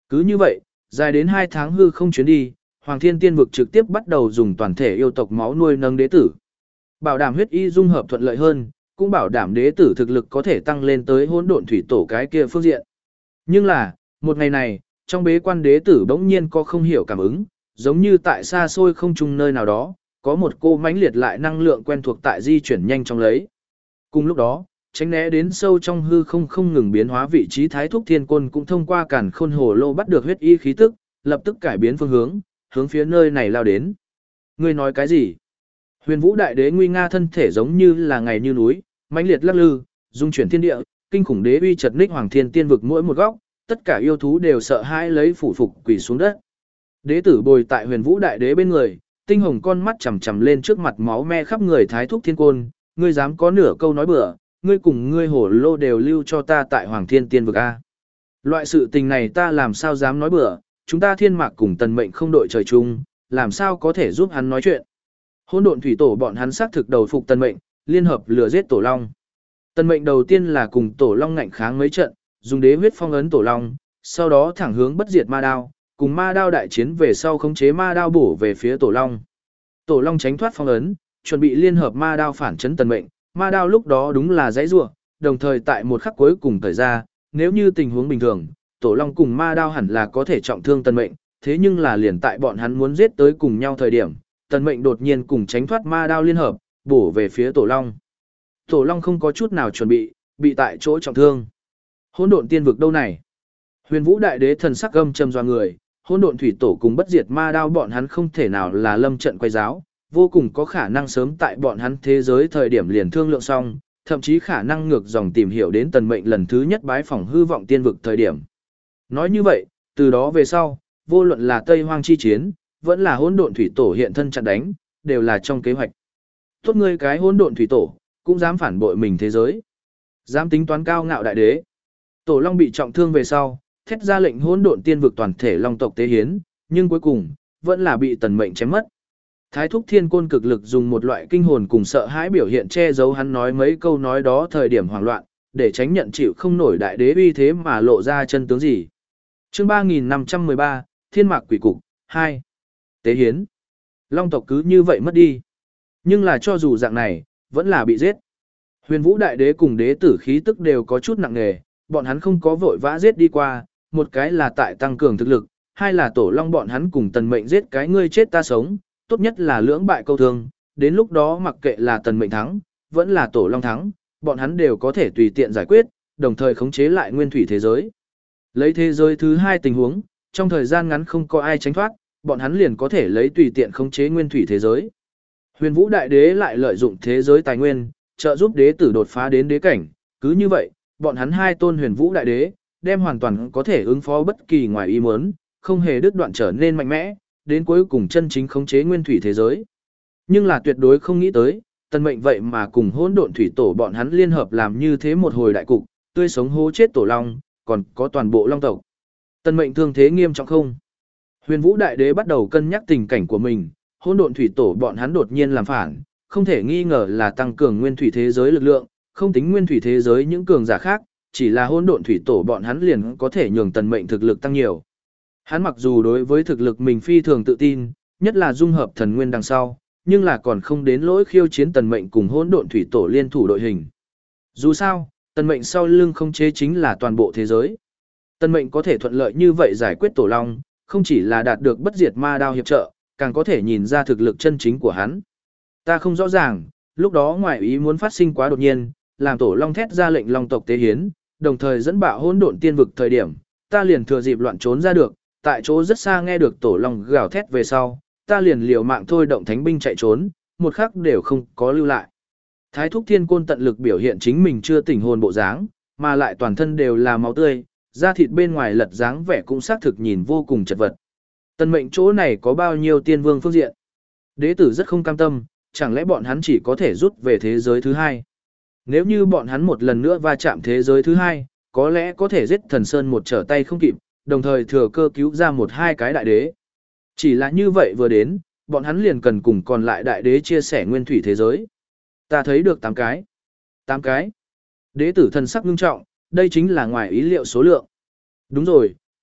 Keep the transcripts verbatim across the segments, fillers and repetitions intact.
Cứ như vậy, dài đến hai tháng hư không chuyến đi, Hoàng Thiên Tiên vực trực tiếp bắt đầu dùng toàn thể yêu tộc máu nuôi nấng đế tử. Bảo đảm huyết y dung hợp thuận lợi hơn, cũng bảo đảm đế tử thực lực có thể tăng lên tới hỗn độn thủy tổ cái kia phương diện. Nhưng là, một ngày này, trong bế quan đế tử bỗng nhiên có không hiểu cảm ứng, giống như tại xa xôi không trung nơi nào đó, có một cô mãnh liệt lại năng lượng quen thuộc tại di chuyển nhanh trong lấy. Cùng lúc đó, tránh né đến sâu trong hư không không ngừng biến hóa vị trí thái thúc thiên côn cũng thông qua cản khôn hồ lô bắt được huyết y khí tức, lập tức cải biến phương hướng, hướng phía nơi này lao đến. Ngươi nói cái gì? Huyền Vũ Đại Đế nguy nga thân thể giống như là ngày như núi, mãnh liệt lắc lư, dung chuyển thiên địa, kinh khủng đế uy chật ních Hoàng Thiên Tiên vực mỗi một góc, tất cả yêu thú đều sợ hãi lấy phủ phục quỳ xuống đất. Đế tử bồi tại Huyền Vũ Đại Đế bên người, tinh hồng con mắt chằm chằm lên trước mặt máu me khắp người thái thúc thiên côn, ngươi dám có nửa câu nói bừa, ngươi cùng ngươi hổ lô đều lưu cho ta tại Hoàng Thiên Tiên vực a. Loại sự tình này ta làm sao dám nói bừa, chúng ta thiên mạc cùng tần mệnh không đội trời chung, làm sao có thể giúp hắn nói chuyện. Hỗn độn thủy tổ bọn hắn xác thực đầu phục tần mệnh, liên hợp lừa giết tổ long. Tần mệnh đầu tiên là cùng tổ long ngạnh kháng mấy trận, dùng đế huyết phong ấn tổ long, sau đó thẳng hướng bất diệt ma đao, cùng ma đao đại chiến về sau khống chế ma đao bổ về phía tổ long. Tổ long tránh thoát phong ấn, chuẩn bị liên hợp ma đao phản chấn tần mệnh, ma đao lúc đó đúng là dãy rủa, đồng thời tại một khắc cuối cùng thời ra, nếu như tình huống bình thường, tổ long cùng ma đao hẳn là có thể trọng thương tần mệnh, thế nhưng là liền tại bọn hắn muốn giết tới cùng nhau thời điểm, tần mệnh đột nhiên cùng tránh thoát ma đao liên hợp, bổ về phía tổ long. Tổ long không có chút nào chuẩn bị, bị tại chỗ trọng thương. Hỗn độn tiên vực đâu này? Huyền Vũ Đại Đế thần sắc gầm trầm doa người, hỗn độn thủy tổ cùng bất diệt ma đao bọn hắn không thể nào là lâm trận quay giáo, vô cùng có khả năng sớm tại bọn hắn thế giới thời điểm liền thương lượng xong, thậm chí khả năng ngược dòng tìm hiểu đến tần mệnh lần thứ nhất bái phỏng hư vọng tiên vực thời điểm. Nói như vậy, từ đó về sau, vô luận là Tây Hoang chi chiến, vẫn là hỗn độn thủy tổ hiện thân chặn đánh, đều là trong kế hoạch. Tốt ngươi cái hỗn độn thủy tổ, cũng dám phản bội mình thế giới. Dám tính toán cao ngạo đại đế. Tổ long bị trọng thương về sau, thét ra lệnh hỗn độn tiên vực toàn thể long tộc tế hiến, nhưng cuối cùng, vẫn là bị tần mệnh chém mất. Thái thúc thiên côn cực lực dùng một loại kinh hồn cùng sợ hãi biểu hiện che giấu hắn nói mấy câu nói đó thời điểm hoảng loạn, để tránh nhận chịu không nổi đại đế uy thế mà lộ ra chân tướng gì. Chương ba nghìn năm trăm mười ba, Thiên Mạc Quỷ Cục, hai. Tế hiến. Long tộc cứ như vậy mất đi. Nhưng là cho dù dạng này, vẫn là bị giết. Huyền Vũ Đại Đế cùng đế tử khí tức đều có chút nặng nề, bọn hắn không có vội vã giết đi qua, một cái là tại tăng cường thực lực, hai là tổ long bọn hắn cùng tần mệnh giết cái ngươi chết ta sống, tốt nhất là lưỡng bại câu thương, đến lúc đó mặc kệ là tần mệnh thắng, vẫn là tổ long thắng, bọn hắn đều có thể tùy tiện giải quyết, đồng thời khống chế lại nguyên thủy thế giới. Lấy thế giới thứ hai tình huống, trong thời gian ngắn không có ai tránh thoát, bọn hắn liền có thể lấy tùy tiện khống chế nguyên thủy thế giới. Huyền Vũ Đại Đế lại lợi dụng thế giới tài nguyên, trợ giúp đế tử đột phá đến đế cảnh, cứ như vậy, bọn hắn hai tôn Huyền Vũ Đại Đế, đem hoàn toàn có thể ứng phó bất kỳ ngoài ý muốn, không hề đứt đoạn trở nên mạnh mẽ, đến cuối cùng chân chính khống chế nguyên thủy thế giới. Nhưng là tuyệt đối không nghĩ tới, tần mệnh vậy mà cùng hỗn độn thủy tổ bọn hắn liên hợp làm như thế một hồi đại cục, tươi sống hố chết tổ long, còn có toàn bộ long tộc. Tần mệnh thương thế nghiêm trọng không? Huyền Vũ Đại Đế bắt đầu cân nhắc tình cảnh của mình, hỗn độn thủy tổ bọn hắn đột nhiên làm phản, không thể nghi ngờ là tăng cường nguyên thủy thế giới lực lượng, không tính nguyên thủy thế giới những cường giả khác, chỉ là hỗn độn thủy tổ bọn hắn liền có thể nhường tần mệnh thực lực tăng nhiều. Hắn mặc dù đối với thực lực mình phi thường tự tin, nhất là dung hợp thần nguyên đằng sau, nhưng là còn không đến lỗi khiêu chiến tần mệnh cùng hỗn độn thủy tổ liên thủ đội hình. Dù sao, tần mệnh sau lưng không chế chính là toàn bộ thế giới. Tần mệnh có thể thuận lợi như vậy giải quyết tổ long, không chỉ là đạt được bất diệt ma đao hiệp trợ, càng có thể nhìn ra thực lực chân chính của hắn. Ta không rõ ràng, lúc đó ngoại ý muốn phát sinh quá đột nhiên, làm tổ long thét ra lệnh long tộc tế hiến, đồng thời dẫn bạo hỗn độn tiên vực thời điểm, ta liền thừa dịp loạn trốn ra được, tại chỗ rất xa nghe được tổ long gào thét về sau, ta liền liều mạng thôi động thánh binh chạy trốn, một khắc đều không có lưu lại. Thái thúc thiên côn tận lực biểu hiện chính mình chưa tỉnh hồn bộ dáng, mà lại toàn thân đều là máu tươi, da thịt bên ngoài lật dáng vẻ cũng xác thực nhìn vô cùng chật vật. Tần mệnh chỗ này có bao nhiêu tiên vương phương diện? Đế tử rất không cam tâm, chẳng lẽ bọn hắn chỉ có thể rút về thế giới thứ hai? Nếu như bọn hắn một lần nữa va chạm thế giới thứ hai, có lẽ có thể giết thần sơn một trở tay không kịp, đồng thời thừa cơ cứu ra một hai cái đại đế. Chỉ là như vậy vừa đến, bọn hắn liền cần cùng còn lại đại đế chia sẻ nguyên thủy thế giới. Ta thấy được tám cái. tám cái. Đế tử thần sắc ngưng trọng, đây chính là ngoài ý liệu số lượng. Đúng rồi,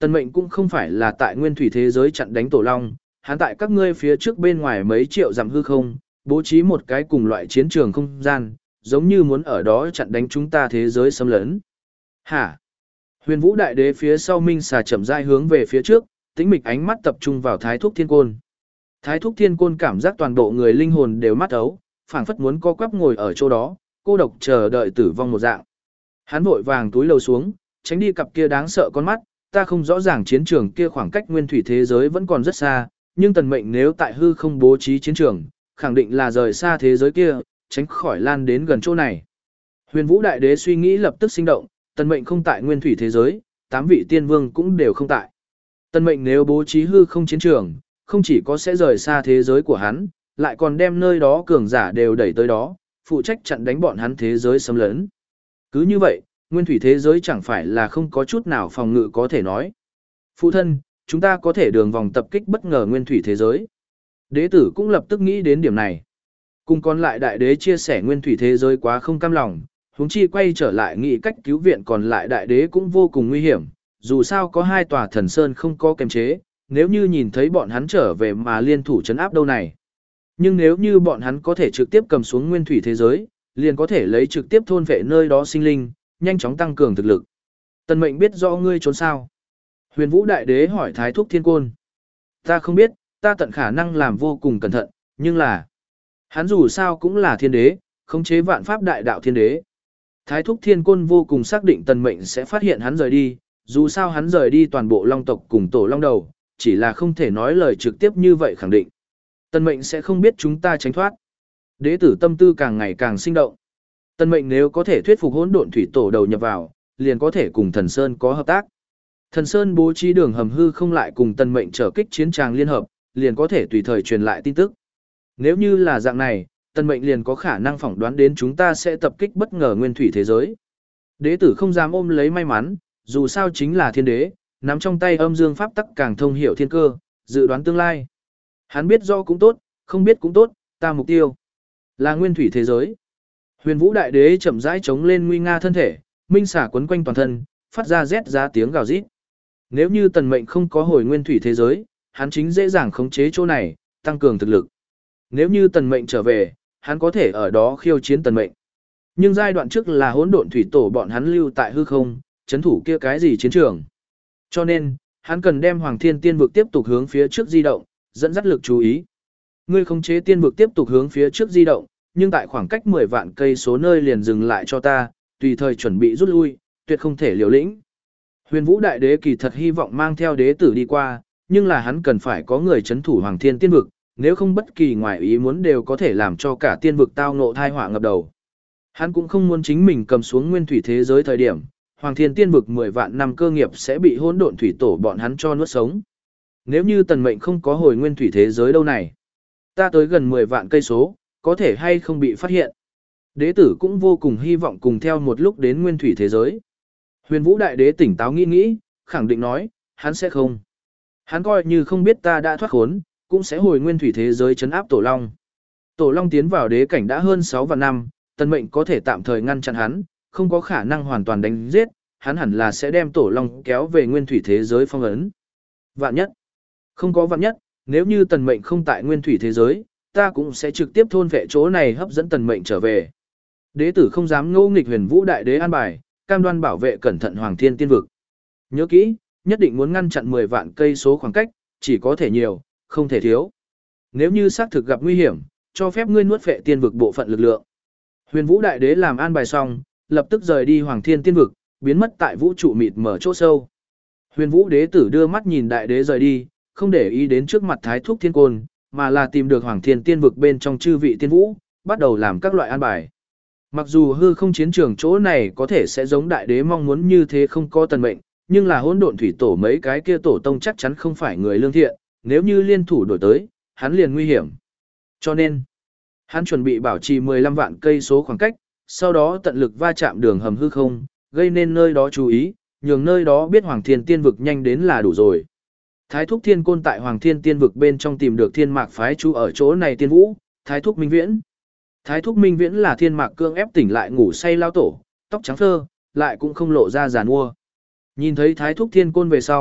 Tần mệnh cũng không phải là tại nguyên thủy thế giới chặn đánh tổ long, hắn tại các ngươi phía trước bên ngoài mấy triệu dặm hư không, bố trí một cái cùng loại chiến trường không gian, giống như muốn ở đó chặn đánh chúng ta thế giới xâm lấn. Hả? Huyền Vũ Đại Đế phía sau Minh Xà chậm rãi hướng về phía trước, tĩnh mịch ánh mắt tập trung vào Thái Thúc Thiên Côn. Thái Thúc Thiên Côn cảm giác toàn bộ người linh hồn đều mắt ấu, phảng phất muốn co quắp ngồi ở chỗ đó, cô độc chờ đợi tử vong một dạng. Hắn vội vàng túi lầu xuống, tránh đi cặp kia đáng sợ con mắt, ta không rõ ràng chiến trường kia khoảng cách nguyên thủy thế giới vẫn còn rất xa, nhưng tần mệnh nếu tại hư không bố trí chiến trường, khẳng định là rời xa thế giới kia, tránh khỏi lan đến gần chỗ này. Huyền Vũ Đại Đế suy nghĩ lập tức sinh động, tần mệnh không tại nguyên thủy thế giới, tám vị tiên vương cũng đều không tại. Tần mệnh nếu bố trí hư không chiến trường, không chỉ có sẽ rời xa thế giới của hắn, lại còn đem nơi đó cường giả đều đẩy tới đó, phụ trách chặn đánh bọn hắn thế giới xâm lấn. Cứ như vậy, nguyên thủy thế giới chẳng phải là không có chút nào phòng ngự có thể nói. Phụ thân, chúng ta có thể đường vòng tập kích bất ngờ nguyên thủy thế giới. Đế tử cũng lập tức nghĩ đến điểm này. Cùng còn lại đại đế chia sẻ nguyên thủy thế giới quá không cam lòng, huống chi quay trở lại nghĩ cách cứu viện còn lại đại đế cũng vô cùng nguy hiểm, dù sao có hai tòa thần sơn không có kềm chế, nếu như nhìn thấy bọn hắn trở về mà liên thủ chấn áp đâu này. Nhưng nếu như bọn hắn có thể trực tiếp cầm xuống nguyên thủy thế giới, liền có thể lấy trực tiếp thôn vệ nơi đó sinh linh, nhanh chóng tăng cường thực lực. Tần mệnh biết rõ ngươi trốn sao? Huyền Vũ Đại Đế hỏi Thái Thúc Thiên Côn. Ta không biết, ta tận khả năng làm vô cùng cẩn thận, nhưng là... Hắn dù sao cũng là thiên đế, khống chế vạn pháp đại đạo thiên đế. Thái Thúc Thiên Côn vô cùng xác định tần mệnh sẽ phát hiện hắn rời đi, dù sao hắn rời đi toàn bộ long tộc cùng tổ long đầu, chỉ là không thể nói lời trực tiếp như vậy khẳng định. Tần mệnh sẽ không biết chúng ta tránh thoát. Đế tử tâm tư càng ngày càng sinh động. Tần mệnh nếu có thể thuyết phục hỗn độn thủy tổ đầu nhập vào, liền có thể cùng thần Sơn có hợp tác. Thần Sơn bố trí đường hầm hư không lại cùng tần mệnh trở kích chiến tràng liên hợp, liền có thể tùy thời truyền lại tin tức. Nếu như là dạng này, tần mệnh liền có khả năng phỏng đoán đến chúng ta sẽ tập kích bất ngờ nguyên thủy thế giới. Đế tử không dám ôm lấy may mắn, dù sao chính là thiên đế, nắm trong tay âm dương pháp tắc càng thông hiểu thiên cơ, dự đoán tương lai. Hắn biết do cũng tốt, không biết cũng tốt, ta mục tiêu là nguyên thủy thế giới. Huyền Vũ Đại Đế chậm rãi chống lên nguy nga thân thể, minh xả quấn quanh toàn thân, phát ra rét ra tiếng gào rít. Nếu như tần mệnh không có hồi nguyên thủy thế giới, hắn chính dễ dàng khống chế chỗ này, tăng cường thực lực. Nếu như tần mệnh trở về, hắn có thể ở đó khiêu chiến tần mệnh. Nhưng giai đoạn trước là hỗn độn thủy tổ bọn hắn lưu tại hư không, chấn thủ kia cái gì chiến trường. Cho nên, hắn cần đem Hoàng Thiên Tiên vực tiếp tục hướng phía trước di động, dẫn dắt lực chú ý. Ngươi khống chế tiên vực tiếp tục hướng phía trước di động, nhưng tại khoảng cách mười vạn cây số nơi liền dừng lại cho ta, tùy thời chuẩn bị rút lui, tuyệt không thể liều lĩnh. Huyền Vũ Đại Đế kỳ thật hy vọng mang theo đế tử đi qua, nhưng là hắn cần phải có người chấn thủ Hoàng Thiên Tiên vực, nếu không bất kỳ ngoại ý muốn đều có thể làm cho cả tiên vực tao ngộ thai họa ngập đầu. Hắn cũng không muốn chính mình cầm xuống nguyên thủy thế giới thời điểm, Hoàng Thiên Tiên vực mười vạn năm cơ nghiệp sẽ bị hỗn độn thủy tổ bọn hắn cho nuốt sống. Nếu như tần mệnh không có hồi nguyên thủy thế giới đâu này, ta tới gần mười vạn cây số, có thể hay không bị phát hiện. Đế tử cũng vô cùng hy vọng cùng theo một lúc đến nguyên thủy thế giới. Huyền Vũ Đại Đế tỉnh táo nghĩ nghĩ, khẳng định nói, hắn sẽ không. Hắn coi như không biết ta đã thoát khốn, cũng sẽ hồi nguyên thủy thế giới trấn áp Tổ Long. Tổ Long tiến vào đế cảnh đã hơn sáu vạn năm, tần mệnh có thể tạm thời ngăn chặn hắn, không có khả năng hoàn toàn đánh giết, hắn hẳn là sẽ đem Tổ Long kéo về nguyên thủy thế giới phong ấn. Vạn nhất. Không có vạn nhất, nếu như tần mệnh không tại nguyên thủy thế giới, ta cũng sẽ trực tiếp thôn vệ chỗ này hấp dẫn tần mệnh trở về. Đế tử không dám ngỗ nghịch Huyền Vũ Đại Đế an bài, cam đoan bảo vệ cẩn thận Hoàng Thiên Tiên vực. Nhớ kỹ, nhất định muốn ngăn chặn mười vạn cây số khoảng cách, chỉ có thể nhiều, không thể thiếu. Nếu như xác thực gặp nguy hiểm, cho phép ngươi nuốt phệ tiên vực bộ phận lực lượng. Huyền Vũ Đại Đế làm an bài xong, lập tức rời đi Hoàng Thiên Tiên vực, biến mất tại vũ trụ mịt mở chỗ sâu. Huyền Vũ Đế tử đưa mắt nhìn Đại Đế rời đi, không để ý đến trước mặt Thái Thúc Thiên Côn, mà là tìm được Hoàng Thiên Tiên vực bên trong chư vị tiên vũ, bắt đầu làm các loại an bài. Mặc dù hư không chiến trường chỗ này có thể sẽ giống Đại Đế mong muốn như thế không có tần mệnh, nhưng là hỗn độn thủy tổ mấy cái kia tổ tông chắc chắn không phải người lương thiện, nếu như liên thủ đổi tới, hắn liền nguy hiểm. Cho nên, hắn chuẩn bị bảo trì mười lăm vạn cây số khoảng cách, sau đó tận lực va chạm đường hầm hư không, gây nên nơi đó chú ý, nhường nơi đó biết Hoàng Thiên Tiên vực nhanh đến là đủ rồi. Thái Thúc Thiên Côn tại Hoàng Thiên Tiên vực bên trong tìm được Thiên Mạc phái chú ở chỗ này tiên vũ, Thái Thúc Minh Viễn. Thái Thúc Minh Viễn là Thiên Mạc cương ép tỉnh lại ngủ say lao tổ, tóc trắng phơ, lại cũng không lộ ra giàn mua. Nhìn thấy Thái Thúc Thiên Côn về sau,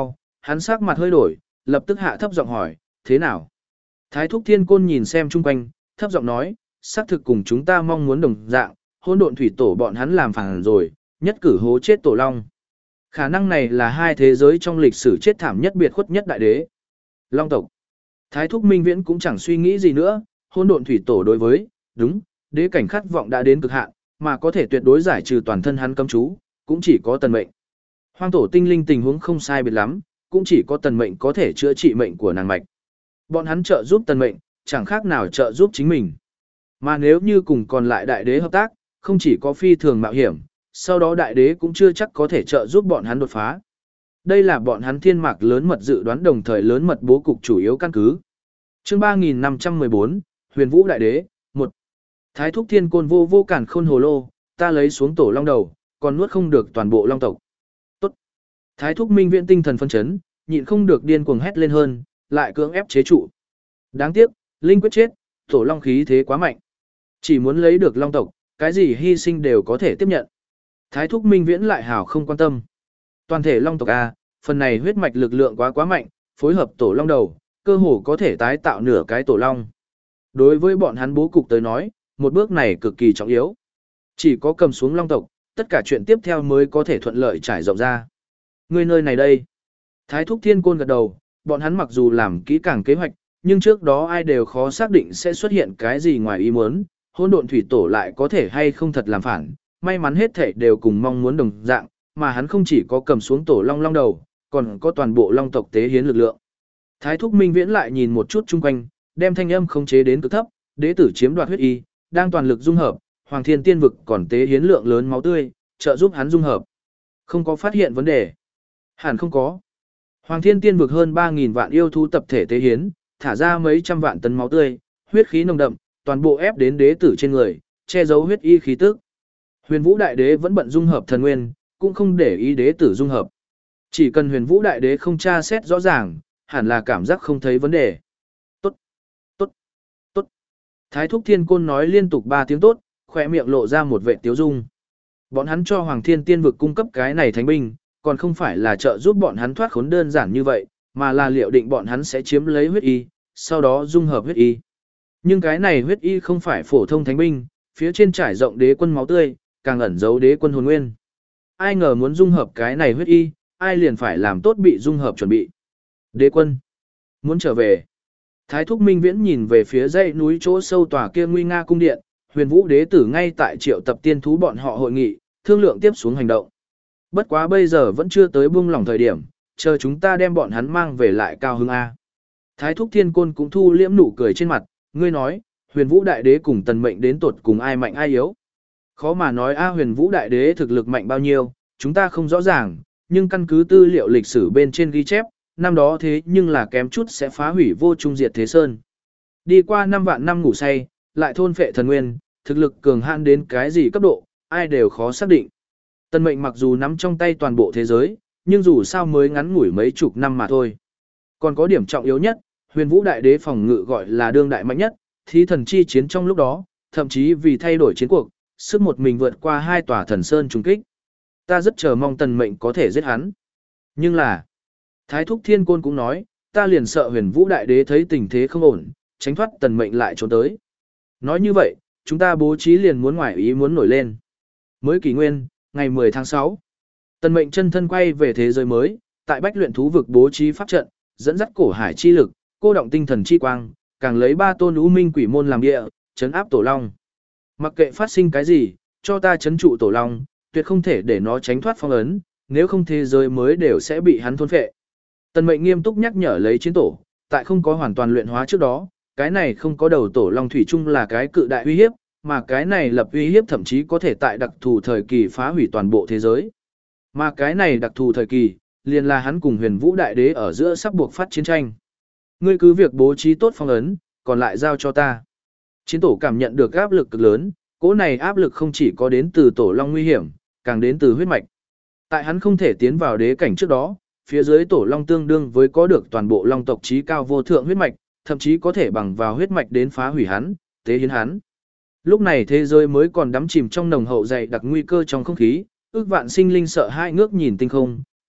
hắn sắc mặt hơi đổi, lập tức hạ thấp giọng hỏi, thế nào? Thái thúc thiên côn nhìn xem chung quanh, thấp giọng nói, xác thực cùng chúng ta mong muốn đồng dạng, hỗn độn thủy tổ bọn hắn làm phản rồi, nhất cử hố chết tổ long. Khả năng này là hai thế giới trong lịch sử chết thảm nhất biệt khuất nhất đại đế. Long tộc. Thái thúc minh viễn cũng chẳng suy nghĩ gì nữa, hỗn độn thủy tổ đối với, đúng, đế cảnh khát vọng đã đến cực hạn, mà có thể tuyệt đối giải trừ toàn thân hắn cấm chú, cũng chỉ có tần mệnh. Hoang tổ tinh linh tình huống không sai biệt lắm, cũng chỉ có tần mệnh có thể chữa trị mệnh của nàng mạch. Bọn hắn trợ giúp tần mệnh, chẳng khác nào trợ giúp chính mình. Mà nếu như cùng còn lại đại đế hợp tác, không chỉ có phi thường mạo hiểm, sau đó đại đế cũng chưa chắc có thể trợ giúp bọn hắn đột phá. Đây là bọn hắn thiên mạc lớn mật dự đoán đồng thời lớn mật bố cục chủ yếu căn cứ. Chương ba nghìn năm trăm mười bốn, Huyền Vũ Đại Đế, một. Thái thúc thiên côn vô vô cản khôn hồ lô, ta lấy xuống tổ long đầu, còn nuốt không được toàn bộ long tộc. Tốt. Thái thúc minh viễn tinh thần phân chấn, nhịn không được điên cuồng hét lên hơn, lại cưỡng ép chế trụ. Đáng tiếc, linh quyết chết, tổ long khí thế quá mạnh. Chỉ muốn lấy được long tộc, cái gì hy sinh đều có thể tiếp nhận. Thái thúc minh viễn lại hào không quan tâm. Toàn thể long tộc A, phần này huyết mạch lực lượng quá quá mạnh, phối hợp tổ long đầu, cơ hồ có thể tái tạo nửa cái tổ long. Đối với bọn hắn bố cục tới nói, một bước này cực kỳ trọng yếu. Chỉ có cầm xuống long tộc, tất cả chuyện tiếp theo mới có thể thuận lợi trải rộng ra. Người nơi này đây. Thái thúc thiên côn gật đầu, bọn hắn mặc dù làm kỹ càng kế hoạch, nhưng trước đó ai đều khó xác định sẽ xuất hiện cái gì ngoài ý muốn, hỗn độn thủy tổ lại có thể hay không thật làm phản, may mắn hết thể đều cùng mong muốn đồng dạng, mà hắn không chỉ có cầm xuống tổ long long đầu, còn có toàn bộ long tộc tế hiến lực lượng. Thái thúc minh viễn lại nhìn một chút chung quanh, đem thanh âm khống chế đến cực thấp, đế tử chiếm đoạt huyết y, đang toàn lực dung hợp, hoàng thiên tiên vực còn tế hiến lượng lớn máu tươi, trợ giúp hắn dung hợp. Không có phát hiện vấn đề. Hẳn không có. Hoàng thiên tiên vực hơn ba nghìn vạn yêu thú tập thể tế hiến, thả ra mấy trăm vạn tấn máu tươi, huyết khí nồng đậm, toàn bộ ép đến đế tử trên người, che giấu huyết y khí tức. Huyền Vũ Đại Đế vẫn bận dung hợp thần nguyên, cũng không để ý đế tử dung hợp. Chỉ cần Huyền Vũ Đại Đế không tra xét rõ ràng, hẳn là cảm giác không thấy vấn đề. Tốt, tốt, tốt. Thái thúc thiên côn nói liên tục ba tiếng tốt, khỏe miệng lộ ra một vệ tiếu dung. Bọn hắn cho Hoàng Thiên Tiên vực cung cấp cái này thánh binh, còn không phải là trợ giúp bọn hắn thoát khốn đơn giản như vậy, mà là liệu định bọn hắn sẽ chiếm lấy huyết y, sau đó dung hợp huyết y. Nhưng cái này huyết y không phải phổ thông thánh binh, phía trên trải rộng đế quân máu tươi, càng ẩn giấu đế quân hồn nguyên. Ai ngờ muốn dung hợp cái này huyết y, ai liền phải làm tốt bị dung hợp chuẩn bị. Đế quân muốn trở về. Thái thúc minh viễn nhìn về phía dãy núi chỗ sâu tòa kia nguy nga cung điện, Huyền Vũ đế tử ngay tại triệu tập tiên thú bọn họ hội nghị, thương lượng tiếp xuống hành động. Bất quá bây giờ vẫn chưa tới buông lỏng thời điểm, chờ chúng ta đem bọn hắn mang về lại cao hứng A. Thái thúc thiên côn cũng thu liễm nụ cười trên mặt, ngươi nói, Huyền Vũ đại đế cùng tần mệnh đến tột cùng ai mạnh ai yếu. Khó mà nói A Huyền Vũ đại đế thực lực mạnh bao nhiêu, chúng ta không rõ ràng, nhưng căn cứ tư liệu lịch sử bên trên ghi chép, năm đó thế nhưng là kém chút sẽ phá hủy vô trung diệt thế sơn. Đi qua năm vạn năm ngủ say, lại thôn phệ thần nguyên, thực lực cường hãn đến cái gì cấp độ, ai đều khó xác định. Tần mệnh mặc dù nắm trong tay toàn bộ thế giới, nhưng dù sao mới ngắn ngủi mấy chục năm mà thôi. Còn có điểm trọng yếu nhất, Huyền Vũ đại đế phòng ngự gọi là đương đại mạnh nhất, thí thần chi chiến trong lúc đó, thậm chí vì thay đổi chiến cuộc, sức một mình vượt qua hai tòa thần sơn trùng kích. Ta rất chờ mong tần mệnh có thể giết hắn. Nhưng là, Thái thúc thiên côn cũng nói, ta liền sợ Huyền Vũ đại đế thấy tình thế không ổn, tránh thoát tần mệnh lại trốn tới. Nói như vậy, chúng ta bố trí liền muốn ngoại ý muốn nổi lên. Mới kỷ nguyên, ngày mười tháng sáu. Tần mệnh chân thân quay về thế giới mới, tại bách luyện thú vực bố trí pháp trận, dẫn dắt cổ hải chi lực, cô động tinh thần chi quang, càng lấy ba tôn u minh quỷ môn làm địa, chấn áp tổ long. Mặc kệ phát sinh cái gì, cho ta chấn trụ tổ long, tuyệt không thể để nó tránh thoát phong ấn, nếu không thế giới mới đều sẽ bị hắn thôn phệ. Tần mệnh nghiêm túc nhắc nhở lấy chiến tổ, tại không có hoàn toàn luyện hóa trước đó, cái này không có đầu tổ long thủy chung là cái cự đại uy hiếp, mà cái này lập uy hiếp thậm chí có thể tại đặc thù thời kỳ phá hủy toàn bộ thế giới. Mà cái này đặc thù thời kỳ, liền là hắn cùng Huyền Vũ đại đế ở giữa sắp buộc phát chiến tranh. Ngươi cứ việc bố trí tốt phong ấn, còn lại giao cho ta. Chiến tổ cảm nhận được áp lực cực lớn, cỗ này áp lực không chỉ có đến từ tổ long nguy hiểm, càng đến từ huyết mạch. Tại hắn không thể tiến vào đế cảnh trước đó, phía dưới tổ long tương đương với có được toàn bộ long tộc trí cao vô thượng huyết mạch, thậm chí có thể bằng vào huyết mạch đến phá hủy hắn, tế hiến hắn. Lúc này thế giới mới còn đắm chìm trong nồng hậu dày đặc nguy cơ trong không khí, ước vạn sinh linh sợ hai ngước nhìn tinh không,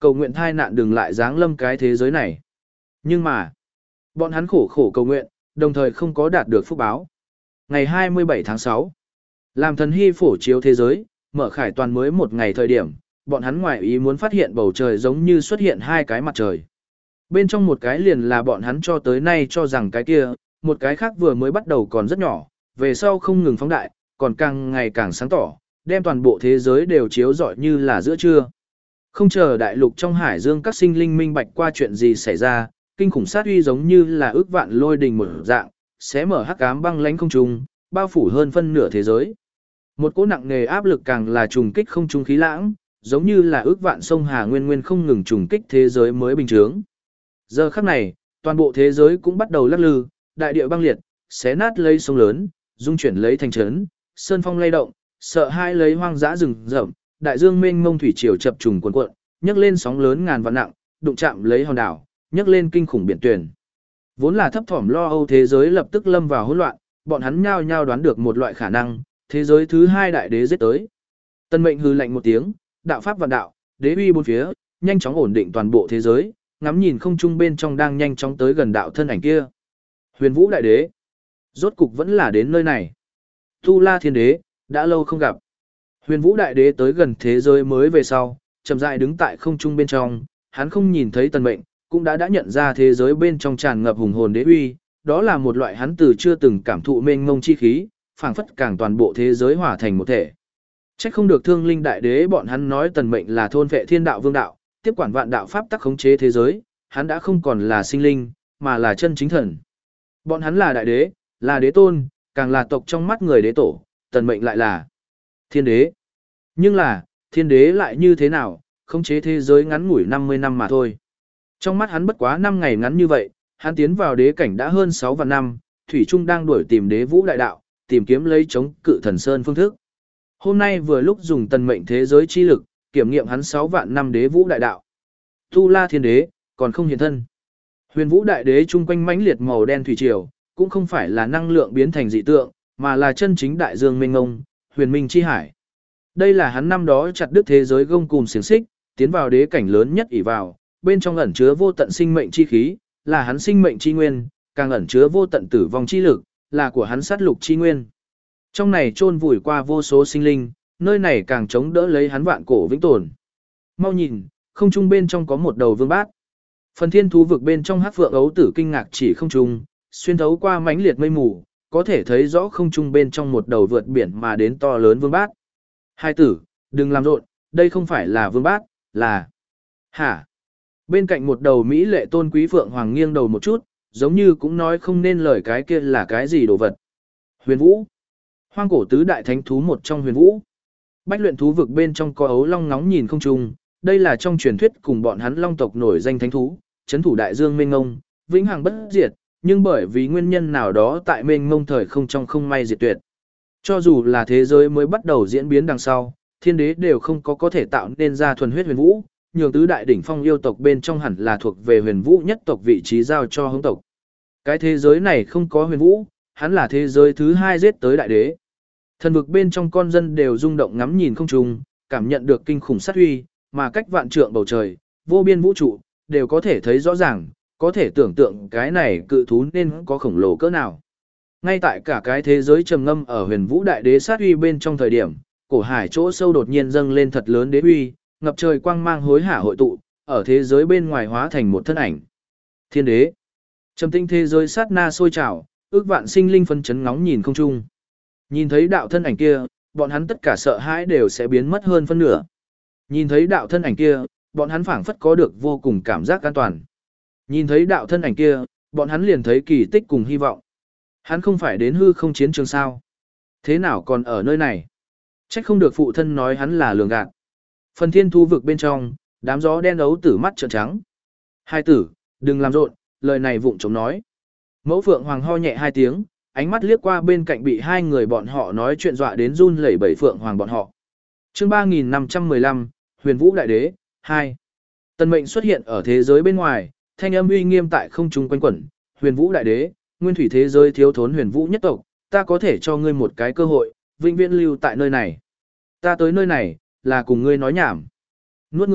cầu nguyện thai nạn đừng lại giáng lâm cái thế giới này. Nhưng mà, bọn hắn khổ khổ cầu nguyện, đồng thời không có đạt được phúc báo. Ngày hai mươi bảy tháng sáu, làm thần hy phổ chiếu thế giới, mở khải toàn mới một ngày thời điểm, bọn hắn ngoài ý muốn phát hiện bầu trời giống như xuất hiện hai cái mặt trời. Bên trong một cái liền là bọn hắn cho tới nay cho rằng cái kia, một cái khác vừa mới bắt đầu còn rất nhỏ, về sau không ngừng phóng đại, còn càng ngày càng sáng tỏ, đem toàn bộ thế giới đều chiếu rọi như là giữa trưa. Không chờ đại lục trong hải dương các sinh linh minh bạch qua chuyện gì xảy ra, kinh khủng sát uy giống như là ước vạn lôi đình một dạng, xé mở hắc ám băng lãnh không trung, bao phủ hơn phân nửa thế giới. Một cỗ nặng nề áp lực càng là trùng kích không trung khí lãng, giống như là ước vạn sông Hà nguyên nguyên không ngừng trùng kích thế giới mới bình thường. Giờ khắc này, toàn bộ thế giới cũng bắt đầu lắc lư, đại địa băng liệt, xé nát lấy sông lớn, dung chuyển lấy thành trấn, sơn phong lay động, sợ hai lấy hoang dã rừng rậm, đại dương mênh mông thủy triều chập trùng cuồn cuộn, nhấc lên sóng lớn ngàn vạn nặng, đụng chạm lấy hòn đảo, nhấc lên kinh khủng biển tuyển. Vốn là thấp thỏm lo âu thế giới lập tức lâm vào hỗn loạn, bọn hắn nhao nhao đoán được một loại khả năng, thế giới thứ hai đại đế giết tới. Tân Mệnh hừ lạnh một tiếng, đạo pháp vạn đạo, đế uy bốn phía, nhanh chóng ổn định toàn bộ thế giới, ngắm nhìn không trung bên trong đang nhanh chóng tới gần đạo thân ảnh kia. Huyền Vũ đại đế, rốt cục vẫn là đến nơi này. Tu La Thiên đế, đã lâu không gặp. Huyền Vũ đại đế tới gần thế giới mới về sau, chậm rãi đứng tại không trung bên trong, hắn không nhìn thấy Tần Mệnh, cũng đã đã nhận ra thế giới bên trong tràn ngập hùng hồn đế uy, đó là một loại hắn từ chưa từng cảm thụ mênh mông chi khí, phảng phất càng toàn bộ thế giới hòa thành một thể. Chắc không được Thương Linh đại đế bọn hắn nói Tần Mệnh là thôn vệ thiên đạo vương đạo, tiếp quản vạn đạo pháp tắc khống chế thế giới, hắn đã không còn là sinh linh, mà là chân chính thần. Bọn hắn là đại đế, là đế tôn, càng là tộc trong mắt người đế tổ, Tần Mệnh lại là thiên đế. Nhưng là, thiên đế lại như thế nào, khống chế thế giới ngắn ngủi năm mươi năm mà thôi. Trong mắt hắn bất quá năm ngày ngắn như vậy, hắn tiến vào đế cảnh đã hơn sáu vạn năm, thủy trung đang đuổi tìm đế vũ đại đạo, tìm kiếm lấy chống cự thần sơn phương thức. Hôm nay vừa lúc dùng Tần Mệnh thế giới chi lực, kiểm nghiệm hắn sáu vạn năm đế vũ đại đạo. Tu La Thiên đế, còn không hiện thân. Huyền Vũ đại đế chung quanh mãnh liệt màu đen thủy triều, cũng không phải là năng lượng biến thành dị tượng, mà là chân chính đại dương mênh mông, huyền minh chi hải. Đây là hắn năm đó chặt đứt thế giới gông cùm xiềng xích, tiến vào đế cảnh lớn nhất ỷ vào, bên trong ẩn chứa vô tận sinh mệnh chi khí, là hắn sinh mệnh chi nguyên, càng ẩn chứa vô tận tử vong chi lực, là của hắn sát lục chi nguyên. Trong này chôn vùi qua vô số sinh linh, nơi này càng chống đỡ lấy hắn vạn cổ vĩnh tồn. Mau nhìn, không trung bên trong có một đầu vương bát. Phần thiên thú vực bên trong hắc phượng ấu tử kinh ngạc chỉ không trung, xuyên thấu qua mãnh liệt mây mù, có thể thấy rõ không trung bên trong một đầu vượt biển mà đến to lớn vương bát. Hai tử, đừng làm rộn, đây không phải là vương bát, là... Hả? Bên cạnh một đầu Mỹ lệ tôn quý phượng hoàng nghiêng đầu một chút, giống như cũng nói không nên lời cái kia là cái gì đồ vật. Huyền Vũ. Hoang cổ tứ đại thánh thú một trong Huyền Vũ. Bách luyện thú vực bên trong có ấu long ngóng nhìn không trung, đây là trong truyền thuyết cùng bọn hắn long tộc nổi danh thánh thú, chấn thủ đại dương mênh ngông, vĩnh hằng bất diệt, nhưng bởi vì nguyên nhân nào đó tại mênh ngông thời không trong không may diệt tuyệt. Cho dù là thế giới mới bắt đầu diễn biến đằng sau, thiên đế đều không có có thể tạo nên ra thuần huyết Huyền Vũ, nhường tứ đại đỉnh phong yêu tộc bên trong hẳn là thuộc về Huyền Vũ nhất tộc vị trí giao cho hống tộc. Cái thế giới này không có Huyền Vũ, hắn là thế giới thứ hai giết tới đại đế. Thần vực bên trong con dân đều rung động ngắm nhìn không trung, cảm nhận được kinh khủng sát uy, mà cách vạn trượng bầu trời, vô biên vũ trụ, đều có thể thấy rõ ràng, có thể tưởng tượng cái này cự thú nên có khổng lồ cỡ nào. Ngay tại cả cái thế giới trầm ngâm ở Huyền Vũ đại đế sát uy bên trong thời điểm, cổ hải chỗ sâu đột nhiên dâng lên thật lớn đế uy, ngập trời quang mang hối hả hội tụ, ở thế giới bên ngoài hóa thành một thân ảnh. Thiên đế. Trầm tinh thế giới sát na sôi trào, ước vạn sinh linh phân chấn ngóng nhìn không trung. Nhìn thấy đạo thân ảnh kia, bọn hắn tất cả sợ hãi đều sẽ biến mất hơn phân nửa. Nhìn thấy đạo thân ảnh kia, bọn hắn phảng phất có được vô cùng cảm giác an toàn. Nhìn thấy đạo thân ảnh kia, bọn hắn liền thấy kỳ tích cùng hy vọng. Hắn không phải đến hư không chiến trường sao? Thế nào còn ở nơi này? Trách không được phụ thân nói hắn là lường gạt. Phần thiên thu vực bên trong, đám gió đen ấu tử mắt trợn trắng. Hai tử, đừng làm rộn, lời này vụng trống nói. Mẫu phượng hoàng ho nhẹ hai tiếng, ánh mắt liếc qua bên cạnh bị hai người bọn họ nói chuyện dọa đến run lẩy bẩy phượng hoàng bọn họ. Chương ba nghìn năm trăm mười lăm, Huyền Vũ đại đế, hai. Tần Mệnh xuất hiện ở thế giới bên ngoài, thanh âm uy nghiêm tại không trung quanh quẩn, Huyền Vũ đại đế, nguyên thủy thế giới thiếu thốn Huyền Vũ nhất tộc, ta có thể cho ngươi một cái cơ hội, vĩnh viễn lưu tại nơi này. Ta tới nơi này, là cùng ngươi nói nhảm. Nuốt ngươi,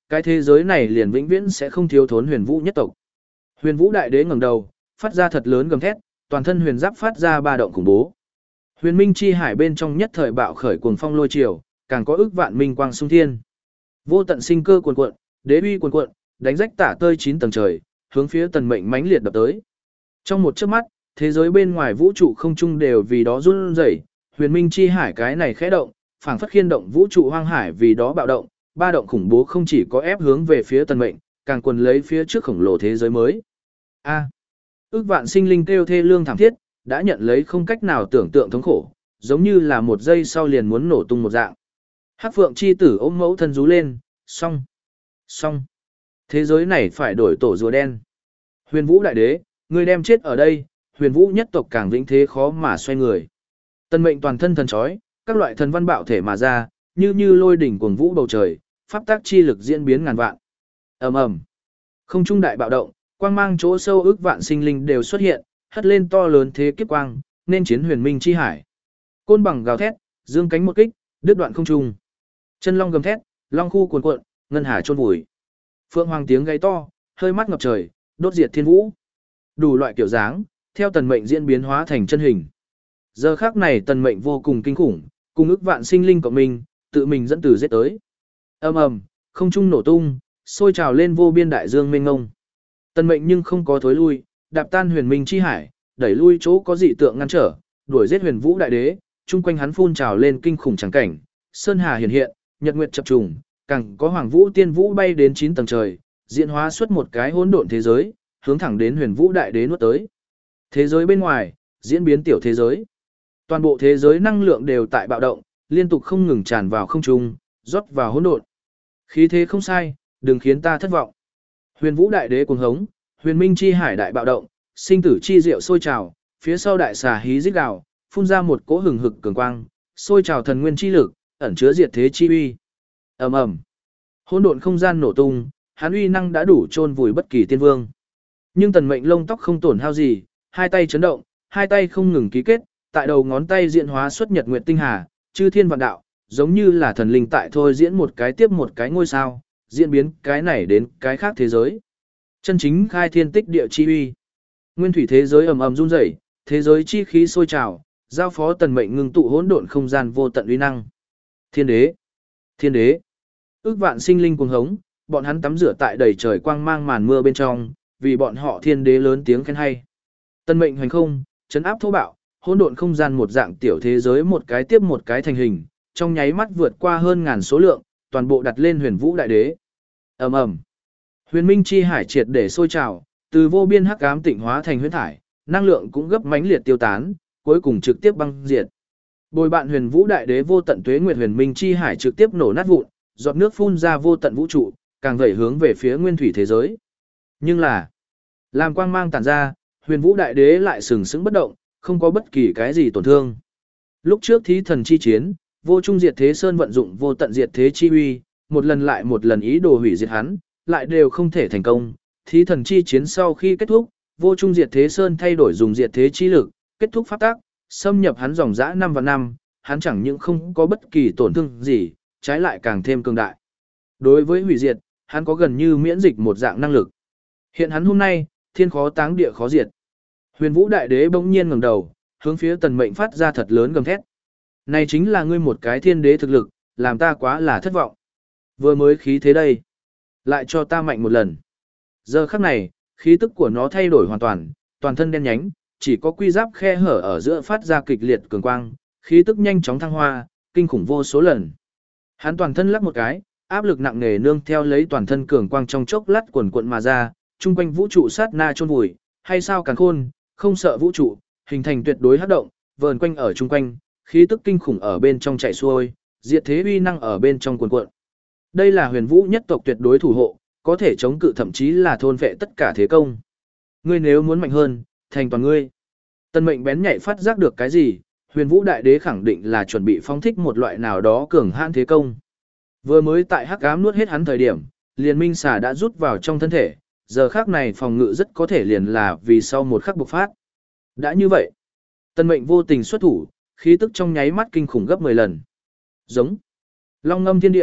cái thế giới này liền vĩnh viễn sẽ không thiếu thốn huyền vũ nhất tộc. Huyền vũ đại đế ngẩng đầu, phát ra thật lớn gầm thét, toàn thân huyền giáp phát ra ba động khủng bố. Huyền minh chi hải bên trong nhất thời bạo khởi cuồng phong lôi triều, càng có ức vạn minh quang xung thiên. Vô tận sinh cơ cuồn cuộn, đế uy cuồn cuộn, đánh rách tả tơi chín tầng trời, hướng phía tần mệnh mãnh liệt đập tới. Trong một chớp mắt, thế giới bên ngoài vũ trụ không trung đều vì đó run rẩy, huyền minh chi hải cái này khẽ động, phảng phất khiên động vũ trụ hoang hải vì đó bạo động, ba động khủng bố không chỉ có ép hướng về phía tần mệnh, càng quần lấy phía trước khổng lồ thế giới mới. A. Ước vạn sinh linh kêu thê lương thảm thiết, đã nhận lấy không cách nào tưởng tượng thống khổ, giống như là một giây sau liền muốn nổ tung một dạng. Hắc Phượng chi tử ôm mẫu thân rú lên, xong, xong. Thế giới này phải đổi tổ rùa đen. Huyền Vũ đại đế, ngươi đem chết ở đây, Huyền Vũ nhất tộc càng vĩnh thế khó mà xoay người. Tần mệnh toàn thân thần chói, các loại thần văn bạo thể mà ra, như như lôi đỉnh cuồng vũ bầu trời, pháp tác chi lực diễn biến ngàn vạn. Ầm ầm. Không trung đại bạo động, quang mang chỗ sâu ước vạn sinh linh đều xuất hiện, hất lên to lớn thế kiếp quang, nên chiến huyền minh chi hải. Côn bằng gào thét, dương cánh một kích, đứt đoạn không trung. Chân long gầm thét, long khu cuồn cuộn, ngân hà chôn vùi. Phượng hoàng tiếng gáy to, hơi mắt ngập trời, đốt diệt thiên vũ. Đủ loại kiểu dáng, theo tần mệnh diễn biến hóa thành chân hình. Giờ khắc này tần mệnh vô cùng kinh khủng, cùng ức vạn sinh linh của mình, tự mình dẫn từ giết tới. Ầm ầm, không trung nổ tung, sôi trào lên vô biên đại dương mênh mông. Tần mệnh nhưng không có thối lui, đạp tan huyền minh chi hải, đẩy lui chỗ có dị tượng ngăn trở, đuổi giết huyền vũ đại đế, chung quanh hắn phun trào lên kinh khủng trắng cảnh, sơn hà hiện hiện, nhật nguyệt chập trùng, càng có hoàng vũ tiên vũ bay đến chín tầng trời, diễn hóa xuất một cái hỗn độn thế giới, hướng thẳng đến huyền vũ đại đế nuốt tới. Thế giới bên ngoài, diễn biến tiểu thế giới. Toàn bộ thế giới năng lượng đều tại bạo động, liên tục không ngừng tràn vào không trung, rót vào hỗn độn. Khí thế không sai, đừng khiến ta thất vọng. Huyền Vũ đại đế cuồng hống, huyền minh chi hải đại bạo động, sinh tử chi diệu sôi trào, phía sau đại xà hí rít gào, phun ra một cỗ hừng hực cường quang, sôi trào thần nguyên chi lực, ẩn chứa diệt thế chi uy. Ầm ầm. Hỗn độn không gian nổ tung, hắn uy năng đã đủ chôn vùi bất kỳ tiên vương. Nhưng tần mệnh lông tóc không tổn hao gì, hai tay chấn động, hai tay không ngừng ký kết, tại đầu ngón tay diễn hóa xuất nhật nguyệt tinh hà, chư thiên vạn đạo, giống như là thần linh tại thôi diễn một cái tiếp một cái ngôi sao, diễn biến cái này đến cái khác thế giới. Chân chính khai thiên tích địa chi uy. Nguyên thủy thế giới ầm ầm run rẩy, thế giới chi khí sôi trào, giao phó tần mệnh ngưng tụ hỗn độn không gian vô tận uy năng. Thiên đế, thiên đế. Ước vạn sinh linh cuồng hống, bọn hắn tắm rửa tại đầy trời quang mang màn mưa bên trong, vì bọn họ thiên đế lớn tiếng khen hay. Tần mệnh hoành không, trấn áp thô bạo, hỗn độn không gian một dạng tiểu thế giới một cái tiếp một cái thành hình, trong nháy mắt vượt qua hơn ngàn số lượng, toàn bộ đặt lên huyền vũ đại đế. Ầm ầm. Huyền minh chi hải triệt để sôi trào, từ vô biên hắc ám tịnh hóa thành huyễn thải, năng lượng cũng gấp mãnh liệt tiêu tán, cuối cùng trực tiếp băng diệt. Bồi bạn huyền vũ đại đế vô tận tuế nguyệt huyền minh chi hải trực tiếp nổ nát vụn, giọt nước phun ra vô tận vũ trụ, càng vẩy hướng về phía nguyên thủy thế giới. Nhưng là, làm quang mang tản ra, huyền vũ đại đế lại sừng sững bất động, không có bất kỳ cái gì tổn thương. Lúc trước thí thần chi chiến, vô trung diệt thế sơn vận dụng vô tận diệt thế chi uy, một lần lại một lần ý đồ hủy diệt hắn, lại đều không thể thành công. Thí thần chi chiến sau khi kết thúc, vô trung diệt thế sơn thay đổi dùng diệt thế chi lực, kết thúc pháp tác, xâm nhập hắn dòng dã năm và năm, hắn chẳng những không có bất kỳ tổn thương gì, trái lại càng thêm cường đại. Đối với hủy diệt, hắn có gần như miễn dịch một dạng năng lực. Hiện hắn hôm nay, thiên khó táng địa khó diệt. Huyền Vũ đại đế bỗng nhiên ngẩng đầu, hướng phía tần mệnh phát ra thật lớn gầm thét. Này chính là ngươi một cái thiên đế thực lực, làm ta quá là thất vọng. Vừa mới khí thế đây, lại cho ta mạnh một lần. Giờ khắc này, khí tức của nó thay đổi hoàn toàn, toàn thân đen nhánh, chỉ có quy giáp khe hở ở giữa phát ra kịch liệt cường quang, khí tức nhanh chóng thăng hoa, kinh khủng vô số lần. Hắn toàn thân lắc một cái, áp lực nặng nề nương theo lấy toàn thân cường quang trong chốc lát quần cuộn mà ra, trung quanh vũ trụ sát na chôn vùi, hay sao càn khôn, không sợ vũ trụ, hình thành tuyệt đối hấp động, vờn quanh ở trung quanh, khí tức kinh khủng ở bên trong chạy xuôi, diệt thế uy năng ở bên trong cuồn cuộn. Đây là huyền vũ nhất tộc tuyệt đối thủ hộ, có thể chống cự thậm chí là thôn vệ tất cả thế công. Ngươi nếu muốn mạnh hơn, thành toàn ngươi. Tần mệnh bén nhạy phát giác được cái gì, huyền vũ đại đế khẳng định là chuẩn bị phóng thích một loại nào đó cường hãn thế công. Vừa mới tại hắc ám nuốt hết hắn thời điểm, liền minh xà đã rút vào trong thân thể, giờ khắc này phòng ngự rất có thể liền là vì sau một khắc bộc phát. Đã như vậy, tần mệnh vô tình xuất thủ, khí tức trong nháy mắt kinh khủng gấp mười lần. Giống. Long ngâm thiên địa,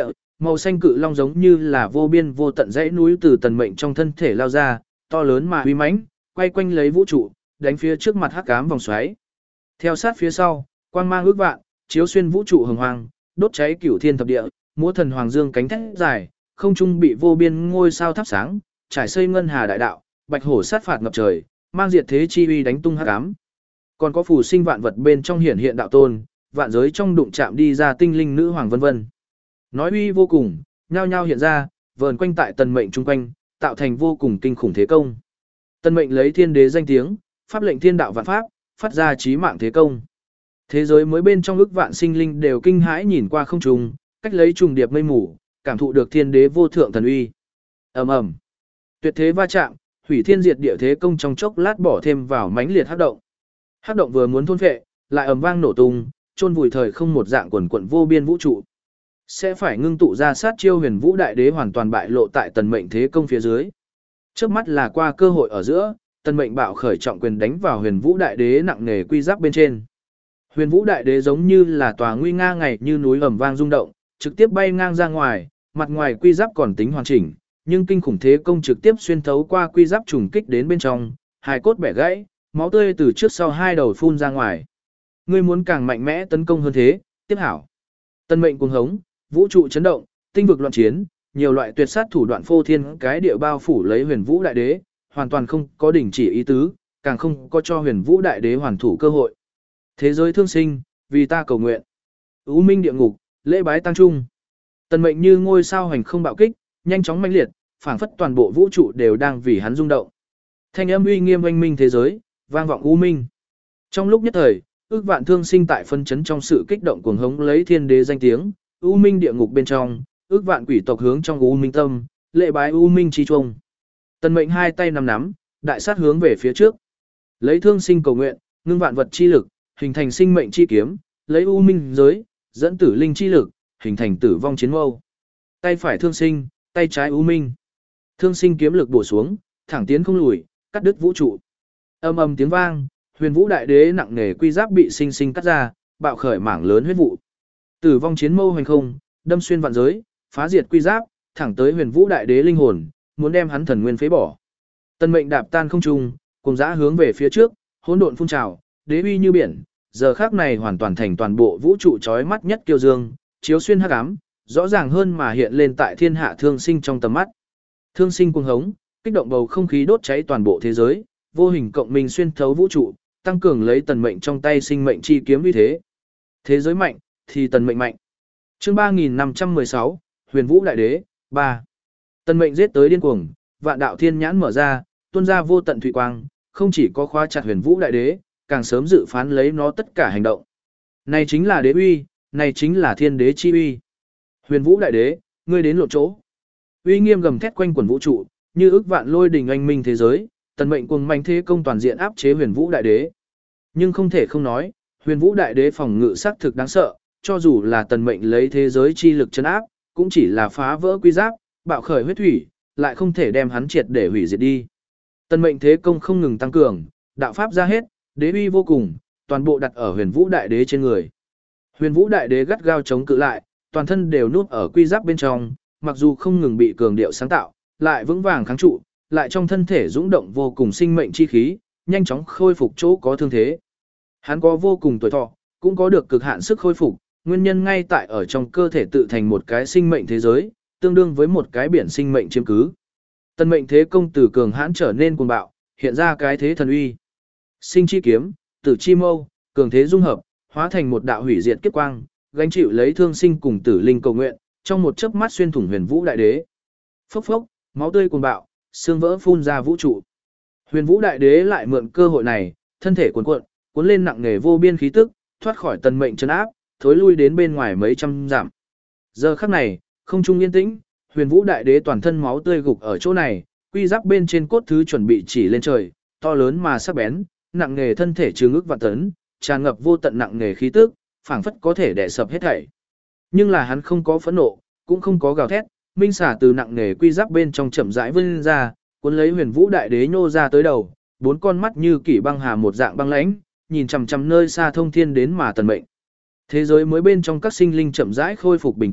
Màu xanh cự long giống như là vô biên vô tận dãy núi từ tần mệnh trong thân thể lao ra, to lớn mà uy mãnh, quay quanh lấy vũ trụ, đánh phía trước mặt hắc ám vòng xoáy. Theo sát phía sau, quang mang ước vạn, chiếu xuyên vũ trụ hồng hoang, đốt cháy cửu thiên thập địa, múa thần hoàng dương cánh thét dài, không trung bị vô biên ngôi sao thắp sáng, trải xây ngân hà đại đạo, bạch hổ sát phạt ngập trời, mang diệt thế chi uy đánh tung hắc ám. Còn có phù sinh vạn vật bên trong hiển hiện đạo tôn, vạn giới trong đụng chạm đi ra tinh linh nữ hoàng vân vân. Nói uy vô cùng, nhao nhao hiện ra, vờn quanh tại tần mệnh trung quanh, tạo thành vô cùng kinh khủng thế công. Tần mệnh lấy thiên đế danh tiếng, pháp lệnh thiên đạo vạn pháp, phát ra chí mạng thế công. Thế giới mới bên trong ức vạn sinh linh đều kinh hãi nhìn qua không trùng, cách lấy trùng điệp mây mù, cảm thụ được thiên đế vô thượng thần uy. Ầm ầm, tuyệt thế va chạm, hủy thiên diệt địa thế công trong chốc lát bỏ thêm vào mãnh liệt hắc động. Hắc động vừa muốn thôn phệ, lại ầm vang nổ tung, chôn vùi thời không một dạng quần quần vô biên vũ trụ. Sẽ phải ngưng tụ ra sát chiêu huyền vũ đại đế hoàn toàn bại lộ tại tần mệnh thế công phía dưới. Trước mắt là qua cơ hội ở giữa, tần mệnh bạo khởi trọng quyền đánh vào huyền vũ đại đế nặng nề quy giáp bên trên. Huyền vũ đại đế giống như là tòa nguy nga ngày như núi ầm vang rung động, trực tiếp bay ngang ra ngoài, mặt ngoài quy giáp còn tính hoàn chỉnh, nhưng kinh khủng thế công trực tiếp xuyên thấu qua quy giáp trùng kích đến bên trong, hài cốt bẻ gãy, máu tươi từ trước sau hai đầu phun ra ngoài. Ngươi muốn càng mạnh mẽ tấn công hơn thế, tiếp hảo. Tần mệnh cuồng hống, vũ trụ chấn động, tinh vực loạn chiến, nhiều loại tuyệt sát thủ đoạn phô thiên cái địa bao phủ lấy huyền vũ đại đế, hoàn toàn không có đình chỉ ý tứ, càng không có cho huyền vũ đại đế hoàn thủ cơ hội. Thế giới thương sinh, vì ta cầu nguyện. U minh địa ngục, lễ bái tăng trung. Tần mệnh như ngôi sao hành không bạo kích, nhanh chóng mãnh liệt, phảng phất toàn bộ vũ trụ đều đang vì hắn rung động. Thanh âm uy nghiêm oanh minh thế giới, vang vọng u minh. Trong lúc nhất thời, ước vạn thương sinh tại phân chấn trong sự kích động cuồng hống lấy thiên đế danh tiếng, u minh địa ngục bên trong, ước vạn quỷ tộc hướng trong u minh tâm, lễ bái u minh chi trung. Tần mệnh hai tay nắm nắm, đại sát hướng về phía trước. Lấy thương sinh cầu nguyện, ngưng vạn vật chi lực, hình thành sinh mệnh chi kiếm, lấy u minh giới, dẫn tử linh chi lực, hình thành tử vong chiến mâu. Tay phải thương sinh, tay trái u minh. Thương sinh kiếm lực bổ xuống, thẳng tiến không lùi, cắt đứt vũ trụ. Ầm ầm tiếng vang, huyền vũ đại đế nặng nề quy giáp bị sinh sinh cắt ra, bạo khởi mảng lớn huyết vụ. Tử vong chiến mâu hành không, đâm xuyên vạn giới, phá diệt quy giáp, thẳng tới huyền vũ đại đế linh hồn, muốn đem hắn thần nguyên phế bỏ. Tần mệnh đạp tan không trung, cùng dã hướng về phía trước, hỗn độn phun trào, đế uy như biển, giờ khắc này hoàn toàn thành toàn bộ vũ trụ chói mắt nhất kiêu dương, chiếu xuyên hắc ám, rõ ràng hơn mà hiện lên tại thiên hạ thương sinh trong tầm mắt. Thương sinh cuồng hống, kích động bầu không khí đốt cháy toàn bộ thế giới, vô hình cộng minh xuyên thấu vũ trụ, tăng cường lấy tần mệnh trong tay sinh mệnh chi kiếm uy thế. Thế giới mạnh, thì tần mệnh mạnh. Chương ba nghìn năm trăm mười sáu, Huyền Vũ Đại Đế, ba. Tần mệnh giết tới điên cuồng, vạn đạo thiên nhãn mở ra, tuôn ra vô tận thủy quang, không chỉ có khóa chặt Huyền Vũ Đại Đế, càng sớm dự phán lấy nó tất cả hành động. Này chính là đế uy, này chính là thiên đế chi uy. Huyền Vũ Đại Đế, ngươi đến lộ chỗ. Uy nghiêm gầm thét quanh quần vũ trụ, như ức vạn lôi đình oanh minh thế giới, tần mệnh cuồng mạnh thế công toàn diện áp chế Huyền Vũ Đại Đế. Nhưng không thể không nói, Huyền Vũ Đại Đế phòng ngự sắc thực đáng sợ, cho dù là tần mệnh lấy thế giới chi lực trấn áp, cũng chỉ là phá vỡ quy giáp, bạo khởi huyết thủy, lại không thể đem hắn triệt để hủy diệt đi. Tần mệnh thế công không ngừng tăng cường, đạo pháp ra hết, đế uy vô cùng, toàn bộ đặt ở Huyền Vũ Đại Đế trên người. Huyền Vũ Đại Đế gắt gao chống cự lại, toàn thân đều núp ở quy giáp bên trong, mặc dù không ngừng bị cường điệu sáng tạo, lại vững vàng kháng trụ, lại trong thân thể dũng động vô cùng sinh mệnh chi khí, nhanh chóng khôi phục chỗ có thương thế. Hắn có vô cùng tuổi thọ, cũng có được cực hạn sức khôi phục, nguyên nhân ngay tại ở trong cơ thể tự thành một cái sinh mệnh thế giới, tương đương với một cái biển sinh mệnh chiếm cứ. Tần mệnh thế công từ cường hãn trở nên cuồng bạo, hiện ra cái thế thần uy. Sinh chi kiếm, tử chi mâu, cường thế dung hợp, hóa thành một đạo hủy diệt kiếp quang, gánh chịu lấy thương sinh cùng tử linh cầu nguyện, trong một chớp mắt xuyên thủng Huyền Vũ Đại Đế. Phốc phốc, máu tươi cuồng bạo, xương vỡ phun ra vũ trụ. Huyền Vũ Đại Đế lại mượn cơ hội này, thân thể cuồn cuộn, cuốn lên nặng nề vô biên khí tức, thoát khỏi tần mệnh trấn áp, thối lui đến bên ngoài mấy trăm dặm. Giờ khắc này, không trung yên tĩnh, Huyền Vũ Đại Đế toàn thân máu tươi gục ở chỗ này, quy giáp bên trên cốt thứ chuẩn bị chỉ lên trời, to lớn mà sắc bén, nặng nề thân thể chứa ức vạn tấn, tràn ngập vô tận nặng nề khí tức, phảng phất có thể đè sập hết thảy. Nhưng là hắn không có phẫn nộ, cũng không có gào thét, minh xả từ nặng nề quy giáp bên trong chậm rãi vươn ra, cuốn lấy Huyền Vũ Đại Đế nhô ra tới đầu, bốn con mắt như kỷ băng hà một dạng băng lãnh, nhìn chằm chằm nơi xa thông thiên đến mà tần mệnh. Thế giới mới bên trong các sinh linh chậm rãi khôi phục bình tĩnh,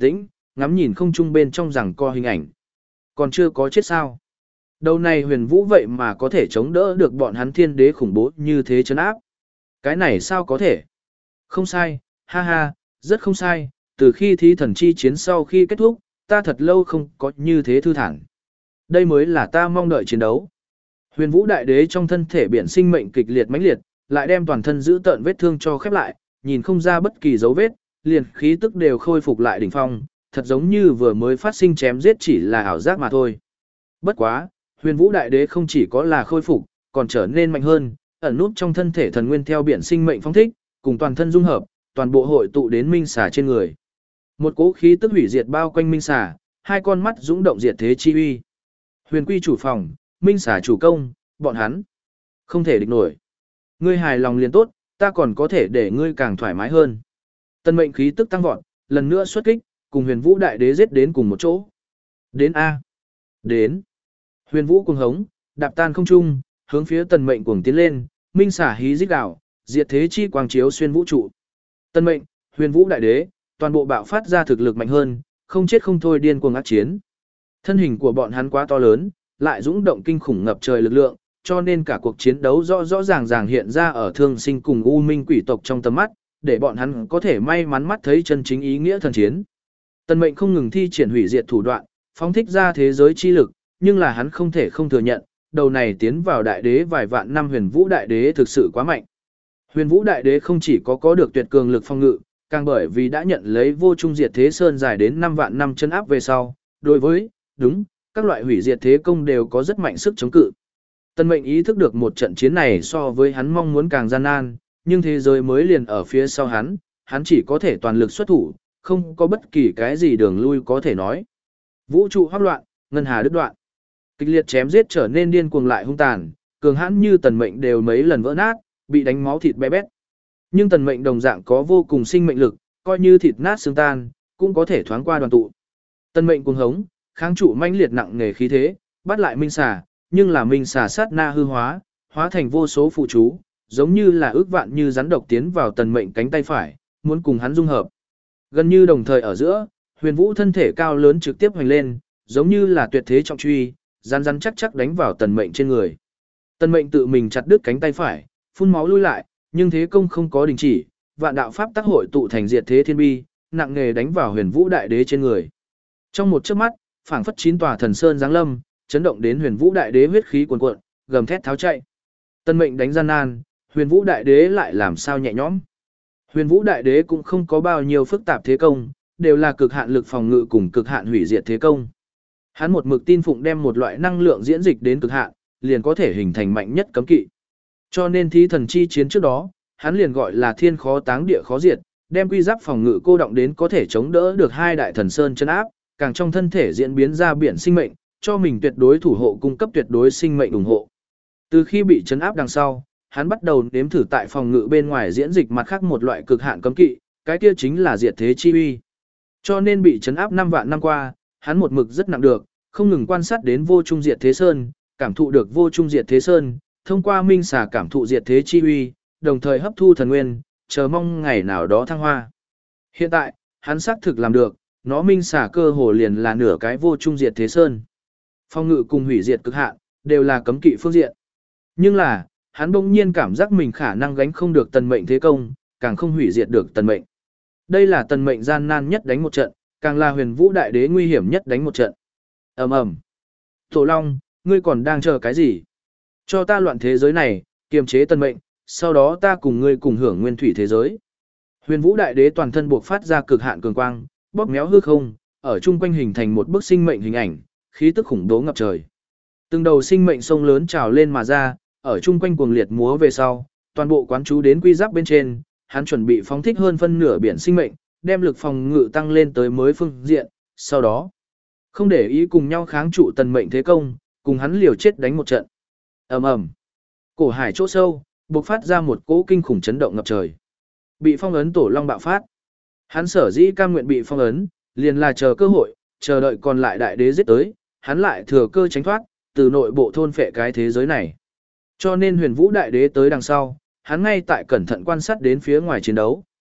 ngắm nhìn không trung bên trong rằng co hình ảnh. Còn chưa có chết sao? Đầu này huyền vũ vậy mà có thể chống đỡ được bọn hắn thiên đế khủng bố như thế chấn áp. Cái này sao có thể? Không sai, ha ha, rất không sai, từ khi thí thần chi chiến sau khi kết thúc, ta thật lâu không có như thế thư thản. Đây mới là ta mong đợi chiến đấu. Huyền vũ đại đế trong thân thể biển sinh mệnh kịch liệt mãnh liệt, lại đem toàn thân giữ tợn vết thương cho khép lại, nhìn không ra bất kỳ dấu vết, liền khí tức đều khôi phục lại đỉnh phong, thật giống như vừa mới phát sinh chém giết chỉ là ảo giác mà thôi. Bất quá, huyền vũ đại đế không chỉ có là khôi phục, còn trở nên mạnh hơn, ẩn nút trong thân thể thần nguyên theo biển sinh mệnh phóng thích, cùng toàn thân dung hợp, toàn bộ hội tụ đến minh xà trên người. Một cỗ khí tức hủy diệt bao quanh minh xà, hai con mắt dũng động diệt thế chi uy. Huyền quy chủ phòng, minh xà chủ công, bọn hắn không thể địch nổi. Ngươi hài lòng liền tốt, ta còn có thể để ngươi càng thoải mái hơn. Tân mệnh khí tức tăng vọt, lần nữa xuất kích, cùng huyền vũ đại đế giết đến cùng một chỗ. Đến A. Đến. Huyền vũ cuồng hống, đạp tan không trung, hướng phía tần mệnh cuồng tiến lên, minh xả hí rít gào, diệt thế chi quang chiếu xuyên vũ trụ. Tần mệnh, huyền vũ đại đế, toàn bộ bạo phát ra thực lực mạnh hơn, không chết không thôi điên cuồng ác chiến. Thân hình của bọn hắn quá to lớn, lại dũng động kinh khủng ngập trời lực lượng, cho nên cả cuộc chiến đấu rõ rõ ràng ràng hiện ra ở thương sinh cùng u minh quỷ tộc trong tầm mắt, để bọn hắn có thể may mắn mắt thấy chân chính ý nghĩa thần chiến. Tần mệnh không ngừng thi triển hủy diệt thủ đoạn, phóng thích ra thế giới chi lực, nhưng là hắn không thể không thừa nhận, đầu này tiến vào đại đế vài vạn năm huyền vũ đại đế thực sự quá mạnh. Huyền vũ đại đế không chỉ có có được tuyệt cường lực phong ngự, càng bởi vì đã nhận lấy vô trung diệt thế sơn dài đến năm vạn năm chân áp về sau, đối với, đúng, các loại hủy diệt thế công đều có rất mạnh sức chống cự. Tần mệnh ý thức được một trận chiến này so với hắn mong muốn càng gian nan, nhưng thế giới mới liền ở phía sau hắn, hắn chỉ có thể toàn lực xuất thủ, không có bất kỳ cái gì đường lui có thể nói. Vũ trụ hoắc loạn, ngân hà đứt đoạn. Kịch liệt chém giết trở nên điên cuồng lại hung tàn, cường hãn như tần mệnh đều mấy lần vỡ nát, bị đánh máu thịt bé bét. Nhưng tần mệnh đồng dạng có vô cùng sinh mệnh lực, coi như thịt nát xương tan, cũng có thể thoáng qua đoàn tụ. Tần mệnh cuồng hống, kháng trụ manh liệt nặng nề khí thế, bắt lại minh xà, nhưng là minh xà sát na hư hóa, hóa thành vô số phụ chú, giống như là ước vạn như rắn độc tiến vào tần mệnh cánh tay phải, muốn cùng hắn dung hợp. Gần như đồng thời ở giữa, huyền vũ thân thể cao lớn trực tiếp hoành lên, giống như là tuyệt thế trọng truy, rắn rắn chắc chắc đánh vào tần mệnh trên người. Tần mệnh tự mình chặt đứt cánh tay phải, phun máu lui lại, nhưng thế công không có đình chỉ, vạn đạo pháp tác hội tụ thành diệt thế thiên bi, nặng nghề đánh vào huyền vũ đại đế trên người. Trong một chớp mắt, phảng phất chín tòa thần sơn giáng lâm, chấn động đến huyền vũ đại đế huyết khí cuồn cuộn, gầm thét tháo chạy. Tần mệnh đánh gian nan, huyền vũ đại đế lại làm sao nhẹ nhõm. Huyền vũ đại đế cũng không có bao nhiêu phức tạp thế công, đều là cực hạn lực phòng ngự cùng cực hạn hủy diệt thế công. Hắn một mực tin phụng đem một loại năng lượng diễn dịch đến cực hạn, liền có thể hình thành mạnh nhất cấm kỵ. Cho nên thí thần chi chiến trước đó, hắn liền gọi là thiên khó táng địa khó diệt, đem quy giáp phòng ngự cô động đến có thể chống đỡ được hai đại thần sơn chân áp, càng trong thân thể diễn biến ra biển sinh mệnh, cho mình tuyệt đối thủ hộ cung cấp tuyệt đối sinh mệnh ủng hộ. Từ khi bị chấn áp đằng sau, hắn bắt đầu nếm thử tại phòng ngự bên ngoài diễn dịch mặt khác một loại cực hạn cấm kỵ, cái kia chính là diệt thế chi uy. Cho nên bị chấn áp năm vạn năm qua, hắn một mực rất nặng được, không ngừng quan sát đến vô trung diệt thế sơn, cảm thụ được vô trung diệt thế sơn, thông qua minh xà cảm thụ diệt thế chi uy, đồng thời hấp thu thần nguyên, chờ mong ngày nào đó thăng hoa. Hiện tại, hắn xác thực làm được, nó minh xà cơ hồ liền là nửa cái vô trung diệt thế sơn. Phong ngự cùng hủy diệt cực hạn, đều là cấm kỵ phương diện. Nhưng là, hắn bỗng nhiên cảm giác mình khả năng gánh không được tần mệnh thế công, càng không hủy diệt được tần mệnh. Đây là tần mệnh gian nan nhất đánh một trận, càng là huyền vũ đại đế nguy hiểm nhất đánh một trận. Ầm ầm. Tổ Long, ngươi còn đang chờ cái gì? Cho ta loạn thế giới này, kiềm chế tần mệnh, sau đó ta cùng ngươi cùng hưởng nguyên thủy thế giới. Huyền vũ đại đế toàn thân buộc phát ra cực hạn cường quang, bóp méo hư không, ở chung quanh hình thành một bức sinh mệnh hình ảnh, khí tức khủng bố ngập trời. Từng đầu sinh mệnh sông lớn trào lên mà ra, ở chung quanh cuồng liệt múa về sau, toàn bộ quán chú đến quy giáp bên trên, hắn chuẩn bị phóng thích hơn phân nửa biển sinh mệnh, đem lực phòng ngự tăng lên tới mới phương diện, sau đó không để ý cùng nhau kháng trụ tần mệnh thế công, cùng hắn liều chết đánh một trận. Ầm ầm. Cổ hải chỗ sâu, bộc phát ra một cỗ kinh khủng chấn động ngập trời. Bị phong ấn Tổ Long bạo phát. Hắn sở dĩ cam nguyện bị phong ấn, liền là chờ cơ hội, chờ đợi còn lại đại đế giết tới, hắn lại thừa cơ tránh thoát, từ nội bộ thôn phệ cái thế giới này. Cho nên huyền vũ đại đế tới đằng sau, hắn ngay tại cẩn thận quan sát đến phía ngoài chiến đấu.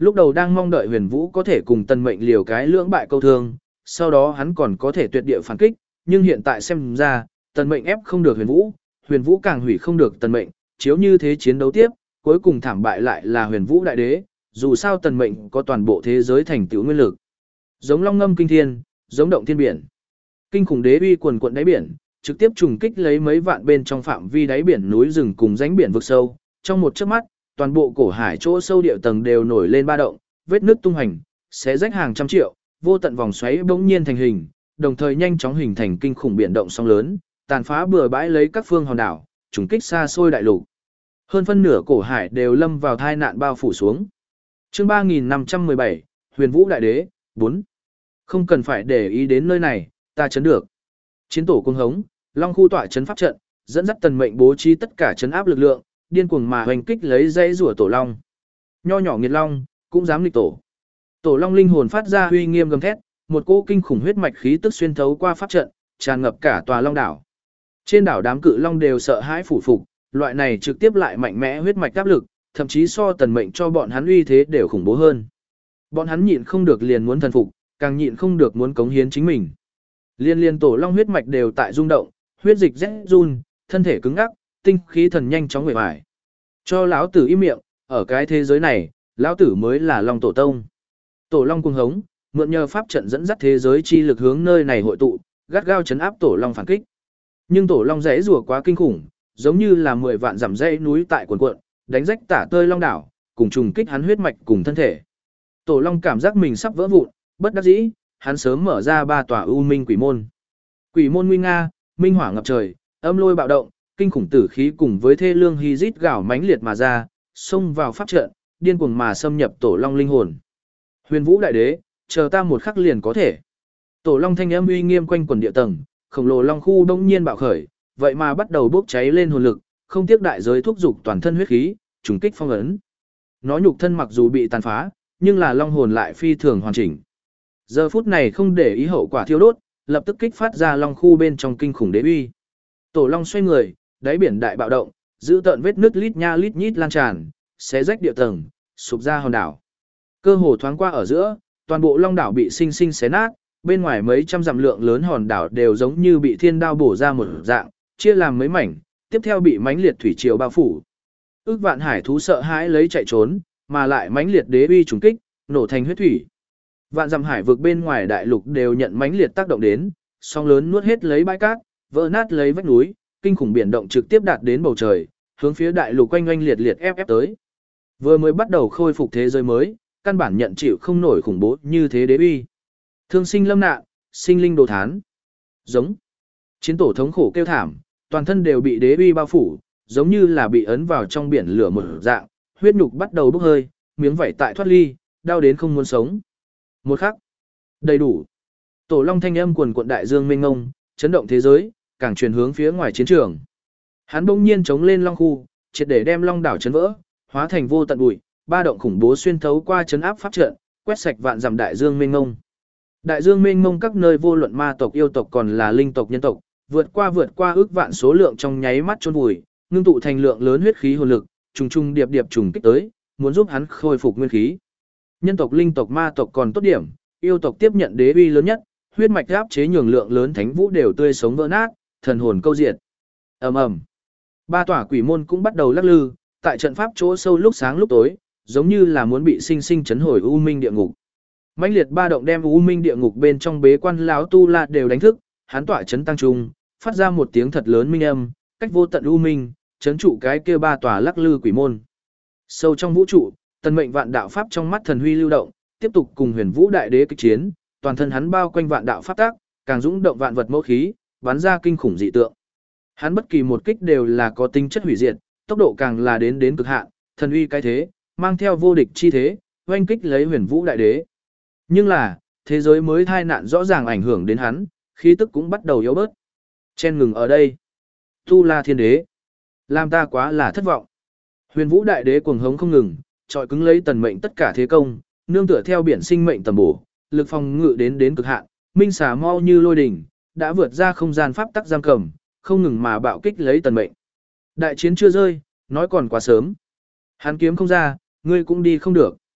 Lúc đầu đang mong đợi Huyền Vũ có thể cùng Tần Mệnh liều cái lưỡng bại câu thương, sau đó hắn còn có thể tuyệt địa phản kích, nhưng hiện tại xem ra, Tần Mệnh ép không được Huyền Vũ, Huyền Vũ càng hủy không được Tần Mệnh, chiếu như thế chiến đấu tiếp, cuối cùng thảm bại lại là Huyền Vũ đại đế, dù sao Tần Mệnh có toàn bộ thế giới thành tựu nguyên lực. Giống long ngâm kinh thiên, giống động thiên biển. Kinh khủng đế uy quần quận đáy biển, trực tiếp trùng kích lấy mấy vạn bên trong phạm vi đáy biển núi rừng cùng rãnh biển vực sâu, trong một chớp mắt, toàn bộ cổ hải chỗ sâu địa tầng đều nổi lên ba động, vết nứt tung hành, xé rách hàng trăm triệu, vô tận vòng xoáy bỗng nhiên thành hình, đồng thời nhanh chóng hình thành kinh khủng biển động sóng lớn, tàn phá bừa bãi lấy các phương hòn đảo, trùng kích xa xôi đại lục. Hơn phân nửa cổ hải đều lâm vào tai nạn bao phủ xuống. Chương ba nghìn năm trăm mười bảy, Huyền Vũ đại đế, bốn. Không cần phải để ý đến nơi này, ta chấn được. Chiến tổ cung hống, Long khu tọa chấn pháp trận, dẫn dắt Tần Mệnh bố trí tất cả chấn áp lực lượng, điên cuồng mà hoành kích lấy dãy rủa tổ long. Nho nhỏ nghiệt long, cũng dám nghịch tổ. Tổ long linh hồn phát ra uy nghiêm gầm thét, một cỗ kinh khủng huyết mạch khí tức xuyên thấu qua pháp trận, tràn ngập cả tòa long đảo. Trên đảo đám cự long đều sợ hãi phủ phục, loại này trực tiếp lại mạnh mẽ huyết mạch áp lực, thậm chí so Tần Mệnh cho bọn hắn uy thế đều khủng bố hơn. Bọn hắn nhịn không được liền muốn thần phục, càng nhịn không được muốn cống hiến chính mình. Liên liên tổ long huyết mạch đều tại rung động, huyết dịch rẽ run, thân thể cứng ngắc, tinh khí thần nhanh chóng nguội bại. Cho lão tử im miệng, ở cái thế giới này, lão tử mới là long tổ tông. Tổ long cuồng hống, mượn nhờ pháp trận dẫn dắt thế giới chi lực hướng nơi này hội tụ, gắt gao chấn áp tổ long phản kích. Nhưng tổ long rẽ rùa quá kinh khủng, giống như là mười vạn dặm dãy núi tại cuồn cuộn, đánh rách tả tơi long đảo, cùng trùng kích hắn huyết mạch cùng thân thể. Tổ long cảm giác mình sắp vỡ vụn, bất đắc dĩ, hắn sớm mở ra ba tòa u minh quỷ môn. Quỷ môn nguy nga, minh hỏa ngập trời, âm lôi bạo động, kinh khủng tử khí cùng với thê lương hy rít gào mãnh liệt mà ra, xông vào pháp trận, điên cuồng mà xâm nhập tổ long linh hồn. Huyền Vũ đại đế, chờ ta một khắc liền có thể. Tổ long thanh âm uy nghiêm quanh quần địa tầng, khổng lồ long khu đông nhiên bạo khởi, vậy mà bắt đầu bốc cháy lên hồn lực, không tiếc đại giới thúc dục toàn thân huyết khí, trùng kích phong ấn. Nó nhục thân mặc dù bị tàn phá, nhưng là long hồn lại phi thường hoàn chỉnh. Giờ phút này không để ý hậu quả thiêu đốt, lập tức kích phát ra long khu bên trong kinh khủng đế uy. Tổ long xoay người, đáy biển đại bạo động, giữ tợn vết nứt lít nha lít nhít lan tràn, xé rách địa tầng, sụp ra hòn đảo. Cơ hồ thoáng qua ở giữa, toàn bộ long đảo bị sinh sinh xé nát, bên ngoài mấy trăm dặm lượng lớn hòn đảo đều giống như bị thiên đao bổ ra một dạng, chia làm mấy mảnh, tiếp theo bị mãnh liệt thủy triều bao phủ. Ước vạn hải thú sợ hãi lấy chạy trốn, mà lại mãnh liệt đế uy trùng kích, nổ thành huyết thủy. Vạn dặm hải vực bên ngoài đại lục đều nhận mãnh liệt tác động đến, sóng lớn nuốt hết lấy bãi cát, vỡ nát lấy vách núi, kinh khủng biển động trực tiếp đạt đến bầu trời, hướng phía đại lục quanh oanh liệt liệt ép ép tới. Vừa mới bắt đầu khôi phục thế giới mới, căn bản nhận chịu không nổi khủng bố như thế đế uy. Thương sinh lâm nạn, sinh linh đồ thán. Giống. Chiến tổ thống khổ kêu thảm, toàn thân đều bị đế uy bao phủ, giống như là bị ấn vào trong biển lửa một dạng, huyết nhục bắt đầu bốc hơi, miếng vảy tại thoát ly, đau đến không muốn sống. Một khắc. Đầy đủ. Tổ long thanh âm quần quận đại dương mênh ngông, chấn động thế giới, càng truyền hướng phía ngoài chiến trường. Hắn bỗng nhiên chống lên long khu, triệt để đem long đảo chấn vỡ, hóa thành vô tận bụi, ba động khủng bố xuyên thấu qua chấn áp pháp trận, quét sạch vạn dặm đại dương mênh mông. Đại dương mênh mông các nơi vô luận ma tộc yêu tộc còn là linh tộc nhân tộc, vượt qua vượt qua ước vạn số lượng trong nháy mắt chôn vùi, ngưng tụ thành lượng lớn huyết khí hồn lực, trùng trùng điệp điệp trùng kích tới, muốn giúp hắn khôi phục nguyên khí. Nhân tộc linh tộc ma tộc còn tốt điểm, yêu tộc tiếp nhận đế uy lớn nhất, huyết mạch áp chế nhường lượng lớn thánh vũ đều tươi sống vỡ nát, thần hồn câu diệt. Ầm ầm. Ba tòa quỷ môn cũng bắt đầu lắc lư, tại trận pháp chỗ sâu lúc sáng lúc tối, giống như là muốn bị sinh sinh chấn hồi u minh địa ngục. Mãnh liệt ba động đem u minh địa ngục bên trong bế quan lão tu la đều đánh thức, hắn tỏa chấn tăng trung, phát ra một tiếng thật lớn minh âm, cách vô tận u minh, chấn trụ cái kia ba tòa lắc lư quỷ môn. Sâu trong vũ trụ, tần mệnh vạn đạo pháp trong mắt thần huy lưu động, tiếp tục cùng Huyền Vũ đại đế kịch chiến, toàn thân hắn bao quanh vạn đạo pháp tác, càng dũng động vạn vật mẫu khí, bắn ra kinh khủng dị tượng. Hắn bất kỳ một kích đều là có tính chất hủy diệt, tốc độ càng là đến đến cực hạn, thần uy cái thế, mang theo vô địch chi thế, oanh kích lấy Huyền Vũ đại đế. Nhưng là, thế giới mới tai nạn rõ ràng ảnh hưởng đến hắn, khí tức cũng bắt đầu yếu bớt. Chen ngừng ở đây. Tu La Thiên Đế, làm ta quá là thất vọng. Huyền Vũ đại đế cuồng hống không ngừng, trọi cứng lấy tần mệnh tất cả thế công, nương tựa theo biển sinh mệnh tầm bổ, lực phòng ngự đến đến cực hạn, minh xà mau như lôi đỉnh, đã vượt ra không gian pháp tắc giam cầm, không ngừng mà bạo kích lấy tần mệnh. Đại chiến chưa rơi, nói còn quá sớm. Hắn kiếm không ra, ngươi cũng đi không được.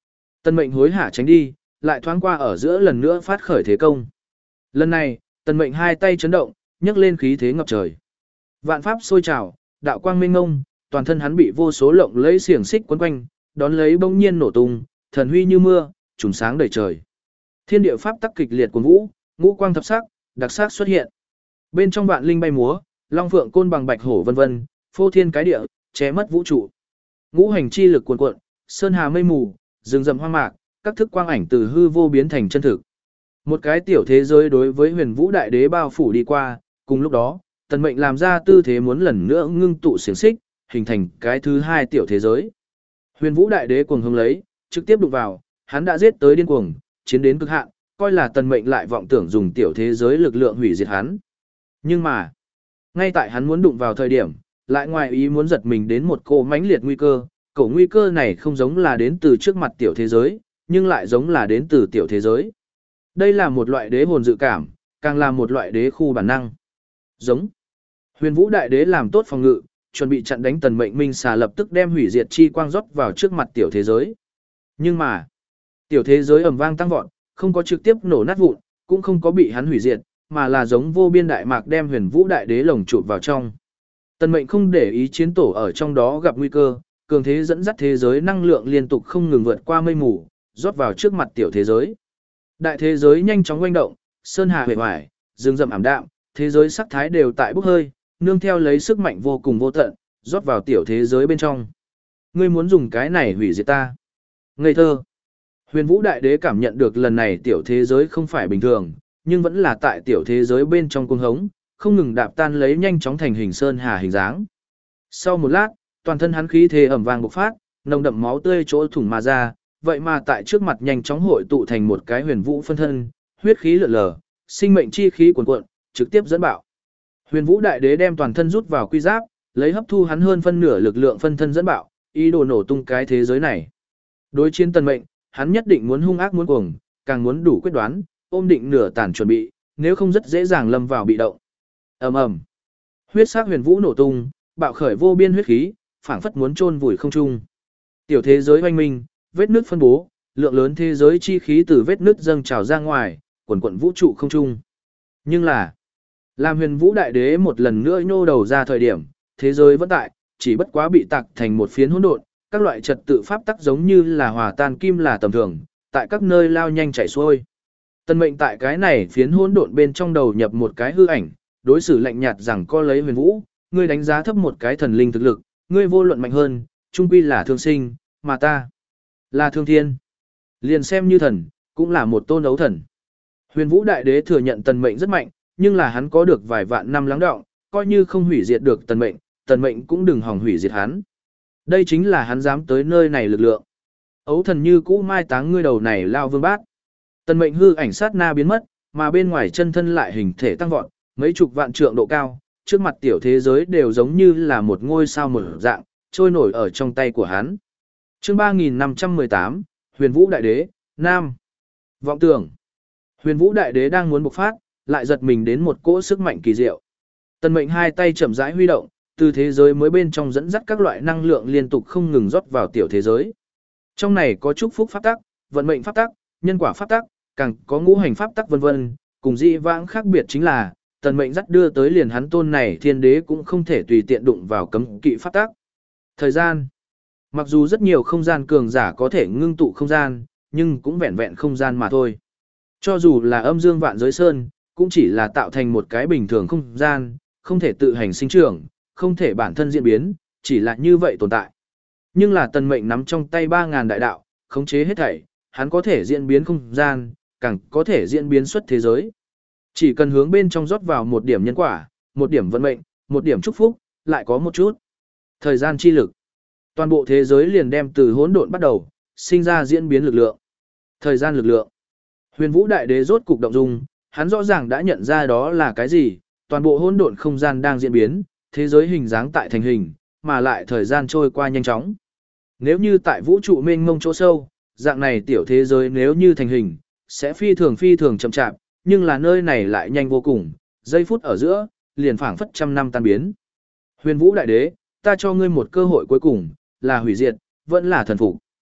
Tần Mệnh hối hả tránh đi, lại thoáng qua ở giữa lần nữa phát khởi thế công. Lần này, Tần Mệnh hai tay chấn động, nhấc lên khí thế ngập trời. Vạn pháp sôi trào, đạo quang minh ngông, toàn thân hắn bị vô số lộng lẫy xiềng xích quấn quanh, đón lấy bỗng nhiên nổ tung, thần huy như mưa, trùng sáng đầy trời. Thiên địa pháp tắc kịch liệt cuồn vũ, ngũ quang thập sắc, đặc sắc xuất hiện. Bên trong vạn linh bay múa, long phượng côn bằng bạch hổ vân vân, phô thiên cái địa, che mất vũ trụ. Ngũ hành chi lực cuồn cuộn, sơn hà mây mù, rừng rậm hoang mạc, các thức quang ảnh từ hư vô biến thành chân thực. Một cái tiểu thế giới đối với Huyền Vũ Đại Đế bao phủ đi qua, cùng lúc đó, Tần Mệnh làm ra tư thế muốn lần nữa ngưng tụ xiển xích, hình thành cái thứ hai tiểu thế giới. Huyền Vũ Đại Đế cuồng hứng lấy, trực tiếp đụng vào, hắn đã giết tới điên cuồng, chiến đến cực hạn, coi là Tần Mệnh lại vọng tưởng dùng tiểu thế giới lực lượng hủy diệt hắn. Nhưng mà, ngay tại hắn muốn đụng vào thời điểm, lại ngoài ý muốn giật mình đến một cô mãnh liệt nguy cơ, cổ nguy cơ này không giống là đến từ trước mặt tiểu thế giới, nhưng lại giống là đến từ tiểu thế giới. Đây là một loại đế hồn dự cảm, càng là một loại đế khu bản năng. Giống. Huyền Vũ Đại Đế làm tốt phòng ngự, chuẩn bị chặn đánh Tần Mệnh Minh xà lập tức đem hủy diệt chi quang rót vào trước mặt tiểu thế giới. Nhưng mà, tiểu thế giới ầm vang tăng vọt, không có trực tiếp nổ nát vụn, cũng không có bị hắn hủy diệt, mà là giống vô biên đại mạc đem Huyền Vũ Đại Đế lồng chụp vào trong. Tần Mệnh không để ý chiến tổ ở trong đó gặp nguy cơ, cường thế dẫn dắt thế giới năng lượng liên tục không ngừng vượt qua mây mù, rót vào trước mặt tiểu thế giới. Đại thế giới nhanh chóng quanh động, sơn hà huệ hoài, rừng rậm ảm đạm, thế giới sắc thái đều tại bốc hơi, nương theo lấy sức mạnh vô cùng vô tận, rót vào tiểu thế giới bên trong. Ngươi muốn dùng cái này hủy diệt ta? Ngây thơ. Huyền Vũ Đại Đế cảm nhận được lần này tiểu thế giới không phải bình thường, nhưng vẫn là tại tiểu thế giới bên trong cung hống, không ngừng đạp tan lấy nhanh chóng thành hình sơn hà hình dáng. Sau một lát, toàn thân hắn khí thế ẩm vàng bộc phát, nồng đậm máu tươi chỗ thủng mà ra, vậy mà tại trước mặt nhanh chóng hội tụ thành một cái huyền vũ phân thân, huyết khí lượn lờ, sinh mệnh chi khí cuồn cuộn, trực tiếp dẫn bạo. Huyền Vũ Đại Đế đem toàn thân rút vào quy giáp, lấy hấp thu hắn hơn phân nửa lực lượng phân thân dẫn bạo, ý đồ nổ tung cái thế giới này. Đối chiến Tần Mệnh, hắn nhất định muốn hung ác muốn cuồng, càng muốn đủ quyết đoán, ôm định nửa tàn chuẩn bị, nếu không rất dễ dàng lâm vào bị động. Ầm ầm. Huyết sắc huyền vũ nổ tung, bạo khởi vô biên huyết khí, phảng phất muốn chôn vùi không trung. Tiểu thế giới hoành minh, vết nứt phân bố, lượng lớn thế giới chi khí từ vết nứt dâng trào ra ngoài, quần quần vũ trụ không trung. Nhưng là, làm Huyền Vũ Đại Đế một lần nữa nhô đầu ra thời điểm, thế giới vẫn tại, chỉ bất quá bị tạc thành một phiến hỗn độn, các loại trật tự pháp tắc giống như là hòa tan kim là tầm thường, tại các nơi lao nhanh chảy xuôi. Tần Mệnh tại cái này phiến hỗn độn bên trong đầu nhập một cái hư ảnh, đối xử lạnh nhạt rằng co lấy Huyền Vũ, ngươi đánh giá thấp một cái thần linh thực lực, ngươi vô luận mạnh hơn, chung quy là thương sinh, mà ta là thương thiên. Liền xem như thần, cũng là một tôn ấu thần. Huyền Vũ Đại Đế thừa nhận Tần Mệnh rất mạnh, nhưng là hắn có được vài vạn năm lắng đọng, coi như không hủy diệt được Tần Mệnh, Tần Mệnh cũng đừng hòng hủy diệt hắn. Đây chính là hắn dám tới nơi này lực lượng. Ấu thần như cũ mai táng ngươi đầu này lao vương bát. Tần Mệnh hư ảnh sát na biến mất, mà bên ngoài chân thân lại hình thể tăng vọt, mấy chục vạn trượng độ cao, trước mặt tiểu thế giới đều giống như là một ngôi sao mở dạng, trôi nổi ở trong tay của hắn. Chương ba nghìn năm trăm mười tám, Huyền Vũ Đại Đế, Nam. Vọng tưởng. Huyền Vũ Đại Đế đang muốn bộc phát, lại giật mình đến một cỗ sức mạnh kỳ diệu. Tần Mệnh hai tay chậm rãi huy động, từ thế giới mới bên trong dẫn dắt các loại năng lượng liên tục không ngừng rót vào tiểu thế giới. Trong này có chúc phúc pháp tắc, vận mệnh pháp tắc, nhân quả pháp tắc, càng có ngũ hành pháp tắc vân vân, cùng dị vãng khác biệt chính là, Tần Mệnh dắt đưa tới liền hắn tôn này thiên đế cũng không thể tùy tiện đụng vào cấm kỵ pháp tắc. Thời gian. Mặc dù rất nhiều không gian cường giả có thể ngưng tụ không gian, nhưng cũng vẹn vẹn không gian mà thôi. Cho dù là âm dương vạn giới sơn, cũng chỉ là tạo thành một cái bình thường không gian, không thể tự hành sinh trưởng, không thể bản thân diễn biến, chỉ là như vậy tồn tại. Nhưng là Tần Mệnh nắm trong tay ba ngàn đại đạo, khống chế hết thảy, hắn có thể diễn biến không gian, càng có thể diễn biến xuất thế giới. Chỉ cần hướng bên trong rót vào một điểm nhân quả, một điểm vận mệnh, một điểm chúc phúc, lại có một chút thời gian chi lực. Toàn bộ thế giới liền đem từ hỗn độn bắt đầu, sinh ra diễn biến lực lượng. Thời gian lực lượng. Huyền Vũ Đại Đế rốt cục động dung, hắn rõ ràng đã nhận ra đó là cái gì, toàn bộ hỗn độn không gian đang diễn biến, thế giới hình dáng tại thành hình, mà lại thời gian trôi qua nhanh chóng. Nếu như tại vũ trụ mênh mông chỗ sâu, dạng này tiểu thế giới nếu như thành hình, sẽ phi thường phi thường chậm chạp, nhưng là nơi này lại nhanh vô cùng, giây phút ở giữa, liền phảng phất trăm năm tan biến. Huyền Vũ Đại Đế, ta cho ngươi một cơ hội cuối cùng, là hủy diệt, vẫn là thần phục.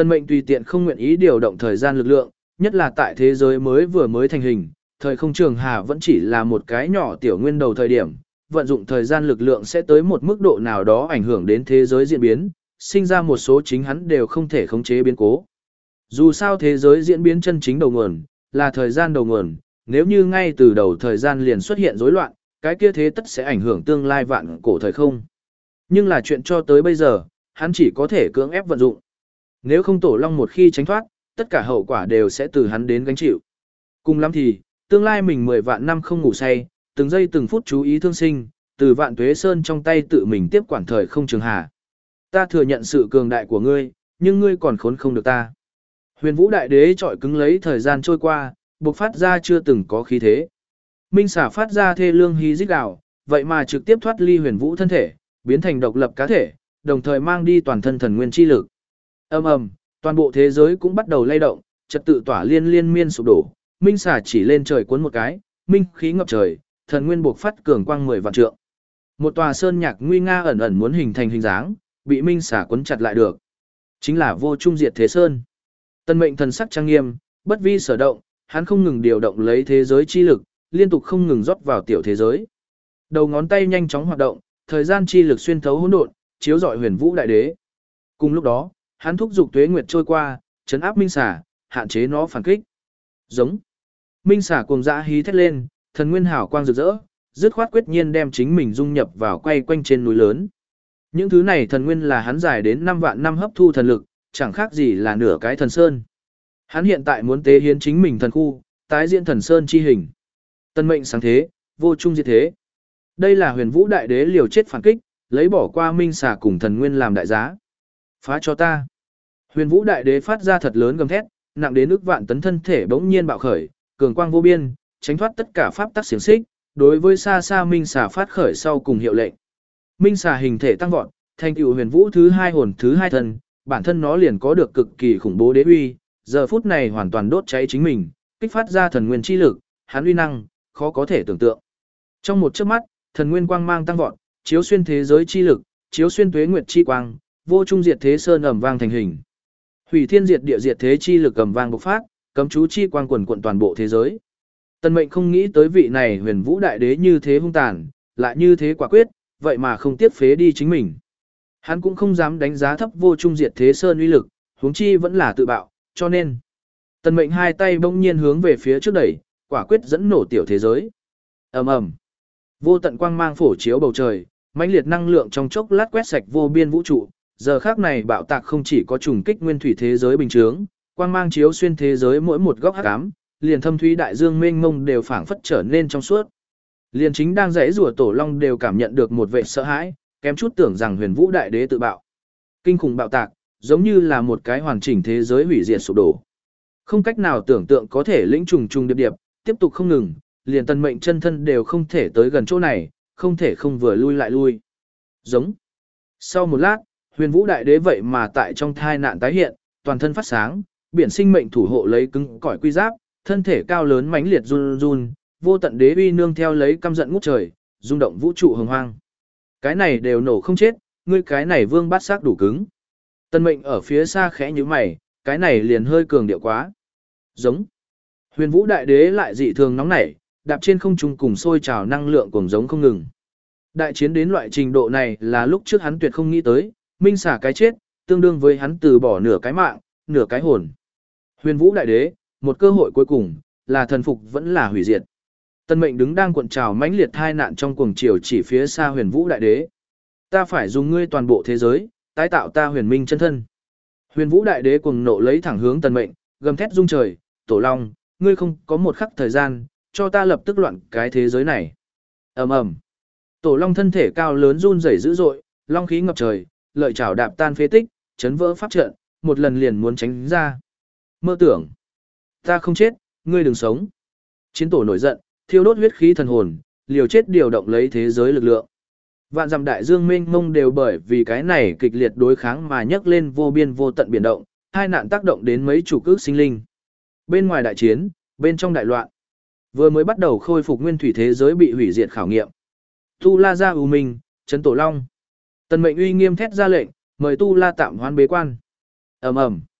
Tân mệnh tùy tiện không nguyện ý điều động thời gian lực lượng, nhất là tại thế giới mới vừa mới thành hình, thời không trường hà vẫn chỉ là một cái nhỏ tiểu nguyên đầu thời điểm, vận dụng thời gian lực lượng sẽ tới một mức độ nào đó ảnh hưởng đến thế giới diễn biến, sinh ra một số chính hắn đều không thể khống chế biến cố. Dù sao thế giới diễn biến chân chính đầu nguồn, là thời gian đầu nguồn, nếu như ngay từ đầu thời gian liền xuất hiện rối loạn, cái kia thế tất sẽ ảnh hưởng tương lai vạn cổ thời không. Nhưng là chuyện cho tới bây giờ, hắn chỉ có thể cưỡng ép vận dụng. Nếu không Tổ Long một khi tránh thoát, tất cả hậu quả đều sẽ từ hắn đến gánh chịu. Cùng lắm thì, tương lai mình mười vạn năm không ngủ say, từng giây từng phút chú ý thương sinh, từ Vạn Tuế Sơn trong tay tự mình tiếp quản thời không trường hà. Ta thừa nhận sự cường đại của ngươi, nhưng ngươi còn khốn không được ta. Huyền Vũ Đại Đế trọi cứng lấy thời gian trôi qua, bộc phát ra chưa từng có khí thế. Minh xả phát ra thê lương hí rít gào, vậy mà trực tiếp thoát ly Huyền Vũ thân thể, biến thành độc lập cá thể, đồng thời mang đi toàn thân thần nguyên chi lực. Ầm ầm, toàn bộ thế giới cũng bắt đầu lay động, trật tự tỏa liên liên miên sụp đổ. Minh xả chỉ lên trời cuốn một cái, minh khí ngập trời, thần nguyên bộc phát cường quang mười vạn trượng. Một tòa sơn nhạc nguy nga ẩn ẩn muốn hình thành hình dáng, bị minh xả cuốn chặt lại được. Chính là Vô Trung Diệt Thế Sơn. Tân mệnh thần sắc trang nghiêm, bất vi sở động, hắn không ngừng điều động lấy thế giới chi lực, liên tục không ngừng rót vào tiểu thế giới. Đầu ngón tay nhanh chóng hoạt động, thời gian chi lực xuyên thấu hỗn độn, chiếu rọi Huyền Vũ Đại Đế. Cùng lúc đó, hắn thúc giục tuế nguyệt trôi qua, trấn áp minh xả, hạn chế nó phản kích. Giống. Minh xả cuồng dã hí thét lên, thần nguyên hào quang rực rỡ, dứt khoát quyết nhiên đem chính mình dung nhập vào quay quanh trên núi lớn. Những thứ này thần nguyên là hắn dài đến năm vạn năm hấp thu thần lực, chẳng khác gì là nửa cái thần sơn. Hắn hiện tại muốn tế hiến chính mình thần khu, tái diễn thần sơn chi hình. Tân mệnh sáng thế, vô trung diệt thế. Đây là Huyền Vũ Đại Đế liều chết phản kích, lấy bỏ qua minh xà cùng thần nguyên làm đại giá. Phá cho ta. Huyền Vũ Đại Đế phát ra thật lớn gầm thét, nặng đến ức vạn tấn thân thể bỗng nhiên bạo khởi, cường quang vô biên, tránh thoát tất cả pháp tắc xiển xích, đối với xa xa minh xà phát khởi sau cùng hiệu lệnh. Minh xà hình thể tăng vọt, thành tựu Huyền Vũ thứ hai hồn thứ hai thần, bản thân nó liền có được cực kỳ khủng bố đế uy, giờ phút này hoàn toàn đốt cháy chính mình, kích phát ra thần nguyên chi lực, hắn uy năng khó có thể tưởng tượng. Trong một chớp mắt, thần nguyên quang mang tăng vọt, chiếu xuyên thế giới chi lực, chiếu xuyên tuế nguyệt chi quang, vô trung diệt thế sơn ầm vang thành hình. Hủy thiên diệt địa diệt thế chi lực ầm vang bộc phát, cấm chú chi quang quần quần toàn bộ thế giới. Tần Mệnh không nghĩ tới vị này Huyền Vũ Đại Đế như thế hung tàn, lại như thế quả quyết, vậy mà không tiếc phế đi chính mình. Hắn cũng không dám đánh giá thấp vô trung diệt thế sơn uy lực, huống chi vẫn là tự bạo, cho nên Tần Mệnh hai tay bỗng nhiên hướng về phía trước đẩy, quả quyết dẫn nổ tiểu thế giới. Ầm ầm. Vô tận quang mang phổ chiếu bầu trời, mãnh liệt năng lượng trong chốc lát quét sạch vô biên vũ trụ, giờ khắc này bạo tạc không chỉ có trùng kích nguyên thủy thế giới bình thường, quang mang chiếu xuyên thế giới mỗi một góc hắc ám, liền thâm thúy đại dương mênh mông đều phảng phất trở nên trong suốt. Liền chính đang rẽ rùa Tổ Long đều cảm nhận được một vẻ sợ hãi, kém chút tưởng rằng Huyền Vũ Đại Đế tự bạo. Kinh khủng bạo tạc, giống như là một cái hoàn chỉnh thế giới hủy diệt sụp đổ. Không cách nào tưởng tượng có thể lĩnh trùng trùng điệp điệp, tiếp tục không ngừng, liền Tần Mệnh chân thân đều không thể tới gần chỗ này, không thể không vừa lui lại lui. Giống. Sau một lát, Huyền Vũ Đại Đế vậy mà tại trong thai nạn tái hiện, toàn thân phát sáng, biển sinh mệnh thủ hộ lấy cứng cỏi quy giáp, thân thể cao lớn mãnh liệt run run, vô tận đế uy nương theo lấy căm giận ngút trời, rung động vũ trụ hồng hoang. Cái này đều nổ không chết, ngươi cái này vương bát xác đủ cứng. Tần Mệnh ở phía xa khẽ nhíu mày, cái này liền hơi cường điệu quá. Giống. Huyền Vũ Đại Đế lại dị thường nóng nảy, đạp trên không trung cùng sôi trào năng lượng cùng giống không ngừng. Đại chiến đến loại trình độ này là lúc trước hắn tuyệt không nghĩ tới, minh xả cái chết, tương đương với hắn từ bỏ nửa cái mạng, nửa cái hồn. Huyền Vũ Đại Đế, một cơ hội cuối cùng, là thần phục vẫn là hủy diệt. Tần Mệnh đứng đang cuộn trào mãnh liệt hai nạn trong cuồng chiều chỉ phía xa Huyền Vũ Đại Đế. Ta phải dùng ngươi toàn bộ thế giới, tái tạo ta huyền minh chân thân. Huyền Vũ Đại Đế cuồng nộ lấy thẳng hướng Tần Mệnh, gầm thét rung trời, Tổ Long, ngươi không có một khắc thời gian, cho ta lập tức loạn cái thế giới này. Ầm ầm. Tổ Long thân thể cao lớn run rẩy dữ dội, long khí ngập trời, lợi chảo đạp tan phế tích, chấn vỡ pháp trận, một lần liền muốn tránh ra. Mơ tưởng, ta không chết, ngươi đừng sống. Chiến tổ nổi giận, thiêu đốt huyết khí thần hồn, liều chết điều động lấy thế giới lực lượng. Vạn dặm đại dương mênh mông đều bởi vì cái này kịch liệt đối kháng mà nhấc lên vô biên vô tận biển động, hai nạn tác động đến mấy chủ cước sinh linh. Bên ngoài đại chiến, bên trong đại loạn. Vừa mới bắt đầu khôi phục nguyên thủy thế giới bị hủy diệt khảo nghiệm. Tu La ra ưu minh, trấn Tổ Long. Tần Mệnh uy nghiêm thét ra lệnh, mời Tu La tạm hoãn bế quan. Ầm ầm.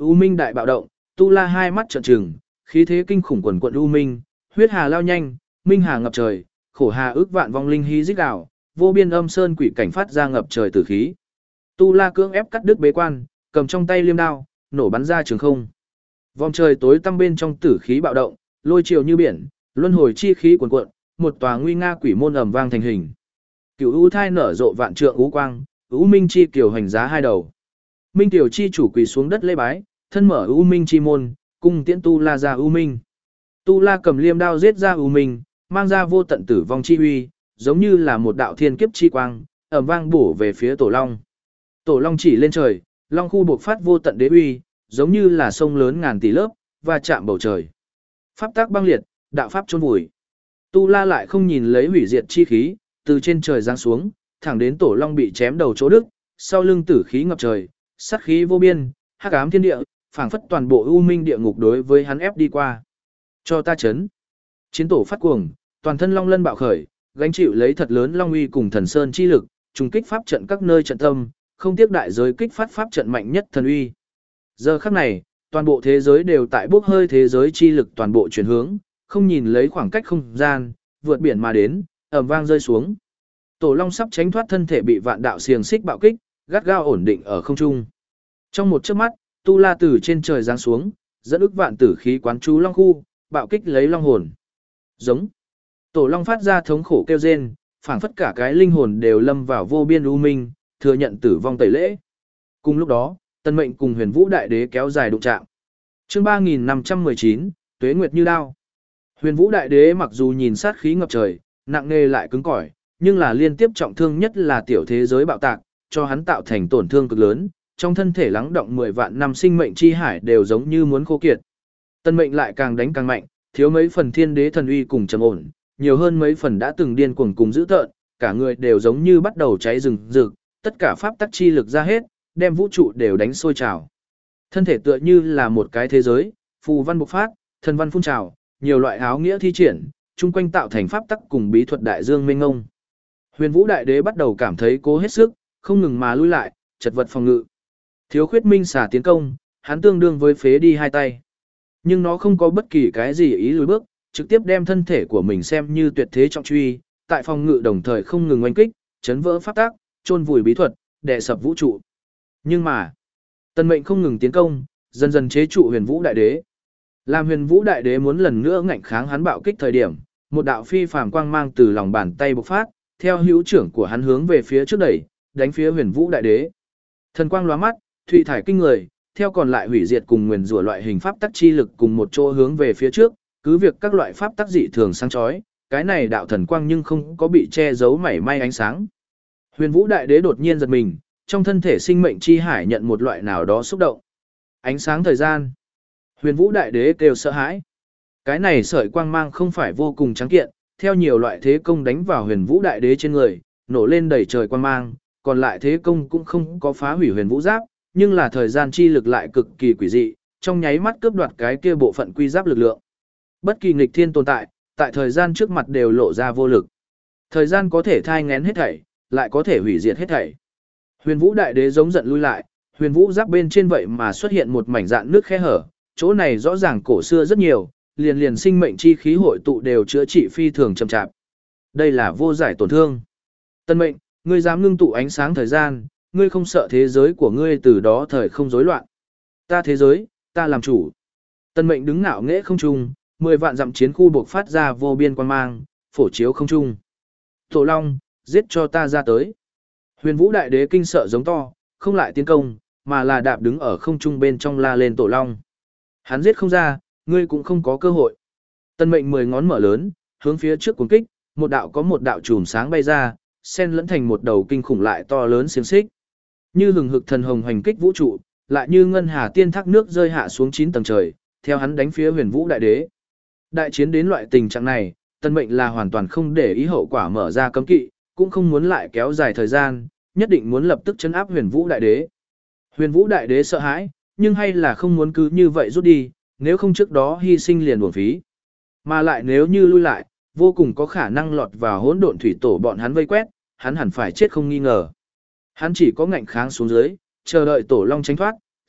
U Minh đại bạo động, Tu La hai mắt trợn trừng, khí thế kinh khủng quần quận U Minh, huyết hà lao nhanh, minh hà ngập trời, khổ hà ước vạn vong linh hí rít gào, vô biên âm sơn quỷ cảnh phát ra ngập trời tử khí. Tu La cưỡng ép cắt đứt bế quan, cầm trong tay liêm đao, nổ bắn ra trường không. Vòng trời tối tăm bên trong tử khí bạo động, lôi chiều như biển, luân hồi chi khí cuồn cuộn, một tòa nguy nga quỷ môn ầm vang thành hình. Cửu U thai nở rộ vạn trượng u quang, U Minh chi kiều hành giá hai đầu. Minh tiểu chi chủ quỳ xuống đất lễ bái, thân mở U Minh chi môn, cung tiễn Tu La ra U Minh. Tu La cầm liêm đao giết ra U Minh, mang ra vô tận tử vong chi uy, giống như là một đạo thiên kiếp chi quang, ầm vang bổ về phía Tổ Long. Tổ Long chỉ lên trời, Long khu buộc phát vô tận đế uy, giống như là sông lớn ngàn tỷ lớp, và chạm bầu trời. Pháp tác băng liệt, đạo pháp chôn vùi. Tu La lại không nhìn lấy hủy diệt chi khí, từ trên trời giáng xuống, thẳng đến Tổ Long bị chém đầu chỗ đức, sau lưng tử khí ngập trời, sát khí vô biên, hắc ám thiên địa, phảng phất toàn bộ u minh địa ngục đối với hắn ép đi qua. Cho ta chấn. Chiến tổ phát cuồng, toàn thân long lân bạo khởi, gánh chịu lấy thật lớn long uy cùng thần sơn chi lực, trùng kích pháp trận các nơi trận tâm, không tiếc đại giới kích phát pháp trận mạnh nhất thần uy. Giờ khắc này, toàn bộ thế giới đều tại bốc hơi thế giới chi lực toàn bộ chuyển hướng, không nhìn lấy khoảng cách không gian, vượt biển mà đến, ầm vang rơi xuống. Tổ Long sắp tránh thoát thân thể bị vạn đạo xiềng xích bạo kích, gắt gao ổn định ở không trung. Trong một chớp mắt, Tu La từ trên trời giáng xuống, dẫn ức vạn tử khí quán chú long khu, bạo kích lấy long hồn. Giống. Tổ Long phát ra thống khổ kêu rên, phảng phất cả cái linh hồn đều lâm vào vô biên u minh, thừa nhận tử vong tẩy lễ. Cùng lúc đó, Tân Mệnh cùng Huyền Vũ Đại Đế kéo dài đụng chạm. Chương ba nghìn năm trăm mười chín, Tuế Nguyệt như đao. Huyền Vũ Đại Đế mặc dù nhìn sát khí ngập trời, nặng nề lại cứng cỏi, nhưng là liên tiếp trọng thương nhất là tiểu thế giới bạo tạc, cho hắn tạo thành tổn thương cực lớn, trong thân thể lắng động mười vạn năm sinh mệnh chi hải đều giống như muốn khô kiệt. Tân Mệnh lại càng đánh càng mạnh, thiếu mấy phần thiên đế thần uy cùng trầm ổn, nhiều hơn mấy phần đã từng điên cuồng cùng dữ tợn, cả người đều giống như bắt đầu cháy rừng rực, tất cả pháp tắc chi lực ra hết, đem vũ trụ đều đánh sôi trào. Thân thể tựa như là một cái thế giới, phù văn bộc phát, thần văn phun trào, nhiều loại áo nghĩa thi triển, chung quanh tạo thành pháp tắc cùng bí thuật đại dương mênh ngông. Huyền Vũ Đại Đế bắt đầu cảm thấy cố hết sức, không ngừng mà lui lại, chật vật phòng ngự. Thiếu khuyết minh xả tiến công, hắn tương đương với phế đi hai tay. Nhưng nó không có bất kỳ cái gì ý lùi bước, trực tiếp đem thân thể của mình xem như tuyệt thế trọng truy, tại phòng ngự đồng thời không ngừng oanh kích, chấn vỡ pháp tắc, chôn vùi bí thuật, đè sập vũ trụ. Nhưng mà, Tân Mệnh không ngừng tiến công, dần dần chế trụ Huyền Vũ Đại Đế. Làm Huyền Vũ Đại Đế muốn lần nữa ngạnh kháng hắn bạo kích thời điểm, một đạo phi phàm quang mang từ lòng bàn tay bộc phát, theo hữu trưởng của hắn hướng về phía trước đẩy, đánh phía Huyền Vũ Đại Đế. Thần quang lóa mắt, thủy thải kinh người, theo còn lại hủy diệt cùng nguyền rủa loại hình pháp tắc chi lực cùng một chỗ hướng về phía trước, cứ việc các loại pháp tắc dị thường sáng chói, cái này đạo thần quang nhưng không có bị che giấu mảy may ánh sáng. Huyền Vũ Đại Đế đột nhiên giật mình, trong thân thể sinh mệnh chi hải nhận một loại nào đó xúc động. Ánh sáng thời gian. Huyền Vũ Đại Đế kêu sợ hãi. Cái này sợi quang mang không phải vô cùng trắng kiện, theo nhiều loại thế công đánh vào Huyền Vũ Đại Đế trên người, nổ lên đầy trời quang mang, còn lại thế công cũng không có phá hủy Huyền Vũ Giáp, nhưng là thời gian chi lực lại cực kỳ quỷ dị, trong nháy mắt cướp đoạt cái kia bộ phận quy giáp lực lượng. Bất kỳ nghịch thiên tồn tại, tại thời gian trước mặt đều lộ ra vô lực. Thời gian có thể thai nghén hết thảy, lại có thể hủy diệt hết thảy. Huyền Vũ Đại Đế giống giận lui lại, Huyền Vũ Giáp bên trên vậy mà xuất hiện một mảnh dạn nước khe hở, chỗ này rõ ràng cổ xưa rất nhiều, liền liền sinh mệnh chi khí hội tụ đều chữa trị phi thường chậm chạp. Đây là vô giải tổn thương. Tân Mệnh, ngươi dám ngưng tụ ánh sáng thời gian, ngươi không sợ thế giới của ngươi từ đó thời không rối loạn. Ta thế giới, ta làm chủ. Tân Mệnh đứng ngạo nghễ không trung, mười vạn dặm chiến khu buộc phát ra vô biên quang mang, phổ chiếu không trung. Tổ Long, giết cho ta ra tới. Huyền Vũ Đại Đế kinh sợ giống to, không lại tiến công, mà là đạp đứng ở không trung bên trong la lên Tổ Long. Hắn giết không ra, ngươi cũng không có cơ hội. Tân Mệnh mười ngón mở lớn, hướng phía trước cuốn kích, một đạo có một đạo chùm sáng bay ra, xen lẫn thành một đầu kinh khủng lại to lớn xiềng xích. Như hừng hực thần hồng hoành kích vũ trụ, lại như ngân hà tiên thác nước rơi hạ xuống chín tầng trời, theo hắn đánh phía Huyền Vũ Đại Đế. Đại chiến đến loại tình trạng này, Tân Mệnh là hoàn toàn không để ý hậu quả mở ra cấm kỵ, cũng không muốn lại kéo dài thời gian, nhất định muốn lập tức chấn áp Huyền Vũ Đại Đế. Huyền Vũ Đại Đế sợ hãi, nhưng hay là không muốn cứ như vậy rút đi, nếu không trước đó hy sinh liền uổng phí. Mà lại nếu như lui lại, vô cùng có khả năng lọt vào hỗn độn thủy tổ bọn hắn vây quét, hắn hẳn phải chết không nghi ngờ. Hắn chỉ có ngạnh kháng xuống dưới, chờ đợi Tổ Long tránh thoát,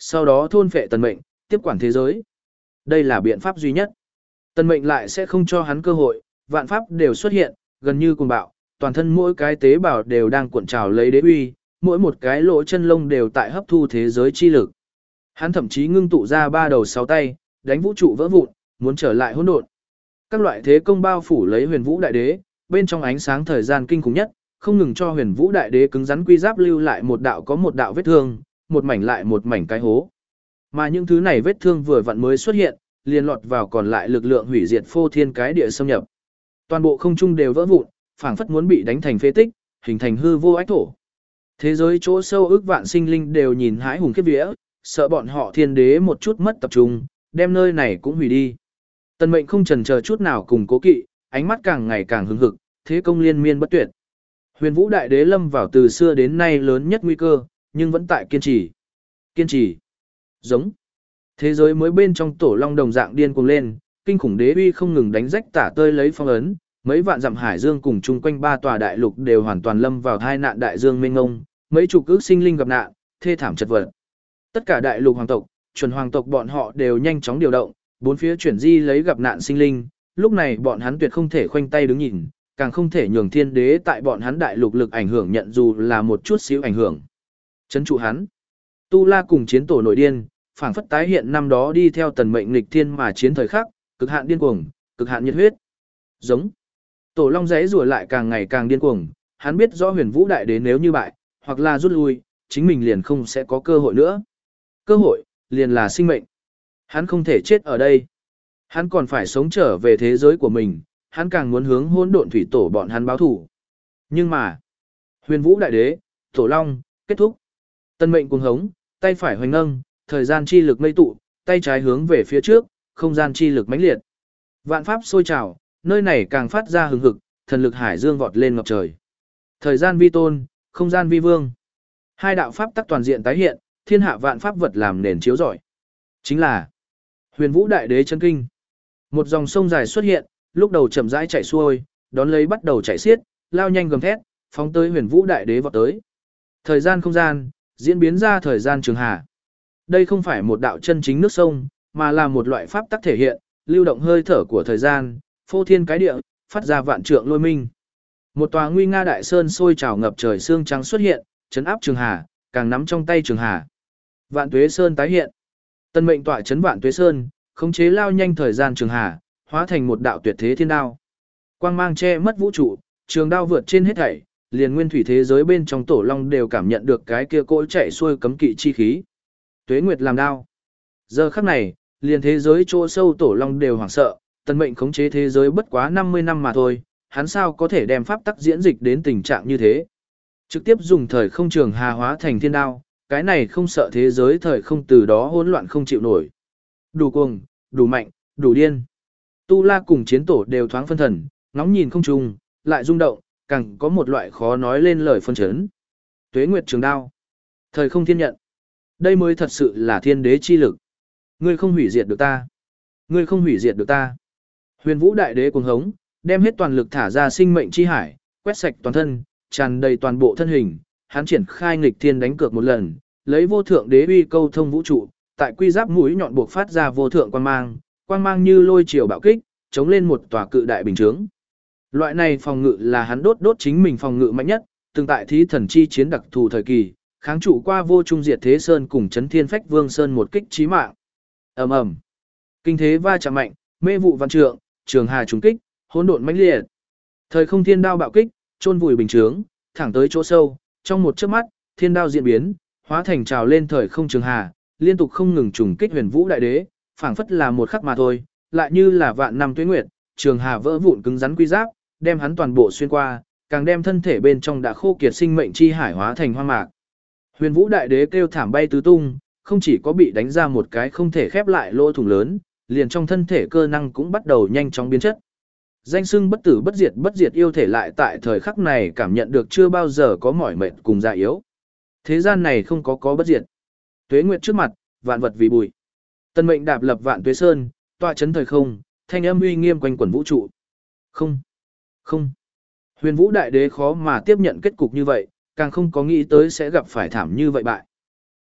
sau đó thôn phệ tần mệnh, tiếp quản thế giới. Đây là biện pháp duy nhất. Tần mệnh lại sẽ không cho hắn cơ hội, vạn pháp đều xuất hiện, gần như cuồng bạo, toàn thân mỗi cái tế bào đều đang cuộn trào lấy đế uy, mỗi một cái lỗ chân lông đều tại hấp thu thế giới chi lực. Hắn thậm chí ngưng tụ ra ba đầu sáu tay, đánh vũ trụ vỡ vụn, muốn trở lại hỗn độn. Các loại thế công bao phủ lấy Huyền Vũ Đại Đế, bên trong ánh sáng thời gian kinh khủng nhất, không ngừng cho Huyền Vũ Đại Đế cứng rắn quy giáp lưu lại một đạo có một đạo vết thương, một mảnh lại một mảnh cái hố. Mà những thứ này vết thương vừa vặn mới xuất hiện, liền lọt vào còn lại lực lượng hủy diệt phô thiên cái địa xâm nhập. Toàn bộ không trung đều vỡ vụn, phảng phất muốn bị đánh thành phế tích, hình thành hư vô ách thổ. Thế giới chỗ sâu ước vạn sinh linh đều nhìn hãi hùng khiếp vía, sợ bọn họ thiên đế một chút mất tập trung, đem nơi này cũng hủy đi. Tần Mệnh không chần chờ chút nào cùng cố kỵ, ánh mắt càng ngày càng hứng hực, thế công liên miên bất tuyệt. Huyền Vũ Đại Đế lâm vào từ xưa đến nay lớn nhất nguy cơ, nhưng vẫn tại kiên trì. Kiên trì. Giống. Thế giới mới bên trong tổ long đồng dạng điên cuồng lên, kinh khủng đế uy không ngừng đánh rách tả tơi lấy phong ấn, mấy vạn dặm hải dương cùng chung quanh ba tòa đại lục đều hoàn toàn lâm vào tai nạn đại dương mênh mông, mấy chục ước sinh linh gặp nạn, thê thảm chật vật. Tất cả đại lục hoàng tộc, chuẩn hoàng tộc bọn họ đều nhanh chóng điều động, bốn phía chuyển di lấy gặp nạn sinh linh, lúc này bọn hắn tuyệt không thể khoanh tay đứng nhìn, càng không thể nhường thiên đế tại bọn hắn đại lục lực ảnh hưởng nhận dù là một chút xíu ảnh hưởng. Chấn trụ hắn. Tu La cùng chiến tổ nội điên, phảng phất tái hiện năm đó đi theo tần mệnh nghịch thiên mà chiến thời khắc, cực hạn điên cuồng, cực hạn nhiệt huyết. Giống. Tổ Long giấy rùa lại càng ngày càng điên cuồng, hắn biết rõ Huyền Vũ Đại Đế nếu như bại, hoặc là rút lui, chính mình liền không sẽ có cơ hội nữa. Cơ hội, liền là sinh mệnh. Hắn không thể chết ở đây. Hắn còn phải sống trở về thế giới của mình, hắn càng muốn hướng hỗn độn thủy tổ bọn hắn báo thủ. Nhưng mà, Huyền Vũ Đại Đế, Tổ Long, kết thúc. Tân mệnh cuồng hống, tay phải hoành nâng, thời gian chi lực mây tụ, tay trái hướng về phía trước, không gian chi lực mãnh liệt. Vạn pháp sôi trào, nơi này càng phát ra hừng hực, thần lực hải dương vọt lên ngập trời. Thời gian vi tôn, không gian vi vương. Hai đạo pháp tắc toàn diện tái hiện, thiên hạ vạn pháp vật làm nền chiếu rọi. Chính là Huyền Vũ Đại Đế chân kinh. Một dòng sông dài xuất hiện, lúc đầu chậm rãi chảy xuôi, đón lấy bắt đầu chảy xiết, lao nhanh gầm thét, phóng tới Huyền Vũ Đại Đế vọt tới. Thời gian không gian, diễn biến ra thời gian trường hà. Đây không phải một đạo chân chính nước sông, mà là một loại pháp tắc thể hiện, lưu động hơi thở của thời gian, phô thiên cái địa, phát ra vạn trượng lôi minh. Một tòa nguy nga đại sơn sôi trào ngập trời xương trắng xuất hiện, chấn áp trường hà, càng nắm trong tay trường hà. Vạn Tuế Sơn tái hiện. Tân mệnh tọa chấn Vạn Tuế Sơn, khống chế lao nhanh thời gian trường hà, hóa thành một đạo tuyệt thế thiên đao. Quang mang che mất vũ trụ, trường đao vượt trên hết thảy, liền nguyên thủy thế giới bên trong tổ long đều cảm nhận được cái kia cỗ chạy xuôi cấm kỵ chi khí. Tuế Nguyệt làm đao. Giờ khắc này, liền thế giới chỗ sâu tổ long đều hoảng sợ, tân mệnh khống chế thế giới bất quá năm mươi năm mà thôi, hắn sao có thể đem pháp tắc diễn dịch đến tình trạng như thế. Trực tiếp dùng thời không trường hà hóa thành thiên đao, cái này không sợ thế giới thời không từ đó hỗn loạn không chịu nổi. Đủ cuồng, đủ mạnh, đủ điên. Tu La cùng chiến tổ đều thoáng phân thần, ngóng nhìn không trùng, lại rung động, càng có một loại khó nói lên lời phân chấn. Tuế Nguyệt trường đao. Thời không thiên nhận. Đây mới thật sự là thiên đế chi lực. Ngươi không hủy diệt được ta. Ngươi không hủy diệt được ta. Huyền Vũ Đại Đế cuồng hống, đem hết toàn lực thả ra sinh mệnh chi hải, quét sạch toàn thân, tràn đầy toàn bộ thân hình, hắn triển khai nghịch thiên đánh cược một lần, lấy vô thượng đế uy câu thông vũ trụ, tại quy giáp mũi nhọn buộc phát ra vô thượng quang mang, quang mang như lôi triều bạo kích, chống lên một tòa cự đại bình chướng. Loại này phòng ngự là hắn đốt đốt chính mình phòng ngự mạnh nhất, từng tại thí thần chi chiến đặc thù thời kỳ, kháng trụ qua vô trung diệt thế sơn cùng chấn thiên phách vương sơn một kích chí mạng. Ầm ầm, kinh thế va chạm mạnh, mê vụ văn trượng, trường hà trùng kích, hỗn độn mãnh liệt. Thời không thiên đao bạo kích, chôn vùi bình chướng, thẳng tới chỗ sâu, trong một chớp mắt, thiên đao diễn biến, hóa thành trào lên thời không trường hà, liên tục không ngừng trùng kích Huyền Vũ Đại Đế, phảng phất là một khắc mà thôi, lại như là vạn năm tuế nguyệt, trường hà vỡ vụn cứng rắn quy giáp, đem hắn toàn bộ xuyên qua, càng đem thân thể bên trong đã khô kiệt sinh mệnh chi hải hóa thành hoang mạc. Huyền Vũ Đại Đế kêu thảm bay tứ tung, không chỉ có bị đánh ra một cái không thể khép lại lỗ thủng lớn, liền trong thân thể cơ năng cũng bắt đầu nhanh chóng biến chất. Danh xưng bất tử bất diệt bất diệt yêu thể lại tại thời khắc này cảm nhận được chưa bao giờ có mỏi mệt cùng già yếu. Thế gian này không có có bất diệt. Tuế Nguyệt trước mặt, vạn vật vì bụi. Tân mệnh đạp lập Vạn Tuế Sơn, tọa chấn thời không, thanh âm uy nghiêm quanh quẩn vũ trụ. Không, không. Huyền Vũ Đại Đế khó mà tiếp nhận kết cục như vậy, càng không có nghĩ tới sẽ gặp phải thảm như vậy bại.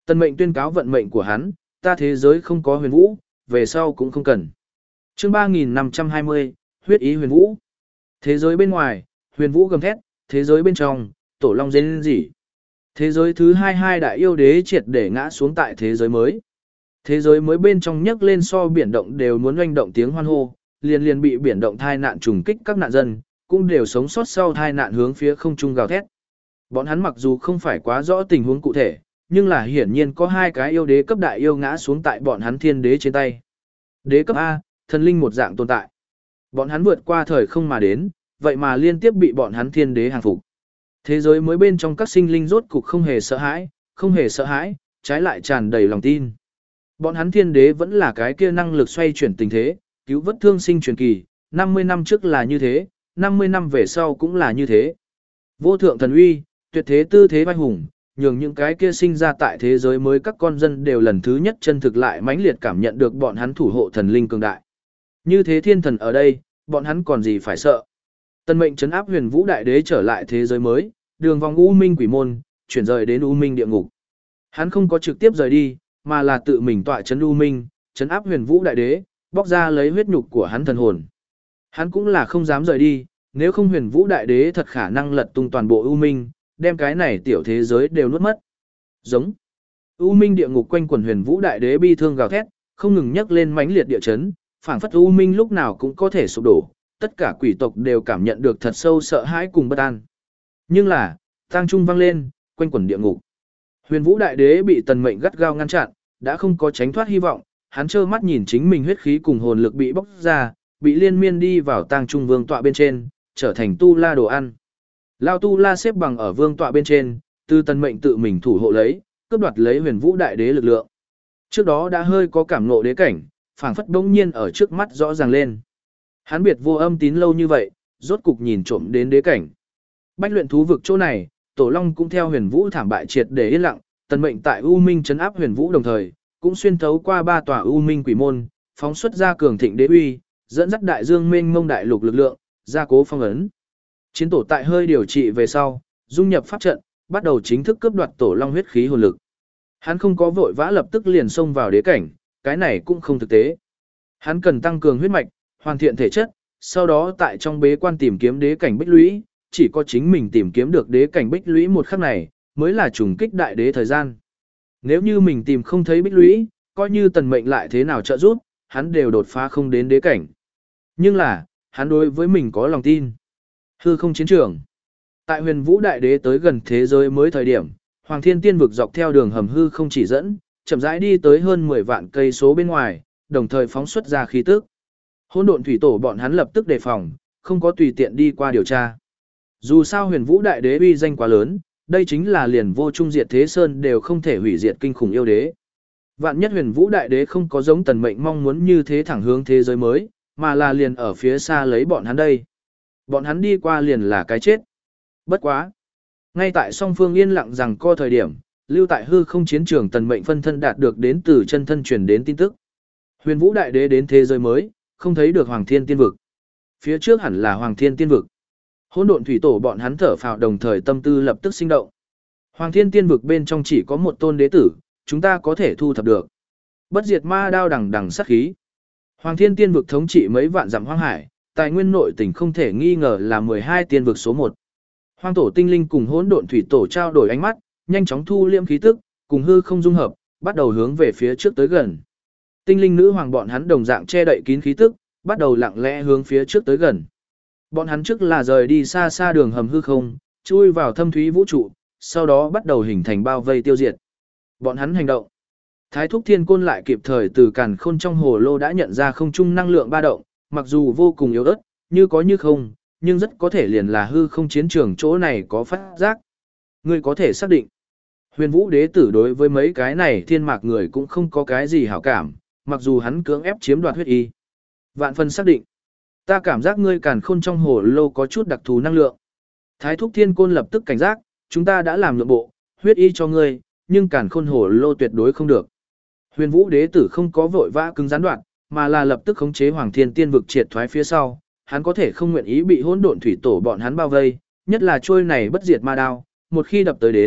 Tần Mệnh tuyên cáo vận mệnh của hắn, ta thế giới không có huyền vũ, về sau cũng không cần. Chương ba nghìn năm trăm hai mươi, huyết ý huyền vũ. Thế giới bên ngoài, huyền vũ gầm thét, thế giới bên trong, tổ long rên rỉ. Thế giới thứ hai hai đại yêu đế triệt để ngã xuống tại thế giới mới. Thế giới mới bên trong nhấc lên so biển động đều muốn oanh động tiếng hoan hô, liền liền bị biển động thai nạn trùng kích các nạn dân, cũng đều sống sót sau thai nạn hướng phía không trung gào thét. Bọn hắn mặc dù không phải quá rõ tình huống cụ thể, nhưng là hiển nhiên có hai cái yêu đế cấp đại yêu ngã xuống tại bọn hắn thiên đế trên tay. Đế cấp A, thần linh một dạng tồn tại. Bọn hắn vượt qua thời không mà đến, vậy mà liên tiếp bị bọn hắn thiên đế hàng phục. Thế giới mới bên trong các sinh linh rốt cục không hề sợ hãi, không hề sợ hãi, trái lại tràn đầy lòng tin. Bọn hắn thiên đế vẫn là cái kia năng lực xoay chuyển tình thế, cứu vớt thương sinh truyền kỳ, năm mươi năm trước là như thế, năm mươi năm về sau cũng là như thế. Vô thượng thần uy, tuyệt thế tư thế vai hùng, nhường những cái kia sinh ra tại thế giới mới các con dân đều lần thứ nhất chân thực lại mãnh liệt cảm nhận được bọn hắn thủ hộ thần linh cường đại. Như thế thiên thần ở đây, bọn hắn còn gì phải sợ. Tần Mệnh trấn áp huyền vũ đại đế trở lại thế giới mới, đường vòng U Minh quỷ môn, chuyển rời đến U Minh địa ngục. Hắn không có trực tiếp rời đi, mà là tự mình tọa trấn U Minh, trấn áp huyền vũ đại đế, bóc ra lấy huyết nhục của hắn thần hồn. Hắn cũng là không dám rời đi, nếu không huyền vũ đại đế thật khả năng lật tung toàn bộ U Minh, đem cái này tiểu thế giới đều nuốt mất. Giống. U Minh địa ngục quanh quần huyền vũ đại đế bi thương gào thét, không ngừng nhấc lên mãnh liệt địa chấn, phảng phất U Minh lúc nào cũng có thể sụp đổ, tất cả quỷ tộc đều cảm nhận được thật sâu sợ hãi cùng bất an. Nhưng là, tang trung vang lên, quanh quần địa ngục. Huyền Vũ Đại Đế bị Tần Mệnh gắt gao ngăn chặn, đã không có tránh thoát hy vọng, hắn trơ mắt nhìn chính mình huyết khí cùng hồn lực bị bóc ra, bị liên miên đi vào tang trung vương tọa bên trên, trở thành tu la đồ ăn. Lao tu la xếp bằng ở vương tọa bên trên, từ Tần Mệnh tự mình thủ hộ lấy, cướp đoạt lấy Huyền Vũ Đại Đế lực lượng. Trước đó đã hơi có cảm ngộ đế cảnh, phảng phất bỗng nhiên ở trước mắt rõ ràng lên. Hắn biệt vô âm tín lâu như vậy, rốt cục nhìn trộm đến đế cảnh. Bách luyện thú vực chỗ này, Tổ Long cũng theo Huyền Vũ thảm bại triệt để yên lặng, Tần Mệnh tại U Minh trấn áp Huyền Vũ đồng thời, cũng xuyên thấu qua ba tòa U Minh quỷ môn, phóng xuất ra cường thịnh đế uy, dẫn dắt đại dương mênh mông đại lục lực lượng, gia cố phong ấn. Chiến tổ tại hơi điều trị về sau, dung nhập pháp trận, bắt đầu chính thức cướp đoạt Tổ Long huyết khí hồn lực. Hắn không có vội vã lập tức liền xông vào đế cảnh, cái này cũng không thực tế. Hắn cần tăng cường huyết mạch, hoàn thiện thể chất, sau đó tại trong bế quan tìm kiếm đế cảnh bích lũy, chỉ có chính mình tìm kiếm được đế cảnh bích lũy một khắc này, mới là trùng kích đại đế thời gian. Nếu như mình tìm không thấy bích lũy, coi như Tần Mệnh lại thế nào trợ giúp, hắn đều đột phá không đến đế cảnh. Nhưng là, hắn đối với mình có lòng tin. Hư không chiến trường. Tại Huyền Vũ đại đế tới gần thế giới mới thời điểm, Hoàng Thiên Tiên vực dọc theo đường hầm hư không chỉ dẫn, chậm rãi đi tới hơn mười vạn cây số bên ngoài, đồng thời phóng xuất ra khí tức. Hỗn độn thủy tổ bọn hắn lập tức đề phòng, không có tùy tiện đi qua điều tra. Dù sao Huyền Vũ đại đế uy danh quá lớn, đây chính là liền vô trung diệt thế sơn đều không thể hủy diệt kinh khủng yêu đế. Vạn nhất Huyền Vũ đại đế không có giống Tần Mệnh mong muốn như thế thẳng hướng thế giới mới, mà là liền ở phía xa lấy bọn hắn đây. Bọn hắn đi qua liền là cái chết. Bất quá. Ngay tại song phương yên lặng rằng co thời điểm, lưu tại hư không chiến trường Tần Mệnh phân thân đạt được đến từ chân thân truyền đến tin tức. Huyền Vũ đại đế đến thế giới mới, không thấy được Hoàng Thiên Tiên vực. Phía trước hẳn là Hoàng Thiên Tiên vực. Hỗn độn thủy tổ bọn hắn thở phào đồng thời tâm tư lập tức sinh động. Hoàng Thiên Tiên vực bên trong chỉ có một tôn đế tử, chúng ta có thể thu thập được. Bất diệt ma đao đằng đằng sát khí. Hoàng Thiên Tiên vực thống trị mấy vạn dặm hoang hải, tài nguyên nội tình không thể nghi ngờ là mười hai tiên vực số một. Hoang tổ tinh linh cùng hỗn độn thủy tổ trao đổi ánh mắt, nhanh chóng thu liễm khí tức, cùng hư không dung hợp, bắt đầu hướng về phía trước tới gần. Tinh linh nữ hoàng bọn hắn đồng dạng che đậy kín khí tức, bắt đầu lặng lẽ hướng phía trước tới gần. Bọn hắn trước là rời đi xa xa đường hầm hư không, chui vào thâm thúy vũ trụ, sau đó bắt đầu hình thành bao vây tiêu diệt. Bọn hắn hành động. Thái Thúc Thiên Côn lại kịp thời từ càn khôn trong hồ lô đã nhận ra không trung năng lượng ba động, mặc dù vô cùng yếu ớt, như có như không, nhưng rất có thể liền là hư không chiến trường chỗ này có phát giác. Ngươi có thể xác định. Huyền Vũ đế tử đối với mấy cái này thiên mạc người cũng không có cái gì hảo cảm, mặc dù hắn cưỡng ép chiếm đoạt huyết y. Vạn phần xác định. Ta cảm giác ngươi càn khôn trong hồ lô có chút đặc thù năng lượng. Thái Thúc Thiên Côn lập tức cảnh giác, chúng ta đã làm nhượng bộ, huyết y cho ngươi, nhưng càn khôn hồ lô tuyệt đối không được. Huyền Vũ đế tử không có vội vã cứng gián đoạn, mà là lập tức khống chế Hoàng Thiên Tiên vực triệt thoái phía sau, hắn có thể không nguyện ý bị hỗn độn thủy tổ bọn hắn bao vây, nhất là trôi này bất diệt ma đao, một khi đập tới đến,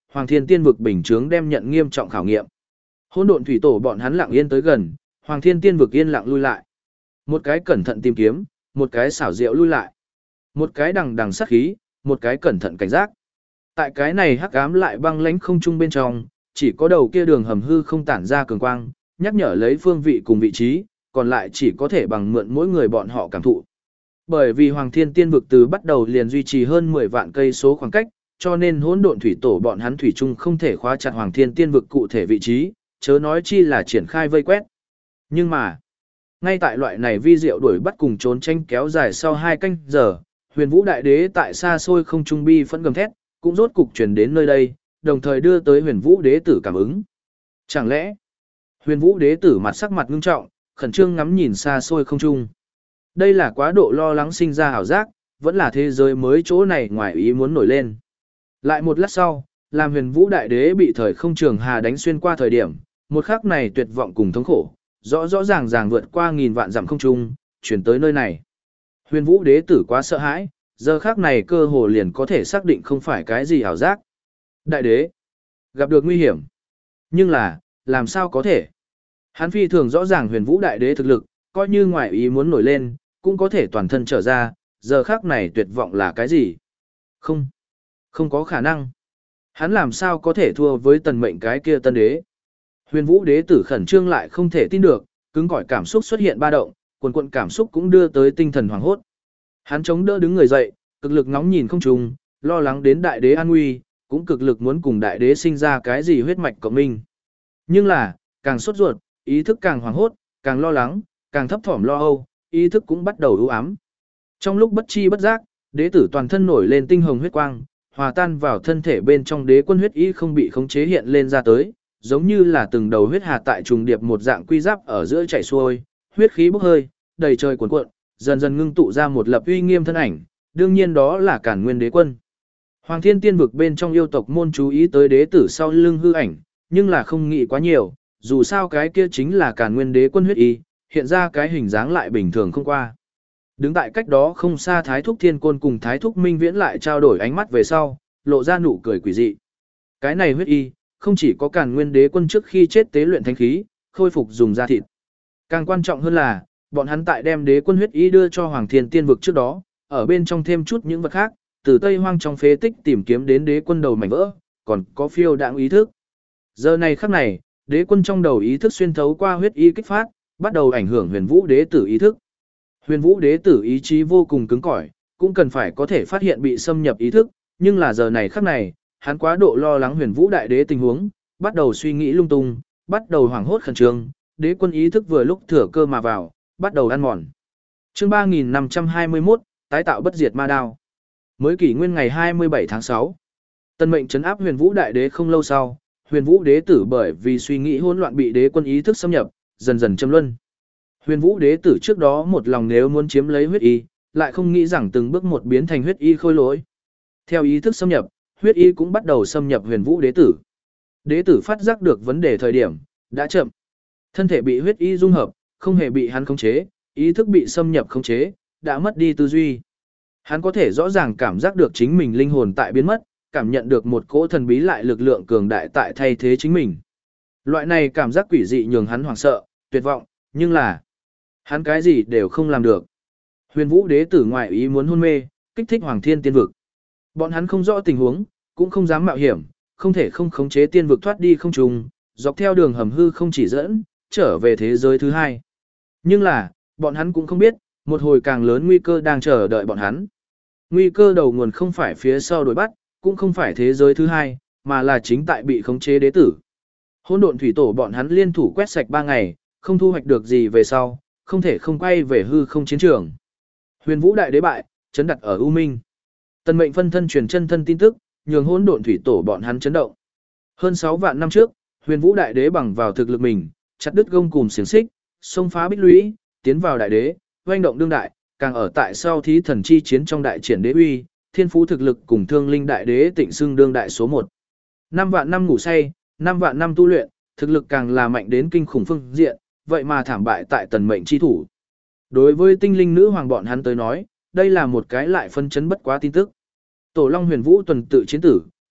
Hoàng Thiên Tiên vực bình chướng đem nhận nghiêm trọng khảo nghiệm. Hỗn độn thủy tổ bọn hắn lặng yên tới gần, Hoàng Thiên Tiên vực yên lặng lui lại. Một cái cẩn thận tìm kiếm, một cái xảo diệu lui lại. Một cái đằng đằng sát khí, một cái cẩn thận cảnh giác. Tại cái này hắc ám lại băng lãnh không trung bên trong, chỉ có đầu kia đường hầm hư không tản ra cường quang, nhắc nhở lấy phương vị cùng vị trí, còn lại chỉ có thể bằng mượn mỗi người bọn họ cảm thụ. Bởi vì Hoàng Thiên Tiên vực từ bắt đầu liền duy trì hơn mười vạn cây số khoảng cách, cho nên hỗn độn thủy tổ bọn hắn thủy chung không thể khóa chặt Hoàng Thiên Tiên vực cụ thể vị trí, chớ nói chi là triển khai vây quét. Nhưng mà, ngay tại loại này vi diệu đuổi bắt cùng trốn tranh kéo dài sau hai canh giờ, Huyền Vũ Đại Đế tại xa xôi không trung bi phẫn gầm thét, cũng rốt cục truyền đến nơi đây, đồng thời đưa tới Huyền Vũ Đế tử cảm ứng. Chẳng lẽ, Huyền Vũ Đế tử mặt sắc mặt ngưng trọng, khẩn trương ngắm nhìn xa xôi không trung. Đây là quá độ lo lắng sinh ra ảo giác, vẫn là thế giới mới chỗ này ngoài ý muốn nổi lên. Lại một lát sau, làm Huyền Vũ Đại Đế bị thời không trường hà đánh xuyên qua thời điểm, một khắc này tuyệt vọng cùng thống khổ, rõ rõ ràng ràng vượt qua nghìn vạn dặm không trung, chuyển tới nơi này. Huyền Vũ Đế tử quá sợ hãi, giờ khắc này cơ hồ liền có thể xác định không phải cái gì ảo giác. Đại đế, gặp được nguy hiểm. Nhưng là, làm sao có thể? Hắn phi thường rõ ràng Huyền Vũ Đại Đế thực lực, coi như ngoại ý muốn nổi lên, cũng có thể toàn thân trở ra, giờ khắc này tuyệt vọng là cái gì? Không, không có khả năng. Hắn làm sao có thể thua với tần mệnh cái kia tân đế? Huyền Vũ Đế tử khẩn trương lại không thể tin được, cứng cỏi cảm xúc xuất hiện ba động, cuồn cuộn cảm xúc cũng đưa tới tinh thần hoảng hốt. Hắn chống đỡ đứng người dậy, cực lực ngóng nhìn không trùng, lo lắng đến đại đế an nguy, cũng cực lực muốn cùng đại đế sinh ra cái gì huyết mạch cộng minh. Nhưng là, càng sốt ruột, ý thức càng hoảng hốt, càng lo lắng, càng thấp thỏm lo âu, ý thức cũng bắt đầu u ám. Trong lúc bất chi bất giác, đế tử toàn thân nổi lên tinh hồng huyết quang, hòa tan vào thân thể bên trong đế quân huyết ý không bị khống chế hiện lên ra tới, giống như là từng đầu huyết hà tại trùng điệp một dạng quy giáp ở giữa chảy xuôi, huyết khí bốc hơi, đầy trời cuồn cuộn, dần dần ngưng tụ ra một lập uy nghiêm thân ảnh, đương nhiên đó là Càn Nguyên Đế quân. Hoàng Thiên Tiên vực bên trong yêu tộc môn chú ý tới đế tử sau lưng hư ảnh, nhưng là không nghĩ quá nhiều, dù sao cái kia chính là Càn Nguyên Đế quân huyết y, hiện ra cái hình dáng lại bình thường không qua. Đứng tại cách đó không xa Thái Thúc Thiên Côn cùng Thái Thúc Minh Viễn lại trao đổi ánh mắt về sau, lộ ra nụ cười quỷ dị. Cái này huyết y, không chỉ có Càn Nguyên Đế quân trước khi chết tế luyện thánh khí, khôi phục dùng da thịt. Càng quan trọng hơn là, bọn hắn tại đem đế quân huyết y đưa cho Hoàng Thiên Tiên vực trước đó, ở bên trong thêm chút những vật khác, từ Tây Hoang trong phế tích tìm kiếm đến đế quân đầu mảnh vỡ, còn có phiêu đãng ý thức. Giờ này khắc này, đế quân trong đầu ý thức xuyên thấu qua huyết y kích phát, bắt đầu ảnh hưởng Huyền Vũ Đế tử ý thức. Huyền Vũ Đế tử ý chí vô cùng cứng cỏi, cũng cần phải có thể phát hiện bị xâm nhập ý thức, nhưng là giờ này khắc này, hắn quá độ lo lắng Huyền Vũ Đại Đế tình huống, bắt đầu suy nghĩ lung tung, bắt đầu hoảng hốt khẩn trương, đế quân ý thức vừa lúc thừa cơ mà vào, bắt đầu ăn mòn. Chương ba nghìn năm trăm hai mươi mốt, tái tạo bất diệt ma đao. Mới kỷ nguyên ngày hai mươi bảy tháng sáu. Tân mệnh trấn áp Huyền Vũ Đại Đế không lâu sau, Huyền Vũ Đế tử bởi vì suy nghĩ hỗn loạn bị đế quân ý thức xâm nhập, dần dần châm luân. Huyền Vũ Đế tử trước đó một lòng nếu muốn chiếm lấy huyết y, lại không nghĩ rằng từng bước một biến thành huyết y khôi lỗi. Theo ý thức xâm nhập, huyết y cũng bắt đầu xâm nhập Huyền Vũ Đế tử. Đế tử phát giác được vấn đề thời điểm đã chậm. Thân thể bị huyết y dung hợp, không hề bị hắn khống chế, ý thức bị xâm nhập khống chế, đã mất đi tư duy. Hắn có thể rõ ràng cảm giác được chính mình linh hồn tại biến mất, cảm nhận được một cỗ thần bí lại lực lượng cường đại tại thay thế chính mình. Loại này cảm giác quỷ dị nhường hắn hoảng sợ, tuyệt vọng, nhưng là hắn cái gì đều không làm được. Huyền Vũ Đế tử ngoại ý muốn hôn mê, kích thích Hoàng Thiên Tiên vực. Bọn hắn không rõ tình huống, cũng không dám mạo hiểm, không thể không khống chế tiên vực thoát đi không trùng, dọc theo đường hầm hư không chỉ dẫn, trở về thế giới thứ hai. Nhưng là, bọn hắn cũng không biết, một hồi càng lớn nguy cơ đang chờ đợi bọn hắn. Nguy cơ đầu nguồn không phải phía sau đuổi bắt, cũng không phải thế giới thứ hai, mà là chính tại bị khống chế đế tử. Hỗn độn thủy tổ bọn hắn liên thủ quét sạch ba ngày, không thu hoạch được gì về sau, không thể không quay về hư không chiến trường. Huyền Vũ Đại Đế bại, chấn đặt ở U Minh. Tần mệnh phân thân truyền chân thân tin tức, nhường hỗn độn thủy tổ bọn hắn chấn động. Hơn sáu vạn năm trước, Huyền Vũ Đại Đế bằng vào thực lực mình, chặt đứt gông cùm xiềng xích, xông phá bích lũy, tiến vào đại đế, oanh động đương đại, càng ở tại sau thí thần chi chiến trong đại triển đế uy, thiên phú thực lực cùng thương linh đại đế tịnh xưng đương đại số một. Năm vạn năm ngủ say, năm vạn năm tu luyện, thực lực càng là mạnh đến kinh khủng phương diện, vậy mà thảm bại tại tần mệnh chi thủ. Đối với tinh linh nữ hoàng bọn hắn tới nói, đây là một cái lại phân chấn bất quá tin tức. Tổ Long Huyền Vũ tuần tự chiến tử,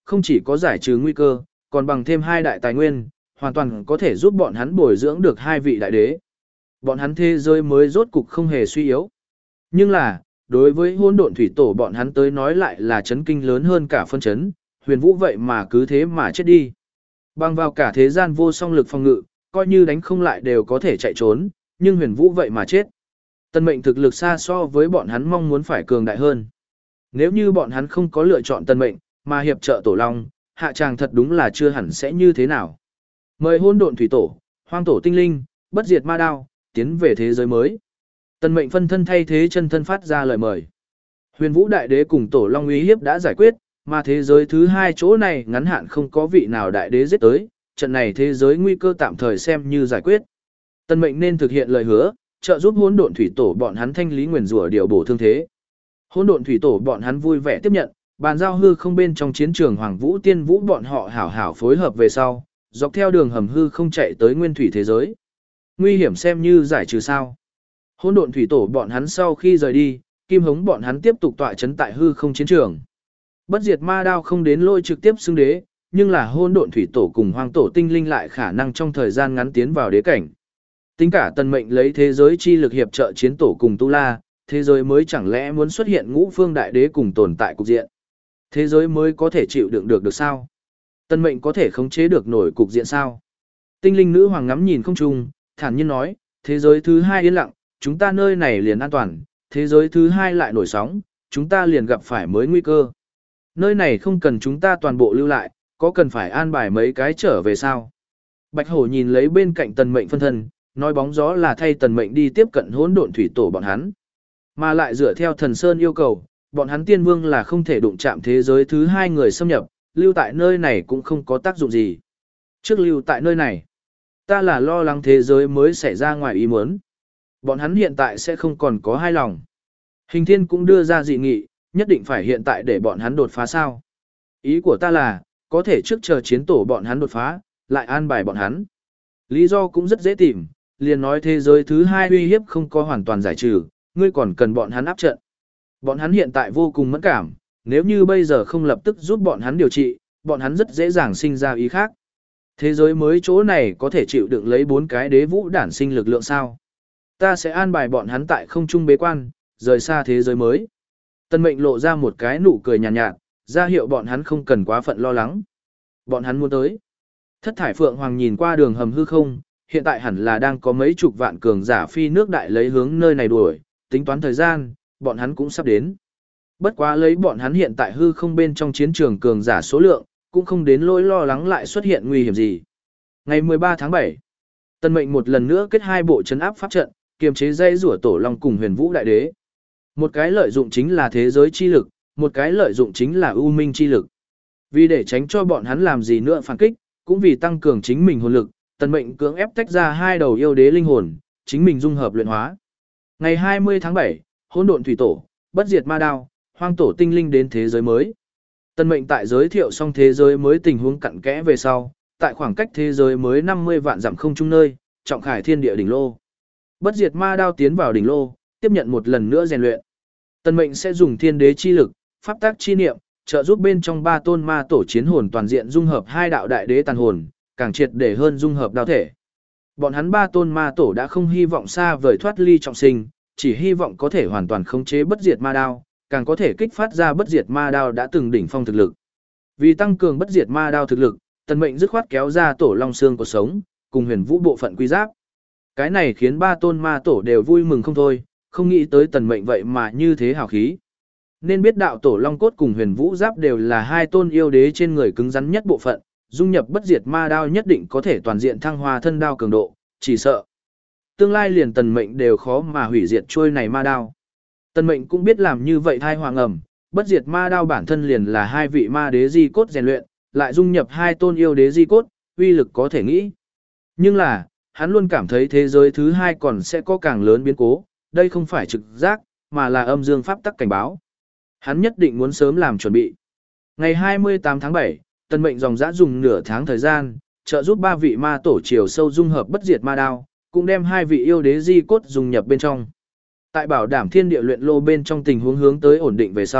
không chỉ có giải trừ nguy cơ, còn bằng thêm hai đại tài nguyên, hoàn toàn có thể giúp bọn hắn bồi dưỡng được hai vị đại đế. Bọn hắn thế giới mới rốt cục không hề suy yếu. Nhưng là, đối với hỗn độn thủy tổ bọn hắn tới nói lại là chấn kinh lớn hơn cả phân chấn, Huyền Vũ vậy mà cứ thế mà chết đi. Bằng vào cả thế gian vô song lực phòng ngự, coi như đánh không lại đều có thể chạy trốn, nhưng Huyền Vũ vậy mà chết. Tân mệnh thực lực xa so với bọn hắn mong muốn phải cường đại hơn. Nếu như bọn hắn không có lựa chọn tân mệnh, mà hiệp trợ tổ long, hạ tràng thật đúng là chưa hẳn sẽ như thế nào. Mời hôn độn thủy tổ, hoang tổ tinh linh, bất diệt ma đao, tiến về thế giới mới. Tân mệnh phân thân thay thế chân thân phát ra lời mời. Huyền Vũ đại đế cùng tổ long uy hiếp đã giải quyết, mà thế giới thứ hai chỗ này ngắn hạn không có vị nào đại đế giết tới, trận này thế giới nguy cơ tạm thời xem như giải quyết. Tân mệnh nên thực hiện lời hứa, trợ giúp hỗn độn thủy tổ bọn hắn thanh lý nguyền rủa điều bổ thương thế. Hỗn độn thủy tổ bọn hắn vui vẻ tiếp nhận, bàn giao hư không bên trong chiến trường Hoàng Vũ Tiên Vũ bọn họ hảo hảo phối hợp về sau, dọc theo đường hầm hư không chạy tới nguyên thủy thế giới. Nguy hiểm xem như giải trừ sao? Hỗn độn thủy tổ bọn hắn sau khi rời đi, Kim Hống bọn hắn tiếp tục tọa trấn tại hư không chiến trường. Bất diệt ma đao không đến lôi trực tiếp xưng đế, nhưng là hỗn độn thủy tổ cùng hoàng tổ tinh linh lại khả năng trong thời gian ngắn tiến vào đế cảnh. Tính cả tần mệnh lấy thế giới chi lực hiệp trợ chiến tổ cùng tu la, thế giới mới chẳng lẽ muốn xuất hiện ngũ phương đại đế cùng tồn tại cục diện. Thế giới mới có thể chịu đựng được được sao? Tần mệnh có thể khống chế được nổi cục diện sao? Tinh linh nữ hoàng ngắm nhìn không trung, thản nhiên nói, thế giới thứ hai yên lặng, chúng ta nơi này liền an toàn, thế giới thứ hai lại nổi sóng, chúng ta liền gặp phải mới nguy cơ. Nơi này không cần chúng ta toàn bộ lưu lại, có cần phải an bài mấy cái trở về sao? Bạch hổ nhìn lấy bên cạnh tần mệnh phân thân, nói bóng gió là thay tần mệnh đi tiếp cận hỗn độn thủy tổ bọn hắn. Mà lại dựa theo thần Sơn yêu cầu, bọn hắn tiên vương là không thể đụng chạm thế giới thứ hai người xâm nhập, lưu tại nơi này cũng không có tác dụng gì. Trước lưu tại nơi này, ta là lo lắng thế giới mới xảy ra ngoài ý muốn. Bọn hắn hiện tại sẽ không còn có hai lòng. Hình thiên cũng đưa ra dị nghị, nhất định phải hiện tại để bọn hắn đột phá sao. Ý của ta là, có thể trước chờ chiến tổ bọn hắn đột phá, lại an bài bọn hắn. Lý do cũng rất dễ tìm, liền nói thế giới thứ hai uy hiếp không có hoàn toàn giải trừ, ngươi còn cần bọn hắn áp trận. Bọn hắn hiện tại vô cùng mẫn cảm, nếu như bây giờ không lập tức giúp bọn hắn điều trị, bọn hắn rất dễ dàng sinh ra ý khác. Thế giới mới chỗ này có thể chịu đựng lấy bốn cái đế vũ đản sinh lực lượng sao. Ta sẽ an bài bọn hắn tại không trung bế quan, rời xa thế giới mới. Tân mệnh lộ ra một cái nụ cười nhàn nhạt, nhạt, ra hiệu bọn hắn không cần quá phận lo lắng. Bọn hắn muốn tới. Thất thải phượng hoàng nhìn qua đường hầm hư không, hiện tại hẳn là đang có mấy chục vạn cường giả phi nước đại lấy hướng nơi này đuổi, tính toán thời gian, bọn hắn cũng sắp đến. Bất quá lấy bọn hắn hiện tại hư không bên trong chiến trường cường giả số lượng, cũng không đến lỗi lo lắng lại xuất hiện nguy hiểm gì. Ngày mười ba tháng bảy, Tân mệnh một lần nữa kết hai bộ trấn áp pháp trận, kiềm chế dây rủa tổ long cùng huyền vũ đại đế. Một cái lợi dụng chính là thế giới chi lực, một cái lợi dụng chính là u minh chi lực. Vì để tránh cho bọn hắn làm gì nữa phản kích, cũng vì tăng cường chính mình hồn lực, tần mệnh cưỡng ép tách ra hai đầu yêu đế linh hồn, chính mình dung hợp luyện hóa. Ngày hai mươi tháng bảy, hỗn độn thủy tổ, bất diệt ma đao, hoang tổ tinh linh đến thế giới mới. Tần mệnh tại giới thiệu xong thế giới mới tình huống cặn kẽ về sau, tại khoảng cách thế giới mới năm mươi vạn dặm không trung nơi, trọng khải thiên địa đỉnh lô. Bất diệt ma đao tiến vào đỉnh lô, tiếp nhận một lần nữa rèn luyện. Tần mệnh sẽ dùng thiên đế chi lực, pháp tác chi niệm, trợ giúp bên trong ba tôn ma tổ chiến hồn toàn diện dung hợp hai đạo đại đế tàn hồn, càng triệt để hơn dung hợp đao thể. Bọn hắn ba tôn ma tổ đã không hy vọng xa vời thoát ly trọng sinh, chỉ hy vọng có thể hoàn toàn khống chế bất diệt ma đao, càng có thể kích phát ra bất diệt ma đao đã từng đỉnh phong thực lực. Vì tăng cường bất diệt ma đao thực lực, tần mệnh dứt khoát kéo ra tổ long xương của sống, cùng huyền vũ bộ phận quy giáp. Cái này khiến ba tôn ma tổ đều vui mừng không thôi, không nghĩ tới tần mệnh vậy mà như thế hào khí. Nên biết đạo tổ long cốt cùng huyền vũ giáp đều là hai tôn yêu đế trên người cứng rắn nhất bộ phận, dung nhập bất diệt ma đao nhất định có thể toàn diện thăng hoa thân đao cường độ, chỉ sợ tương lai liền tần mệnh đều khó mà hủy diệt trôi này ma đao. Tần mệnh cũng biết làm như vậy thai hoàng ẩm, bất diệt ma đao bản thân liền là hai vị ma đế di cốt rèn luyện, lại dung nhập hai tôn yêu đế di cốt, uy lực có thể nghĩ. Nhưng là, hắn luôn cảm thấy thế giới thứ hai còn sẽ có càng lớn biến cố, đây không phải trực giác, mà là âm dương pháp tắc cảnh báo. Hắn nhất định muốn sớm làm chuẩn bị. Ngày hai mươi tám tháng bảy, tần mệnh dòng dã dùng nửa tháng thời gian, trợ giúp ba vị ma tổ chiều sâu dung hợp bất diệt ma đao, cũng đem hai vị yêu đế di cốt dung nhập bên trong. Tại bảo đảm thiên địa luyện lô bên trong tình huống hướng tới ổn định về sau,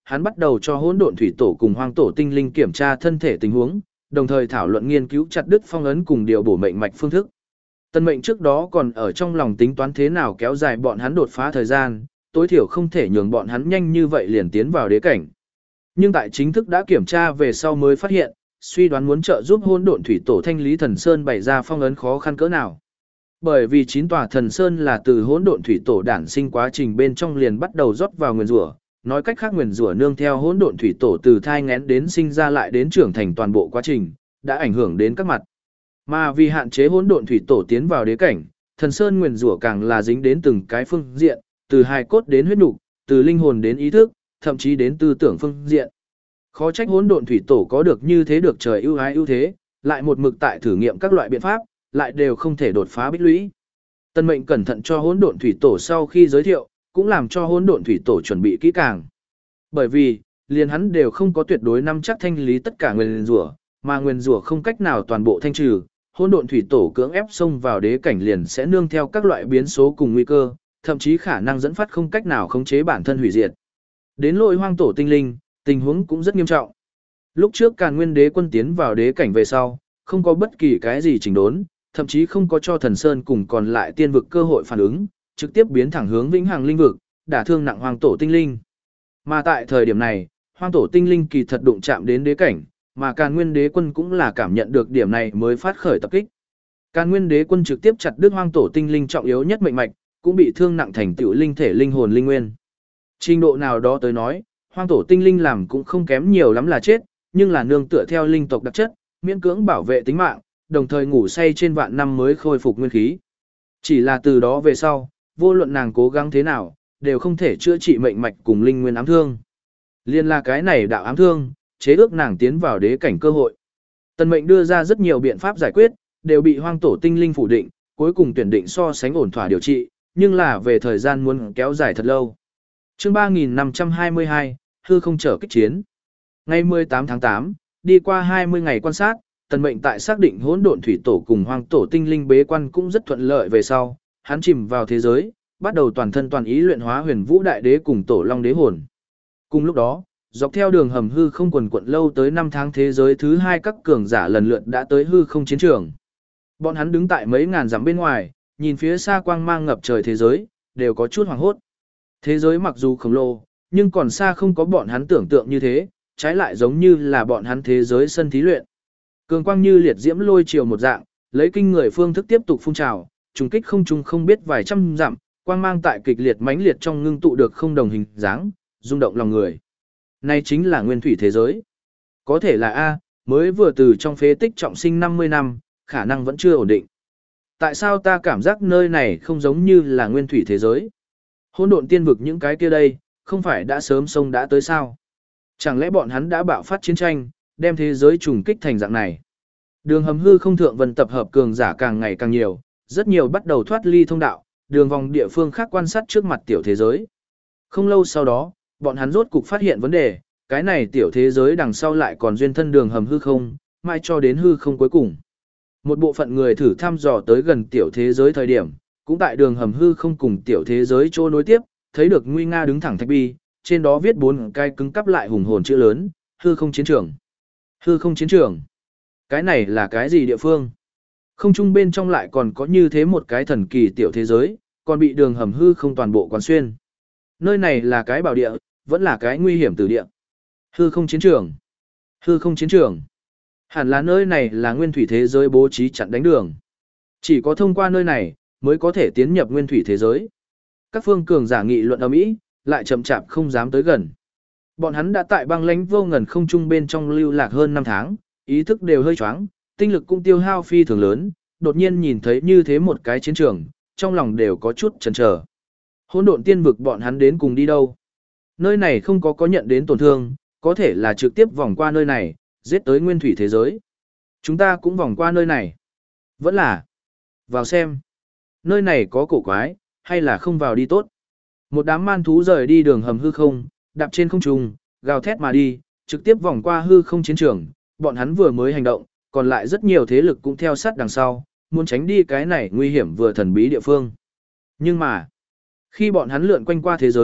hắn bắt đầu cho hỗn độn thủy tổ cùng hoang tổ tinh linh kiểm tra thân thể tình huống, đồng thời thảo luận nghiên cứu chặt đứt phong ấn cùng điều bổ mệnh mạch phương thức. Tân mệnh trước đó còn ở trong lòng tính toán thế nào kéo dài bọn hắn đột phá thời gian, tối thiểu không thể nhường bọn hắn nhanh như vậy liền tiến vào đế cảnh. Nhưng tại chính thức đã kiểm tra về sau mới phát hiện, suy đoán muốn trợ giúp hỗn độn thủy tổ thanh lý thần sơn bày ra phong ấn khó khăn cỡ nào. Bởi vì chín tòa thần sơn là từ hỗn độn thủy tổ đản sinh quá trình bên trong liền bắt đầu rót vào nguyên rủa, nói cách khác nguyên rủa nương theo hỗn độn thủy tổ từ thai nghén đến sinh ra lại đến trưởng thành toàn bộ quá trình, đã ảnh hưởng đến các mặt. Mà vì hạn chế hỗn độn thủy tổ tiến vào đế cảnh, thần sơn nguyên rủa càng là dính đến từng cái phương diện, từ hài cốt đến huyết nục, từ linh hồn đến ý thức, thậm chí đến tư tưởng phương diện. Khó trách hỗn độn thủy tổ có được như thế được trời ưu ái ưu thế, lại một mực tại thử nghiệm các loại biện pháp, lại đều không thể đột phá bích lũy. Tân mệnh cẩn thận cho hỗn độn thủy tổ sau khi giới thiệu, cũng làm cho hỗn độn thủy tổ chuẩn bị kỹ càng. Bởi vì, liền hắn đều không có tuyệt đối nắm chắc thanh lý tất cả nguyên rủa, mà nguyên rủa không cách nào toàn bộ thanh trừ, hỗn độn thủy tổ cưỡng ép xông vào đế cảnh liền sẽ nương theo các loại biến số cùng nguy cơ, thậm chí khả năng dẫn phát không cách nào khống chế bản thân hủy diệt. Đến lỗi hoang tổ tinh linh, tình huống cũng rất nghiêm trọng. Lúc trước Càn Nguyên Đế quân tiến vào đế cảnh về sau, không có bất kỳ cái gì chỉnh đốn, thậm chí không có cho thần sơn cùng còn lại tiên vực cơ hội phản ứng, trực tiếp biến thẳng hướng vĩnh hằng linh vực, đả thương nặng hoang tổ tinh linh. Mà tại thời điểm này, hoang tổ tinh linh kỳ thật đụng chạm đến đế cảnh, mà Càn Nguyên Đế quân cũng là cảm nhận được điểm này mới phát khởi tập kích. Càn Nguyên Đế quân trực tiếp chặt đứt hoang tổ tinh linh trọng yếu nhất mệnh mạch, cũng bị thương nặng thành tựu linh thể linh hồn linh nguyên. Trình độ nào đó tới nói, hoang tổ tinh linh làm cũng không kém nhiều lắm là chết, nhưng là nương tựa theo linh tộc đặc chất, miễn cưỡng bảo vệ tính mạng, đồng thời ngủ say trên vạn năm mới khôi phục nguyên khí. Chỉ là từ đó về sau, vô luận nàng cố gắng thế nào, đều không thể chữa trị mệnh mạch cùng linh nguyên ám thương. Liên là cái này đạo ám thương, chế ước nàng tiến vào đế cảnh cơ hội. Tần mệnh đưa ra rất nhiều biện pháp giải quyết, đều bị hoang tổ tinh linh phủ định, cuối cùng tuyển định so sánh ổn thỏa điều trị, nhưng là về thời gian muốn kéo dài thật lâu. Chương ba nghìn năm trăm hai mươi hai, hư không trở kích chiến. Ngày mười tám tháng tám, đi qua hai mươi ngày quan sát, tần mệnh tại xác định hỗn độn thủy tổ cùng hoang tổ tinh linh bế quan cũng rất thuận lợi về sau, hắn chìm vào thế giới, bắt đầu toàn thân toàn ý luyện hóa huyền vũ đại đế cùng tổ long đế hồn. Cùng lúc đó, dọc theo đường hầm hư không quần quận lâu tới năm tháng thế giới thứ hai các cường giả lần lượt đã tới hư không chiến trường. Bọn hắn đứng tại mấy ngàn dặm bên ngoài, nhìn phía xa quang mang ngập trời thế giới, đều có chút hoảng hốt. Thế giới mặc dù khổng lồ, nhưng còn xa không có bọn hắn tưởng tượng như thế, trái lại giống như là bọn hắn thế giới sân thí luyện. Cường quang như liệt diễm lôi chiều một dạng, lấy kinh người phương thức tiếp tục phun trào, trùng kích không trung không biết vài trăm dặm, quang mang tại kịch liệt mãnh liệt trong ngưng tụ được không đồng hình dáng, rung động lòng người. Này chính là nguyên thủy thế giới. Có thể là A, mới vừa từ trong phế tích trọng sinh năm mươi năm, khả năng vẫn chưa ổn định. Tại sao ta cảm giác nơi này không giống như là nguyên thủy thế giới? Hỗn độn tiên vực những cái kia đây, không phải đã sớm sông đã tới sao? Chẳng lẽ bọn hắn đã bạo phát chiến tranh, đem thế giới trùng kích thành dạng này? Đường hầm hư không thượng vân tập hợp cường giả càng ngày càng nhiều, rất nhiều bắt đầu thoát ly thông đạo, đường vòng địa phương khác quan sát trước mặt tiểu thế giới. Không lâu sau đó, bọn hắn rốt cục phát hiện vấn đề, cái này tiểu thế giới đằng sau lại còn duyên thân đường hầm hư không, mai cho đến hư không cuối cùng. Một bộ phận người thử thăm dò tới gần tiểu thế giới thời điểm, cũng tại đường hầm hư không cùng tiểu thế giới chỗ nối tiếp, thấy được nguy nga đứng thẳng thạch bi, trên đó viết bốn cái cứng cắp lại hùng hồn chữ lớn, hư không chiến trường. Hư không chiến trường. Cái này là cái gì địa phương? Không trung bên trong lại còn có như thế một cái thần kỳ tiểu thế giới, còn bị đường hầm hư không toàn bộ quán xuyên. Nơi này là cái bảo địa, vẫn là cái nguy hiểm tử địa. Hư không chiến trường. Hư không chiến trường. Hẳn là nơi này là nguyên thủy thế giới bố trí chặn đánh đường. Chỉ có thông qua nơi này, mới có thể tiến nhập nguyên thủy thế giới. Các phương cường giả nghị luận ầm ĩ, lại chậm chạp không dám tới gần. Bọn hắn đã tại băng lãnh vô ngần không trung bên trong lưu lạc hơn năm tháng, ý thức đều hơi choáng, tinh lực cũng tiêu hao phi thường lớn, đột nhiên nhìn thấy như thế một cái chiến trường, trong lòng đều có chút chần chờ. Hỗn độn tiên vực bọn hắn đến cùng đi đâu? Nơi này không có có nhận đến tổn thương, có thể là trực tiếp vòng qua nơi này, giết tới nguyên thủy thế giới. Chúng ta cũng vòng qua nơi này. Vẫn là vào xem. Nơi này có cổ quái, hay là không vào đi tốt. Một đám man thú rời đi đường hầm hư không, đạp trên không trung, gào thét mà đi, trực tiếp vòng qua hư không chiến trường. Bọn hắn vừa mới hành động, còn lại rất nhiều thế lực cũng theo sát đằng sau, muốn tránh đi cái này nguy hiểm vừa thần bí địa phương. Nhưng mà, khi bọn hắn lượn quanh qua thế giới,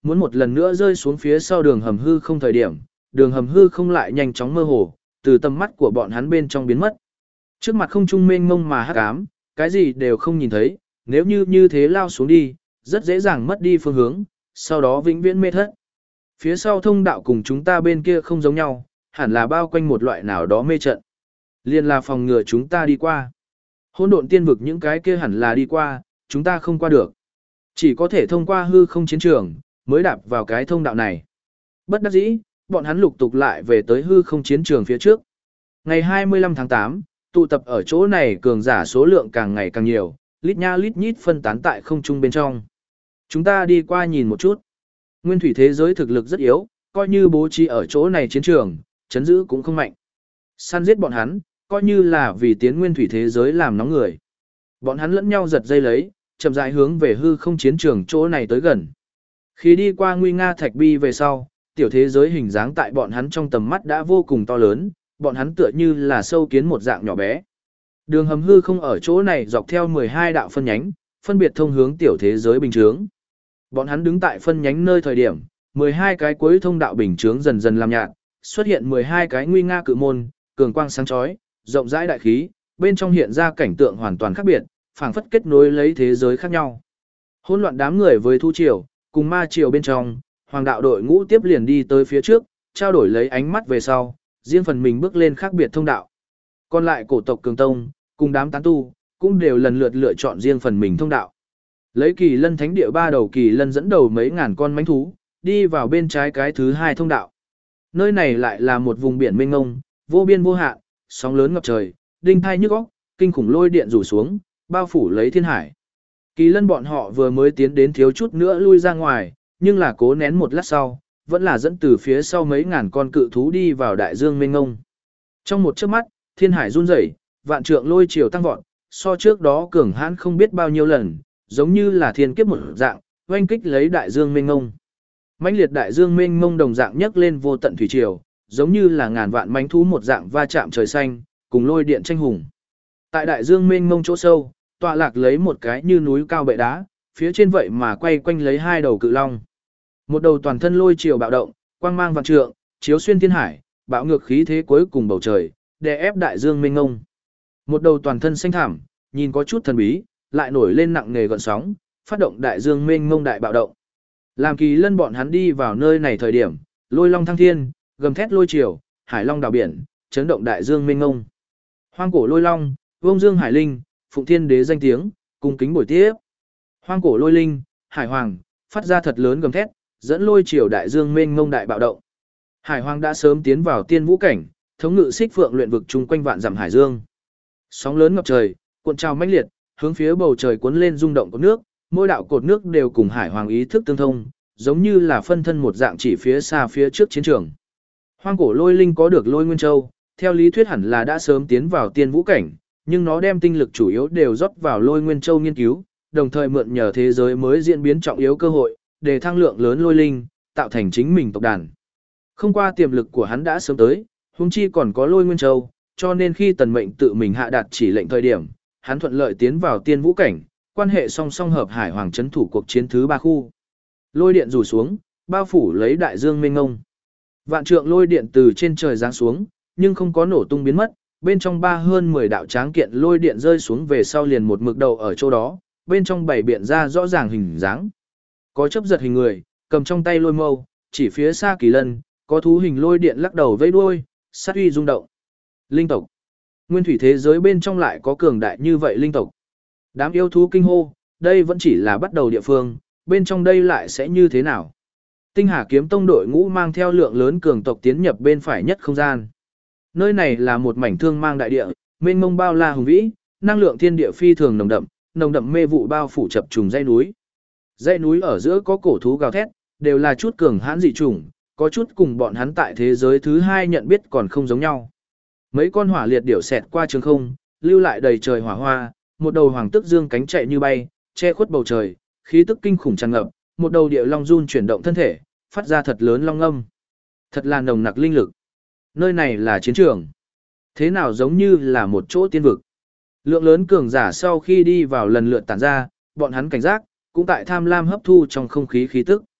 Muốn một lần nữa rơi xuống phía sau đường hầm hư không thời điểm, đường hầm hư không lại nhanh chóng mơ hồ, từ tầm mắt của bọn hắn bên trong biến mất. Trước mặt không trung mênh mông mà hắc ám, cái gì đều không nhìn thấy, nếu như như thế lao xuống đi, rất dễ dàng mất đi phương hướng, sau đó vĩnh viễn mê thất. Phía sau thông đạo cùng chúng ta bên kia không giống nhau, hẳn là bao quanh một loại nào đó mê trận. Liên là phòng ngừa chúng ta đi qua. Hỗn độn tiên vực những cái kia hẳn là đi qua, chúng ta không qua được. Chỉ có thể thông qua hư không chiến trường, mới đạp vào cái thông đạo này. Bất đắc dĩ, bọn hắn lục tục lại về tới hư không chiến trường phía trước. Ngày hai mươi lăm tháng tám, tụ tập ở chỗ này cường giả số lượng càng ngày càng nhiều, lít nha lít nhít phân tán tại không trung bên trong. Chúng ta đi qua nhìn một chút. Nguyên thủy thế giới thực lực rất yếu, coi như bố trí ở chỗ này chiến trường, chấn giữ cũng không mạnh. Săn giết bọn hắn, coi như là vì tiến nguyên thủy thế giới làm nóng người. Bọn hắn lẫn nhau giật dây lấy, chậm rãi hướng về hư không chiến trường chỗ này tới gần. Khi đi qua nguy nga thạch bi về sau, tiểu thế giới hình dáng tại bọn hắn trong tầm mắt đã vô cùng to lớn, bọn hắn tựa như là sâu kiến một dạng nhỏ bé. Đường hầm hư không ở chỗ này dọc theo mười hai đạo phân nhánh, phân biệt thông hướng tiểu thế giới bình chướng. Bọn hắn đứng tại phân nhánh nơi thời điểm, mười hai cái cuối thông đạo bình chướng dần dần làm nhạt, xuất hiện mười hai cái nguy nga cự môn, cường quang sáng chói, rộng rãi đại khí, bên trong hiện ra cảnh tượng hoàn toàn khác biệt, phảng phất kết nối lấy thế giới khác nhau. Hỗn loạn đám người với thu triều, cùng ma triều bên trong, hoàng đạo đội ngũ tiếp liền đi tới phía trước, trao đổi lấy ánh mắt về sau, riêng phần mình bước lên khác biệt thông đạo. Còn lại cổ tộc cường tông, cùng đám tán tu, cũng đều lần lượt lựa chọn riêng phần mình thông đạo. Lấy kỳ lân thánh địa ba đầu kỳ lân dẫn đầu mấy ngàn con mãnh thú, đi vào bên trái cái thứ hai thông đạo. Nơi này lại là một vùng biển mênh mông, vô biên vô hạn, sóng lớn ngập trời, đinh thai nhức óc, kinh khủng lôi điện rủ xuống, bao phủ lấy thiên hải. Kỳ lân bọn họ vừa mới tiến đến thiếu chút nữa lui ra ngoài, nhưng là cố nén một lát sau, vẫn là dẫn từ phía sau mấy ngàn con cự thú đi vào đại dương mênh mông. Trong một chớp mắt, thiên hải run rẩy, vạn trượng lôi chiều tăng vọt, so trước đó cường hãn không biết bao nhiêu lần, giống như là thiên kiếp một dạng, oanh kích lấy đại dương mênh mông. Mãnh liệt đại dương mênh mông đồng dạng nhấc lên vô tận thủy triều, giống như là ngàn vạn mãnh thú một dạng va chạm trời xanh, cùng lôi điện tranh hùng. Tại đại dương mênh mông chỗ sâu, tọa lạc lấy một cái như núi cao bệ đá, phía trên vậy mà quay quanh lấy hai đầu cự long. Một đầu toàn thân lôi chiều bạo động, quang mang vạn trượng, chiếu xuyên thiên hải, bạo ngược khí thế cuối cùng bầu trời, đè ép đại dương mênh mông. Một đầu toàn thân xanh thảm, nhìn có chút thần bí, lại nổi lên nặng nề gợn sóng, phát động đại dương mênh mông đại bạo động. Làm kỳ lân bọn hắn đi vào nơi này thời điểm, lôi long thăng thiên, gầm thét lôi chiều, hải long đảo biển, chấn động đại dương mênh mông. Hoang cổ lôi long, vông dương hải linh, phụng thiên đế danh tiếng, cung kính buổi tiếp. Hoang cổ lôi linh, hải hoàng, phát ra thật lớn gầm thét, dẫn lôi chiều đại dương mênh mông đại bạo động. Hải hoàng đã sớm tiến vào tiên vũ cảnh, thống ngự xích phượng luyện vực chung quanh vạn dặm hải dương. Sóng lớn ngập trời, cuộn trào mãnh liệt, hướng phía bầu trời cuốn lên rung động của nước, mỗi đạo cột nước đều cùng hải hoàng ý thức tương thông, giống như là phân thân một dạng chỉ phía xa phía trước chiến trường. Hoang cổ lôi linh có được lôi nguyên châu, theo lý thuyết hẳn là đã sớm tiến vào tiên vũ cảnh, nhưng nó đem tinh lực chủ yếu đều rót vào lôi nguyên châu nghiên cứu, đồng thời mượn nhờ thế giới mới diễn biến trọng yếu cơ hội, để thăng lượng lớn lôi linh, tạo thành chính mình tộc đàn. Không qua tiềm lực của hắn đã sớm tới, huống chi còn có lôi nguyên châu, cho nên khi tần mệnh tự mình hạ đạt chỉ lệnh thời điểm, hắn thuận lợi tiến vào tiên vũ cảnh, quan hệ song song hợp hải hoàng trấn thủ cuộc chiến thứ ba khu. Lôi điện rủ xuống, bao phủ lấy đại dương mênh mông. Vạn trượng lôi điện từ trên trời giáng xuống, nhưng không có nổ tung biến mất, bên trong ba hơn mười đạo tráng kiện lôi điện rơi xuống về sau liền một mực đầu ở chỗ đó, bên trong bảy biện ra rõ ràng hình dáng. Có chấp giật hình người, cầm trong tay lôi mâu, chỉ phía xa kỳ lân, có thú hình lôi điện lắc đầu vẫy đuôi, sát uy rung động. Linh tộc. Nguyên thủy thế giới bên trong lại có cường đại như vậy linh tộc. Đám yêu thú kinh hô, đây vẫn chỉ là bắt đầu địa phương, bên trong đây lại sẽ như thế nào? Tinh Hà Kiếm Tông đội ngũ mang theo lượng lớn cường tộc tiến nhập bên phải nhất không gian. Nơi này là một mảnh thương mang đại địa, mênh mông bao la hùng vĩ, năng lượng thiên địa phi thường nồng đậm, nồng đậm mê vụ bao phủ chập trùng dãy núi. Dãy núi ở giữa có cổ thú gào thét, đều là chút cường hãn dị chủng, có chút cùng bọn hắn tại thế giới thứ hai nhận biết còn không giống nhau. Mấy con hỏa liệt điểu xẹt qua trường không, lưu lại đầy trời hỏa hoa, một đầu hoàng tức dương cánh chạy như bay, che khuất bầu trời, khí tức kinh khủng tràn ngập, một đầu địa long run chuyển động thân thể, phát ra thật lớn long âm. Thật là nồng nặc linh lực. Nơi này là chiến trường. Thế nào giống như là một chỗ tiên vực. Lượng lớn cường giả sau khi đi vào lần lượt tản ra, bọn hắn cảnh giác, cũng tại tham lam hấp thu trong không khí khí tức.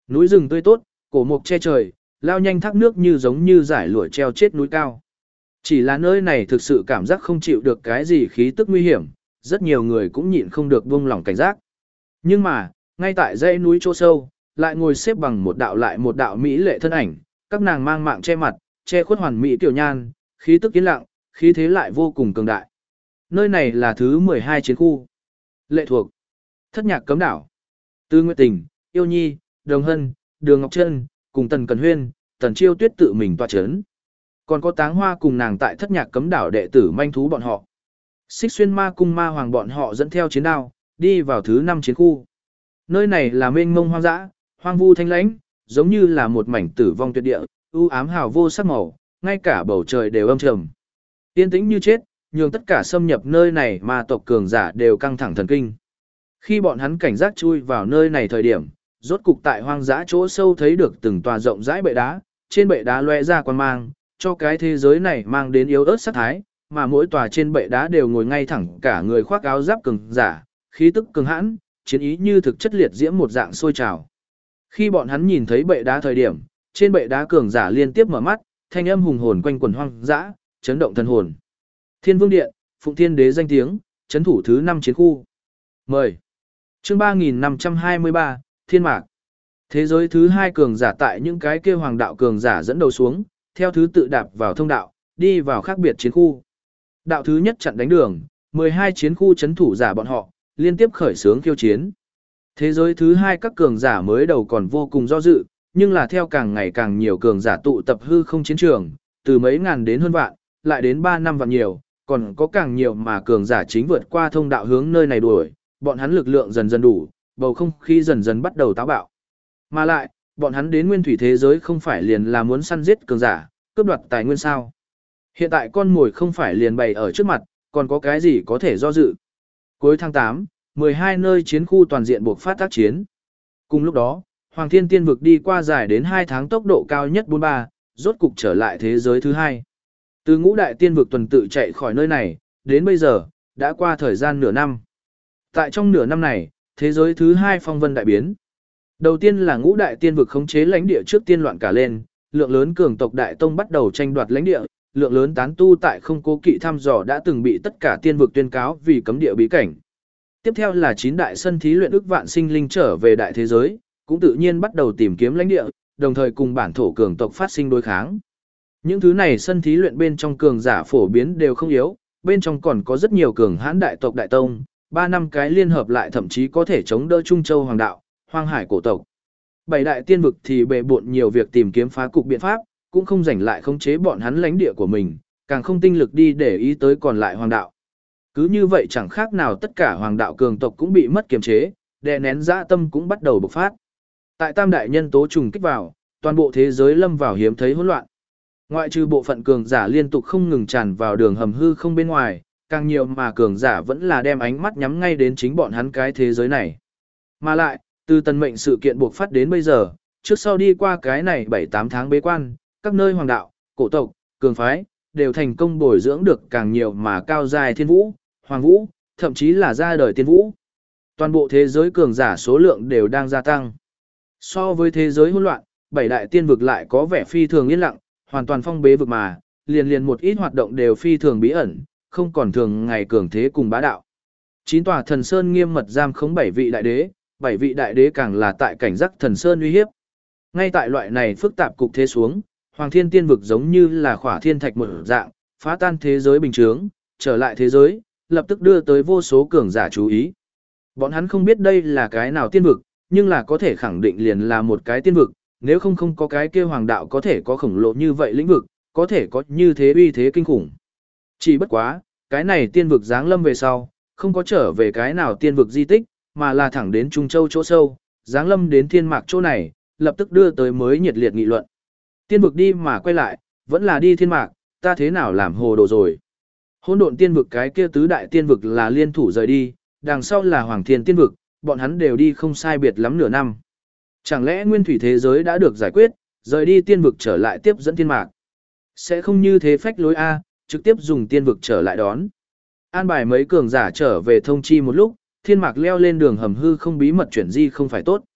Núi rừng tươi tốt, cổ mục che trời, lao nhanh thác nước như giống như giải lụa treo chết núi cao. Chỉ là nơi này thực sự cảm giác không chịu được cái gì khí tức nguy hiểm, rất nhiều người cũng nhịn không được buông lỏng cảnh giác. Nhưng mà, ngay tại dãy núi chỗ sâu, lại ngồi xếp bằng một đạo lại một đạo mỹ lệ thân ảnh, các nàng mang mạng che mặt, che khuất hoàn mỹ tiểu nhan, khí tức yên lặng, khí thế lại vô cùng cường đại. Nơi này là thứ mười hai chiến khu. Lệ thuộc Thất Nhạc Cấm Đảo. Tư Nguyệt Tình, Yêu Nhi, Đồng Hân, Đường Ngọc Trân, cùng Tần Cần Huyên, Tần Chiêu Tuyết tự mình tọa chấn. Còn có Táng Hoa cùng nàng tại Thất Nhạc Cấm Đảo đệ tử manh thú bọn họ. Xích Xuyên Ma cung ma hoàng bọn họ dẫn theo chiến đao, đi vào thứ năm chiến khu. Nơi này là mênh mông hoang dã, hoang vu thanh lãnh, giống như là một mảnh tử vong tuyệt địa, u ám hào vô sắc màu, ngay cả bầu trời đều âm trầm. Yên tĩnh như chết, nhường tất cả xâm nhập nơi này mà tộc cường giả đều căng thẳng thần kinh. Khi bọn hắn cảnh giác chui vào nơi này thời điểm, rốt cục tại hoang dã chỗ sâu thấy được từng tòa rộng rãi bệ đá, trên bệ đá lóe ra quan mang, cho cái thế giới này mang đến yếu ớt sát thái, mà mỗi tòa trên bệ đá đều ngồi ngay thẳng cả người khoác áo giáp cường giả, khí tức cường hãn, chiến ý như thực chất liệt diễm một dạng sôi trào. Khi bọn hắn nhìn thấy bệ đá thời điểm, trên bệ đá cường giả liên tiếp mở mắt, thanh âm hùng hồn quanh quần hoang dã, chấn động thần hồn. Thiên Vương Điện, Phụng Thiên Đế danh tiếng, trấn thủ thứ năm chiến khu. Mời. Chương ba nghìn năm trăm hai mươi ba, Thiên Mạc. Thế giới thứ hai cường giả tại những cái kia hoàng đạo cường giả dẫn đầu xuống, theo thứ tự đạp vào thông đạo, đi vào khác biệt chiến khu. Đạo thứ nhất chặn đánh đường, mười hai chiến khu trấn thủ giả bọn họ, liên tiếp khởi xướng khiêu chiến. Thế giới thứ hai các cường giả mới đầu còn vô cùng do dự, nhưng là theo càng ngày càng nhiều cường giả tụ tập hư không chiến trường, từ mấy ngàn đến hơn vạn, lại đến ba năm vạn nhiều, còn có càng nhiều mà cường giả chính vượt qua thông đạo hướng nơi này đuổi, bọn hắn lực lượng dần dần đủ, bầu không khí dần dần bắt đầu táo bạo. Mà lại, bọn hắn đến nguyên thủy thế giới không phải liền là muốn săn giết cường giả, cướp đoạt tài nguyên sao? Hiện tại con mồi không phải liền bày ở trước mặt, còn có cái gì có thể do dự? Cuối tháng tám, mười hai nơi chiến khu toàn diện buộc phát tác chiến. Cùng lúc đó, Hoàng Thiên Tiên vực đi qua dài đến hai tháng tốc độ cao nhất bốn mươi ba, rốt cục trở lại thế giới thứ hai. Từ ngũ đại tiên vực tuần tự chạy khỏi nơi này, đến bây giờ, đã qua thời gian nửa năm. Tại trong nửa năm này, thế giới thứ hai phong vân đại biến. Đầu tiên là ngũ đại tiên vực khống chế lãnh địa trước tiên loạn cả lên, lượng lớn cường tộc đại tông bắt đầu tranh đoạt lãnh địa, lượng lớn tán tu tại không cố kỵ thăm dò đã từng bị tất cả tiên vực tuyên cáo vì cấm địa bí cảnh. Tiếp theo là chín đại sân thí luyện ức vạn sinh linh trở về đại thế giới, cũng tự nhiên bắt đầu tìm kiếm lãnh địa, đồng thời cùng bản thổ cường tộc phát sinh đối kháng. Những thứ này sân thí luyện bên trong cường giả phổ biến đều không yếu, bên trong còn có rất nhiều cường hãn đại tộc đại tông, ba năm cái liên hợp lại thậm chí có thể chống đỡ Trung Châu Hoàng đạo, Hoang Hải cổ tộc. Bảy đại tiên vực thì bệ bộn nhiều việc tìm kiếm phá cục biện pháp, cũng không rảnh lại khống chế bọn hắn lãnh địa của mình, càng không tinh lực đi để ý tới còn lại hoàng đạo. Cứ như vậy chẳng khác nào tất cả hoàng đạo cường tộc cũng bị mất kiềm chế, đè nén dã tâm cũng bắt đầu bộc phát. Tại tam đại nhân tố trùng kích vào, toàn bộ thế giới lâm vào hiếm thấy hỗn loạn. Ngoại trừ bộ phận cường giả liên tục không ngừng tràn vào đường hầm hư không bên ngoài, càng nhiều mà cường giả vẫn là đem ánh mắt nhắm ngay đến chính bọn hắn cái thế giới này. Mà lại, từ tần mệnh sự kiện buộc phát đến bây giờ, trước sau đi qua cái này bảy tám tháng bế quan, các nơi hoàng đạo, cổ tộc, cường phái, đều thành công bồi dưỡng được càng nhiều mà cao dài thiên vũ, hoàng vũ, thậm chí là ra đời tiên vũ. Toàn bộ thế giới cường giả số lượng đều đang gia tăng. So với thế giới hỗn loạn, bảy đại tiên vực lại có vẻ phi thường yên lặng, hoàn toàn phong bế vực mà, liền liền một ít hoạt động đều phi thường bí ẩn, không còn thường ngày cường thế cùng bá đạo. Chín tòa thần sơn nghiêm mật giam khống bảy vị đại đế, bảy vị đại đế càng là tại cảnh giác thần sơn uy hiếp. Ngay tại loại này phức tạp cục thế xuống, Hoàng Thiên Tiên vực giống như là khỏa thiên thạch một dạng, phá tan thế giới bình thường, trở lại thế giới, lập tức đưa tới vô số cường giả chú ý. Bọn hắn không biết đây là cái nào tiên vực, nhưng là có thể khẳng định liền là một cái tiên vực, nếu không không có cái kia hoàng đạo có thể có khổng lồ như vậy lĩnh vực, có thể có như thế uy thế kinh khủng. Chỉ bất quá, cái này tiên vực giáng lâm về sau, không có trở về cái nào tiên vực di tích, mà là thẳng đến Trung Châu chỗ sâu, giáng lâm đến thiên mạc chỗ này, lập tức đưa tới mới nhiệt liệt nghị luận. Tiên vực đi mà quay lại, vẫn là đi thiên mạc, ta thế nào làm hồ đồ rồi. Hỗn độn tiên vực cái kia tứ đại tiên vực là liên thủ rời đi, đằng sau là Hoàng Thiên tiên vực, bọn hắn đều đi không sai biệt lắm nửa năm. Chẳng lẽ nguyên thủy thế giới đã được giải quyết, rời đi tiên vực trở lại tiếp dẫn thiên mạc. Sẽ không như thế phách lối A, trực tiếp dùng tiên vực trở lại đón. An bài mấy cường giả trở về thông chi một lúc, thiên mạc leo lên đường hầm hư không bí mật chuyển di không phải tốt.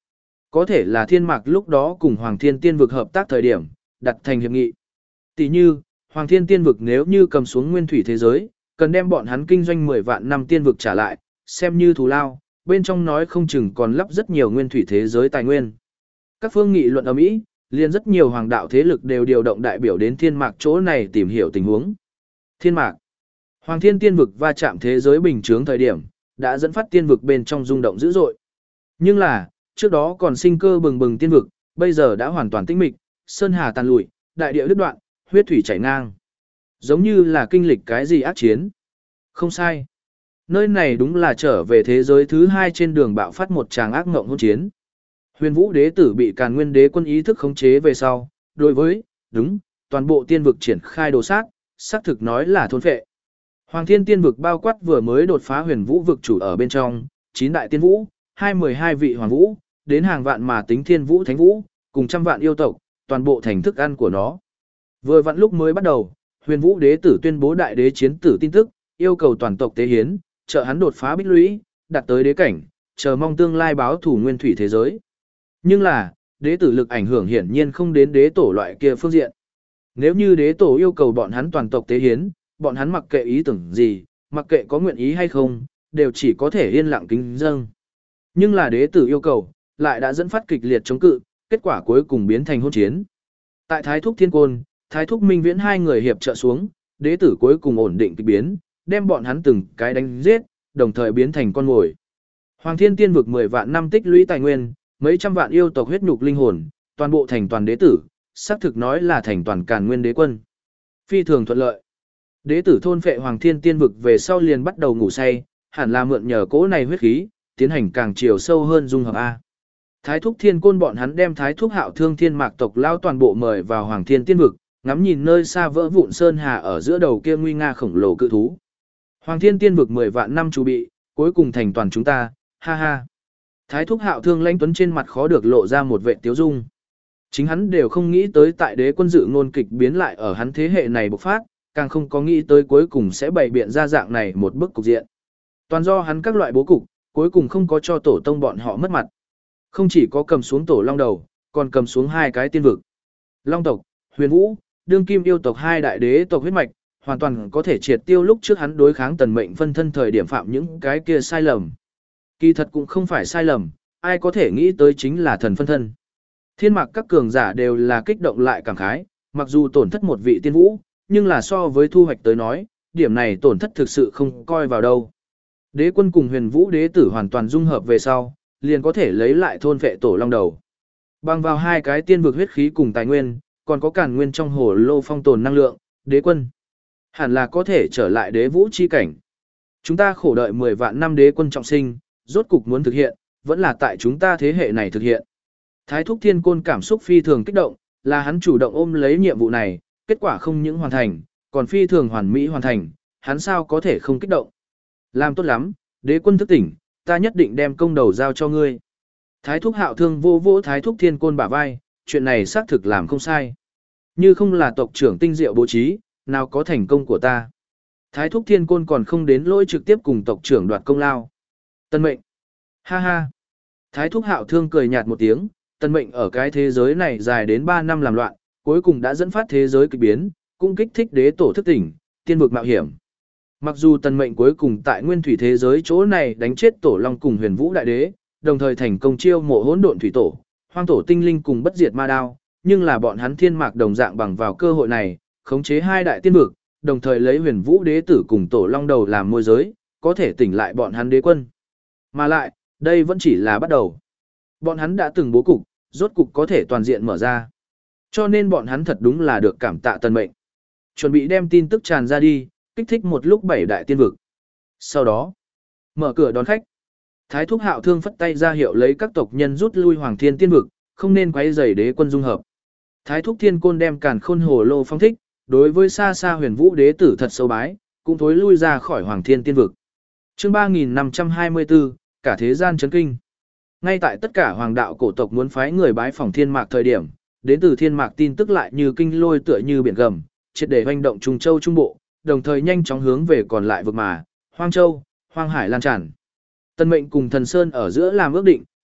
Có thể là thiên mạc lúc đó cùng Hoàng Thiên Tiên vực hợp tác thời điểm, đặt thành hiệp nghị. Tỷ như, Hoàng Thiên Tiên vực nếu như cầm xuống nguyên thủy thế giới, cần đem bọn hắn kinh doanh mười vạn năm tiên vực trả lại, xem như thù lao, bên trong nói không chừng còn lắp rất nhiều nguyên thủy thế giới tài nguyên. Các phương nghị luận ở Mỹ, liền rất nhiều hoàng đạo thế lực đều điều động đại biểu đến thiên mạc chỗ này tìm hiểu tình huống. Thiên mạc, Hoàng Thiên Tiên vực va chạm thế giới bình chướng thời điểm, đã dẫn phát tiên vực bên trong rung động dữ dội. Nhưng là, trước đó còn sinh cơ bừng bừng tiên vực, bây giờ đã hoàn toàn tĩnh mịch, sơn hà tàn lụi, đại địa đứt đoạn, huyết thủy chảy ngang. Giống như là kinh lịch cái gì ác chiến. Không sai. Nơi này đúng là trở về thế giới thứ hai trên đường bạo phát một tràng ác ngộng hôn chiến. Huyền Vũ Đế tử bị Càn Nguyên Đế quân ý thức khống chế về sau, đối với, đúng, toàn bộ tiên vực triển khai đồ sát, xác thực nói là thôn phệ. Hoàng Thiên Tiên vực bao quát vừa mới đột phá Huyền Vũ vực chủ ở bên trong, chín đại tiên vũ, hai mươi hai vị hoàng vũ, đến hàng vạn mà tính thiên vũ thánh vũ, cùng trăm vạn yêu tộc, toàn bộ thành thức ăn của nó. Vừa vặn lúc mới bắt đầu, Huyền Vũ Đế tử tuyên bố đại đế chiến tử tin tức, yêu cầu toàn tộc tế hiến, trợ hắn đột phá bích lũy, đạt tới đế cảnh, chờ mong tương lai báo thủ nguyên thủy thế giới. Nhưng là, đế tử lực ảnh hưởng hiển nhiên không đến đế tổ loại kia phương diện. Nếu như đế tổ yêu cầu bọn hắn toàn tộc tế hiến, bọn hắn mặc kệ ý tưởng gì, mặc kệ có nguyện ý hay không, đều chỉ có thể yên lặng kính dâng. Nhưng là đế tử yêu cầu, lại đã dẫn phát kịch liệt chống cự, kết quả cuối cùng biến thành hôn chiến. Tại Thái Thúc Thiên Côn, Thái Thúc Minh Viễn hai người hiệp trợ xuống, đế tử cuối cùng ổn định kịch biến, đem bọn hắn từng cái đánh giết, đồng thời biến thành con mồi. Hoàng Thiên Tiên vực mười vạn năm tích lũy tài nguyên, mấy trăm vạn yêu tộc huyết nhục linh hồn, toàn bộ thành toàn đế tử, xác thực nói là thành toàn Càn Nguyên Đế quân. Phi thường thuận lợi. Đế tử thôn phệ Hoàng Thiên Tiên vực về sau liền bắt đầu ngủ say, hẳn là mượn nhờ cỗ này huyết khí, tiến hành càng chiều sâu hơn dung hợp a. Thái Thúc Thiên Côn bọn hắn đem Thái Thúc Hạo Thương Thiên Mạc tộc lao toàn bộ mời vào Hoàng Thiên Tiên vực, ngắm nhìn nơi xa vỡ vụn sơn hà ở giữa đầu kia nguy nga khổng lồ cự thú. Hoàng Thiên Tiên vực mười vạn năm chuẩn bị, cuối cùng thành toàn chúng ta, ha ha. Thái Thúc Hạo Thương Lãnh Tuấn trên mặt khó được lộ ra một vẻ tiếu dung. Chính hắn đều không nghĩ tới tại đế quân dự ngôn kịch biến lại ở hắn thế hệ này bộc phát, càng không có nghĩ tới cuối cùng sẽ bày biện ra dạng này một bức cục diện. Toàn do hắn các loại bố cục, cuối cùng không có cho tổ tông bọn họ mất mặt. Không chỉ có cầm xuống tổ long đầu, còn cầm xuống hai cái tiên vực. Long tộc, Huyền Vũ, đương kim yêu tộc hai đại đế tộc huyết mạch, hoàn toàn có thể triệt tiêu lúc trước hắn đối kháng tần mệnh phân thân thời điểm phạm những cái kia sai lầm. Kỳ thật cũng không phải sai lầm, ai có thể nghĩ tới chính là thần phân thân. Thiên mạc các cường giả đều là kích động lại cảm khái, mặc dù tổn thất một vị tiên vũ, nhưng là so với thu hoạch tới nói, điểm này tổn thất thực sự không coi vào đâu. Đế quân cùng Huyền Vũ đế tử hoàn toàn dung hợp về sau, liền có thể lấy lại thôn vệ tổ long đầu. Bằng vào hai cái tiên vực huyết khí cùng tài nguyên, còn có Càn Nguyên trong hồ lô phong tồn năng lượng, đế quân hẳn là có thể trở lại đế vũ chi cảnh. Chúng ta khổ đợi mười vạn năm đế quân trọng sinh, rốt cục muốn thực hiện, vẫn là tại chúng ta thế hệ này thực hiện. Thái Thúc Thiên Côn cảm xúc phi thường kích động, là hắn chủ động ôm lấy nhiệm vụ này, kết quả không những hoàn thành, còn phi thường hoàn mỹ hoàn thành, hắn sao có thể không kích động. Làm tốt lắm, đế quân thức tỉnh, ta nhất định đem công đầu giao cho ngươi. Thái Thúc Hạo Thương vô vỗ Thái Thúc Thiên Côn bả vai, chuyện này xác thực làm không sai. Như không là tộc trưởng tinh diệu bố trí, nào có thành công của ta. Thái Thúc Thiên Côn còn không đến lỗi trực tiếp cùng tộc trưởng đoạt công lao. Tân mệnh. Ha ha. Thái Thúc Hạo Thương cười nhạt một tiếng, tân mệnh ở cái thế giới này dài đến ba năm làm loạn, cuối cùng đã dẫn phát thế giới kỳ biến, cũng kích thích đế tổ thức tỉnh, tiên vực mạo hiểm. Mặc dù tân mệnh cuối cùng tại nguyên thủy thế giới chỗ này đánh chết tổ long cùng Huyền Vũ đại đế, đồng thời thành công chiêu mộ hỗn độn thủy tổ, hoang tổ tinh linh cùng bất diệt ma đao, nhưng là bọn hắn thiên mạc đồng dạng bằng vào cơ hội này, khống chế hai đại tiên vực, đồng thời lấy Huyền Vũ đế tử cùng tổ long đầu làm môi giới, có thể tỉnh lại bọn hắn đế quân. Mà lại, đây vẫn chỉ là bắt đầu. Bọn hắn đã từng bố cục, rốt cục có thể toàn diện mở ra. Cho nên bọn hắn thật đúng là được cảm tạ tân mệnh. Chuẩn bị đem tin tức tràn ra đi, kích thích một lúc bảy đại tiên vực. Sau đó, mở cửa đón khách. Thái Thúc Hạo Thương phất tay ra hiệu lấy các tộc nhân rút lui Hoàng Thiên Tiên vực, không nên quấy rầy đế quân dung hợp. Thái Thúc Thiên Côn đem Càn Khôn Hồ Lô phong thích, đối với xa xa Huyền Vũ đế tử thật sâu bái, cũng thối lui ra khỏi Hoàng Thiên Tiên vực. Chương ba nghìn năm trăm hai mươi tư, cả thế gian chấn kinh. Ngay tại tất cả hoàng đạo cổ tộc muốn phái người bái phỏng Thiên Mạc thời điểm, đến từ Thiên Mạc tin tức lại như kinh lôi tựa như biển gầm, triệt để hoành động Trung Châu Trung Bộ, đồng thời nhanh chóng hướng về còn lại vực mà, Hoang Châu, Hoang Hải lan tràn. Tân Mệnh cùng Thần Sơn ở giữa làm ước định,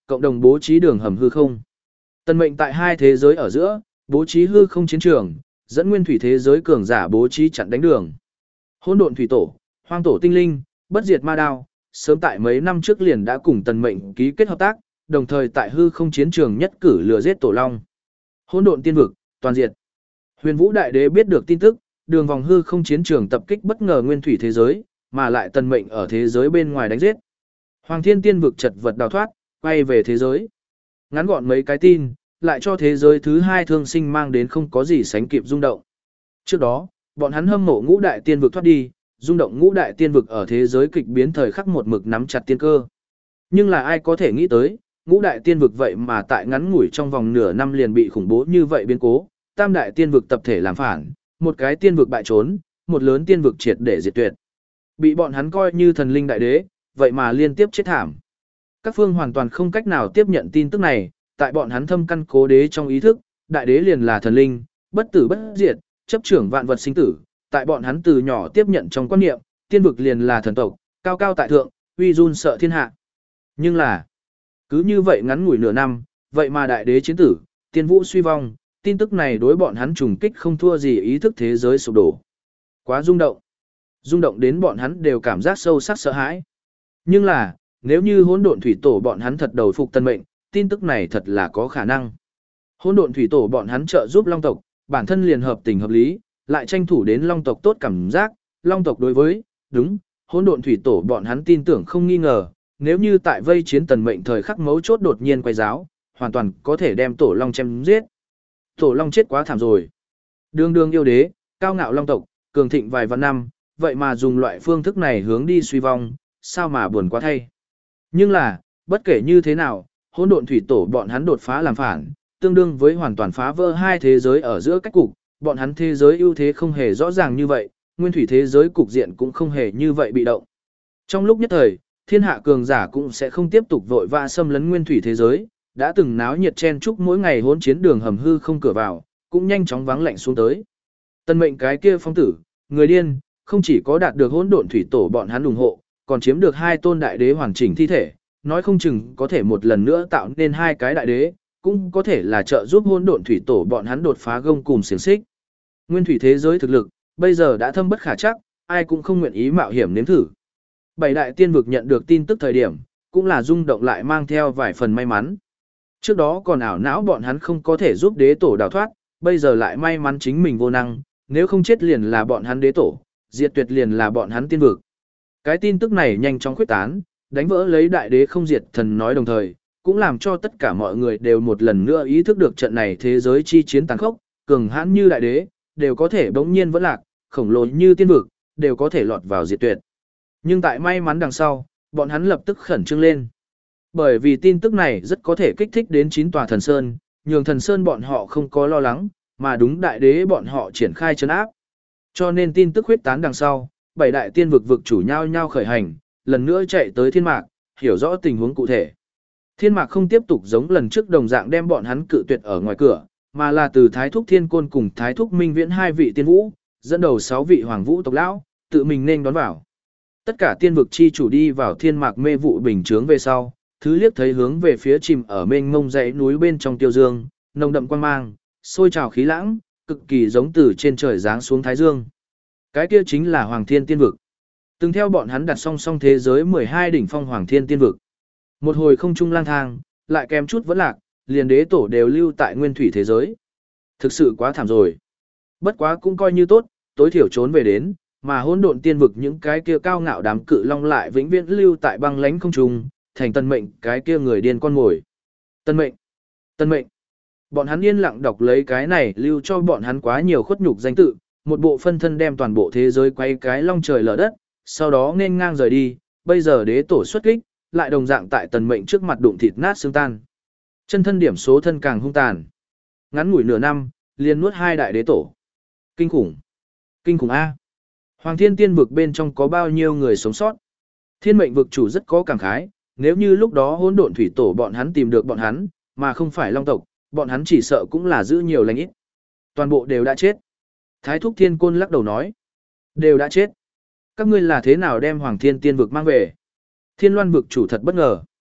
cộng đồng bố trí đường hầm hư không. Tần Mệnh tại hai thế giới ở giữa, bố trí hư không chiến trường, dẫn nguyên thủy thế giới cường giả bố trí chặn đánh đường. Hỗn độn thủy tổ, hoang tổ tinh linh, bất diệt ma đao, sớm tại mấy năm trước liền đã cùng Tần Mệnh ký kết hợp tác, đồng thời tại hư không chiến trường nhất cử lừa giết tổ long. Hỗn độn tiên vực, toàn diệt. Huyền Vũ Đại Đế biết được tin tức, đường vòng hư không chiến trường tập kích bất ngờ nguyên thủy thế giới, mà lại Tần Mệnh ở thế giới bên ngoài đánh giết. Hoàng Thiên Tiên vực chật vật đào thoát, quay về thế giới. Ngắn gọn mấy cái tin, lại cho thế giới thứ hai thương sinh mang đến không có gì sánh kịp rung động. Trước đó, bọn hắn hâm mộ ngũ đại tiên vực thoát đi, rung động ngũ đại tiên vực ở thế giới kịch biến thời khắc một mực nắm chặt tiên cơ. Nhưng là ai có thể nghĩ tới, ngũ đại tiên vực vậy mà tại ngắn ngủi trong vòng nửa năm liền bị khủng bố như vậy biến cố, tam đại tiên vực tập thể làm phản, một cái tiên vực bại trốn, một lớn tiên vực triệt để diệt tuyệt. Bị bọn hắn coi như thần linh đại đế, vậy mà liên tiếp chết thảm. Các phương hoàn toàn không cách nào tiếp nhận tin tức này, tại bọn hắn thâm căn cố đế trong ý thức, đại đế liền là thần linh, bất tử bất diệt, chấp trưởng vạn vật sinh tử, tại bọn hắn từ nhỏ tiếp nhận trong quan niệm, tiên vực liền là thần tộc, cao cao tại thượng, uy run sợ thiên hạ. Nhưng là, cứ như vậy ngắn ngủi nửa năm, vậy mà đại đế chiến tử, tiên vũ suy vong, tin tức này đối bọn hắn trùng kích không thua gì ý thức thế giới sụp đổ. Quá rung động. Rung động đến bọn hắn đều cảm giác sâu sắc sợ hãi. Nhưng là, nếu như hỗn độn thủy tổ bọn hắn thật đầu phục Tần Mệnh, tin tức này thật là có khả năng. Hỗn độn thủy tổ bọn hắn trợ giúp Long tộc, bản thân liền hợp tình hợp lý, lại tranh thủ đến Long tộc tốt cảm giác, Long tộc đối với, đúng, hỗn độn thủy tổ bọn hắn tin tưởng không nghi ngờ, nếu như tại vây chiến Tần Mệnh thời khắc mấu chốt đột nhiên quay giáo, hoàn toàn có thể đem tổ Long chém giết. Tổ Long chết quá thảm rồi. Đường đường yêu đế, cao ngạo Long tộc, cường thịnh vài vạn năm, vậy mà dùng loại phương thức này hướng đi suy vong, sao mà buồn quá thay. Nhưng là, bất kể như thế nào, hỗn độn thủy tổ bọn hắn đột phá làm phản, tương đương với hoàn toàn phá vỡ hai thế giới ở giữa cách cục, bọn hắn thế giới ưu thế không hề rõ ràng như vậy, nguyên thủy thế giới cục diện cũng không hề như vậy bị động. Trong lúc nhất thời, thiên hạ cường giả cũng sẽ không tiếp tục vội vã xâm lấn nguyên thủy thế giới, đã từng náo nhiệt chen chúc mỗi ngày hỗn chiến đường hầm hư không cửa vào, cũng nhanh chóng vắng lạnh xuống tới. Tần Mệnh cái kia phong tử, người điên, không chỉ có đạt được hỗn độn thủy tổ bọn hắn ủng hộ, còn chiếm được hai tôn đại đế hoàn chỉnh thi thể, nói không chừng có thể một lần nữa tạo nên hai cái đại đế, cũng có thể là trợ giúp hỗn độn thủy tổ bọn hắn đột phá gông cùm xiềng xích. Nguyên thủy thế giới thực lực, bây giờ đã thâm bất khả trắc, ai cũng không nguyện ý mạo hiểm nếm thử. Bảy đại tiên vực nhận được tin tức thời điểm, cũng là rung động lại mang theo vài phần may mắn. Trước đó còn ảo não bọn hắn không có thể giúp đế tổ đào thoát, bây giờ lại may mắn chính mình vô năng, nếu không chết liền là bọn hắn đế tổ, diệt tuyệt liền là bọn hắn tiên vực. Cái tin tức này nhanh chóng khuyết tán, đánh vỡ lấy đại đế không diệt thần nói đồng thời, cũng làm cho tất cả mọi người đều một lần nữa ý thức được trận này thế giới chi chiến tàn khốc, cường hãn như đại đế, đều có thể bỗng nhiên vẫn lạc, khổng lồ như tiên vực, đều có thể lọt vào diệt tuyệt. Nhưng tại may mắn đằng sau, bọn hắn lập tức khẩn trương lên. Bởi vì tin tức này rất có thể kích thích đến chín tòa thần sơn, nhường thần sơn bọn họ không có lo lắng, mà đúng đại đế bọn họ triển khai trấn áp. Cho nên tin tức huyết tán đằng sau, bảy đại tiên vực vực chủ nhau nhau khởi hành, lần nữa chạy tới thiên mạc, hiểu rõ tình huống cụ thể. Thiên mạc không tiếp tục giống lần trước đồng dạng đem bọn hắn cự tuyệt ở ngoài cửa, mà là từ Thái Thúc Thiên Côn cùng Thái Thúc Minh Viễn hai vị tiên vũ, dẫn đầu sáu vị hoàng vũ tộc lão, tự mình nên đón vào. Tất cả tiên vực chi chủ đi vào thiên mạc mê vụ bình chướng về sau, thứ liếc thấy hướng về phía chìm ở mênh mông dãy núi bên trong tiêu dương, nồng đậm quang mang, sôi trào khí lãng, cực kỳ giống từ trên trời giáng xuống thái dương. Cái kia chính là Hoàng Thiên Tiên vực. Từng theo bọn hắn đặt song song thế giới mười hai đỉnh phong Hoàng Thiên Tiên vực. Một hồi không trung lang thang, lại kèm chút vẫn lạc, liền đế tổ đều lưu tại nguyên thủy thế giới. Thực sự quá thảm rồi. Bất quá cũng coi như tốt, tối thiểu trốn về đến, mà hỗn độn tiên vực những cái kia cao ngạo đám cự long lại vĩnh viễn lưu tại băng lãnh không trung, thành Tần Mệnh cái kia người điên con ngồi. Tần Mệnh, Tần Mệnh. Bọn hắn yên lặng đọc lấy cái này lưu cho bọn hắn quá nhiều khuất nhục danh tự, một bộ phân thân đem toàn bộ thế giới quay cái long trời lở đất, sau đó nên ngang rời đi, bây giờ đế tổ xuất kích, lại đồng dạng tại Tần Mệnh trước mặt đụng thịt nát xương tan. Chân thân điểm số thân càng hung tàn. Ngắn ngủi nửa năm, liền nuốt hai đại đế tổ. Kinh khủng. Kinh khủng A. Hoàng Thiên Tiên vực bên trong có bao nhiêu người sống sót? Thiên Mệnh vực chủ rất có cảm khái, nếu như lúc đó hỗn độn thủy tổ bọn hắn tìm được bọn hắn, mà không phải long tộc, bọn hắn chỉ sợ cũng là giữ nhiều lành ít. Toàn bộ đều đã chết. Thái Thúc Thiên Côn lắc đầu nói. Đều đã chết. Các ngươi là thế nào đem Hoàng Thiên Tiên vực mang về? Thiên Loan vực chủ thật bất ngờ.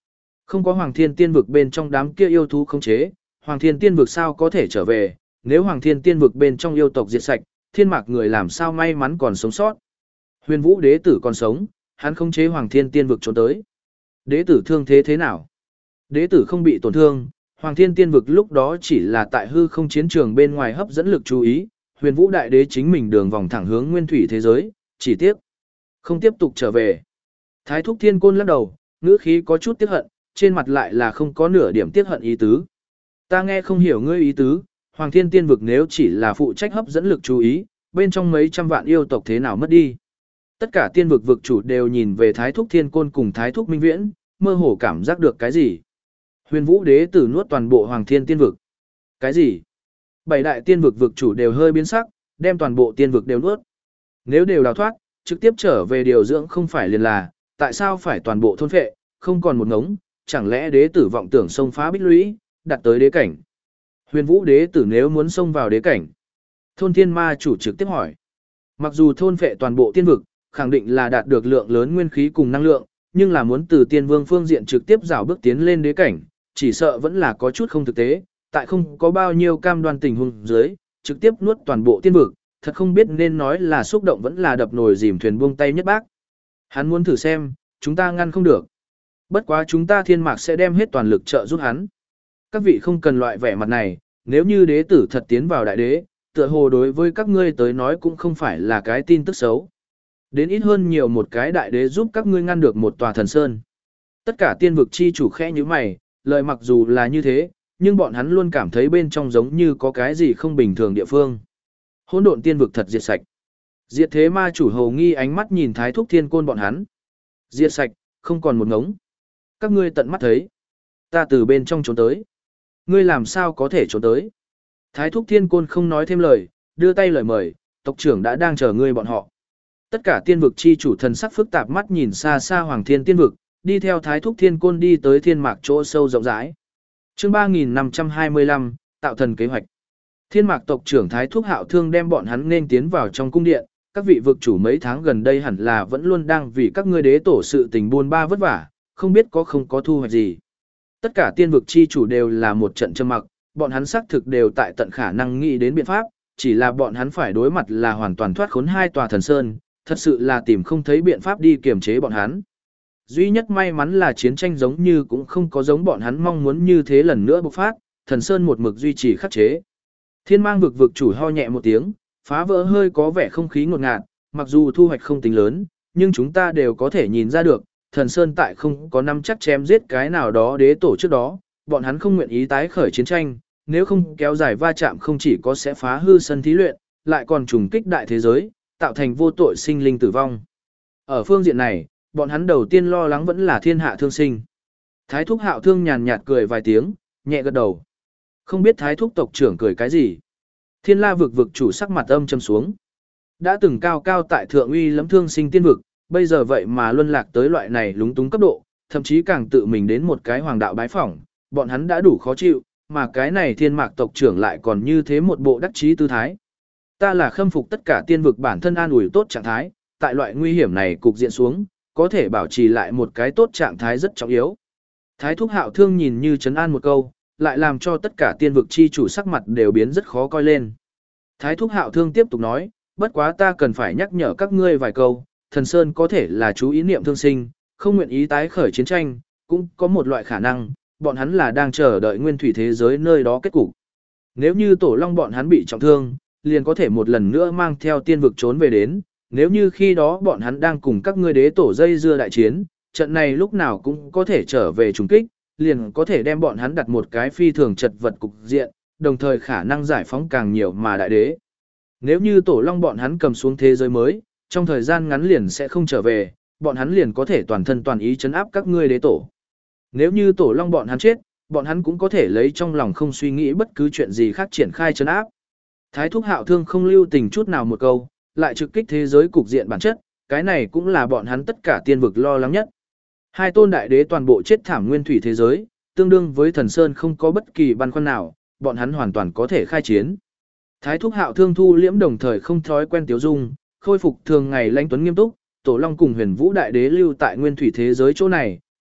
Không có Hoàng Thiên Tiên vực bên trong đám kia yêu thú khống chế, Hoàng Thiên Tiên vực sao có thể trở về, nếu Hoàng Thiên Tiên vực bên trong yêu tộc diệt sạch, thiên mạc người làm sao may mắn còn sống sót. Huyền Vũ đế tử còn sống, hắn khống chế Hoàng Thiên Tiên vực trốn tới. Đế tử thương thế thế nào? Đế tử không bị tổn thương, Hoàng Thiên Tiên vực lúc đó chỉ là tại hư không chiến trường bên ngoài hấp dẫn lực chú ý, Huyền Vũ đại đế chính mình đường vòng thẳng hướng nguyên thủy thế giới, chỉ tiếc không tiếp tục trở về. Thái Thúc Thiên Côn lắc đầu, ngữ khí có chút tiếc hận, trên mặt lại là không có nửa điểm tiếc hận ý tứ. Ta nghe không hiểu ngươi ý tứ, Hoàng Thiên Tiên vực nếu chỉ là phụ trách hấp dẫn lực chú ý, bên trong mấy trăm vạn yêu tộc thế nào mất đi. Tất cả tiên vực vực chủ đều nhìn về Thái Thúc Thiên Côn cùng Thái Thúc Minh Viễn, mơ hồ cảm giác được cái gì. Huyền Vũ đế tử nuốt toàn bộ Hoàng Thiên Tiên vực. Cái gì? Bảy đại tiên vực vực chủ đều hơi biến sắc, đem toàn bộ tiên vực đều nuốt. Nếu đều đào thoát, trực tiếp trở về điều dưỡng không phải liền là, tại sao phải toàn bộ thôn phệ, không còn một ngống, chẳng lẽ đế tử vọng tưởng xông phá bích lũy, đạt tới đế cảnh. Huyền Vũ đế tử nếu muốn xông vào đế cảnh. Thôn Thiên Ma chủ trực tiếp hỏi. Mặc dù thôn phệ toàn bộ tiên vực, khẳng định là đạt được lượng lớn nguyên khí cùng năng lượng, nhưng là muốn từ tiên vương phương diện trực tiếp rào bước tiến lên đế cảnh, chỉ sợ vẫn là có chút không thực tế, tại không có bao nhiêu cam đoan tình huống dưới, trực tiếp nuốt toàn bộ tiên vực, thật không biết nên nói là xúc động vẫn là đập nồi dìm thuyền buông tay nhất bác. Hắn muốn thử xem, chúng ta ngăn không được. Bất quá chúng ta thiên mạc sẽ đem hết toàn lực trợ giúp hắn. Các vị không cần loại vẻ mặt này, nếu như đế tử thật tiến vào đại đế, tựa hồ đối với các ngươi tới nói cũng không phải là cái tin tức xấu. Đến ít hơn nhiều một cái đại đế giúp các ngươi ngăn được một tòa thần sơn. Tất cả tiên vực chi chủ khẽ như mày, lời mặc dù là như thế, nhưng bọn hắn luôn cảm thấy bên trong giống như có cái gì không bình thường địa phương. Hỗn độn tiên vực thật diệt sạch. Diệt thế ma chủ hầu nghi ánh mắt nhìn Thái Thúc Thiên Côn bọn hắn. Diệt sạch, không còn một ngống. Các ngươi tận mắt thấy. Ta từ bên trong trốn tới. Ngươi làm sao có thể trốn tới? Thái Thúc Thiên Côn không nói thêm lời, đưa tay lời mời, tộc trưởng đã đang chờ ngươi bọn họ. Tất cả tiên vực chi chủ thần sắc phức tạp mắt nhìn xa xa Hoàng Thiên Tiên vực, đi theo Thái Thúc Thiên Côn đi tới thiên mạc chỗ sâu rộng rãi. Chương ba nghìn năm trăm hai mươi lăm, tạo thần kế hoạch. Thiên mạc tộc trưởng Thái Thúc Hạo Thương đem bọn hắn nên tiến vào trong cung điện, các vị vực chủ mấy tháng gần đây hẳn là vẫn luôn đang vì các ngươi đế tổ sự tình buôn ba vất vả, không biết có không có thu hoạch gì. Tất cả tiên vực chi chủ đều là một trận trầm mặc, bọn hắn xác thực đều tại tận khả năng nghĩ đến biện pháp, chỉ là bọn hắn phải đối mặt là hoàn toàn thoát khốn hai tòa thần sơn, thật sự là tìm không thấy biện pháp đi kiềm chế bọn hắn. Duy nhất may mắn là chiến tranh giống như cũng không có giống bọn hắn mong muốn như thế lần nữa bộc phát, thần sơn một mực duy trì khắc chế. Thiên mang vực vực chủ ho nhẹ một tiếng, phá vỡ hơi có vẻ không khí ngột ngạt, mặc dù thu hoạch không tính lớn, nhưng chúng ta đều có thể nhìn ra được, thần sơn tại không có năm chắc chém giết cái nào đó đế tổ trước đó, bọn hắn không nguyện ý tái khởi chiến tranh, nếu không kéo dài va chạm không chỉ có sẽ phá hư sân thí luyện, lại còn trùng kích đại thế giới, tạo thành vô tội sinh linh tử vong. Ở phương diện này, bọn hắn đầu tiên lo lắng vẫn là thiên hạ thương sinh. Thái Thúc Hạo Thương nhàn nhạt cười vài tiếng, nhẹ gật đầu. Không biết Thái Thúc tộc trưởng cười cái gì. Thiên La vực vực chủ sắc mặt âm trầm xuống. Đã từng cao cao tại thượng uy lẫm thương sinh tiên vực, bây giờ vậy mà luân lạc tới loại này lúng túng cấp độ, thậm chí càng tự mình đến một cái hoàng đạo bái phỏng, bọn hắn đã đủ khó chịu, mà cái này thiên mạc tộc trưởng lại còn như thế một bộ đắc chí tư thái. Ta là khâm phục tất cả tiên vực bản thân an ủi tốt trạng thái, tại loại nguy hiểm này cục diện xuống, có thể bảo trì lại một cái tốt trạng thái rất trọng yếu. Thái Thúc Hạo Thương nhìn như trấn an một câu, lại làm cho tất cả tiên vực chi chủ sắc mặt đều biến rất khó coi lên. Thái Thúc Hạo Thương tiếp tục nói, bất quá ta cần phải nhắc nhở các ngươi vài câu, thần Sơn có thể là chú ý niệm thương sinh, không nguyện ý tái khởi chiến tranh, cũng có một loại khả năng, bọn hắn là đang chờ đợi nguyên thủy thế giới nơi đó kết cục. Nếu như Tổ Long bọn hắn bị trọng thương, liền có thể một lần nữa mang theo tiên vực trốn về đến, nếu như khi đó bọn hắn đang cùng các ngươi đế tổ dây dưa đại chiến, trận này lúc nào cũng có thể trở về trùng kích, liền có thể đem bọn hắn đặt một cái phi thường chật vật cục diện, đồng thời khả năng giải phóng càng nhiều mà đại đế. Nếu như Tổ Long bọn hắn cầm xuống thế giới mới, trong thời gian ngắn liền sẽ không trở về, bọn hắn liền có thể toàn thân toàn ý chấn áp các ngươi đế tổ. Nếu như Tổ Long bọn hắn chết, bọn hắn cũng có thể lấy trong lòng không suy nghĩ bất cứ chuyện gì khác triển khai chấn áp. Thái Thúc Hạo Thương không lưu tình chút nào một câu, lại trực kích thế giới cục diện bản chất, cái này cũng là bọn hắn tất cả tiên vực lo lắng nhất. Hai tôn đại đế toàn bộ chết thảm nguyên thủy thế giới, tương đương với thần sơn không có bất kỳ băn khoăn nào, bọn hắn hoàn toàn có thể khai chiến. Thái Thúc Hạo Thương thu liễm đồng thời không thói quen tiếu dung, khôi phục thường ngày lãnh tuấn nghiêm túc, Tổ Long cùng Huyền Vũ đại đế lưu tại nguyên thủy thế giới chỗ này,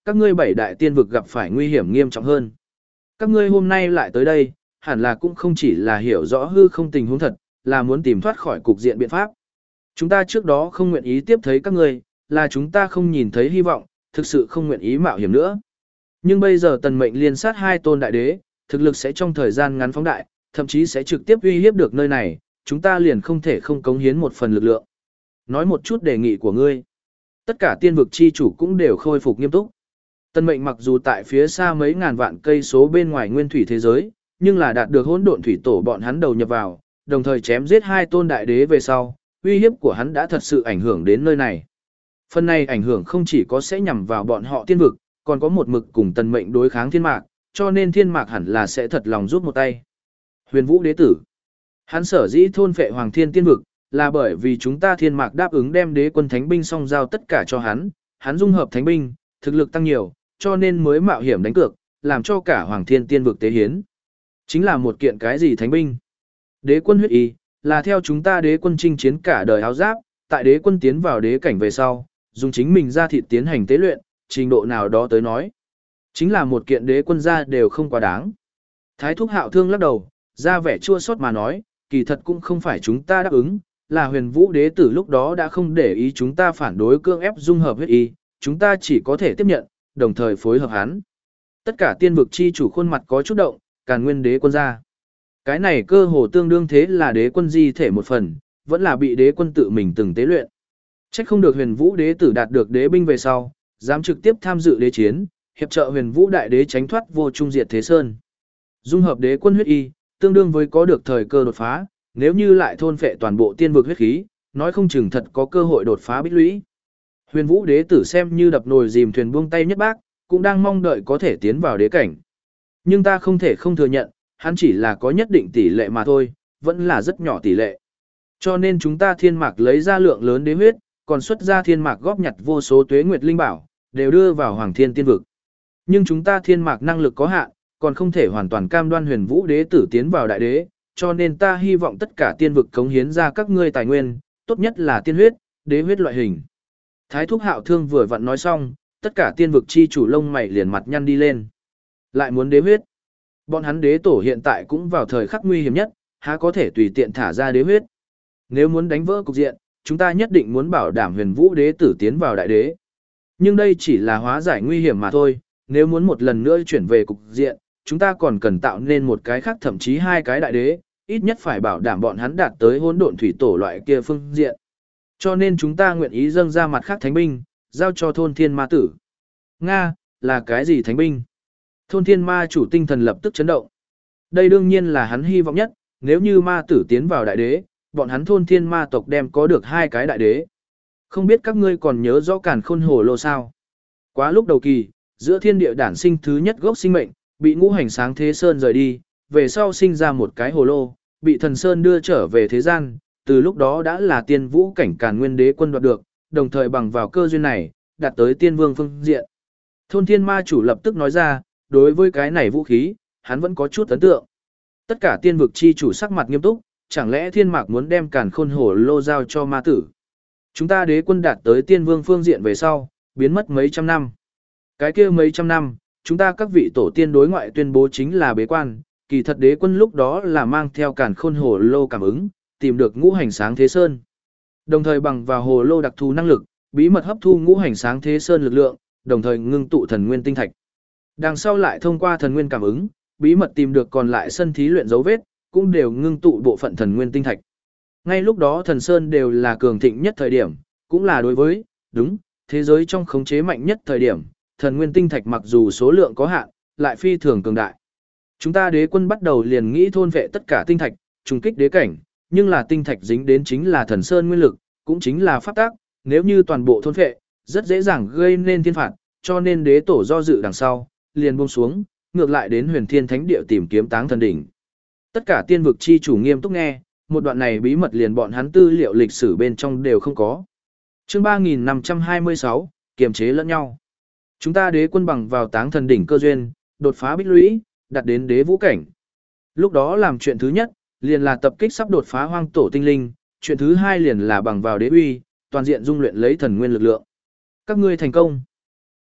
các ngươi bảy đại tiên vực gặp phải nguy hiểm nghiêm trọng hơn. Các ngươi hôm nay lại tới đây, hẳn là cũng không chỉ là hiểu rõ hư không tình huống thật, là muốn tìm thoát khỏi cục diện biện pháp. Chúng ta trước đó không nguyện ý tiếp thấy các ngươi, là chúng ta không nhìn thấy hy vọng, thực sự không nguyện ý mạo hiểm nữa. Nhưng bây giờ tần mệnh liên sát hai tôn đại đế, thực lực sẽ trong thời gian ngắn phóng đại, thậm chí sẽ trực tiếp uy hiếp được nơi này, chúng ta liền không thể không cống hiến một phần lực lượng. Nói một chút đề nghị của ngươi. Tất cả tiên vực chi chủ cũng đều khôi phục nghiêm túc. Tần mệnh mặc dù tại phía xa mấy ngàn vạn cây số bên ngoài nguyên thủy thế giới, nhưng là đạt được hỗn độn thủy tổ bọn hắn đầu nhập vào, đồng thời chém giết hai tôn đại đế về sau, uy hiếp của hắn đã thật sự ảnh hưởng đến nơi này. Phần này ảnh hưởng không chỉ có sẽ nhằm vào bọn họ tiên vực, còn có một mực cùng tần mệnh đối kháng thiên mạc, cho nên thiên mạc hẳn là sẽ thật lòng giúp một tay. Huyền Vũ đế tử, hắn sở dĩ thôn phệ Hoàng Thiên tiên vực, là bởi vì chúng ta thiên mạc đáp ứng đem đế quân thánh binh song giao tất cả cho hắn, hắn dung hợp thánh binh, thực lực tăng nhiều, cho nên mới mạo hiểm đánh cược, làm cho cả Hoàng Thiên tiên vực tế hiến. Chính là một kiện cái gì thánh binh? Đế quân huyết y, là theo chúng ta đế quân chinh chiến cả đời áo giáp, tại đế quân tiến vào đế cảnh về sau, dùng chính mình ra thịt tiến hành tế luyện, trình độ nào đó tới nói. Chính là một kiện đế quân ra đều không quá đáng. Thái thúc Hạo Thương lắc đầu, ra vẻ chua xót mà nói, kỳ thật cũng không phải chúng ta đáp ứng, là Huyền Vũ đế tử lúc đó đã không để ý chúng ta phản đối cương ép dung hợp huyết y, chúng ta chỉ có thể tiếp nhận, đồng thời phối hợp hắn. Tất cả tiên vực chi chủ khuôn mặt có chút động, Càn Nguyên đế quân ra. Cái này cơ hồ tương đương thế là đế quân di thể một phần, vẫn là bị đế quân tự mình từng tế luyện. Trách không được Huyền Vũ đế tử đạt được đế binh về sau, dám trực tiếp tham dự đế chiến, hiệp trợ Huyền Vũ đại đế tránh thoát vô trung diệt thế sơn. Dung hợp đế quân huyết y, tương đương với có được thời cơ đột phá, nếu như lại thôn phệ toàn bộ tiên vực huyết khí, nói không chừng thật có cơ hội đột phá bích lũy. Huyền Vũ đế tử xem như đập nồi dìm thuyền buông tay nhất bác, cũng đang mong đợi có thể tiến vào đế cảnh. Nhưng ta không thể không thừa nhận, hắn chỉ là có nhất định tỷ lệ mà thôi, vẫn là rất nhỏ tỷ lệ. Cho nên chúng ta thiên mạc lấy ra lượng lớn đế huyết, còn xuất ra thiên mạc góp nhặt vô số tuế nguyệt linh bảo, đều đưa vào Hoàng Thiên tiên vực. Nhưng chúng ta thiên mạc năng lực có hạn, còn không thể hoàn toàn cam đoan Huyền Vũ đế tử tiến vào đại đế, cho nên ta hy vọng tất cả tiên vực cống hiến ra các ngươi tài nguyên, tốt nhất là tiên huyết, đế huyết loại hình. Thái thúc Hạo Thương vừa vặn nói xong, tất cả tiên vực chi chủ lông mày liền mặt nhăn đi lên. Lại muốn đế huyết. Bọn hắn đế tổ hiện tại cũng vào thời khắc nguy hiểm nhất, há có thể tùy tiện thả ra đế huyết. Nếu muốn đánh vỡ cục diện, chúng ta nhất định muốn bảo đảm Huyền Vũ đế tử tiến vào đại đế. Nhưng đây chỉ là hóa giải nguy hiểm mà thôi, nếu muốn một lần nữa chuyển về cục diện, chúng ta còn cần tạo nên một cái khác thậm chí hai cái đại đế, ít nhất phải bảo đảm bọn hắn đạt tới hỗn độn thủy tổ loại kia phương diện. Cho nên chúng ta nguyện ý dâng ra mặt khác thánh binh, giao cho thôn thiên ma tử. Nga, là cái gì thánh binh? Thôn thiên ma chủ tinh thần lập tức chấn động. Đây đương nhiên là hắn hy vọng nhất, nếu như ma tử tiến vào đại đế, bọn hắn thôn thiên ma tộc đem có được hai cái đại đế. Không biết các ngươi còn nhớ rõ Càn Khôn Hồ Lô sao? Quá lúc đầu kỳ, giữa thiên địa đản sinh thứ nhất gốc sinh mệnh, bị ngũ hành sáng thế sơn rời đi, về sau sinh ra một cái hồ lô, bị thần sơn đưa trở về thế gian, từ lúc đó đã là tiên vũ cảnh Càn Nguyên đế quân đoạt được, đồng thời bằng vào cơ duyên này, đạt tới tiên vương phương diện. Thôn thiên ma chủ lập tức nói ra, đối với cái này vũ khí, hắn vẫn có chút ấn tượng. Tất cả tiên vực chi chủ sắc mặt nghiêm túc, chẳng lẽ thiên mạc muốn đem Càn Khôn Hồ Lô giao cho ma tử? Chúng ta đế quân đạt tới tiên vương phương diện về sau, biến mất mấy trăm năm. Cái kia mấy trăm năm, chúng ta các vị tổ tiên đối ngoại tuyên bố chính là bế quan, kỳ thật đế quân lúc đó là mang theo Càn Khôn Hồ Lô cảm ứng, tìm được ngũ hành sáng thế sơn. Đồng thời bằng vào hồ lô đặc thù năng lực, bí mật hấp thu ngũ hành sáng thế sơn lực lượng, đồng thời ngưng tụ thần nguyên tinh thạch. Đằng sau lại thông qua thần nguyên cảm ứng, bí mật tìm được còn lại sân thí luyện dấu vết, cũng đều ngưng tụ bộ phận thần nguyên tinh thạch. Ngay lúc đó thần sơn đều là cường thịnh nhất thời điểm, cũng là đối với, đúng, thế giới trong khống chế mạnh nhất thời điểm, thần nguyên tinh thạch mặc dù số lượng có hạn, lại phi thường cường đại. Chúng ta đế quân bắt đầu liền nghĩ thôn vệ tất cả tinh thạch, trùng kích đế cảnh, nhưng là tinh thạch dính đến chính là thần sơn nguyên lực, cũng chính là pháp tác, nếu như toàn bộ thôn vệ, rất dễ dàng gây nên thiên phạt, cho nên đế tổ do dự đằng sau, liền buông xuống, ngược lại đến Huyền Thiên Thánh Địa tìm kiếm Táng Thần đỉnh. Tất cả tiên vực chi chủ nghiêm túc nghe, một đoạn này bí mật liền bọn hắn tư liệu lịch sử bên trong đều không có. Chương ba nghìn năm trăm hai mươi sáu, kiềm chế lẫn nhau. Chúng ta đế quân bằng vào Táng Thần đỉnh cơ duyên, đột phá bích lũy, đạt đến đế vũ cảnh. Lúc đó làm chuyện thứ nhất, liền là tập kích sắp đột phá hoang tổ tinh linh, chuyện thứ hai liền là bằng vào đế uy, toàn diện dung luyện lấy thần nguyên lực lượng. Các ngươi thành công.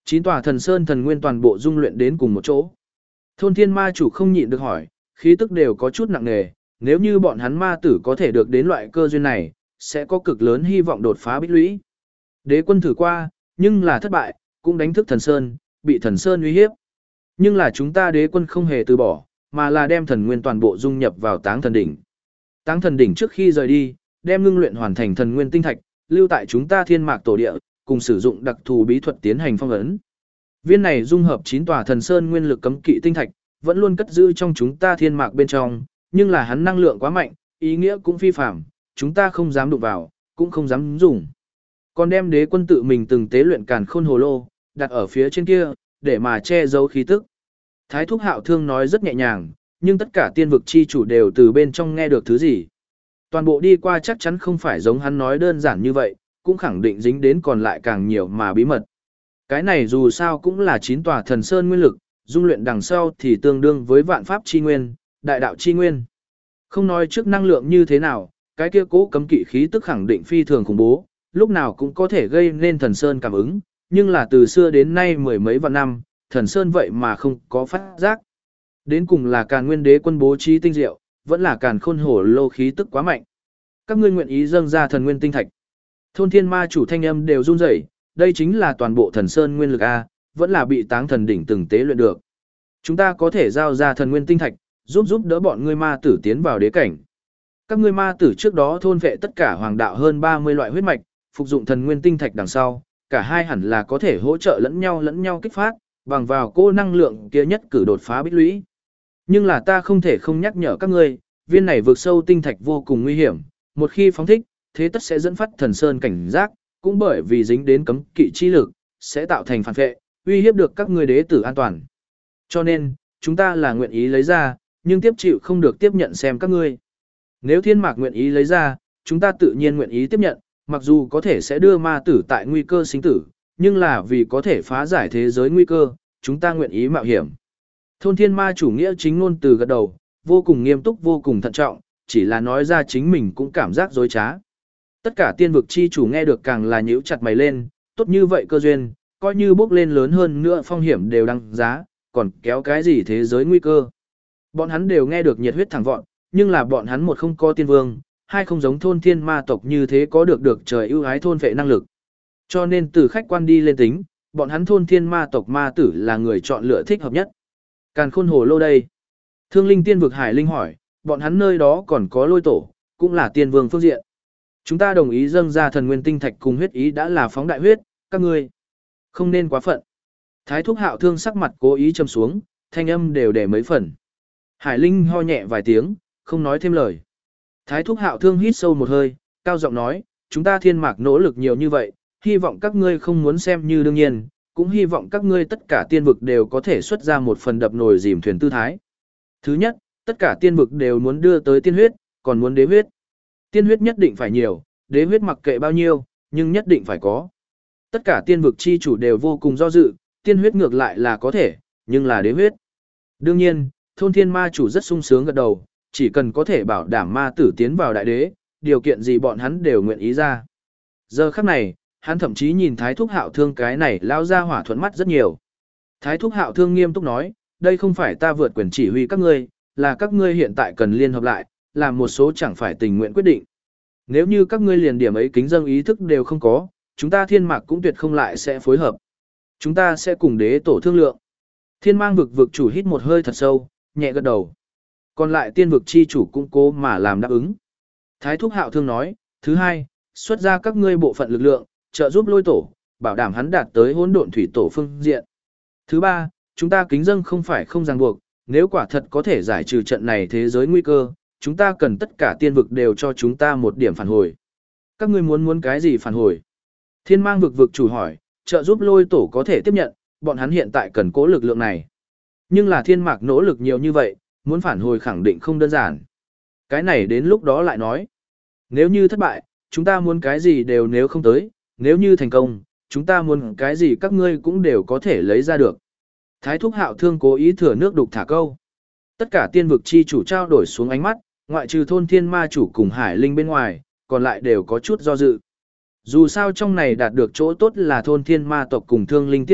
Chín tòa thần sơn thần nguyên toàn bộ dung luyện đến cùng một chỗ. Thôn thiên ma chủ không nhịn được hỏi, khí tức đều có chút nặng nề, nếu như bọn hắn ma tử có thể được đến loại cơ duyên này, sẽ có cực lớn hy vọng đột phá bích lũy. Đế quân thử qua, nhưng là thất bại, cũng đánh thức thần sơn, bị thần sơn uy hiếp. Nhưng là chúng ta đế quân không hề từ bỏ, mà là đem thần nguyên toàn bộ dung nhập vào táng thần đỉnh. Táng thần đỉnh trước khi rời đi, đem ngưng luyện hoàn thành thần nguyên tinh thạch, lưu tại chúng ta thiên mạc tổ địa, cùng sử dụng đặc thù bí thuật tiến hành phong ấn. Viên này dung hợp chín tòa thần sơn nguyên lực cấm kỵ tinh thạch, vẫn luôn cất giữ trong chúng ta thiên mạc bên trong, nhưng là hắn năng lượng quá mạnh, ý nghĩa cũng phi phạm, chúng ta không dám đụng vào, cũng không dám dùng. Còn đem đế quân tự mình từng tế luyện càn khôn hồ lô, đặt ở phía trên kia, để mà che giấu khí tức. Thái thúc hạo thương nói rất nhẹ nhàng, nhưng tất cả tiên vực chi chủ đều từ bên trong nghe được thứ gì. Toàn bộ đi qua chắc chắn không phải giống hắn nói đơn giản như vậy, cũng khẳng định dính đến còn lại càng nhiều mà bí mật. Cái này dù sao cũng là chín tòa thần sơn nguyên lực, dung luyện đằng sau thì tương đương với vạn pháp chi nguyên, đại đạo chi nguyên. Không nói trước năng lượng như thế nào, cái kia cố cấm kỵ khí tức khẳng định phi thường khủng bố, lúc nào cũng có thể gây nên thần sơn cảm ứng, nhưng là từ xưa đến nay mười mấy vạn năm, thần sơn vậy mà không có phát giác. Đến cùng là Càn Nguyên Đế quân bố trí tinh diệu, vẫn là Càn Khôn Hổ Lô khí tức quá mạnh. Các ngươi nguyện ý dâng ra thần nguyên tinh thạch. Thôn thiên ma chủ thanh âm đều run rẩy, đây chính là toàn bộ thần sơn nguyên lực a, vẫn là bị táng thần đỉnh từng tế luyện được. Chúng ta có thể giao ra thần nguyên tinh thạch, giúp giúp đỡ bọn ngươi ma tử tiến vào đế cảnh. Các ngươi ma tử trước đó thôn vệ tất cả hoàng đạo hơn ba mươi loại huyết mạch, phục dụng thần nguyên tinh thạch đằng sau, cả hai hẳn là có thể hỗ trợ lẫn nhau lẫn nhau kích phát, bằng vào cô năng lượng kia nhất cử đột phá bích lũy. Nhưng là ta không thể không nhắc nhở các ngươi, viên này vượt sâu tinh thạch vô cùng nguy hiểm, một khi phóng thích, thế tất sẽ dẫn phát thần sơn cảnh giác, cũng bởi vì dính đến cấm kỵ chi lực, sẽ tạo thành phản vệ, uy hiếp được các ngươi đế tử an toàn. Cho nên, chúng ta là nguyện ý lấy ra, nhưng tiếp chịu không được tiếp nhận xem các ngươi. Nếu thiên mạc nguyện ý lấy ra, chúng ta tự nhiên nguyện ý tiếp nhận, mặc dù có thể sẽ đưa ma tử tại nguy cơ sinh tử, nhưng là vì có thể phá giải thế giới nguy cơ, chúng ta nguyện ý mạo hiểm. Thôn thiên ma chủ nghĩa chính ngôn từ gật đầu, vô cùng nghiêm túc vô cùng thận trọng, chỉ là nói ra chính mình cũng cảm giác dối trá. Tất cả tiên vực chi chủ nghe được càng là nhíu chặt mày lên, tốt như vậy cơ duyên, coi như bước lên lớn hơn nữa phong hiểm đều đăng giá, còn kéo cái gì thế giới nguy cơ. Bọn hắn đều nghe được nhiệt huyết thẳng vọt, nhưng là bọn hắn một không có tiên vương, hai không giống thôn thiên ma tộc như thế có được được trời ưu ái thôn vệ năng lực. Cho nên từ khách quan đi lên tính, bọn hắn thôn thiên ma tộc ma tử là người chọn lựa thích hợp nhất. Càn khôn hồ lô đây. Thương linh tiên vực Hải Linh hỏi, bọn hắn nơi đó còn có lôi tổ, cũng là tiên vương phương diện. Chúng ta đồng ý dâng ra thần nguyên tinh thạch cùng huyết ý đã là phóng đại huyết, các ngươi không nên quá phận. Thái thúc hạo thương sắc mặt cố ý châm xuống, thanh âm đều để mấy phần. Hải Linh ho nhẹ vài tiếng, không nói thêm lời. Thái thúc hạo thương hít sâu một hơi, cao giọng nói, chúng ta thiên mạc nỗ lực nhiều như vậy, hy vọng các ngươi không muốn xem như đương nhiên, cũng hy vọng các ngươi tất cả tiên vực đều có thể xuất ra một phần đập nồi dìm thuyền tư thái. Thứ nhất, tất cả tiên vực đều muốn đưa tới tiên huyết, còn muốn đế huyết. Tiên huyết nhất định phải nhiều, đế huyết mặc kệ bao nhiêu, nhưng nhất định phải có. Tất cả tiên vực chi chủ đều vô cùng do dự, tiên huyết ngược lại là có thể, nhưng là đế huyết. Đương nhiên, thôn thiên ma chủ rất sung sướng gật đầu, chỉ cần có thể bảo đảm ma tử tiến vào đại đế, điều kiện gì bọn hắn đều nguyện ý ra. Giờ khắc này, hắn thậm chí nhìn Thái Thúc Hạo Thương cái này lao ra hỏa thuận mắt rất nhiều. Thái Thúc Hạo Thương nghiêm túc nói, đây không phải ta vượt quyền chỉ huy các ngươi, là các ngươi hiện tại cần liên hợp lại, làm một số chẳng phải tình nguyện quyết định. Nếu như các ngươi liền điểm ấy kính dâng ý thức đều không có, chúng ta thiên mạc cũng tuyệt không lại sẽ phối hợp. Chúng ta sẽ cùng đế tổ thương lượng. Thiên mang vực vực chủ hít một hơi thật sâu, nhẹ gật đầu. Còn lại tiên vực chi chủ cũng cố mà làm đáp ứng. Thái Thúc Hạo Thương nói, thứ hai, xuất ra các ngươi bộ phận lực lượng, trợ giúp lôi tổ, bảo đảm hắn đạt tới hỗn độn thủy tổ phương diện. Thứ ba, chúng ta kính dâng không phải không ràng buộc, nếu quả thật có thể giải trừ trận này thế giới nguy cơ, chúng ta cần tất cả tiên vực đều cho chúng ta một điểm phản hồi. Các ngươi muốn muốn cái gì phản hồi? Thiên mang vực vực chủ hỏi, trợ giúp lôi tổ có thể tiếp nhận, bọn hắn hiện tại cần cố lực lượng này. Nhưng là thiên mạc nỗ lực nhiều như vậy, muốn phản hồi khẳng định không đơn giản. Cái này đến lúc đó lại nói. Nếu như thất bại, chúng ta muốn cái gì đều nếu không tới, nếu như thành công, chúng ta muốn cái gì các ngươi cũng đều có thể lấy ra được. Thái Thúc Hạo Thương cố ý thừa nước đục thả câu. Tất cả tiên vực chi chủ trao đổi xuống ánh mắt, ngoại trừ thôn thiên ma chủ cùng Hải Linh bên ngoài, còn lại đều có chút do dự. Dù sao trong này đạt được chỗ tốt là thôn thiên ma tộc cùng thương linh tiên vực,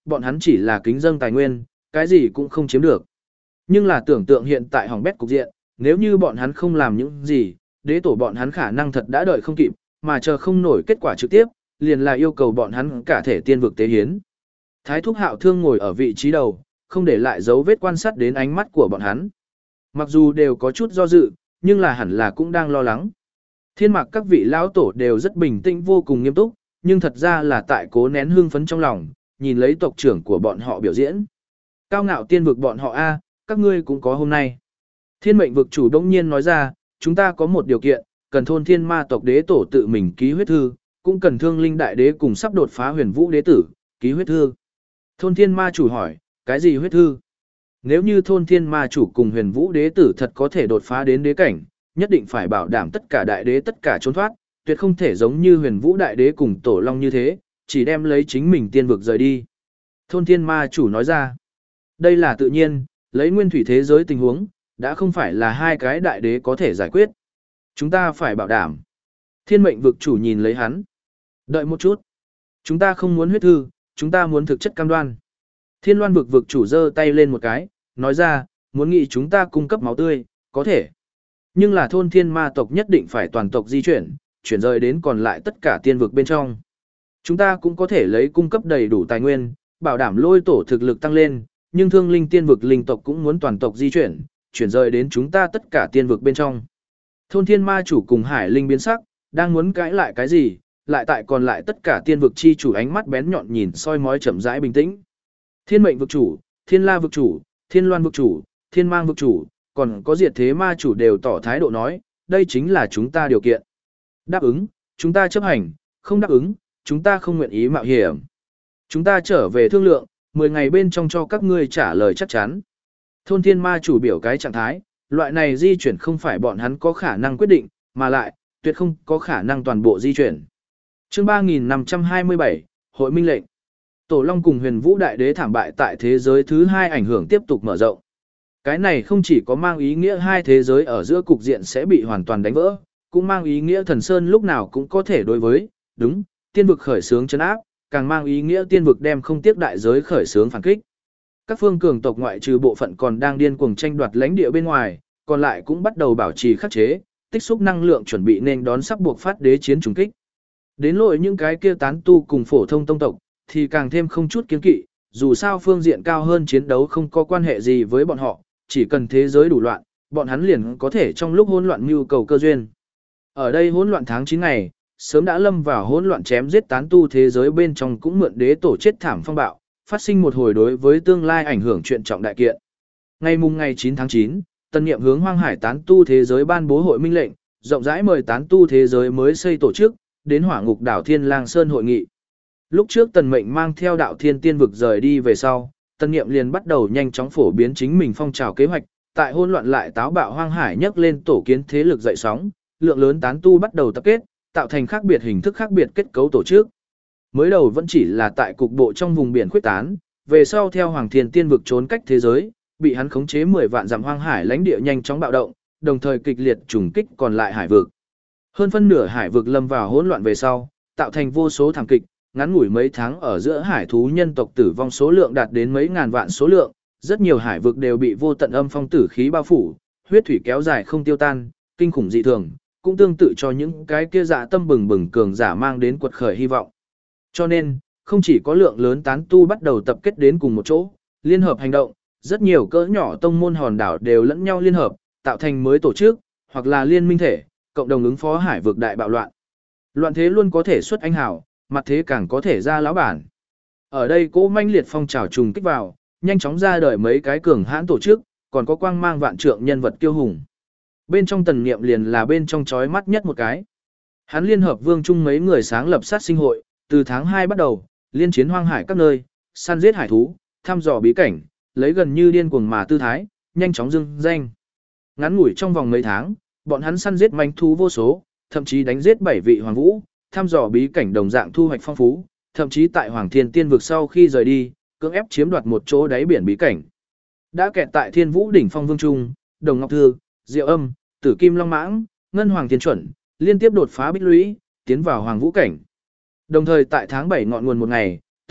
bọn hắn chỉ là kính dâng tài nguyên, cái gì cũng không chiếm được. Nhưng là tưởng tượng hiện tại hỏng bét cục diện, nếu như bọn hắn không làm những gì, đế tổ bọn hắn khả năng thật đã đợi không kịp, mà chờ không nổi kết quả trực tiếp, liền là yêu cầu bọn hắn cả thể tiên vực tế hiến. Thái thúc Hạo Thương ngồi ở vị trí đầu, không để lại dấu vết quan sát đến ánh mắt của bọn hắn. Mặc dù đều có chút do dự, nhưng là hẳn là cũng đang lo lắng. Thiên mạc các vị lão tổ đều rất bình tĩnh vô cùng nghiêm túc, nhưng thật ra là tại cố nén hương phấn trong lòng, nhìn lấy tộc trưởng của bọn họ biểu diễn. Cao ngạo tiên vực bọn họ a, các ngươi cũng có hôm nay. Thiên mệnh vực chủ đông nhiên nói ra, chúng ta có một điều kiện, cần thôn thiên ma tộc đế tổ tự mình ký huyết thư, cũng cần thương linh đại đế cùng sắp đột phá huyền vũ đế tử, ký huyết thư. Thôn thiên ma chủ hỏi, cái gì huyết thư? Nếu như thôn thiên ma chủ cùng huyền vũ đế tử thật có thể đột phá đến đế cảnh, nhất định phải bảo đảm tất cả đại đế tất cả trốn thoát, tuyệt không thể giống như huyền vũ đại đế cùng tổ long như thế, chỉ đem lấy chính mình tiên vực rời đi. Thôn thiên ma chủ nói ra, đây là tự nhiên, lấy nguyên thủy thế giới tình huống, đã không phải là hai cái đại đế có thể giải quyết. Chúng ta phải bảo đảm. Thiên mệnh vực chủ nhìn lấy hắn. Đợi một chút. Chúng ta không muốn huyết thư, chúng ta muốn thực chất cam đoan. Thiên loan vực vực chủ giơ tay lên một cái, nói ra, muốn nghĩ chúng ta cung cấp máu tươi, có thể. Nhưng là thôn thiên ma tộc nhất định phải toàn tộc di chuyển, chuyển rời đến còn lại tất cả tiên vực bên trong. Chúng ta cũng có thể lấy cung cấp đầy đủ tài nguyên, bảo đảm lôi tổ thực lực tăng lên, nhưng thương linh tiên vực linh tộc cũng muốn toàn tộc di chuyển, chuyển rời đến chúng ta tất cả tiên vực bên trong. Thôn thiên ma chủ cùng hải linh biến sắc, đang muốn cãi lại cái gì, lại tại còn lại tất cả tiên vực chi chủ ánh mắt bén nhọn nhìn soi mói chậm rãi bình tĩnh. Thiên mệnh vực chủ, thiên la vực chủ, thiên loan vực chủ, thiên mang vực chủ, còn có diệt thế ma chủ đều tỏ thái độ nói, đây chính là chúng ta điều kiện. Đáp ứng, chúng ta chấp hành, không đáp ứng, chúng ta không nguyện ý mạo hiểm. Chúng ta trở về thương lượng, mười ngày bên trong cho các ngươi trả lời chắc chắn. Thôn thiên ma chủ biểu cái trạng thái, loại này di chuyển không phải bọn hắn có khả năng quyết định, mà lại, tuyệt không có khả năng toàn bộ di chuyển. Chương ba nghìn năm trăm hai mươi bảy, Hội Minh lệnh. Tổ Long cùng Huyền Vũ Đại Đế thảm bại tại thế giới thứ hai ảnh hưởng tiếp tục mở rộng. Cái này không chỉ có mang ý nghĩa hai thế giới ở giữa cục diện sẽ bị hoàn toàn đánh vỡ, cũng mang ý nghĩa Thần Sơn lúc nào cũng có thể đối với, đúng, tiên vực khởi xướng trấn áp, càng mang ý nghĩa tiên vực đem không tiếc đại giới khởi xướng phản kích. Các phương cường tộc ngoại trừ bộ phận còn đang điên cuồng tranh đoạt lãnh địa bên ngoài, còn lại cũng bắt đầu bảo trì khắc chế, tích xúc năng lượng chuẩn bị nên đón sắp buộc phát đế chiến trùng kích. Đến lỗi những cái kia tán tu cùng phổ thông tông tộc, thì càng thêm không chút kiêng kỵ, dù sao phương diện cao hơn chiến đấu không có quan hệ gì với bọn họ, chỉ cần thế giới đủ loạn, bọn hắn liền có thể trong lúc hỗn loạn mưu cầu cơ duyên. Ở đây hỗn loạn tháng chín ngày, sớm đã lâm vào hỗn loạn chém giết tán tu thế giới bên trong cũng mượn đế tổ chết thảm phong bạo, phát sinh một hồi đối với tương lai ảnh hưởng chuyện trọng đại kiện. Ngày mùng ngày chín tháng chín, Tân Niệm hướng Hoang Hải tán tu thế giới ban bố hội minh lệnh, rộng rãi mời tán tu thế giới mới xây tổ chức, đến Hỏa Ngục đảo Thiên Lang Sơn hội nghị. Lúc trước Tần Mệnh mang theo đạo Thiên Tiên vực rời đi về sau, Tân Niệm liền bắt đầu nhanh chóng phổ biến chính mình phong trào kế hoạch, tại hỗn loạn lại táo bạo Hoang Hải nhấc lên tổ kiến thế lực dậy sóng, lượng lớn tán tu bắt đầu tập kết, tạo thành khác biệt hình thức khác biệt kết cấu tổ chức. Mới đầu vẫn chỉ là tại cục bộ trong vùng biển khuyết tán, về sau theo Hoàng Thiên Tiên vực trốn cách thế giới, bị hắn khống chế mười vạn dặm Hoang Hải lãnh địa nhanh chóng bạo động, đồng thời kịch liệt trùng kích còn lại hải vực. Hơn phân nửa hải vực lâm vào hỗn loạn về sau, tạo thành vô số thảm kịch, ngắn ngủi mấy tháng ở giữa hải thú nhân tộc tử vong số lượng đạt đến mấy ngàn vạn số lượng, rất nhiều hải vực đều bị vô tận âm phong tử khí bao phủ, huyết thủy kéo dài không tiêu tan, kinh khủng dị thường, cũng tương tự cho những cái kia dạ tâm bừng bừng cường giả mang đến quật khởi hy vọng. Cho nên, không chỉ có lượng lớn tán tu bắt đầu tập kết đến cùng một chỗ, liên hợp hành động, rất nhiều cỡ nhỏ tông môn hòn đảo đều lẫn nhau liên hợp, tạo thành mới tổ chức, hoặc là liên minh thể, cộng đồng ứng phó hải vực đại bạo loạn. Loạn thế luôn có thể xuất anh hào, mặt thế càng có thể ra lão bản. Ở đây cỗ manh liệt phong trào trùng kích vào, nhanh chóng ra đời mấy cái cường hãn tổ chức, còn có quang mang vạn trượng nhân vật kiêu hùng. Bên trong Tần Niệm liền là bên trong chói mắt nhất một cái. Hắn liên hợp Vương Trung mấy người sáng lập sát sinh hội, từ tháng hai bắt đầu, liên chiến hoang hải các nơi, săn giết hải thú, thăm dò bí cảnh, lấy gần như điên cuồng mà tư thái, nhanh chóng dưng danh. Ngắn ngủi trong vòng mấy tháng, bọn hắn săn giết manh thú vô số, thậm chí đánh giết bảy vị hoàng vũ, thăm dò bí cảnh đồng dạng thu hoạch phong phú, thậm chí tại Hoàng Thiên Tiên vực sau khi rời đi, cưỡng ép chiếm đoạt một chỗ đáy biển bí cảnh. Đã kẹt tại Thiên Vũ đỉnh phong Vương Trung, Đồng Ngọc Thư, Diệu Âm, Tử Kim Long Mãng, Ngân Hoàng Thiên Chuẩn, liên tiếp đột phá bích lũy, tiến vào Hoàng Vũ cảnh. Đồng thời tại tháng bảy ngọn nguồn một ngày, Tần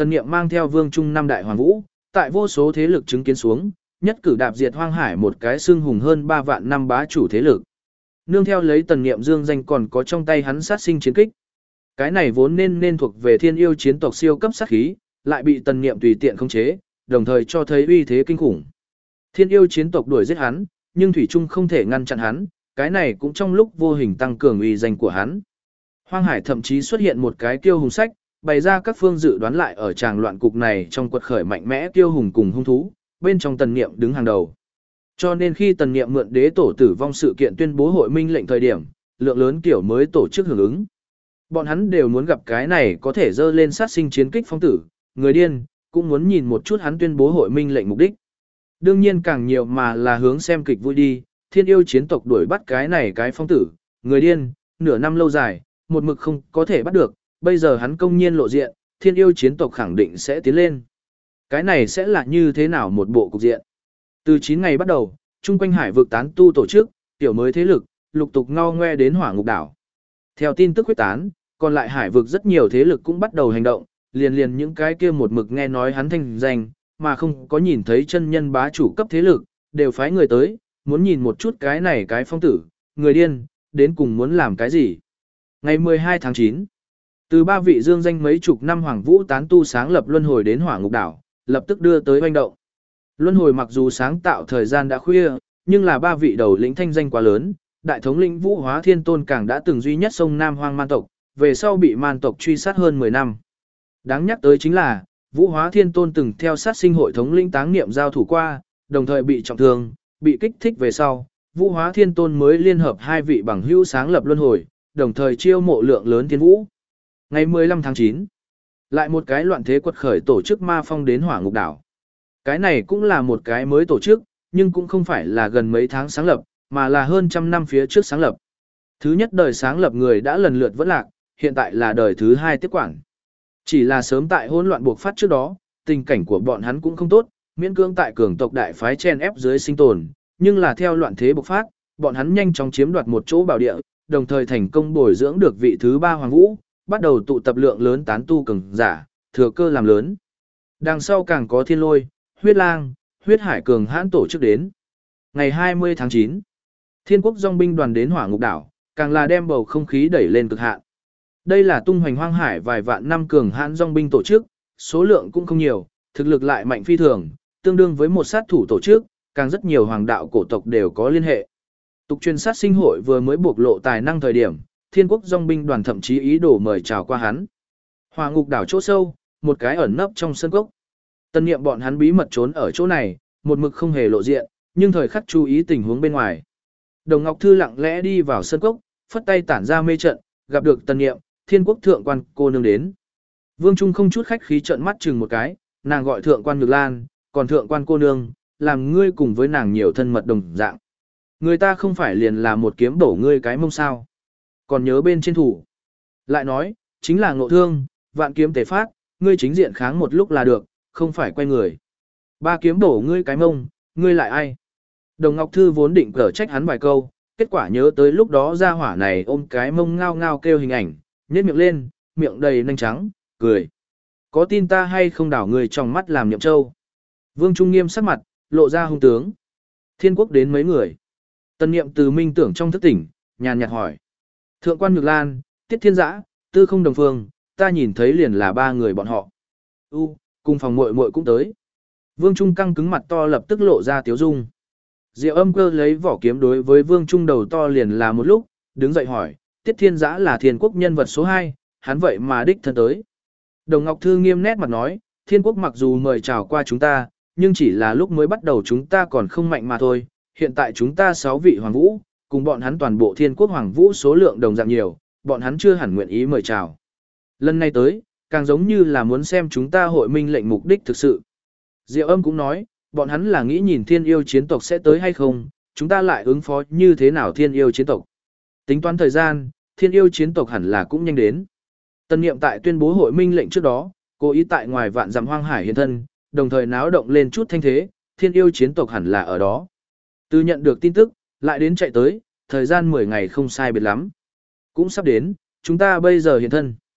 Tần Niệm mang theo Vương Trung năm đại hoàng vũ, tại vô số thế lực chứng kiến xuống, nhất cử đạp diệt Hoang Hải một cái xưng hùng hơn ba vạn năm bá chủ thế lực. Nương theo lấy Tần Niệm dương danh còn có trong tay hắn sát sinh chiến kích. Cái này vốn nên nên thuộc về Thiên Yêu chiến tộc siêu cấp sát khí, lại bị Tần Niệm tùy tiện khống chế, đồng thời cho thấy uy thế kinh khủng. Thiên Yêu chiến tộc đuổi giết hắn, nhưng thủy trung không thể ngăn chặn hắn, cái này cũng trong lúc vô hình tăng cường uy danh của hắn. Hoang Hải thậm chí xuất hiện một cái kiêu hùng sách, bày ra các phương dự đoán lại ở tràng loạn cục này trong quật khởi mạnh mẽ kiêu hùng cùng hung thú, bên trong Tần Niệm đứng hàng đầu. Cho nên khi Tần Niệm mượn đế tổ tử vong sự kiện tuyên bố hội minh lệnh thời điểm, lượng lớn kiểu mới tổ chức hưởng ứng. Bọn hắn đều muốn gặp cái này có thể dơ lên sát sinh chiến kích phong tử, người điên, cũng muốn nhìn một chút hắn tuyên bố hội minh lệnh mục đích. Đương nhiên càng nhiều mà là hướng xem kịch vui đi, Thiên Yêu chiến tộc đuổi bắt cái này cái phong tử, người điên, nửa năm lâu dài, một mực không có thể bắt được, bây giờ hắn công nhiên lộ diện, Thiên Yêu chiến tộc khẳng định sẽ tiến lên. Cái này sẽ là như thế nào một bộ cục diện? Từ chín ngày bắt đầu, chung quanh hải vực tán tu tổ chức, tiểu mới thế lực, lục tục ngao ngoe đến Hỏa Ngục đảo. Theo tin tức huyết tán, còn lại hải vực rất nhiều thế lực cũng bắt đầu hành động, liền liền những cái kia một mực nghe nói hắn thành danh, mà không có nhìn thấy chân nhân bá chủ cấp thế lực, đều phái người tới, muốn nhìn một chút cái này cái phong tử, người điên, đến cùng muốn làm cái gì. Ngày mười hai tháng chín, từ ba vị dương danh mấy chục năm hoàng vũ tán tu sáng lập luân hồi đến Hỏa Ngục đảo, lập tức đưa tới hoành động. Luân hồi mặc dù sáng tạo thời gian đã khuya, nhưng là ba vị đầu lĩnh thanh danh quá lớn, đại thống lĩnh Vũ Hóa Thiên Tôn càng đã từng duy nhất sông Nam Hoang Man tộc, về sau bị Man tộc truy sát hơn mười năm. Đáng nhắc tới chính là, Vũ Hóa Thiên Tôn từng theo sát sinh hội thống lĩnh Táng Niệm giao thủ qua, đồng thời bị trọng thương, bị kích thích về sau, Vũ Hóa Thiên Tôn mới liên hợp hai vị bằng hữu sáng lập luân hồi, đồng thời chiêu mộ lượng lớn thiên vũ. Ngày mười lăm tháng chín, lại một cái loạn thế quật khởi tổ chức Ma Phong đến Hỏa Ngục đảo. Cái này cũng là một cái mới tổ chức, nhưng cũng không phải là gần mấy tháng sáng lập, mà là hơn trăm năm phía trước sáng lập. Thứ nhất đời sáng lập người đã lần lượt vẫn lạc, hiện tại là đời thứ hai tiếp quản. Chỉ là sớm tại hỗn loạn buộc phát trước đó, tình cảnh của bọn hắn cũng không tốt, miễn cưỡng tại cường tộc đại phái chen ép dưới sinh tồn, nhưng là theo loạn thế bộc phát, bọn hắn nhanh chóng chiếm đoạt một chỗ bảo địa, đồng thời thành công bồi dưỡng được vị thứ ba hoàng vũ, bắt đầu tụ tập lượng lớn tán tu cường giả, thừa cơ làm lớn. Đằng sau càng có Thiên Lôi, Huyết Lang, Huyết Hải cường hãn tổ chức đến. Ngày hai mươi tháng chín, Thiên Quốc dòng binh đoàn đến Hỏa Ngục đảo, càng là đem bầu không khí đẩy lên cực hạn. Đây là tung hoành hoang hải vài vạn năm cường hãn dòng binh tổ chức, số lượng cũng không nhiều, thực lực lại mạnh phi thường, tương đương với một sát thủ tổ chức, càng rất nhiều hoàng đạo cổ tộc đều có liên hệ. Tục truyền sát sinh hội vừa mới bộc lộ tài năng thời điểm, Thiên Quốc dòng binh đoàn thậm chí ý đồ mời chào qua hắn. Hỏa Ngục đảo chỗ sâu, một cái ẩn nấp trong sân cốc. Tân Niệm bọn hắn bí mật trốn ở chỗ này, một mực không hề lộ diện, nhưng thời khắc chú ý tình huống bên ngoài. Đồng Ngọc Thư lặng lẽ đi vào sân cốc, phất tay tản ra mê trận, gặp được Tân Niệm, Thiên Quốc thượng quan cô nương đến. Vương Trung không chút khách khí trợn mắt chừng một cái, nàng gọi thượng quan Nhược Lan, còn thượng quan cô nương, làm ngươi cùng với nàng nhiều thân mật đồng dạng. Người ta không phải liền là một kiếm bổ ngươi cái mông sao? Còn nhớ bên trên thủ. Lại nói, chính là ngộ thương, vạn kiếm tề phát, ngươi chính diện kháng một lúc là được, không phải quay người. Ba kiếm bổ ngươi cái mông, ngươi lại ai? Đồng Ngọc Thư vốn định cở trách hắn vài câu, kết quả nhớ tới lúc đó ra hỏa này ôm cái mông ngao ngao kêu hình ảnh, nhếch miệng lên, miệng đầy nanh trắng, cười. Có tin ta hay không đảo người trong mắt làm nhậm châu? Vương Trung nghiêm sắc mặt, lộ ra hung tướng. Thiên Quốc đến mấy người? Tân Niệm từ minh tưởng trong thức tỉnh, nhàn nhạt hỏi. Thượng quan Nhược Lan, Tiết Thiên Dã, Tư Không Đồng Phương, ta nhìn thấy liền là ba người bọn họ. U, cùng phòng muội muội cũng tới. Vương Trung căng cứng mặt to lập tức lộ ra tiếu dung. Diệu Âm Cơ lấy vỏ kiếm đối với Vương Trung đầu to liền là một lúc, đứng dậy hỏi, Tiết Thiên Dã là Thiên Quốc nhân vật số hai, hắn vậy mà đích thân tới. Đồng Ngọc Thư nghiêm nét mặt nói, Thiên Quốc mặc dù mời chào qua chúng ta, nhưng chỉ là lúc mới bắt đầu chúng ta còn không mạnh mà thôi, hiện tại chúng ta sáu vị hoàng vũ, cùng bọn hắn toàn bộ Thiên Quốc hoàng vũ số lượng đồng dạng nhiều, bọn hắn chưa hẳn nguyện ý mời chào. Lần này tới, càng giống như là muốn xem chúng ta hội minh lệnh mục đích thực sự. Diệu Âm cũng nói, bọn hắn là nghĩ nhìn Thiên Yêu chiến tộc sẽ tới hay không, chúng ta lại ứng phó như thế nào Thiên Yêu chiến tộc. Tính toán thời gian, Thiên Yêu chiến tộc hẳn là cũng nhanh đến. Tân Niệm tại tuyên bố hội minh lệnh trước đó, cố ý tại ngoài vạn dặm hoang hải hiện thân, đồng thời náo động lên chút thanh thế, Thiên Yêu chiến tộc hẳn là ở đó. Từ nhận được tin tức, lại đến chạy tới, thời gian mười ngày không sai biệt lắm. Cũng sắp đến, chúng ta bây giờ hiện thân.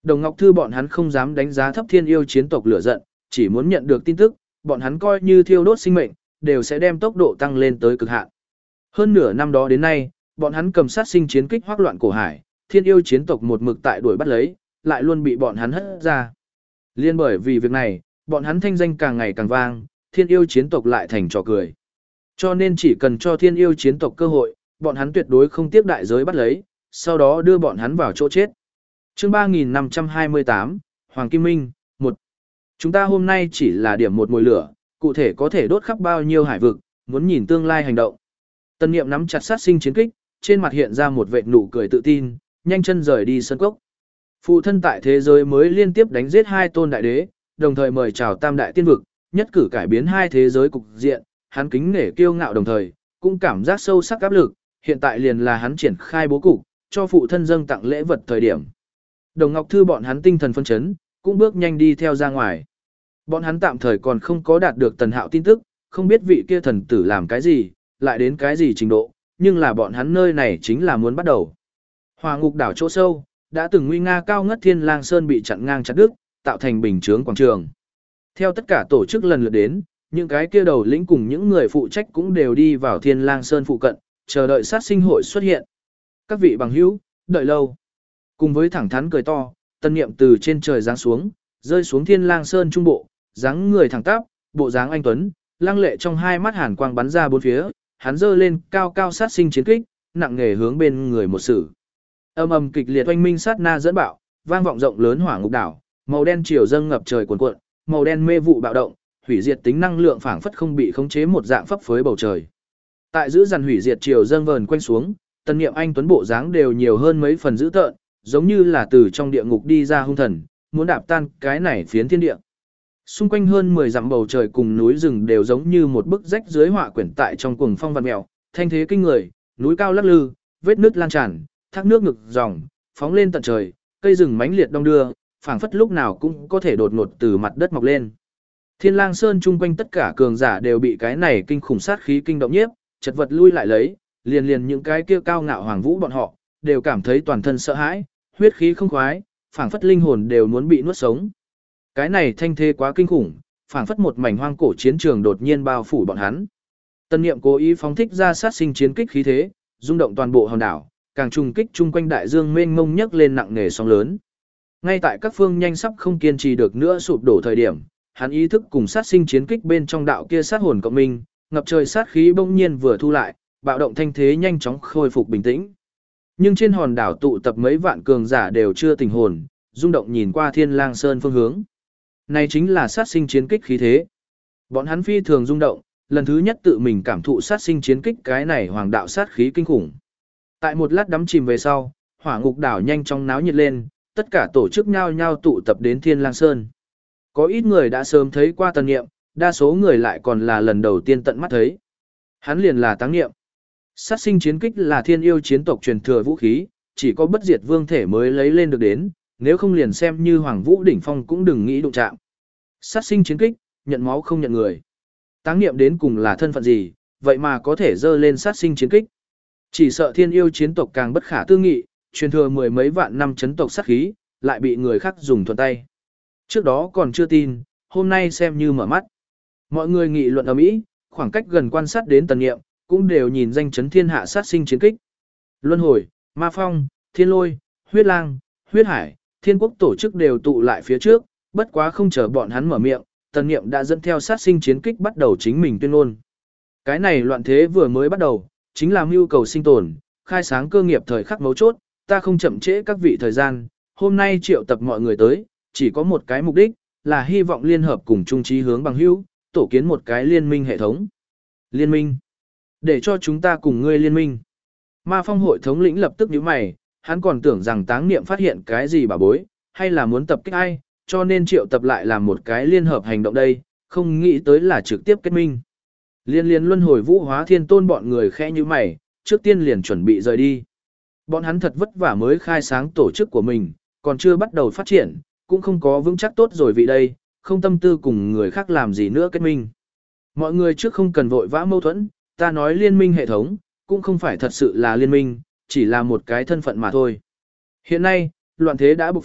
Đồng Ngọc Thư bọn hắn không dám đánh giá thấp thiên yêu chiến tộc lửa giận, chỉ muốn nhận được tin tức, bọn hắn coi như thiêu đốt sinh mệnh, đều sẽ đem tốc độ tăng lên tới cực hạn. Hơn nửa năm đó đến nay, bọn hắn cầm sát sinh chiến kích hoắc loạn cổ hải, thiên yêu chiến tộc một mực tại đuổi bắt lấy, lại luôn bị bọn hắn hất ra. Liên bởi vì việc này, bọn hắn thanh danh càng ngày càng vang, thiên yêu chiến tộc lại thành trò cười. Cho nên chỉ cần cho thiên yêu chiến tộc cơ hội, bọn hắn tuyệt đối không tiếc đại giới bắt lấy, sau đó đưa bọn hắn vào chỗ chết. Chương ba nghìn năm trăm hai mươi tám, Hoàng Kim Minh, một. Chúng ta hôm nay chỉ là điểm một mồi lửa, cụ thể có thể đốt khắp bao nhiêu hải vực, muốn nhìn tương lai hành động. Tân Niệm nắm chặt sát sinh chiến kích, trên mặt hiện ra một vệt nụ cười tự tin, nhanh chân rời đi sân cốc. Phụ thân tại thế giới mới liên tiếp đánh giết hai tôn đại đế, đồng thời mời chào tam đại tiên vực, nhất cử cải biến hai thế giới cục diện, hắn kính nể kiêu ngạo đồng thời, cũng cảm giác sâu sắc áp lực, hiện tại liền là hắn triển khai bố cục, cho phụ thân dâng tặng lễ vật thời điểm. Đồng Ngọc Thư bọn hắn tinh thần phân chấn, cũng bước nhanh đi theo ra ngoài. Bọn hắn tạm thời còn không có đạt được Tần Hạo tin tức, không biết vị kia thần tử làm cái gì, lại đến cái gì trình độ, nhưng là bọn hắn nơi này chính là muốn bắt đầu. Hỏa Ngục đảo chỗ sâu, đã từng nguy nga cao ngất Thiên Lang Sơn bị chặn ngang chặt đứt, tạo thành bình chướng quảng trường. Theo tất cả tổ chức lần lượt đến, những cái kia đầu lĩnh cùng những người phụ trách cũng đều đi vào Thiên Lang Sơn phụ cận, chờ đợi sát sinh hội xuất hiện. Các vị bằng hữu, đợi lâu. Cùng với thẳng thắn cười to, Tân Niệm từ trên trời giáng xuống, rơi xuống Thiên Lang Sơn trung bộ, dáng người thẳng tắp, bộ dáng anh tuấn, lăng lệ trong hai mắt hàn quang bắn ra bốn phía, hắn giơ lên cao cao sát sinh chiến kích, nặng nghề hướng bên người một sử. Âm ầm kịch liệt oanh minh sát na dẫn bạo, vang vọng rộng lớn hỏa ngục đảo, màu đen triều dâng ngập trời cuồn cuộn, màu đen mê vụ bạo động, hủy diệt tính năng lượng phảng phất không bị khống chế một dạng phấp phới bầu trời. Tại giữ dàn hủy diệt triều dâng vờn quanh xuống, Tân Niệm anh tuấn bộ dáng đều nhiều hơn mấy phần dữ tợn, giống như là từ trong địa ngục đi ra hung thần, muốn đạp tan cái này phiến thiên địa. Xung quanh hơn mười dặm bầu trời cùng núi rừng đều giống như một bức rách dưới họa quyển tại trong cuồng phong vằn mèo, thanh thế kinh người, núi cao lắc lư, vết nứt lan tràn, thác nước ngực dòng, phóng lên tận trời, cây rừng mãnh liệt đông đưa, phảng phất lúc nào cũng có thể đột ngột từ mặt đất mọc lên. Thiên Lang Sơn chung quanh tất cả cường giả đều bị cái này kinh khủng sát khí kinh động nhiếp, chật vật lui lại lấy, liền liền những cái kia cao ngạo hoàng vũ bọn họ, đều cảm thấy toàn thân sợ hãi, huyết khí không khoái, phảng phất linh hồn đều muốn bị nuốt sống. Cái này thanh thế quá kinh khủng, phảng phất một mảnh hoang cổ chiến trường đột nhiên bao phủ bọn hắn. Tân Niệm cố ý phóng thích ra sát sinh chiến kích khí thế, rung động toàn bộ hòn đảo, càng trùng kích chung quanh đại dương mênh mông nhấc lên nặng nề sóng lớn. Ngay tại các phương nhanh sắp không kiên trì được nữa sụp đổ thời điểm, hắn ý thức cùng sát sinh chiến kích bên trong đạo kia sát hồn cộng minh, ngập trời sát khí bỗng nhiên vừa thu lại, bạo động thanh thế nhanh chóng khôi phục bình tĩnh. Nhưng trên hòn đảo tụ tập mấy vạn cường giả đều chưa tỉnh hồn, rung động nhìn qua Thiên Lang Sơn phương hướng. Này chính là sát sinh chiến kích khí thế. Bọn hắn phi thường rung động, lần thứ nhất tự mình cảm thụ sát sinh chiến kích cái này hoàng đạo sát khí kinh khủng. Tại một lát đắm chìm về sau, hỏa ngục đảo nhanh chóng náo nhiệt lên, tất cả tổ chức nhao nhao tụ tập đến Thiên Lang Sơn. Có ít người đã sớm thấy qua Tần Niệm, đa số người lại còn là lần đầu tiên tận mắt thấy. Hắn liền là Táng Niệm. Sát sinh chiến kích là thiên yêu chiến tộc truyền thừa vũ khí, chỉ có bất diệt vương thể mới lấy lên được đến, nếu không liền xem như Hoàng Vũ đỉnh phong cũng đừng nghĩ đụng chạm. Sát sinh chiến kích, nhận máu không nhận người. Táng Niệm đến cùng là thân phận gì, vậy mà có thể dơ lên sát sinh chiến kích. Chỉ sợ thiên yêu chiến tộc càng bất khả tư nghị, truyền thừa mười mấy vạn năm chấn tộc sát khí, lại bị người khác dùng thuận tay. Trước đó còn chưa tin, hôm nay xem như mở mắt. Mọi người nghị luận ầm ĩ, khoảng cách gần quan sát đến Tần Niệm, cũng đều nhìn danh chấn thiên hạ sát sinh chiến kích. Luân hồi, Ma Phong, Thiên Lôi, Huyết Lang, Huyết Hải, Thiên Quốc tổ chức đều tụ lại phía trước, bất quá không chờ bọn hắn mở miệng, Tần Niệm đã dẫn theo sát sinh chiến kích bắt đầu chính mình tuyên ngôn. Cái này loạn thế vừa mới bắt đầu, chính là mưu cầu sinh tồn, khai sáng cơ nghiệp thời khắc mấu chốt, ta không chậm trễ các vị thời gian, hôm nay triệu tập mọi người tới, chỉ có một cái mục đích, là hy vọng liên hợp cùng chung chí hướng bằng hữu, tổ kiến một cái liên minh hệ thống. Liên minh. Để cho chúng ta cùng ngươi liên minh. Ma Phong hội thống lĩnh lập tức nhíu mày, hắn còn tưởng rằng Táng Niệm phát hiện cái gì bà bối, hay là muốn tập kích ai, cho nên triệu tập lại làm một cái liên hợp hành động đây, không nghĩ tới là trực tiếp kết minh. Liên liên luân hồi vũ hóa thiên tôn bọn người khẽ như mày, trước tiên liền chuẩn bị rời đi. Bọn hắn thật vất vả mới khai sáng tổ chức của mình, còn chưa bắt đầu phát triển, cũng không có vững chắc tốt rồi vị đây, không tâm tư cùng người khác làm gì nữa kết minh. Mọi người trước không cần vội vã mâu thuẫn, ta nói liên minh hệ thống, cũng không phải thật sự là liên minh, chỉ là một cái thân phận mà thôi. Hiện nay, loạn thế đã bộc phát,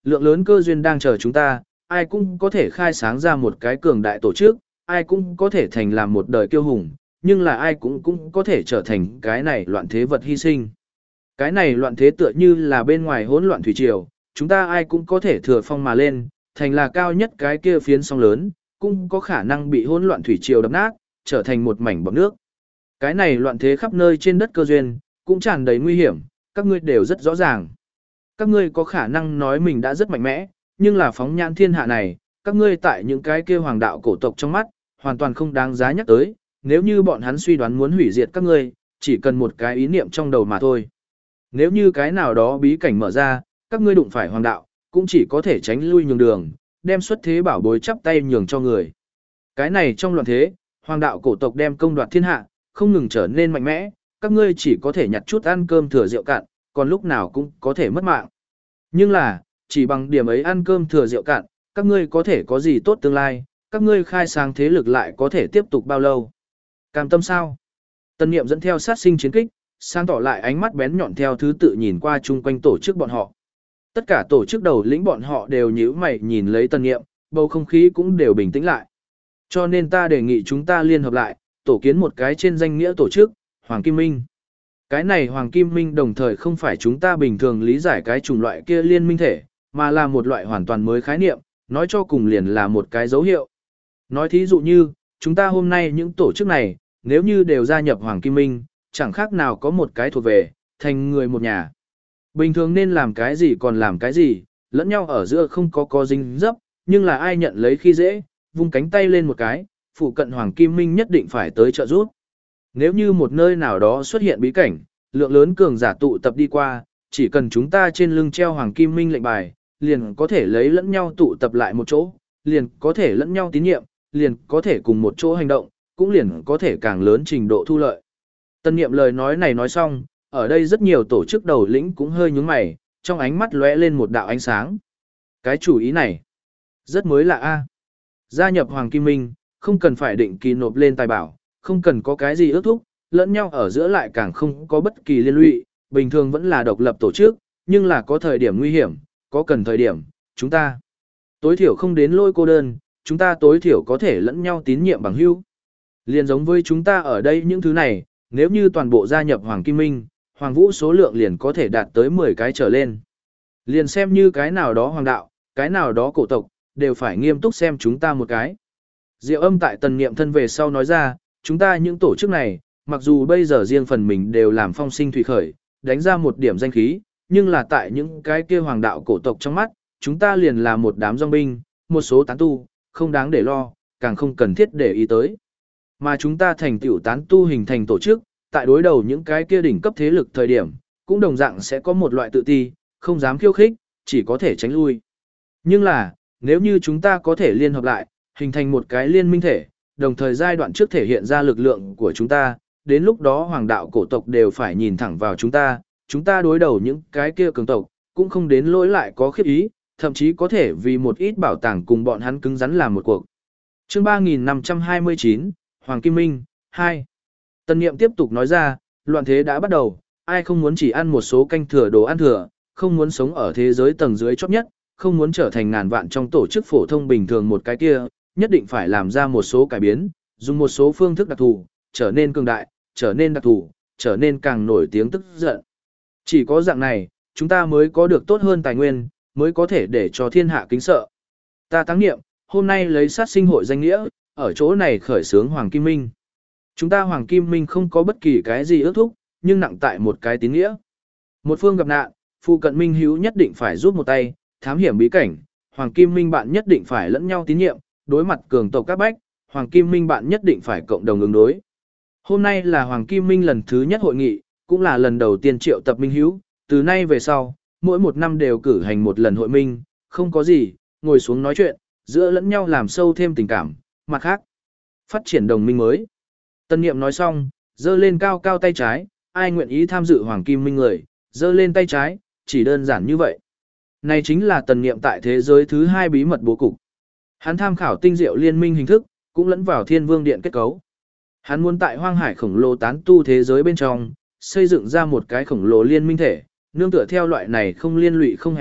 lượng lớn cơ duyên đang chờ chúng ta, ai cũng có thể khai sáng ra một cái cường đại tổ chức, ai cũng có thể thành làm một đời kiêu hùng, nhưng là ai cũng cũng có thể trở thành cái này loạn thế vật hy sinh. Cái này loạn thế tựa như là bên ngoài hỗn loạn thủy triều, chúng ta ai cũng có thể thừa phong mà lên, thành là cao nhất cái kia phiến sóng lớn, cũng có khả năng bị hỗn loạn thủy triều đập nát, trở thành một mảnh bọt nước. Cái này loạn thế khắp nơi trên đất cơ duyên, cũng tràn đầy nguy hiểm, các ngươi đều rất rõ ràng. Các ngươi có khả năng nói mình đã rất mạnh mẽ, nhưng là phóng nhãn thiên hạ này, các ngươi tại những cái kia hoàng đạo cổ tộc trong mắt, hoàn toàn không đáng giá nhắc tới, nếu như bọn hắn suy đoán muốn hủy diệt các ngươi, chỉ cần một cái ý niệm trong đầu mà thôi. Nếu như cái nào đó bí cảnh mở ra, các ngươi đụng phải hoàng đạo, cũng chỉ có thể tránh lui nhường đường, đem xuất thế bảo bối chắp tay nhường cho người. Cái này trong loạn thế, hoàng đạo cổ tộc đem công đoạt thiên hạ, không ngừng trở nên mạnh mẽ, các ngươi chỉ có thể nhặt chút ăn cơm thừa rượu cạn, còn lúc nào cũng có thể mất mạng. Nhưng là, chỉ bằng điểm ấy ăn cơm thừa rượu cạn, các ngươi có thể có gì tốt tương lai, các ngươi khai sáng thế lực lại có thể tiếp tục bao lâu. Cam tâm sao? Tân Niệm dẫn theo sát sinh chiến kích, sáng tỏ lại ánh mắt bén nhọn theo thứ tự nhìn qua chung quanh tổ chức bọn họ. Tất cả tổ chức đầu lĩnh bọn họ đều nhíu mày nhìn lấy Tân Niệm, bầu không khí cũng đều bình tĩnh lại. Cho nên ta đề nghị chúng ta liên hợp lại, tổ kiến một cái trên danh nghĩa tổ chức, Hoàng Kim Minh. Cái này Hoàng Kim Minh đồng thời không phải chúng ta bình thường lý giải cái chủng loại kia liên minh thể, mà là một loại hoàn toàn mới khái niệm, nói cho cùng liền là một cái dấu hiệu. Nói thí dụ như, chúng ta hôm nay những tổ chức này, nếu như đều gia nhập Hoàng Kim Minh, chẳng khác nào có một cái thuộc về, thành người một nhà. Bình thường nên làm cái gì còn làm cái gì, lẫn nhau ở giữa không có có dính dấp, nhưng là ai nhận lấy khi dễ, vung cánh tay lên một cái, phụ cận Hoàng Kim Minh nhất định phải tới trợ giúp. Nếu như một nơi nào đó xuất hiện bí cảnh, lượng lớn cường giả tụ tập đi qua, chỉ cần chúng ta trên lưng treo Hoàng Kim Minh lệnh bài, liền có thể lấy lẫn nhau tụ tập lại một chỗ, liền có thể lẫn nhau tín nhiệm, liền có thể cùng một chỗ hành động, cũng liền có thể càng lớn trình độ thu lợi. Tân Niệm lời nói này nói xong, ở đây rất nhiều tổ chức đầu lĩnh cũng hơi nhướng mày, trong ánh mắt lóe lên một đạo ánh sáng. Cái chủ ý này, rất mới lạ a. Gia nhập Hoàng Kim Minh, không cần phải định kỳ nộp lên tài bảo, không cần có cái gì ước thúc, lẫn nhau ở giữa lại càng không có bất kỳ liên lụy, bình thường vẫn là độc lập tổ chức, nhưng là có thời điểm nguy hiểm, có cần thời điểm, chúng ta tối thiểu không đến lôi cô đơn, chúng ta tối thiểu có thể lẫn nhau tín nhiệm bằng hữu. Liền giống với chúng ta ở đây những thứ này, nếu như toàn bộ gia nhập Hoàng Kim Minh, Hoàng Vũ số lượng liền có thể đạt tới mười cái trở lên. Liền xem như cái nào đó hoàng đạo, cái nào đó cổ tộc, đều phải nghiêm túc xem chúng ta một cái. Diệu Âm tại Tần Niệm thân về sau nói ra, chúng ta những tổ chức này, mặc dù bây giờ riêng phần mình đều làm phong sinh thủy khởi, đánh ra một điểm danh khí, nhưng là tại những cái kia hoàng đạo cổ tộc trong mắt, chúng ta liền là một đám dòng binh, một số tán tu, không đáng để lo, càng không cần thiết để ý tới. Mà chúng ta thành tựu tán tu hình thành tổ chức, tại đối đầu những cái kia đỉnh cấp thế lực thời điểm, cũng đồng dạng sẽ có một loại tự ti, không dám khiêu khích, chỉ có thể tránh lui. Nhưng là, nếu như chúng ta có thể liên hợp lại, hình thành một cái liên minh thể, đồng thời giai đoạn trước thể hiện ra lực lượng của chúng ta, đến lúc đó hoàng đạo cổ tộc đều phải nhìn thẳng vào chúng ta, chúng ta đối đầu những cái kia cường tộc, cũng không đến lỗi lại có khiếp ý, thậm chí có thể vì một ít bảo tàng cùng bọn hắn cứng rắn làm một cuộc. Chương ba nghìn năm trăm hai mươi chín, Hoàng Kim Minh, hai. Tân Niệm tiếp tục nói ra, loạn thế đã bắt đầu, ai không muốn chỉ ăn một số canh thừa đồ ăn thừa, không muốn sống ở thế giới tầng dưới chót nhất, không muốn trở thành ngàn vạn trong tổ chức phổ thông bình thường một cái kia, nhất định phải làm ra một số cải biến, dùng một số phương thức đặc thù, trở nên cường đại, trở nên đặc thù, trở nên càng nổi tiếng tức giận. Chỉ có dạng này, chúng ta mới có được tốt hơn tài nguyên, mới có thể để cho thiên hạ kính sợ. Ta táng niệm, hôm nay lấy sát sinh hội danh nghĩa, ở chỗ này khởi xướng Hoàng Kim Minh. Chúng ta Hoàng Kim Minh không có bất kỳ cái gì ước thúc, nhưng nặng tại một cái tín nghĩa. Một phương gặp nạn, phụ cận minh hữu nhất định phải giúp một tay, thám hiểm bí cảnh, Hoàng Kim Minh bạn nhất định phải lẫn nhau tín nhiệm, đối mặt cường tộc các bách, Hoàng Kim Minh bạn nhất định phải cộng đồng ứng đối. Hôm nay là Hoàng Kim Minh lần thứ nhất hội nghị, cũng là lần đầu tiên triệu tập minh hữu, từ nay về sau, mỗi một năm đều cử hành một lần hội minh, không có gì, ngồi xuống nói chuyện, giữa lẫn nhau làm sâu thêm tình cảm, mặt khác, phát triển đồng minh mới. Tân Niệm nói xong, giơ lên cao cao tay trái, ai nguyện ý tham dự Hoàng Kim Minh người, giơ lên tay trái, chỉ đơn giản như vậy. Này chính là Tần Niệm tại thế giới thứ hai bí mật bố cục. Hắn tham khảo tinh diệu liên minh hình thức, cũng lẫn vào Thiên Vương Điện kết cấu. Hắn muốn tại hoang hải khổng lồ tán tu thế giới bên trong, xây dựng ra một cái khổng lồ liên minh thể, nương tựa theo loại này không liên lụy không hẹn buộc,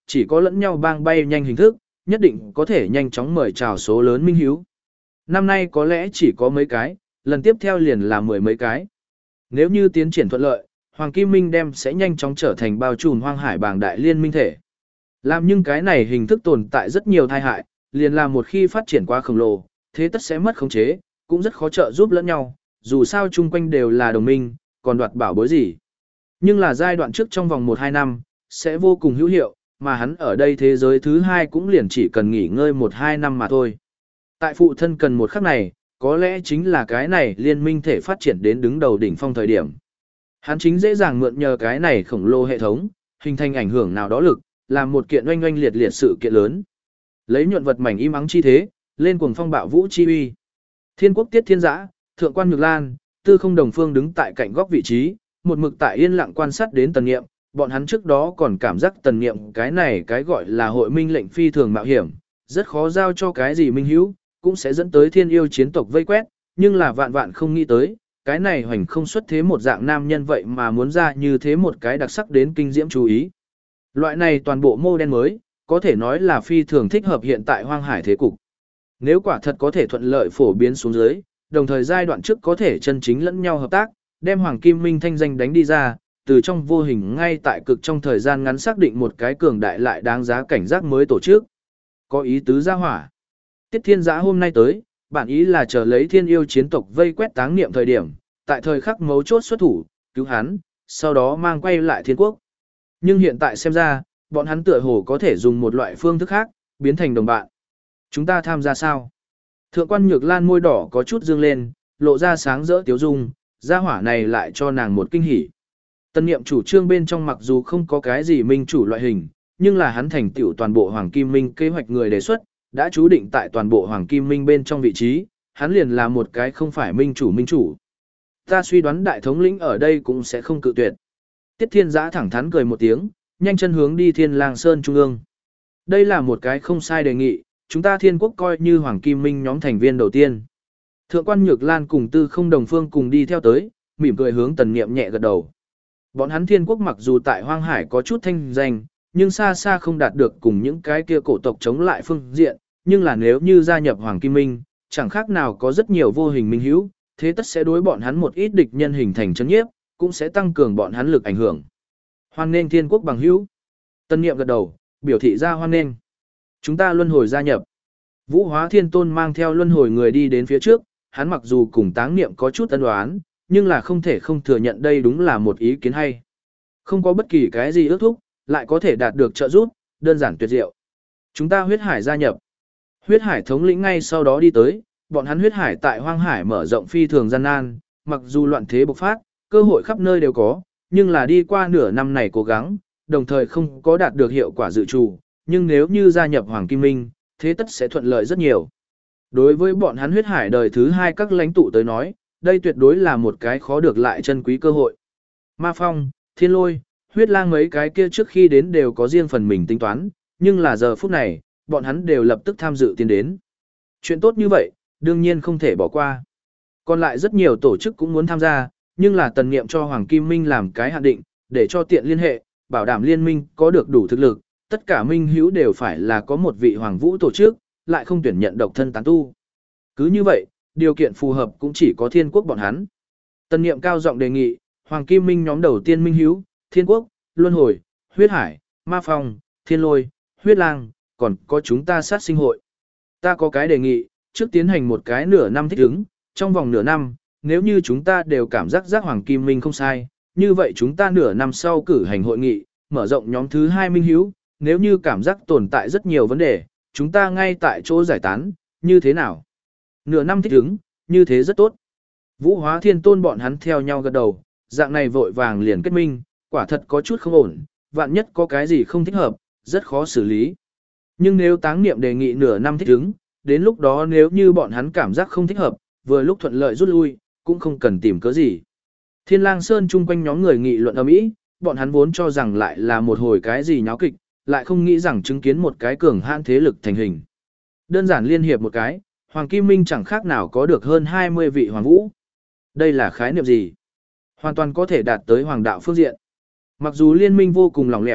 chỉ có lẫn nhau bang bay nhanh hình thức, nhất định có thể nhanh chóng mời chào số lớn minh hiếu. Năm nay có lẽ chỉ có mấy cái, lần tiếp theo liền là mười mấy cái. Nếu như tiến triển thuận lợi, Hoàng Kim Minh đem sẽ nhanh chóng trở thành bao trùm hoang hải bảng đại liên minh thể. Làm nhưng cái này hình thức tồn tại rất nhiều tai hại, liền là một khi phát triển quá khổng lồ, thế tất sẽ mất khống chế, cũng rất khó trợ giúp lẫn nhau, dù sao chung quanh đều là đồng minh, còn đoạt bảo bối gì. Nhưng là giai đoạn trước trong vòng một hai năm, sẽ vô cùng hữu hiệu, mà hắn ở đây thế giới thứ hai cũng liền chỉ cần nghỉ ngơi một hai năm mà thôi. Tại phụ thân cần một khắc này, có lẽ chính là cái này liên minh thể phát triển đến đứng đầu đỉnh phong thời điểm. Hắn chính dễ dàng mượn nhờ cái này khổng lồ hệ thống, hình thành ảnh hưởng nào đó lực, làm một kiện oanh oanh liệt liệt sự kiện lớn. Lấy nhuận vật mảnh im ắng chi thế, lên cuồng phong bạo vũ chi uy. Thiên quốc tiết thiên giã, thượng quan nhược lan, tư không đồng phương đứng tại cạnh góc vị trí, một mực tại yên lặng quan sát đến tần nghiệm, bọn hắn trước đó còn cảm giác tần nghiệm cái này cái gọi là hội minh lệnh phi thường mạo hiểm, rất khó giao cho cái gì minh hữu, cũng sẽ dẫn tới thiên yêu chiến tộc vây quét, nhưng là vạn vạn không nghĩ tới, cái này hoành không xuất thế một dạng nam nhân vậy mà muốn ra như thế một cái đặc sắc đến kinh diễm chú ý. Loại này toàn bộ mô đen mới, có thể nói là phi thường thích hợp hiện tại hoang hải thế cục. Nếu quả thật có thể thuận lợi phổ biến xuống dưới, đồng thời giai đoạn trước có thể chân chính lẫn nhau hợp tác, đem Hoàng Kim Minh thanh danh đánh đi ra, từ trong vô hình ngay tại cực trong thời gian ngắn xác định một cái cường đại lại đáng giá cảnh giác mới tổ chức. Có ý tứ ra hỏa. Tiết Thiên Giã hôm nay tới, bản ý là chờ lấy thiên yêu chiến tộc vây quét táng niệm thời điểm, tại thời khắc mấu chốt xuất thủ, cứu hắn, sau đó mang quay lại thiên quốc. Nhưng hiện tại xem ra, bọn hắn tựa hồ có thể dùng một loại phương thức khác, biến thành đồng bạn. Chúng ta tham gia sao? Thượng quan Nhược Lan môi đỏ có chút dương lên, lộ ra sáng rỡ tiếu dung, gia hỏa này lại cho nàng một kinh hỉ. Tân niệm chủ trương bên trong mặc dù không có cái gì minh chủ loại hình, nhưng là hắn thành tựu toàn bộ Hoàng Kim Minh kế hoạch người đề xuất, đã chú định tại toàn bộ Hoàng Kim Minh bên trong vị trí, hắn liền là một cái không phải minh chủ minh chủ. Ta suy đoán đại thống lĩnh ở đây cũng sẽ không cự tuyệt. Tiết Thiên Giã thẳng thắn cười một tiếng, nhanh chân hướng đi Thiên Lang Sơn trung ương. Đây là một cái không sai đề nghị, chúng ta thiên quốc coi như Hoàng Kim Minh nhóm thành viên đầu tiên. Thượng quan Nhược Lan cùng Tư Không Đồng Phương cùng đi theo tới, mỉm cười hướng Tần Niệm nhẹ gật đầu. Bọn hắn thiên quốc mặc dù tại Hoang Hải có chút thanh danh, nhưng xa xa không đạt được cùng những cái kia cổ tộc chống lại phương diện, nhưng là nếu như gia nhập Hoàng Kim Minh, chẳng khác nào có rất nhiều vô hình minh hữu, thế tất sẽ đối bọn hắn một ít địch nhân hình thành chấn nhiếp, cũng sẽ tăng cường bọn hắn lực ảnh hưởng. Hoan nghênh thiên quốc bằng hữu. Tân Niệm gật đầu, biểu thị ra hoan nghênh. Chúng ta luân hồi gia nhập. Vũ Hóa Thiên Tôn mang theo luân hồi người đi đến phía trước, hắn mặc dù cùng Táng Niệm có chút ân oán, nhưng là không thể không thừa nhận đây đúng là một ý kiến hay. Không có bất kỳ cái gì ước thúc, lại có thể đạt được trợ giúp, đơn giản tuyệt diệu. Chúng ta huyết hải gia nhập. Huyết hải thống lĩnh ngay sau đó đi tới, bọn hắn huyết hải tại hoang hải mở rộng phi thường gian nan, mặc dù loạn thế bộc phát, cơ hội khắp nơi đều có, nhưng là đi qua nửa năm này cố gắng, đồng thời không có đạt được hiệu quả dự trù, nhưng nếu như gia nhập Hoàng Kim Minh, thế tất sẽ thuận lợi rất nhiều. Đối với bọn hắn huyết hải đời thứ hai các lãnh tụ tới nói, đây tuyệt đối là một cái khó được lại chân quý cơ hội. Ma Phong, Thiên Lôi, Huyết Lang mấy cái kia trước khi đến đều có riêng phần mình tính toán, nhưng là giờ phút này, bọn hắn đều lập tức tham dự tiến đến. Chuyện tốt như vậy, đương nhiên không thể bỏ qua. Còn lại rất nhiều tổ chức cũng muốn tham gia, nhưng là Tần Niệm cho Hoàng Kim Minh làm cái hạn định, để cho tiện liên hệ, bảo đảm liên minh có được đủ thực lực, tất cả minh hữu đều phải là có một vị hoàng vũ tổ chức, lại không tuyển nhận độc thân tán tu. Cứ như vậy, điều kiện phù hợp cũng chỉ có thiên quốc bọn hắn. Tần Niệm cao giọng đề nghị, Hoàng Kim Minh nhóm đầu tiên minh hữu, thiên quốc, luân hồi, huyết hải, ma phong, thiên lôi, huyết lang, còn có chúng ta sát sinh hội. Ta có cái đề nghị, trước tiến hành một cái nửa năm thích ứng, trong vòng nửa năm, nếu như chúng ta đều cảm giác giác Hoàng Kim Minh không sai, như vậy chúng ta nửa năm sau cử hành hội nghị, mở rộng nhóm thứ hai minh hữu, nếu như cảm giác tồn tại rất nhiều vấn đề, chúng ta ngay tại chỗ giải tán, như thế nào? Nửa năm thích ứng, như thế rất tốt. Vũ Hóa Thiên Tôn bọn hắn theo nhau gật đầu, dạng này vội vàng liền kết minh, quả thật có chút không ổn, vạn nhất có cái gì không thích hợp, rất khó xử lý. Nhưng nếu Táng Niệm đề nghị nửa năm thích ứng, đến lúc đó nếu như bọn hắn cảm giác không thích hợp, vừa lúc thuận lợi rút lui, cũng không cần tìm cớ gì. Thiên Lang Sơn chung quanh nhóm người nghị luận ầm ĩ, bọn hắn vốn cho rằng lại là một hồi cái gì nháo kịch, lại không nghĩ rằng chứng kiến một cái cường hãn thế lực thành hình. Đơn giản liên hiệp một cái, Hoàng Kim Minh chẳng khác nào có được hơn hai mươi vị hoàng vũ. Đây là khái niệm gì? Hoàn toàn có thể đạt tới hoàng đạo phương diện. Mặc dù liên minh vô cùng lỏng lẻo,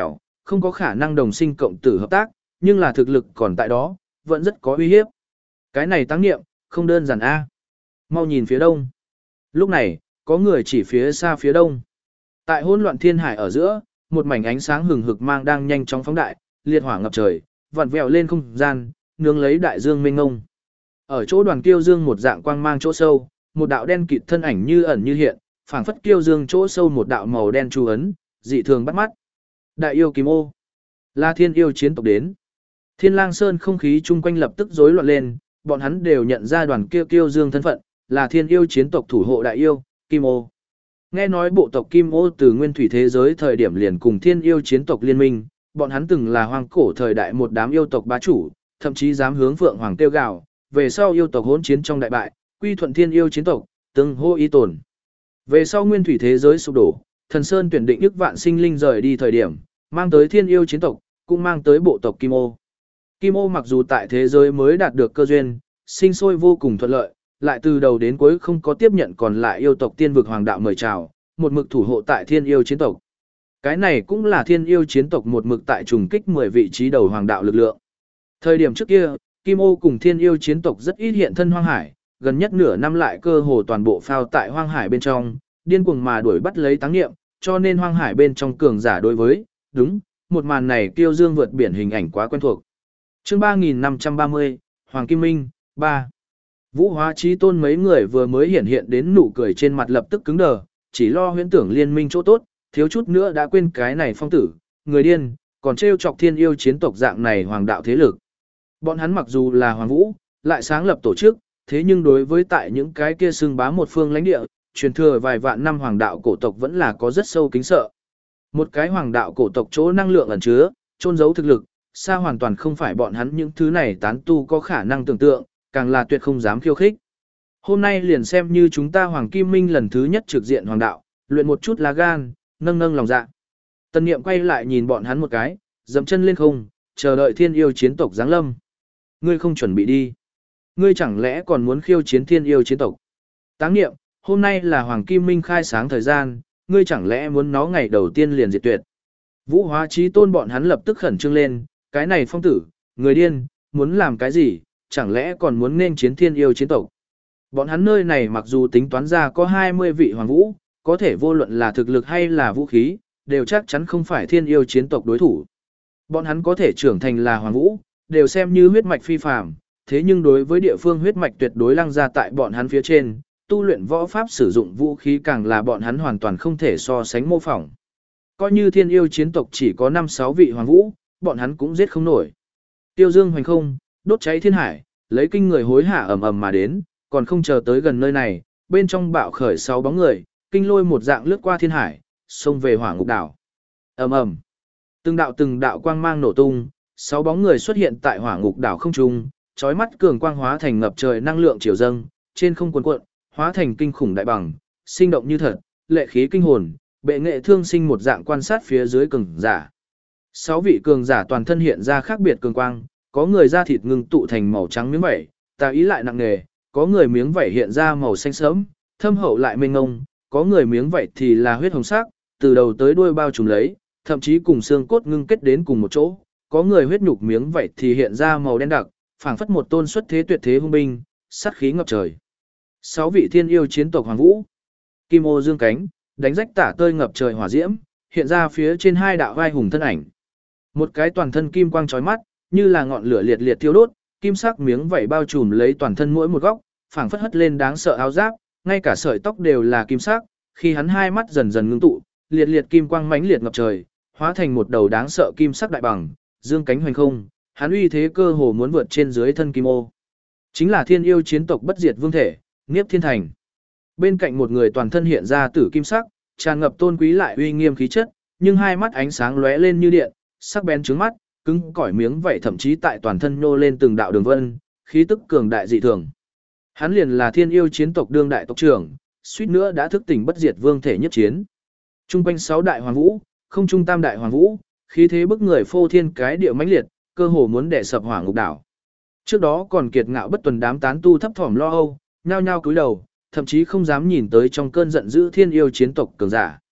không có khả năng đồng sinh cộng tử hợp tác, nhưng là thực lực còn tại đó, vẫn rất có uy hiếp. Cái này tăng nghiệm, không đơn giản a. Mau nhìn phía đông. Lúc này, có người chỉ phía xa phía đông. Tại hỗn loạn thiên hải ở giữa, một mảnh ánh sáng hừng hực mang đang nhanh chóng phóng đại, liệt hỏa ngập trời, vặn vẹo lên không gian, nướng lấy đại dương mênh mông. Ở chỗ đoàn kiêu dương một dạng quang mang chỗ sâu, một đạo đen kịt thân ảnh như ẩn như hiện, phảng phất kiêu dương chỗ sâu một đạo màu đen chu ấn, dị thường bắt mắt. Đại yêu Kim Ô, là thiên yêu chiến tộc đến. Thiên Lang Sơn không khí chung quanh lập tức rối loạn lên, bọn hắn đều nhận ra đoàn kiêu kiêu dương thân phận, là thiên yêu chiến tộc thủ hộ đại yêu, Kim Ô. Nghe nói bộ tộc Kim Ô từ nguyên thủy thế giới thời điểm liền cùng thiên yêu chiến tộc liên minh, bọn hắn từng là hoang cổ thời đại một đám yêu tộc bá chủ, thậm chí dám hướng Phượng Hoàng tiêu gạo, về sau yêu tộc hỗn chiến trong đại bại, quy thuận thiên yêu chiến tộc, từng hô ý tồn. Về sau nguyên thủy thế giới sụp đổ, Thần Sơn tuyển định ức vạn sinh linh rời đi thời điểm, mang tới thiên yêu chiến tộc, cũng mang tới bộ tộc Kim Ô. Kim Ô mặc dù tại thế giới mới đạt được cơ duyên, sinh sôi vô cùng thuận lợi, lại từ đầu đến cuối không có tiếp nhận còn lại yêu tộc tiên vực hoàng đạo mời chào, một mực thủ hộ tại thiên yêu chiến tộc. Cái này cũng là thiên yêu chiến tộc một mực tại trùng kích mười vị trí đầu hoàng đạo lực lượng. Thời điểm trước kia, Kim Ô cùng thiên yêu chiến tộc rất ít hiện thân hoang hải, gần nhất nửa năm lại cơ hồ toàn bộ phao tại hoang hải bên trong, điên cuồng mà đuổi bắt lấy táng nghiệm, cho nên hoang hải bên trong cường giả đối với, đúng, một màn này kiêu dương vượt biển hình ảnh quá quen thuộc. Chương ba nghìn năm trăm ba mươi, Hoàng Kim Minh, ba. Vũ Hóa Chí Tôn mấy người vừa mới hiện hiện đến nụ cười trên mặt lập tức cứng đờ, chỉ lo huyễn tưởng liên minh chỗ tốt, thiếu chút nữa đã quên cái này phong tử, người điên, còn trêu chọc thiên yêu chiến tộc dạng này hoàng đạo thế lực. Bọn hắn mặc dù là hoàng vũ, lại sáng lập tổ chức, thế nhưng đối với tại những cái kia xưng bá một phương lãnh địa, truyền thừa vài vạn năm hoàng đạo cổ tộc vẫn là có rất sâu kính sợ. Một cái hoàng đạo cổ tộc chỗ năng lượng ẩn chứa, trôn giấu thực lực, xa hoàn toàn không phải bọn hắn những thứ này tán tu có khả năng tưởng tượng, càng là tuyệt không dám khiêu khích. Hôm nay liền xem như chúng ta Hoàng Kim Minh lần thứ nhất trực diện hoàng đạo, luyện một chút lá gan, nâng nâng lòng dạ. Tần Niệm quay lại nhìn bọn hắn một cái, dậm chân lên không, chờ đợi thiên yêu chiến tộc giáng lâm. Ngươi không chuẩn bị đi. Ngươi chẳng lẽ còn muốn khiêu chiến thiên yêu chiến tộc? Táng Niệm, hôm nay là Hoàng Kim Minh khai sáng thời gian, ngươi chẳng lẽ muốn nó ngày đầu tiên liền diệt tuyệt? Vũ Hóa Chí Tôn bọn hắn lập tức khẩn trương lên, cái này phong tử, người điên, muốn làm cái gì, chẳng lẽ còn muốn nên chiến thiên yêu chiến tộc? Bọn hắn nơi này mặc dù tính toán ra có hai mươi vị hoàng vũ, có thể vô luận là thực lực hay là vũ khí, đều chắc chắn không phải thiên yêu chiến tộc đối thủ. Bọn hắn có thể trưởng thành là hoàng vũ, đều xem như huyết mạch phi phàm, thế nhưng đối với địa phương huyết mạch tuyệt đối lăng ra tại bọn hắn phía trên, tu luyện võ pháp sử dụng vũ khí càng là bọn hắn hoàn toàn không thể so sánh mô phỏng. Coi như thiên yêu chiến tộc chỉ có năm sáu vị hoàng vũ, bọn hắn cũng giết không nổi. Tiêu dương hoành không, đốt cháy thiên hải, lấy kinh người hối hả ầm ầm mà đến, còn không chờ tới gần nơi này, bên trong bạo khởi sáu bóng người, kinh lôi một dạng lướt qua thiên hải, xông về hỏa ngục đảo. Ầm ầm. Từng đạo từng đạo quang mang nổ tung, sáu bóng người xuất hiện tại hỏa ngục đảo không trung, chói mắt cường quang hóa thành ngập trời năng lượng chiều dâng, trên không cuồn cuộn, hóa thành kinh khủng đại bằng, sinh động như thật, lệ khí kinh hồn, bệ nghệ thương sinh một dạng quan sát phía dưới cường giả. Sáu vị cường giả toàn thân hiện ra khác biệt cường quang, có người da thịt ngưng tụ thành màu trắng miếng vảy, tà ý lại nặng nề, có người miếng vảy hiện ra màu xanh sẫm, thâm hậu lại mênh mông, có người miếng vảy thì là huyết hồng sắc, từ đầu tới đuôi bao trùm lấy, thậm chí cùng xương cốt ngưng kết đến cùng một chỗ, có người huyết nhục miếng vảy thì hiện ra màu đen đặc, phảng phất một tôn xuất thế tuyệt thế hung binh, sát khí ngập trời. Sáu vị thiên yêu chiến tộc hoàng vũ, kim ô dương cánh, đánh rách tả tơi ngập trời hỏa diễm, hiện ra phía trên hai đạo vai hùng thân ảnh. Một cái toàn thân kim quang chói mắt, như là ngọn lửa liệt liệt thiêu đốt, kim sắc miếng vảy bao trùm lấy toàn thân mỗi một góc, phảng phất hất lên đáng sợ áo giáp, ngay cả sợi tóc đều là kim sắc, khi hắn hai mắt dần dần ngưng tụ, liệt liệt kim quang mãnh liệt ngập trời, hóa thành một đầu đáng sợ kim sắc đại bằng, dương cánh hoành không, hắn uy thế cơ hồ muốn vượt trên dưới thân kim ô. Chính là thiên yêu chiến tộc bất diệt vương thể, Niếp Thiên Thành. Bên cạnh một người toàn thân hiện ra tử kim sắc, tràn ngập tôn quý lại uy nghiêm khí chất, nhưng hai mắt ánh sáng lóe lên như điện, sắc bén trướng mắt, cứng cỏi miếng vậy thậm chí tại toàn thân nhô lên từng đạo đường vân, khí tức cường đại dị thường. Hắn liền là thiên yêu chiến tộc đương đại tộc trưởng, suýt nữa đã thức tỉnh bất diệt vương thể nhất chiến. Trung quanh sáu đại hoàng vũ, không trung tam đại hoàng vũ, khí thế bức người phô thiên cái địa mãnh liệt, cơ hồ muốn đè sập hỏa ngục đảo. Trước đó còn kiệt ngạo bất tuần đám tán tu thấp thỏm lo âu, nhao nhao cúi đầu, thậm chí không dám nhìn tới trong cơn giận dữ thiên yêu chiến tộc cường giả.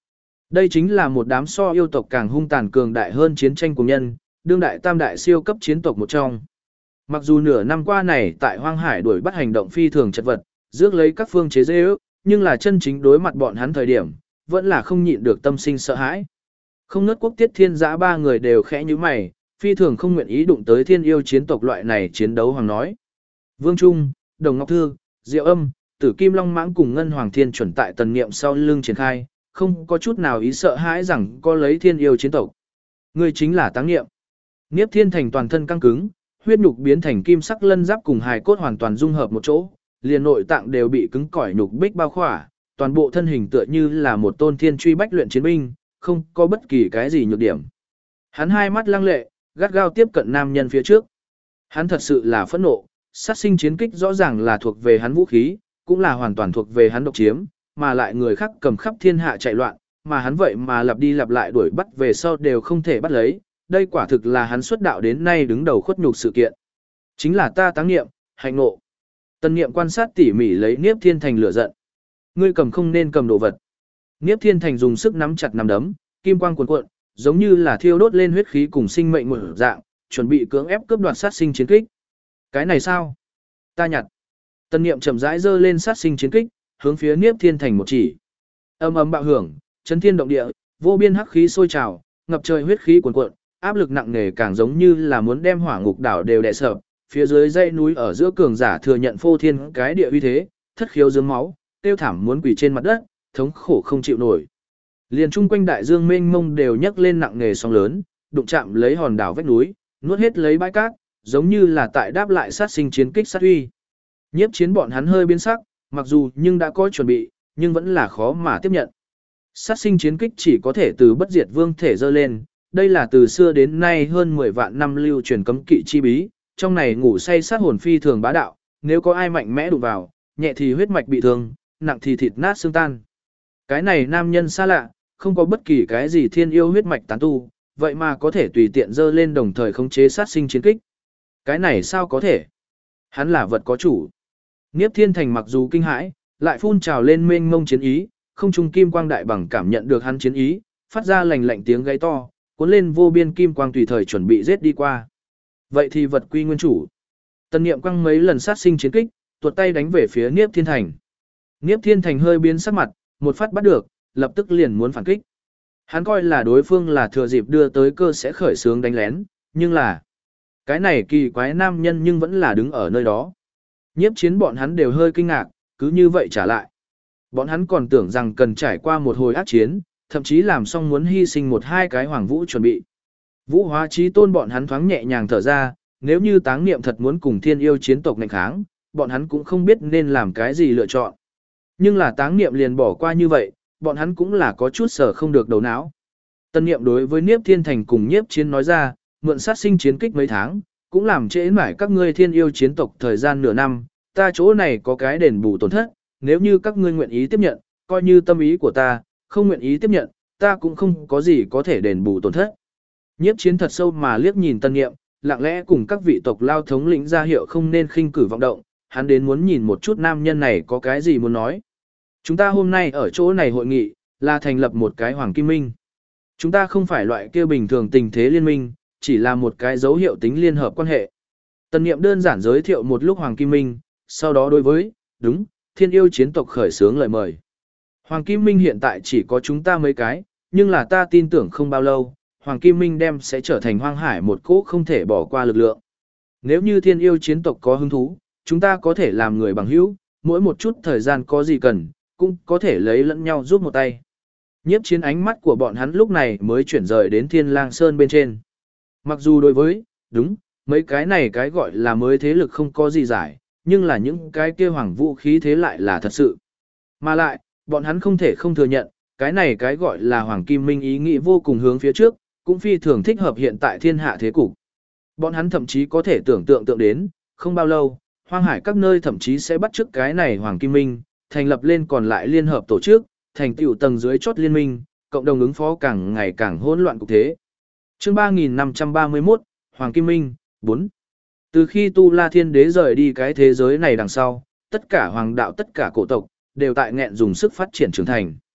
Đây chính là một đám so yêu tộc càng hung tàn cường đại hơn chiến tranh của nhân, đương đại tam đại siêu cấp chiến tộc một trong. Mặc dù nửa năm qua này tại Hoang Hải đuổi bắt hành động phi thường chật vật, rước lấy các phương chế dê ước, nhưng là chân chính đối mặt bọn hắn thời điểm, vẫn là không nhịn được tâm sinh sợ hãi. Không ngớt quốc tiết thiên giã ba người đều khẽ như mày, phi thường không nguyện ý đụng tới thiên yêu chiến tộc loại này chiến đấu hoàng nói. Vương Trung, Đồng Ngọc Thư, Diệu Âm, Tử Kim Long Mãng cùng Ngân Hoàng Thiên chuẩn tại tần niệm sau lưng triển khai, không có chút nào ý sợ hãi rằng có lấy thiên yêu chiến tộc. Người chính là Táng Niệm. Niếp Thiên Thành toàn thân căng cứng, huyết nhục biến thành kim sắc lân giáp cùng hài cốt hoàn toàn dung hợp một chỗ, liền nội tạng đều bị cứng cỏi nhục bích bao khỏa, toàn bộ thân hình tựa như là một tôn thiên truy bách luyện chiến binh, không có bất kỳ cái gì nhược điểm. Hắn hai mắt lăng lệ, gắt gao tiếp cận nam nhân phía trước. Hắn thật sự là phẫn nộ, sát sinh chiến kích rõ ràng là thuộc về hắn vũ khí, cũng là hoàn toàn thuộc về hắn độc chiếm, mà lại người khác cầm khắp thiên hạ chạy loạn, mà hắn vậy mà lặp đi lặp lại đuổi bắt về sau đều không thể bắt lấy, đây quả thực là hắn xuất đạo đến nay đứng đầu khuất nhục sự kiện. Chính là ta Táng Niệm, hạnh nộ. Tân Niệm quan sát tỉ mỉ lấy Niếp Thiên Thành lửa giận. Ngươi cầm không nên cầm đồ vật. Niếp Thiên Thành dùng sức nắm chặt nắm đấm, kim quang cuồn cuộn, giống như là thiêu đốt lên huyết khí cùng sinh mệnh một dạng, chuẩn bị cưỡng ép cướp đoạt sát sinh chiến kích. Cái này sao? Ta nhặt. Tân Niệm chậm rãi giơ lên sát sinh chiến kích, hướng phía Niếp Thiên Thành một chỉ. Âm ầm bạo hưởng, chấn thiên động địa, vô biên hắc khí sôi trào, ngập trời huyết khí cuồn cuộn, áp lực nặng nề càng giống như là muốn đem hỏa ngục đảo đều đè sập. Phía dưới dãy núi ở giữa cường giả thừa nhận phô thiên cái địa uy thế, thất khiếu dương máu, tiêu thảm muốn quỳ trên mặt đất, thống khổ không chịu nổi. Liền chung quanh đại dương mênh mông đều nhấc lên nặng nề sóng lớn, đụng chạm lấy hòn đảo vách núi, nuốt hết lấy bãi cát, giống như là tại đáp lại sát sinh chiến kích sát uy. Nhiếp chiến bọn hắn hơi biến sắc, mặc dù nhưng đã có chuẩn bị, nhưng vẫn là khó mà tiếp nhận. Sát sinh chiến kích chỉ có thể từ bất diệt vương thể dơ lên, đây là từ xưa đến nay hơn mười vạn năm lưu truyền cấm kỵ chi bí, trong này ngủ say sát hồn phi thường bá đạo, nếu có ai mạnh mẽ đụng vào, nhẹ thì huyết mạch bị thương, nặng thì thịt nát xương tan. Cái này nam nhân xa lạ, không có bất kỳ cái gì thiên yêu huyết mạch tán tu, vậy mà có thể tùy tiện dơ lên đồng thời khống chế sát sinh chiến kích. Cái này sao có thể? Hắn là vật có chủ. Niếp Thiên Thành mặc dù kinh hãi, lại phun trào lên mênh mông chiến ý, không trung kim quang đại bằng cảm nhận được hắn chiến ý, phát ra lành lạnh tiếng gáy to, cuốn lên vô biên kim quang tùy thời chuẩn bị giết đi qua. Vậy thì vật quy nguyên chủ. Tần Niệm quăng mấy lần sát sinh chiến kích, tuột tay đánh về phía Niếp Thiên Thành. Niếp Thiên Thành hơi biến sắc mặt, một phát bắt được, lập tức liền muốn phản kích. Hắn coi là đối phương là thừa dịp đưa tới cơ sẽ khởi xướng đánh lén, nhưng là cái này kỳ quái nam nhân nhưng vẫn là đứng ở nơi đó. Nhiếp chiến bọn hắn đều hơi kinh ngạc, cứ như vậy trả lại. Bọn hắn còn tưởng rằng cần trải qua một hồi ác chiến, thậm chí làm xong muốn hy sinh một hai cái hoàng vũ chuẩn bị. Vũ hóa chí tôn bọn hắn thoáng nhẹ nhàng thở ra, nếu như Táng Niệm thật muốn cùng thiên yêu chiến tộc ngành kháng, bọn hắn cũng không biết nên làm cái gì lựa chọn. Nhưng là Táng Niệm liền bỏ qua như vậy, bọn hắn cũng là có chút sở không được đầu não. Tân Niệm đối với Niếp Thiên Thành cùng Nhiếp Chiến nói ra, mượn sát sinh chiến kích mấy tháng, cũng làm trễ mãi các ngươi thiên yêu chiến tộc thời gian nửa năm, ta chỗ này có cái đền bù tổn thất, nếu như các ngươi nguyện ý tiếp nhận, coi như tâm ý của ta, không nguyện ý tiếp nhận, ta cũng không có gì có thể đền bù tổn thất. Nhiếp Chiến thật sâu mà liếc nhìn Tân Niệm, lặng lẽ cùng các vị tộc lao thống lĩnh ra hiệu không nên khinh cử vọng động, hắn đến muốn nhìn một chút nam nhân này có cái gì muốn nói. Chúng ta hôm nay ở chỗ này hội nghị, là thành lập một cái Hoàng Kim Minh. Chúng ta không phải loại kia bình thường tình thế liên minh, chỉ là một cái dấu hiệu tính liên hợp quan hệ. Tần Niệm đơn giản giới thiệu một lúc Hoàng Kim Minh, sau đó đối với, đúng, thiên yêu chiến tộc khởi xướng lời mời. Hoàng Kim Minh hiện tại chỉ có chúng ta mấy cái, nhưng là ta tin tưởng không bao lâu, Hoàng Kim Minh đem sẽ trở thành hoang hải một cỗ không thể bỏ qua lực lượng. Nếu như thiên yêu chiến tộc có hứng thú, chúng ta có thể làm người bằng hữu, mỗi một chút thời gian có gì cần, cũng có thể lấy lẫn nhau giúp một tay. Nhiếp Chiến ánh mắt của bọn hắn lúc này mới chuyển rời đến Thiên Lang Sơn bên trên. Mặc dù đối với, đúng, mấy cái này cái gọi là mới thế lực không có gì giải, nhưng là những cái kia hoàng vũ khí thế lại là thật sự. Mà lại, bọn hắn không thể không thừa nhận, cái này cái gọi là Hoàng Kim Minh ý nghĩ vô cùng hướng phía trước, cũng phi thường thích hợp hiện tại thiên hạ thế cục. Bọn hắn thậm chí có thể tưởng tượng tượng đến, không bao lâu, hoang hải các nơi thậm chí sẽ bắt chước cái này Hoàng Kim Minh, thành lập lên còn lại liên hợp tổ chức, thành tựu tầng dưới chốt liên minh, cộng đồng ứng phó càng ngày càng hỗn loạn cục thế. Chương ba nghìn năm trăm ba mươi mốt, Hoàng Kim Minh, bốn. Từ khi Tu La Thiên Đế rời đi cái thế giới này đằng sau, tất cả hoàng đạo tất cả cổ tộc, đều tại nghẹn dùng sức phát triển trưởng thành.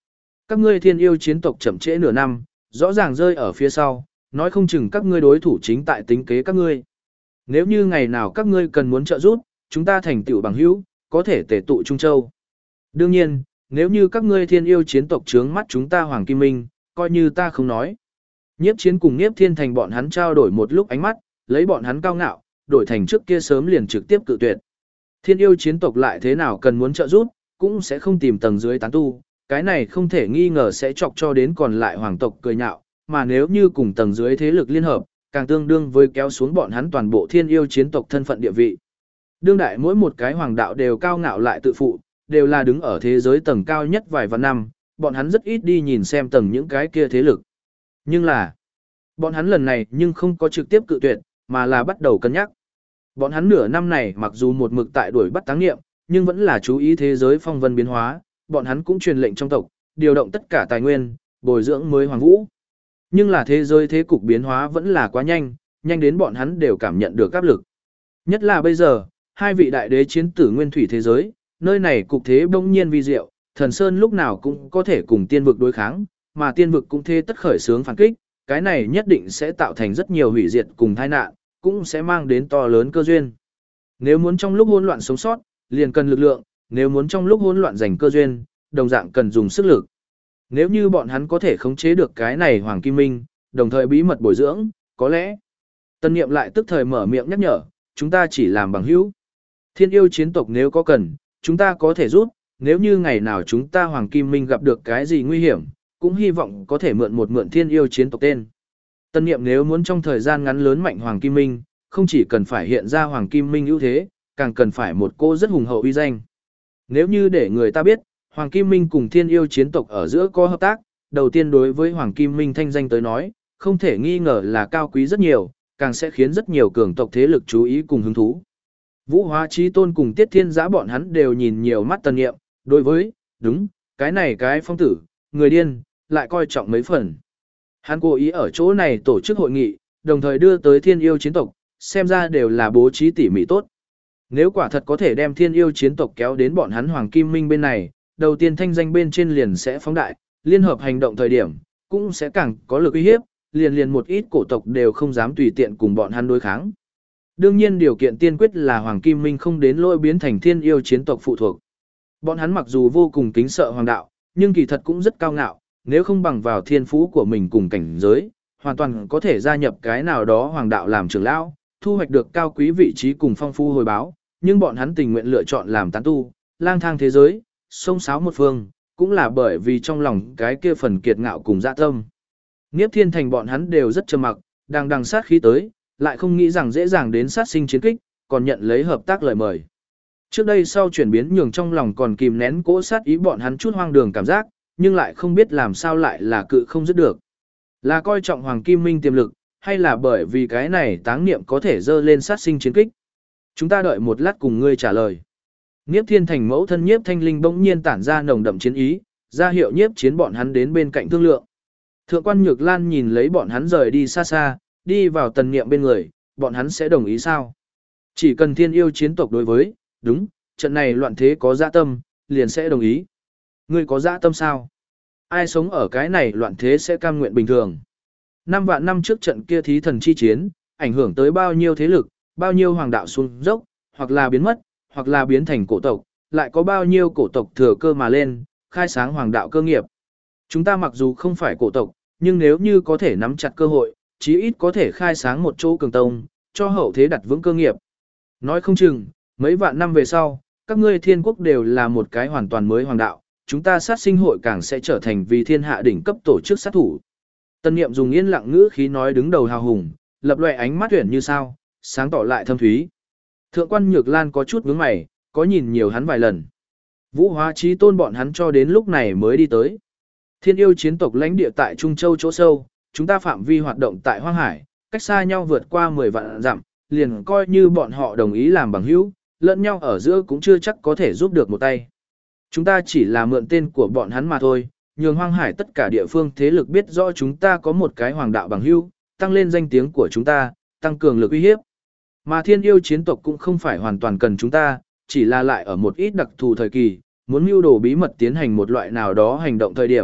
Các ngươi thiên yêu chiến tộc chậm trễ nửa năm, rõ ràng rơi ở phía sau, nói không chừng các ngươi đối thủ chính tại tính kế các ngươi. Nếu như ngày nào các ngươi cần muốn trợ giúp, chúng ta thành tựu bằng hữu, có thể tề tụ Trung Châu. Đương nhiên, nếu như các ngươi thiên yêu chiến tộc trướng mắt chúng ta Hoàng Kim Minh, coi như ta không nói. Nhiếp chiến cùng Nhiếp Thiên Thành bọn hắn trao đổi một lúc ánh mắt, lấy bọn hắn cao ngạo, đổi thành trước kia sớm liền trực tiếp cự tuyệt. Thiên yêu chiến tộc lại thế nào cần muốn trợ giúp, cũng sẽ không tìm tầng dưới tán tu, cái này không thể nghi ngờ sẽ chọc cho đến còn lại hoàng tộc cười nhạo, mà nếu như cùng tầng dưới thế lực liên hợp, càng tương đương với kéo xuống bọn hắn toàn bộ thiên yêu chiến tộc thân phận địa vị. Đương đại mỗi một cái hoàng đạo đều cao ngạo lại tự phụ, đều là đứng ở thế giới tầng cao nhất vài vạn năm, bọn hắn rất ít đi nhìn xem tầng những cái kia thế lực. Nhưng là, bọn hắn lần này nhưng không có trực tiếp cự tuyệt, mà là bắt đầu cân nhắc. Bọn hắn nửa năm này mặc dù một mực tại đuổi bắt táng nghiệm, nhưng vẫn là chú ý thế giới phong vân biến hóa, bọn hắn cũng truyền lệnh trong tộc, điều động tất cả tài nguyên, bồi dưỡng mới hoàng vũ. Nhưng là thế giới thế cục biến hóa vẫn là quá nhanh, nhanh đến bọn hắn đều cảm nhận được áp lực. Nhất là bây giờ, hai vị đại đế chiến tử nguyên thủy thế giới, nơi này cục thế bỗng nhiên vi diệu, thần sơn lúc nào cũng có thể cùng tiên vực đối kháng, mà tiên vực cũng thế tất khởi sướng phản kích, cái này nhất định sẽ tạo thành rất nhiều hủy diệt cùng tai nạn, cũng sẽ mang đến to lớn cơ duyên. Nếu muốn trong lúc hỗn loạn sống sót, liền cần lực lượng, nếu muốn trong lúc hỗn loạn giành cơ duyên, đồng dạng cần dùng sức lực. Nếu như bọn hắn có thể khống chế được cái này Hoàng Kim Minh, đồng thời bí mật bồi dưỡng, có lẽ. Tân Niệm lại tức thời mở miệng nhắc nhở, chúng ta chỉ làm bằng hữu. Thiên yêu chiến tộc nếu có cần, chúng ta có thể giúp, nếu như ngày nào chúng ta Hoàng Kim Minh gặp được cái gì nguy hiểm, cũng hy vọng có thể mượn một mượn thiên yêu chiến tộc tên. Tân Niệm nếu muốn trong thời gian ngắn lớn mạnh Hoàng Kim Minh, không chỉ cần phải hiện ra Hoàng Kim Minh ưu thế, càng cần phải một cô rất hùng hậu uy danh. Nếu như để người ta biết, Hoàng Kim Minh cùng thiên yêu chiến tộc ở giữa có hợp tác, đầu tiên đối với Hoàng Kim Minh thanh danh tới nói, không thể nghi ngờ là cao quý rất nhiều, càng sẽ khiến rất nhiều cường tộc thế lực chú ý cùng hứng thú. Vũ Hóa Chí Tôn cùng Tiết Thiên Giã bọn hắn đều nhìn nhiều mắt Tân Niệm, đối với, đúng, cái này cái phong tử, người điên, lại coi trọng mấy phần. Hắn cố ý ở chỗ này tổ chức hội nghị, đồng thời đưa tới thiên yêu chiến tộc, xem ra đều là bố trí tỉ mỉ tốt. Nếu quả thật có thể đem thiên yêu chiến tộc kéo đến bọn hắn Hoàng Kim Minh bên này, đầu tiên thanh danh bên trên liền sẽ phóng đại, liên hợp hành động thời điểm, cũng sẽ càng có lực uy hiếp, liền liền một ít cổ tộc đều không dám tùy tiện cùng bọn hắn đối kháng. Đương nhiên điều kiện tiên quyết là Hoàng Kim Minh không đến lỗi biến thành thiên yêu chiến tộc phụ thuộc. Bọn hắn mặc dù vô cùng kính sợ hoàng đạo, nhưng kỳ thật cũng rất cao ngạo, nếu không bằng vào thiên phú của mình cùng cảnh giới, hoàn toàn có thể gia nhập cái nào đó hoàng đạo làm trưởng lão, thu hoạch được cao quý vị trí cùng phong phú hồi báo, nhưng bọn hắn tình nguyện lựa chọn làm tán tu, lang thang thế giới, sông sáo một phương, cũng là bởi vì trong lòng cái kia phần kiệt ngạo cùng dạ tâm. Niếp Thiên Thành bọn hắn đều rất trầm mặc, đang đằng sát khí tới, lại không nghĩ rằng dễ dàng đến sát sinh chiến kích, còn nhận lấy hợp tác lời mời. Trước đây sau chuyển biến nhường trong lòng còn kìm nén cỗ sát ý bọn hắn chút hoang đường cảm giác, nhưng lại không biết làm sao lại là cự không dứt được. Là coi trọng Hoàng Kim Minh tiềm lực, hay là bởi vì cái này táng niệm có thể dơ lên sát sinh chiến kích. Chúng ta đợi một lát cùng ngươi trả lời. Niếp Thiên Thành mẫu thân Nhiếp Thanh Linh bỗng nhiên tản ra nồng đậm chiến ý, ra hiệu Nhiếp Chiến bọn hắn đến bên cạnh thương lượng. Thượng quan Nhược Lan nhìn lấy bọn hắn rời đi xa xa, đi vào Tần Niệm bên người, bọn hắn sẽ đồng ý sao? Chỉ cần thiên yêu chiến tộc đối với, đúng, trận này loạn thế có dã tâm, liền sẽ đồng ý. Ngươi có dã tâm sao? Ai sống ở cái này loạn thế sẽ cam nguyện bình thường. Năm vạn năm trước trận kia thí thần chi chiến, ảnh hưởng tới bao nhiêu thế lực, bao nhiêu hoàng đạo xuống dốc, hoặc là biến mất, hoặc là biến thành cổ tộc, lại có bao nhiêu cổ tộc thừa cơ mà lên, khai sáng hoàng đạo cơ nghiệp. Chúng ta mặc dù không phải cổ tộc, nhưng nếu như có thể nắm chặt cơ hội, chí ít có thể khai sáng một chỗ cường tông, cho hậu thế đặt vững cơ nghiệp. Nói không chừng, mấy vạn năm về sau, các ngươi thiên quốc đều là một cái hoàn toàn mới hoàng đạo, chúng ta sát sinh hội càng sẽ trở thành vì thiên hạ đỉnh cấp tổ chức sát thủ. Tân Niệm dùng yên lặng ngữ khí nói đứng đầu hào hùng, lập loè ánh mắt tuyển như sao, sáng tỏ lại thâm thúy. Thượng quan Nhược Lan có chút nhướng mày, có nhìn nhiều hắn vài lần. Vũ Hóa Chí Tôn bọn hắn cho đến lúc này mới đi tới. Thiên yêu chiến tộc lãnh địa tại Trung Châu chỗ sâu, chúng ta phạm vi hoạt động tại Hoang Hải, cách xa nhau vượt qua mười vạn dặm, liền coi như bọn họ đồng ý làm bằng hữu, lẫn nhau ở giữa cũng chưa chắc có thể giúp được một tay. Chúng ta chỉ là mượn tên của bọn hắn mà thôi, nhường Hoang Hải tất cả địa phương thế lực biết rõ chúng ta có một cái hoàng đạo bằng hữu, tăng lên danh tiếng của chúng ta, tăng cường lực uy hiếp. Mà thiên yêu chiến tộc cũng không phải hoàn toàn cần chúng ta, chỉ là lại ở một ít đặc thù thời kỳ, muốn mưu đồ bí mật tiến hành một loại nào đó hành động thời điểm,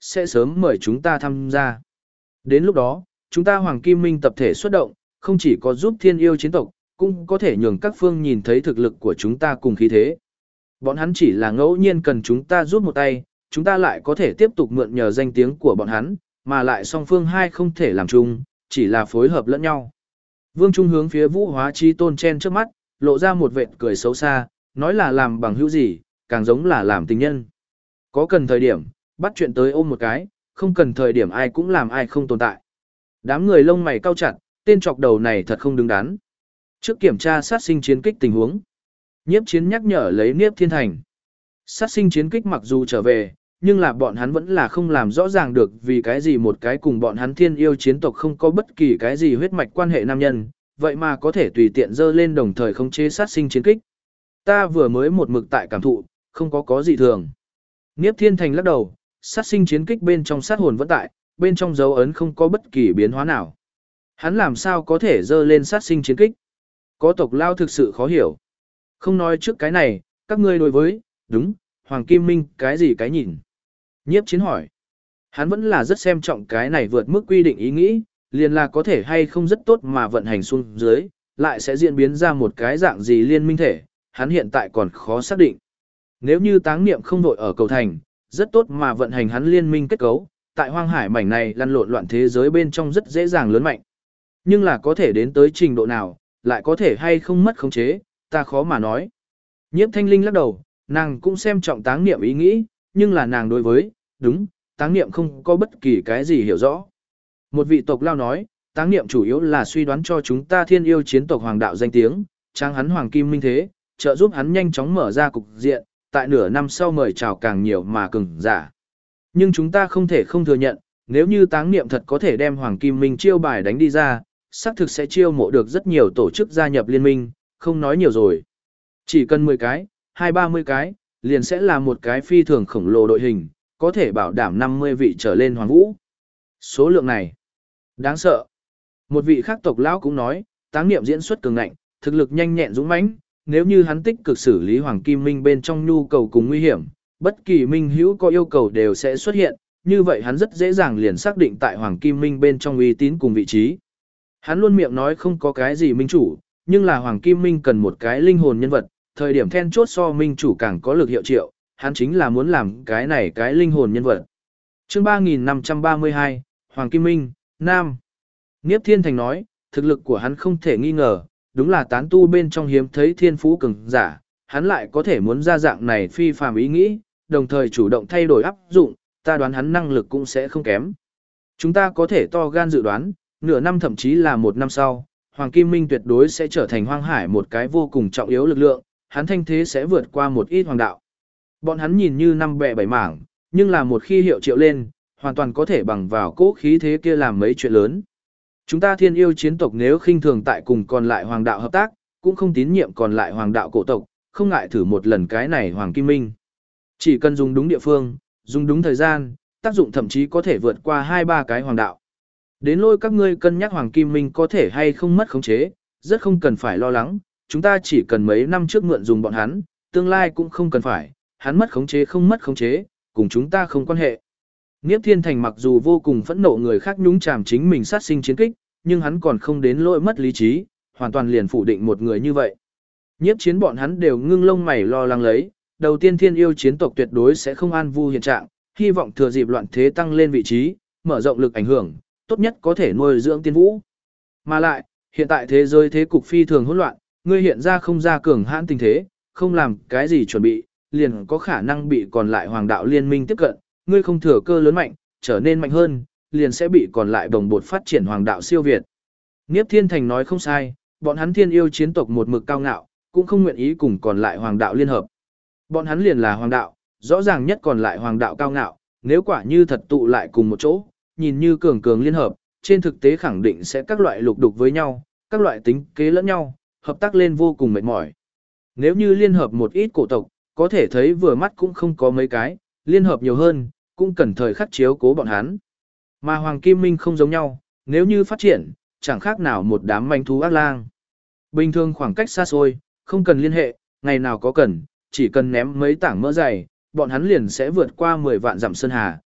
sẽ sớm mời chúng ta tham gia. Đến lúc đó, chúng ta Hoàng Kim Minh tập thể xuất động, không chỉ có giúp thiên yêu chiến tộc, cũng có thể nhường các phương nhìn thấy thực lực của chúng ta cùng khí thế. Bọn hắn chỉ là ngẫu nhiên cần chúng ta giúp một tay, chúng ta lại có thể tiếp tục mượn nhờ danh tiếng của bọn hắn, mà lại song phương hai không thể làm chung, chỉ là phối hợp lẫn nhau. Vương Trung hướng phía Vũ Hóa Chí Tôn chen trước mắt, lộ ra một vệt cười xấu xa, nói là làm bằng hữu gì, càng giống là làm tình nhân. Có cần thời điểm, bắt chuyện tới ôm một cái, không cần thời điểm ai cũng làm ai không tồn tại. Đám người lông mày cau chặt, tên chọc đầu này thật không đứng đắn. Trước kiểm tra sát sinh chiến kích tình huống, Nhiếp Chiến nhắc nhở lấy Niếp Thiên Thành. Sát sinh chiến kích mặc dù trở về, nhưng là bọn hắn vẫn là không làm rõ ràng được vì cái gì một cái cùng bọn hắn thiên yêu chiến tộc không có bất kỳ cái gì huyết mạch quan hệ nam nhân, vậy mà có thể tùy tiện dơ lên đồng thời khống chế sát sinh chiến kích. Ta vừa mới một mực tại cảm thụ, không có có gì thường. Niếp Thiên Thành lắc đầu, sát sinh chiến kích bên trong sát hồn vẫn tại, bên trong dấu ấn không có bất kỳ biến hóa nào. Hắn làm sao có thể dơ lên sát sinh chiến kích? Có tộc lao thực sự khó hiểu. Không nói trước cái này, các ngươi đối với, đúng, Hoàng Kim Minh cái gì cái nhìn? Nhiếp Chiến hỏi. Hắn vẫn là rất xem trọng cái này vượt mức quy định ý nghĩ, liền là có thể hay không rất tốt mà vận hành xuống dưới, lại sẽ diễn biến ra một cái dạng gì liên minh thể, hắn hiện tại còn khó xác định. Nếu như táng niệm không đội ở cầu thành, rất tốt mà vận hành hắn liên minh kết cấu, tại hoang hải mảnh này lăn lộn loạn thế giới bên trong rất dễ dàng lớn mạnh. Nhưng là có thể đến tới trình độ nào, lại có thể hay không mất khống chế, ta khó mà nói. Nhiếp Thanh Linh lắc đầu, nàng cũng xem trọng táng niệm ý nghĩ, nhưng là nàng đối với, đúng, táng niệm không có bất kỳ cái gì hiểu rõ. Một vị tộc lao nói, táng niệm chủ yếu là suy đoán cho chúng ta thiên yêu chiến tộc hoàng đạo danh tiếng, trang hắn Hoàng Kim Minh thế, trợ giúp hắn nhanh chóng mở ra cục diện, tại nửa năm sau mời chào càng nhiều mà cường giả. Nhưng chúng ta không thể không thừa nhận, nếu như táng niệm thật có thể đem Hoàng Kim Minh chiêu bài đánh đi ra, xác thực sẽ chiêu mộ được rất nhiều tổ chức gia nhập liên minh, không nói nhiều rồi. Chỉ cần mười cái, hai ba mươi cái, liền sẽ là một cái phi thường khổng lồ đội hình, có thể bảo đảm năm mươi vị trở lên hoàng vũ. Số lượng này, đáng sợ. Một vị khác tộc lão cũng nói, táng niệm diễn xuất cường ngạnh, thực lực nhanh nhẹn dũng mãnh, nếu như hắn tích cực xử lý Hoàng Kim Minh bên trong nhu cầu cùng nguy hiểm, bất kỳ minh hữu có yêu cầu đều sẽ xuất hiện, như vậy hắn rất dễ dàng liền xác định tại Hoàng Kim Minh bên trong uy tín cùng vị trí. Hắn luôn miệng nói không có cái gì minh chủ, nhưng là Hoàng Kim Minh cần một cái linh hồn nhân vật, thời điểm then chốt so minh chủ càng có lực hiệu triệu, hắn chính là muốn làm cái này cái linh hồn nhân vật. Chương ba nghìn năm trăm ba mươi hai, Hoàng Kim Minh, Nam. Niếp Thiên Thành nói, thực lực của hắn không thể nghi ngờ, đúng là tán tu bên trong hiếm thấy thiên phú cường giả, hắn lại có thể muốn ra dạng này phi phàm ý nghĩ, đồng thời chủ động thay đổi áp dụng, ta đoán hắn năng lực cũng sẽ không kém. Chúng ta có thể to gan dự đoán, nửa năm thậm chí là một năm sau, Hoàng Kim Minh tuyệt đối sẽ trở thành hoang hải một cái vô cùng trọng yếu lực lượng, hắn thanh thế sẽ vượt qua một ít hoàng đạo. Bọn hắn nhìn như năm bè bảy mảng, nhưng là một khi hiệu triệu lên, hoàn toàn có thể bằng vào cố khí thế kia làm mấy chuyện lớn. Chúng ta thiên yêu chiến tộc nếu khinh thường tại cùng còn lại hoàng đạo hợp tác, cũng không tín nhiệm còn lại hoàng đạo cổ tộc, không ngại thử một lần cái này Hoàng Kim Minh. Chỉ cần dùng đúng địa phương, dùng đúng thời gian, tác dụng thậm chí có thể vượt qua hai ba cái hoàng đạo. Đến lôi các ngươi cân nhắc Hoàng Kim Minh có thể hay không mất khống chế, rất không cần phải lo lắng, chúng ta chỉ cần mấy năm trước mượn dùng bọn hắn, tương lai cũng không cần phải, hắn mất khống chế không mất khống chế, cùng chúng ta không quan hệ. Niếp Thiên Thành mặc dù vô cùng phẫn nộ người khác nhúng chàm chính mình sát sinh chiến kích, nhưng hắn còn không đến lỗi mất lý trí, hoàn toàn liền phủ định một người như vậy. Nhiếp Chiến bọn hắn đều ngưng lông mày lo lắng lấy, đầu tiên thiên yêu chiến tộc tuyệt đối sẽ không an vui hiện trạng, hy vọng thừa dịp loạn thế tăng lên vị trí, mở rộng lực ảnh hưởng, tốt nhất có thể nuôi dưỡng tiên vũ. Mà lại, hiện tại thế giới thế cục phi thường hỗn loạn, ngươi hiện ra không ra cường hãn tình thế, không làm cái gì chuẩn bị, liền có khả năng bị còn lại hoàng đạo liên minh tiếp cận, ngươi không thừa cơ lớn mạnh, trở nên mạnh hơn, liền sẽ bị còn lại đồng bột phát triển hoàng đạo siêu việt. Niếp Thiên Thành nói không sai, bọn hắn thiên yêu chiến tộc một mực cao ngạo, cũng không nguyện ý cùng còn lại hoàng đạo liên hợp. Bọn hắn liền là hoàng đạo, rõ ràng nhất còn lại hoàng đạo cao ngạo, nếu quả như thật tụ lại cùng một chỗ, nhìn như cường cường liên hợp, trên thực tế khẳng định sẽ các loại lục đục với nhau, các loại tính kế lẫn nhau, hợp tác lên vô cùng mệt mỏi. Nếu như liên hợp một ít cổ tộc, có thể thấy vừa mắt cũng không có mấy cái, liên hợp nhiều hơn, cũng cần thời khắc chiếu cố bọn hắn. Mà Hoàng Kim Minh không giống nhau, nếu như phát triển, chẳng khác nào một đám manh thú ác lang. Bình thường khoảng cách xa xôi, không cần liên hệ, ngày nào có cần, chỉ cần ném mấy tảng mỡ dày, bọn hắn liền sẽ vượt qua mười vạn dặm sơn hà,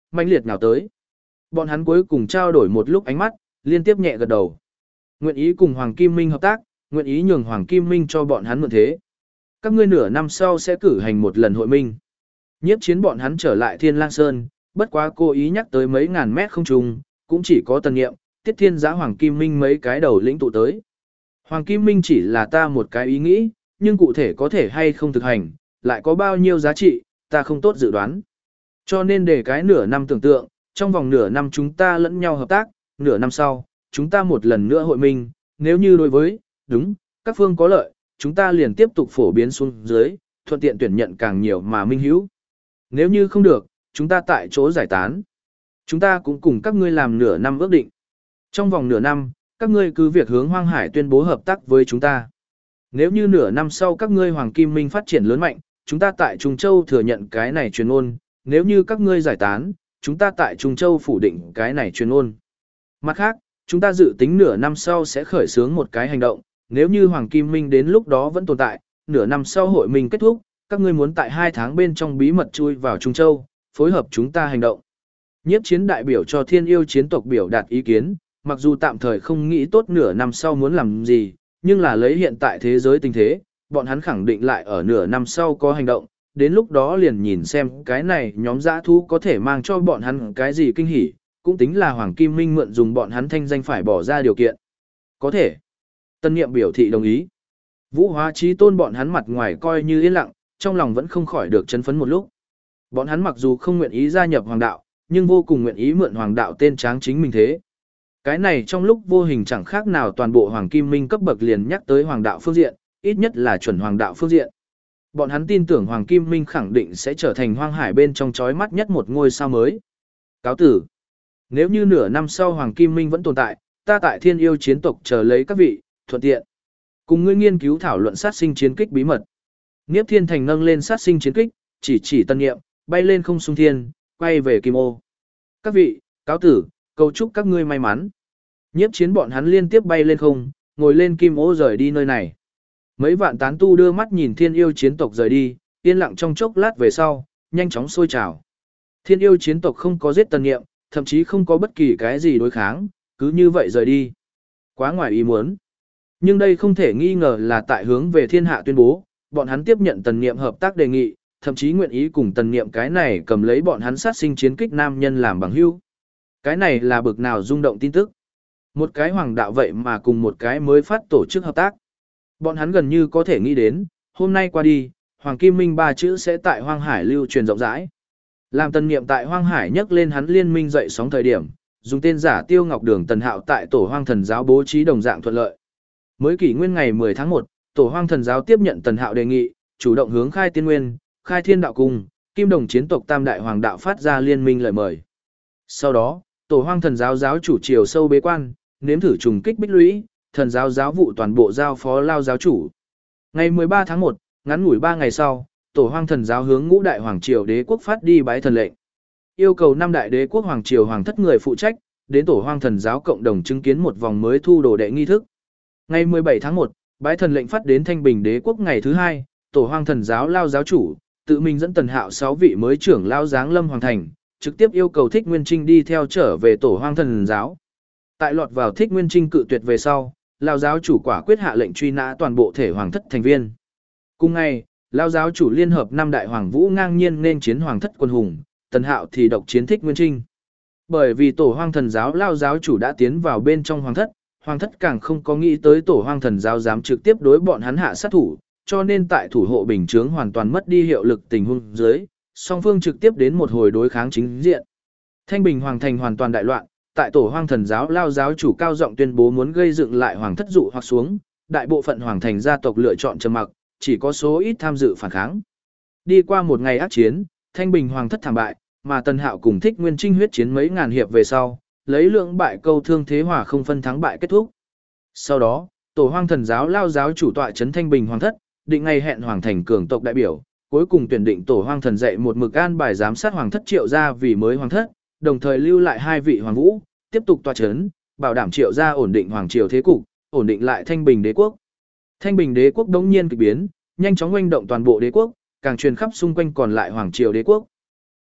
mãnh liệt nào tới. Bọn hắn cuối cùng trao đổi một lúc ánh mắt, liên tiếp nhẹ gật đầu. Nguyện ý cùng Hoàng Kim Minh hợp tác, nguyện ý nhường Hoàng Kim Minh cho bọn hắn mượn thế. Các ngươi nửa năm sau sẽ cử hành một lần hội minh. Nhiếp chiến bọn hắn trở lại Thiên Lang Sơn, bất quá cố ý nhắc tới mấy ngàn mét không trùng, cũng chỉ có Tần Nghiệm, Tiết Thiên Giã Hoàng Kim Minh mấy cái đầu lĩnh tụ tới. Hoàng Kim Minh chỉ là ta một cái ý nghĩ, nhưng cụ thể có thể hay không thực hành, lại có bao nhiêu giá trị, ta không tốt dự đoán. Cho nên để cái nửa năm tưởng tượng, trong vòng nửa năm chúng ta lẫn nhau hợp tác, nửa năm sau, chúng ta một lần nữa hội minh, nếu như đối với, đúng, các phương có lợi, chúng ta liền tiếp tục phổ biến xuống dưới, thuận tiện tuyển nhận càng nhiều mà minh hữu. Nếu như không được, chúng ta tại chỗ giải tán. Chúng ta cũng cùng các ngươi làm nửa năm ước định. Trong vòng nửa năm, các ngươi cứ việc hướng Hoang Hải tuyên bố hợp tác với chúng ta. Nếu như nửa năm sau các ngươi Hoàng Kim Minh phát triển lớn mạnh, chúng ta tại Trung Châu thừa nhận cái này truyền ôn, nếu như các ngươi giải tán, chúng ta tại Trung Châu phủ định cái này truyền ôn. Mặt khác, chúng ta dự tính nửa năm sau sẽ khởi xướng một cái hành động, nếu như Hoàng Kim Minh đến lúc đó vẫn tồn tại, nửa năm sau hội minh kết thúc, các ngươi muốn tại hai tháng bên trong bí mật chui vào Trung Châu, phối hợp chúng ta hành động. Nhiếp chiến đại biểu cho Thiên Yêu chiến tộc biểu đạt ý kiến, mặc dù tạm thời không nghĩ tốt nửa năm sau muốn làm gì, nhưng là lấy hiện tại thế giới tình thế, bọn hắn khẳng định lại ở nửa năm sau có hành động, đến lúc đó liền nhìn xem cái này nhóm dã thú có thể mang cho bọn hắn cái gì kinh hỉ, cũng tính là Hoàng Kim Minh mượn dùng bọn hắn thanh danh phải bỏ ra điều kiện. Có thể. Tân Niệm biểu thị đồng ý. Vũ Hóa Chí Tôn bọn hắn mặt ngoài coi như yên lặng, trong lòng vẫn không khỏi được chấn phấn một lúc. Bọn hắn mặc dù không nguyện ý gia nhập hoàng đạo, nhưng vô cùng nguyện ý mượn hoàng đạo tên tráng chính mình thế. Cái này trong lúc vô hình chẳng khác nào toàn bộ Hoàng Kim Minh cấp bậc liền nhắc tới hoàng đạo phương diện, ít nhất là chuẩn hoàng đạo phương diện. Bọn hắn tin tưởng Hoàng Kim Minh khẳng định sẽ trở thành hoang hải bên trong chói mắt nhất một ngôi sao mới. Cáo tử. Nếu như nửa năm sau Hoàng Kim Minh vẫn tồn tại, ta tại Thiên Yêu chiến tộc chờ lấy các vị, thuận tiện. Cùng ngươi nghiên cứu thảo luận sát sinh chiến kích bí mật. Niếp Thiên Thành nâng lên sát sinh chiến kích, chỉ chỉ Tân Niệm, bay lên không xung thiên, quay về Kim Ô. Các vị, cáo tử, cầu chúc các ngươi may mắn. Nhiếp chiến bọn hắn liên tiếp bay lên không, ngồi lên Kim Ô rời đi nơi này. Mấy vạn tán tu đưa mắt nhìn Thiên Yêu chiến tộc rời đi, yên lặng trong chốc lát về sau, nhanh chóng sôi trào. Thiên Yêu chiến tộc không có giết Tân Niệm, thậm chí không có bất kỳ cái gì đối kháng, cứ như vậy rời đi. Quá ngoài ý muốn. Nhưng đây không thể nghi ngờ là tại hướng về thiên hạ tuyên bố, bọn hắn tiếp nhận Tần Niệm hợp tác đề nghị, thậm chí nguyện ý cùng Tần Niệm cái này cầm lấy bọn hắn sát sinh chiến kích nam nhân làm bằng hữu. Cái này là bực nào rung động tin tức. Một cái hoàng đạo vậy mà cùng một cái mới phát tổ chức hợp tác. Bọn hắn gần như có thể nghĩ đến, hôm nay qua đi, Hoàng Kim Minh ba chữ sẽ tại Hoang Hải lưu truyền rộng rãi. Làm Tần Niệm tại Hoang Hải nhắc lên hắn liên minh dậy sóng thời điểm, dùng tên giả Tiêu Ngọc Đường Tần Hạo tại Tổ Hoang Thần giáo bố trí đồng dạng thuận lợi. Mới kỷ nguyên ngày mười tháng một, Tổ Hoang Thần giáo tiếp nhận Tần Hạo đề nghị, chủ động hướng Khai Tiên Nguyên, Khai Thiên Đạo Cung, Kim Đồng chiến tộc Tam Đại Hoàng đạo phát ra liên minh lời mời. Sau đó, Tổ Hoang Thần giáo giáo chủ chiều sâu bế quan, nếm thử trùng kích Bích Lũy, thần giáo giáo vụ toàn bộ giao phó Lao giáo chủ. Ngày mười ba tháng một, ngắn ngủi ba ngày sau, Tổ Hoang Thần giáo hướng Ngũ Đại Hoàng triều đế quốc phát đi bái thần lệnh. Yêu cầu năm đại đế quốc hoàng triều hoàng thất người phụ trách, đến Tổ Hoang Thần giáo cộng đồng chứng kiến một vòng mới thu đồ đệ nghi thức. Ngày mười bảy tháng một, bái thần lệnh phát đến Thanh Bình đế quốc ngày thứ hai, Tổ Hoang Thần giáo Lao giáo chủ, tự mình dẫn Tần Hạo sáu vị mới trưởng lao giáng lâm hoàng thành, trực tiếp yêu cầu Thích Nguyên Trinh đi theo trở về Tổ Hoang Thần giáo. Tại lọt vào Thích Nguyên Trinh cự tuyệt về sau, Lao giáo chủ quả quyết hạ lệnh truy nã toàn bộ thể hoàng thất thành viên. Cùng ngày, Lao giáo chủ liên hợp năm đại hoàng vũ ngang nhiên nên chiến hoàng thất quân hùng, Tần Hạo thì độc chiến Thích Nguyên Trinh. Bởi vì Tổ Hoang Thần giáo Lao giáo chủ đã tiến vào bên trong hoàng thất, hoàng thất càng không có nghĩ tới Tổ Hoang Thần giáo dám trực tiếp đối bọn hắn hạ sát thủ, cho nên tại thủ hộ bình chướng hoàn toàn mất đi hiệu lực tình huống dưới, song phương trực tiếp đến một hồi đối kháng chính diện. Thanh Bình hoàng thành hoàn toàn đại loạn, tại Tổ Hoang Thần giáo Lao giáo chủ cao giọng tuyên bố muốn gây dựng lại hoàng thất dụ hoặc xuống, đại bộ phận hoàng thành gia tộc lựa chọn trầm mặc, chỉ có số ít tham dự phản kháng. Đi qua một ngày ác chiến, Thanh Bình hoàng thất thảm bại, mà Tần Hạo cùng Thích Nguyên Trinh huyết chiến mấy ngàn hiệp về sau, lấy lượng bại câu thương thế hòa không phân thắng bại kết thúc. Sau đó, Tổ Hoang Thần giáo Lao giáo chủ tọa trấn Thanh Bình hoàng thất, định ngày hẹn hoàng thành cường tộc đại biểu, cuối cùng tuyển định Tổ Hoang Thần dạy một mực an bài giám sát hoàng thất Triệu gia vì mới hoàng thất, đồng thời lưu lại hai vị hoàng vũ, tiếp tục tọa trấn, bảo đảm Triệu gia ổn định hoàng triều thế cục, ổn định lại Thanh Bình đế quốc. Thanh Bình đế quốc đống nhiên kỳ biến, nhanh chóng oanh động toàn bộ đế quốc, càng truyền khắp xung quanh còn lại hoàng triều đế quốc.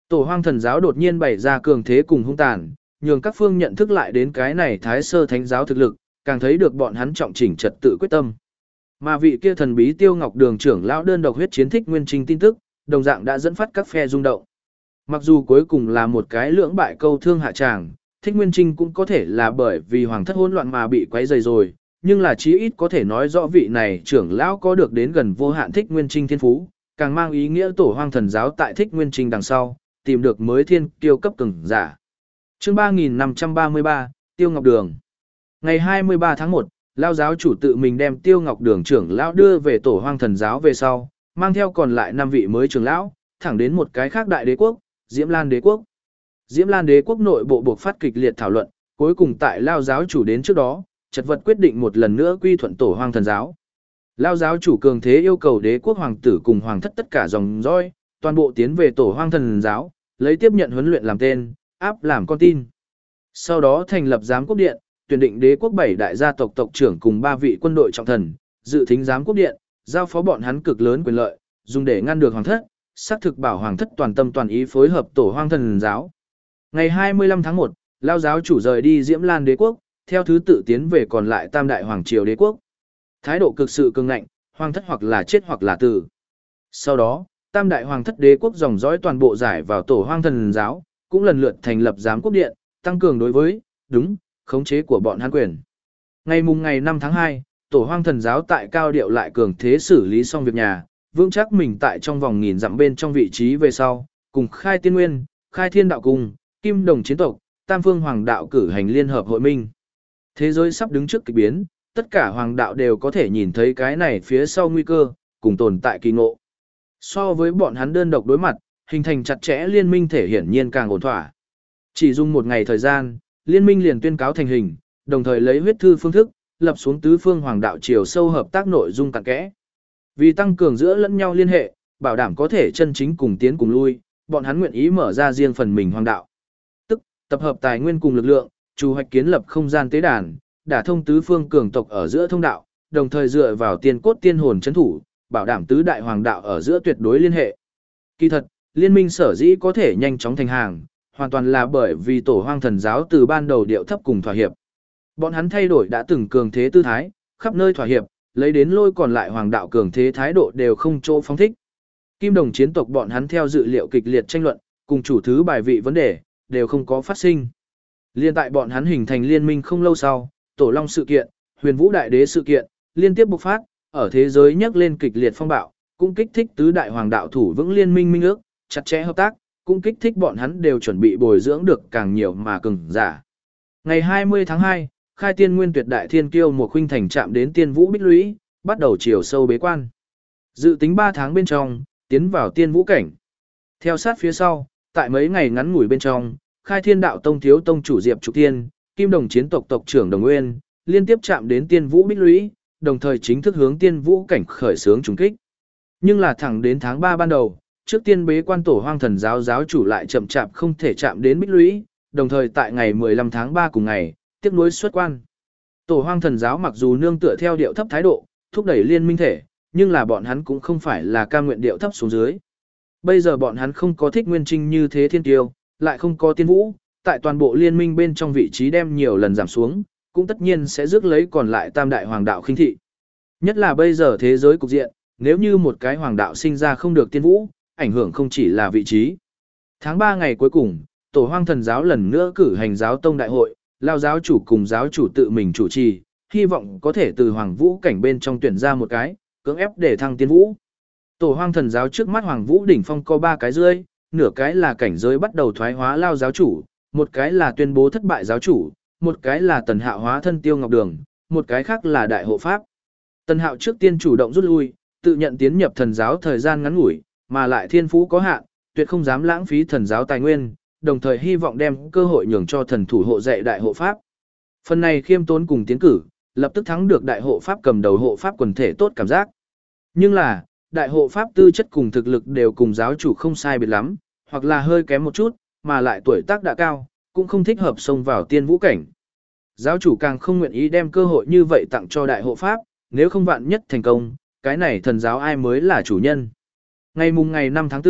Tổ Hoang Thần giáo đột nhiên bày ra cường thế cùng hung tàn, nhường các phương nhận thức lại đến cái này Thái Sơ Thánh giáo thực lực, càng thấy được bọn hắn trọng chỉnh trật tự quyết tâm. Mà vị kia thần bí Tiêu Ngọc Đường trưởng lão đơn độc huyết chiến Thích Nguyên Trinh tin tức, đồng dạng đã dẫn phát các phe rung động. Mặc dù cuối cùng là một cái lưỡng bại câu thương hạ tràng, Thích Nguyên Trinh cũng có thể là bởi vì hoàng thất hỗn loạn mà bị quấy rầy rồi, nhưng là chí ít có thể nói rõ vị này trưởng lão có được đến gần vô hạn Thích Nguyên Trinh thiên phú, càng mang ý nghĩa Tổ Hoang Thần giáo tại Thích Nguyên Trinh đằng sau, tìm được mới thiên kiêu cấp cường giả. Chương ba nghìn năm trăm ba mươi ba, Tiêu Ngọc Đường. Ngày hai mươi ba tháng một, Lao giáo chủ tự mình đem Tiêu Ngọc Đường trưởng lão đưa về Tổ Hoang Thần giáo về sau, mang theo còn lại năm vị mới trưởng lão, thẳng đến một cái khác đại đế quốc, Diễm Lan đế quốc. Diễm Lan đế quốc nội bộ buộc phát kịch liệt thảo luận, cuối cùng tại Lao giáo chủ đến trước đó, chật vật quyết định một lần nữa quy thuận Tổ Hoang Thần giáo. Lao giáo chủ cường thế yêu cầu đế quốc hoàng tử cùng hoàng thất tất cả dòng dõi, toàn bộ tiến về Tổ Hoang Thần giáo, lấy tiếp nhận huấn luyện làm tên, áp làm con tin. Sau đó thành lập giám quốc điện, tuyển định đế quốc bảy đại gia tộc tộc trưởng cùng ba vị quân đội trọng thần, dự thính giám quốc điện, giao phó bọn hắn cực lớn quyền lợi, dùng để ngăn được hoàng thất, xác thực bảo hoàng thất toàn tâm toàn ý phối hợp Tổ Hoang Thần giáo. Ngày hai mươi lăm tháng một, Lao giáo chủ rời đi Diễm Lan đế quốc, theo thứ tự tiến về còn lại Tam đại hoàng triều đế quốc. Thái độ cực sự cứng ngạnh, hoàng thất hoặc là chết hoặc là tử. Sau đó, Tam đại hoàng thất đế quốc dòng dõi toàn bộ giải vào Tổ Hoang Thần giáo, cũng lần lượt thành lập giám quốc điện, tăng cường đối với, đúng, khống chế của bọn hắn quyền. Ngày mùng ngày năm tháng hai, Tổ Hoang Thần giáo tại cao điệu lại cường thế xử lý xong việc nhà, vững chắc mình tại trong vòng nghìn dặm bên trong vị trí về sau, cùng Khai Tiên Nguyên, Khai Thiên Đạo Cung, Kim Đồng chiến tộc, Tam Phương Hoàng đạo cử hành liên hợp hội minh. Thế giới sắp đứng trước kỳ biến, tất cả hoàng đạo đều có thể nhìn thấy cái này phía sau nguy cơ, cùng tồn tại kỳ ngộ. So với bọn hắn đơn độc đối mặt, hình thành chặt chẽ liên minh thể hiển nhiên càng ổn thỏa. Chỉ dùng một ngày thời gian, liên minh liền tuyên cáo thành hình, đồng thời lấy huyết thư phương thức, lập xuống tứ phương hoàng đạo chiều sâu hợp tác nội dung cặn kẽ. Vì tăng cường giữa lẫn nhau liên hệ, bảo đảm có thể chân chính cùng tiến cùng lui, bọn hắn nguyện ý mở ra riêng phần mình hoàng đạo. Tức, tập hợp tài nguyên cùng lực lượng, chủ hoạch kiến lập không gian tế đàn, đả thông tứ phương cường tộc ở giữa thông đạo, đồng thời dựa vào tiên cốt tiên hồn chấn thủ, bảo đảm tứ đại hoàng đạo ở giữa tuyệt đối liên hệ. Kỳ thật, liên minh sở dĩ có thể nhanh chóng thành hàng, hoàn toàn là bởi vì Tổ Hoang Thần giáo từ ban đầu điệu thấp cùng thỏa hiệp. Bọn hắn thay đổi đã từng cường thế tư thái, khắp nơi thỏa hiệp, lấy đến lôi còn lại hoàng đạo cường thế thái độ đều không chỗ phóng thích. Kim Đồng chiến tộc bọn hắn theo dự liệu kịch liệt tranh luận, cùng chủ thứ bài vị vấn đề, đều không có phát sinh. Liên tại bọn hắn hình thành liên minh không lâu sau, Tổ Long sự kiện, Huyền Vũ Đại Đế sự kiện, liên tiếp bộc phát, ở thế giới nhấc lên kịch liệt phong bạo, cũng kích thích tứ đại hoàng đạo thủ vững liên minh minh ước, chặt chẽ hợp tác, cũng kích thích bọn hắn đều chuẩn bị bồi dưỡng được càng nhiều mà cường giả. Ngày hai mươi tháng hai, Khai Tiên Nguyên Tuyệt Đại Thiên Kiêu một khuynh thành chạm đến Tiên Vũ Bích Lũy, bắt đầu chiều sâu bế quan. Dự tính ba tháng bên trong, tiến vào Tiên Vũ cảnh. Theo sát phía sau, tại mấy ngày ngắn ngủi bên trong, Khai Thiên Đạo Tông thiếu tông chủ Diệp Trục Tiên, Kim Đồng chiến tộc tộc trưởng Đồng Nguyên, liên tiếp chạm đến Tiên Vũ Bích Lũy, đồng thời chính thức hướng Tiên Vũ cảnh khởi xướng trùng kích. Nhưng là thẳng đến tháng ba ban đầu, trước tiên bế quan Tổ Hoang Thần giáo giáo chủ lại chậm chạp không thể chạm đến Bích Lũy, đồng thời tại ngày mười lăm tháng ba cùng ngày, tiếp nối xuất quan. Tổ Hoang Thần giáo mặc dù nương tựa theo điệu thấp thái độ, thúc đẩy liên minh thể, nhưng là bọn hắn cũng không phải là cam nguyện điệu thấp xuống dưới. Bây giờ bọn hắn không có Thích Nguyên Trinh như thế thiên tiêu, lại không có Tiên Vũ, tại toàn bộ liên minh bên trong vị trí đem nhiều lần giảm xuống, cũng tất nhiên sẽ rước lấy còn lại tam đại hoàng đạo khinh thị. Nhất là bây giờ thế giới cục diện, nếu như một cái hoàng đạo sinh ra không được Tiên Vũ, ảnh hưởng không chỉ là vị trí. Tháng ba ngày cuối cùng, Tổ Hoang Thần giáo lần nữa cử hành giáo tông đại hội, Lao giáo chủ cùng giáo chủ tự mình chủ trì, hy vọng có thể từ Hoàng Vũ cảnh bên trong tuyển ra một cái, cưỡng ép để thăng Tiên Vũ. Tổ Hoang Thần giáo trước mắt Hoàng Vũ đỉnh phong có ba cái rơi, nửa cái là cảnh giới bắt đầu thoái hóa Lao giáo chủ, một cái là tuyên bố thất bại giáo chủ, một cái là Tần Hạo hóa thân Tiêu Ngọc Đường, một cái khác là Đại hộ pháp. Tần Hạo trước tiên chủ động rút lui, tự nhận tiến nhập thần giáo thời gian ngắn ngủi, mà lại thiên phú có hạn, tuyệt không dám lãng phí thần giáo tài nguyên, đồng thời hy vọng đem cơ hội nhường cho thần thủ hộ dạy đại hộ pháp. Phần này khiêm tốn cùng tiến cử, lập tức thắng được đại hộ pháp cầm đầu hộ pháp quần thể tốt cảm giác. Nhưng là, đại hộ pháp tư chất cùng thực lực đều cùng giáo chủ không sai biệt lắm, hoặc là hơi kém một chút, mà lại tuổi tác đã cao, cũng không thích hợp xông vào tiên vũ cảnh. Giáo chủ càng không nguyện ý đem cơ hội như vậy tặng cho đại hộ pháp, nếu không vạn nhất thành công, cái này thần giáo ai mới là chủ nhân. Ngày mùng ngày năm tháng tư,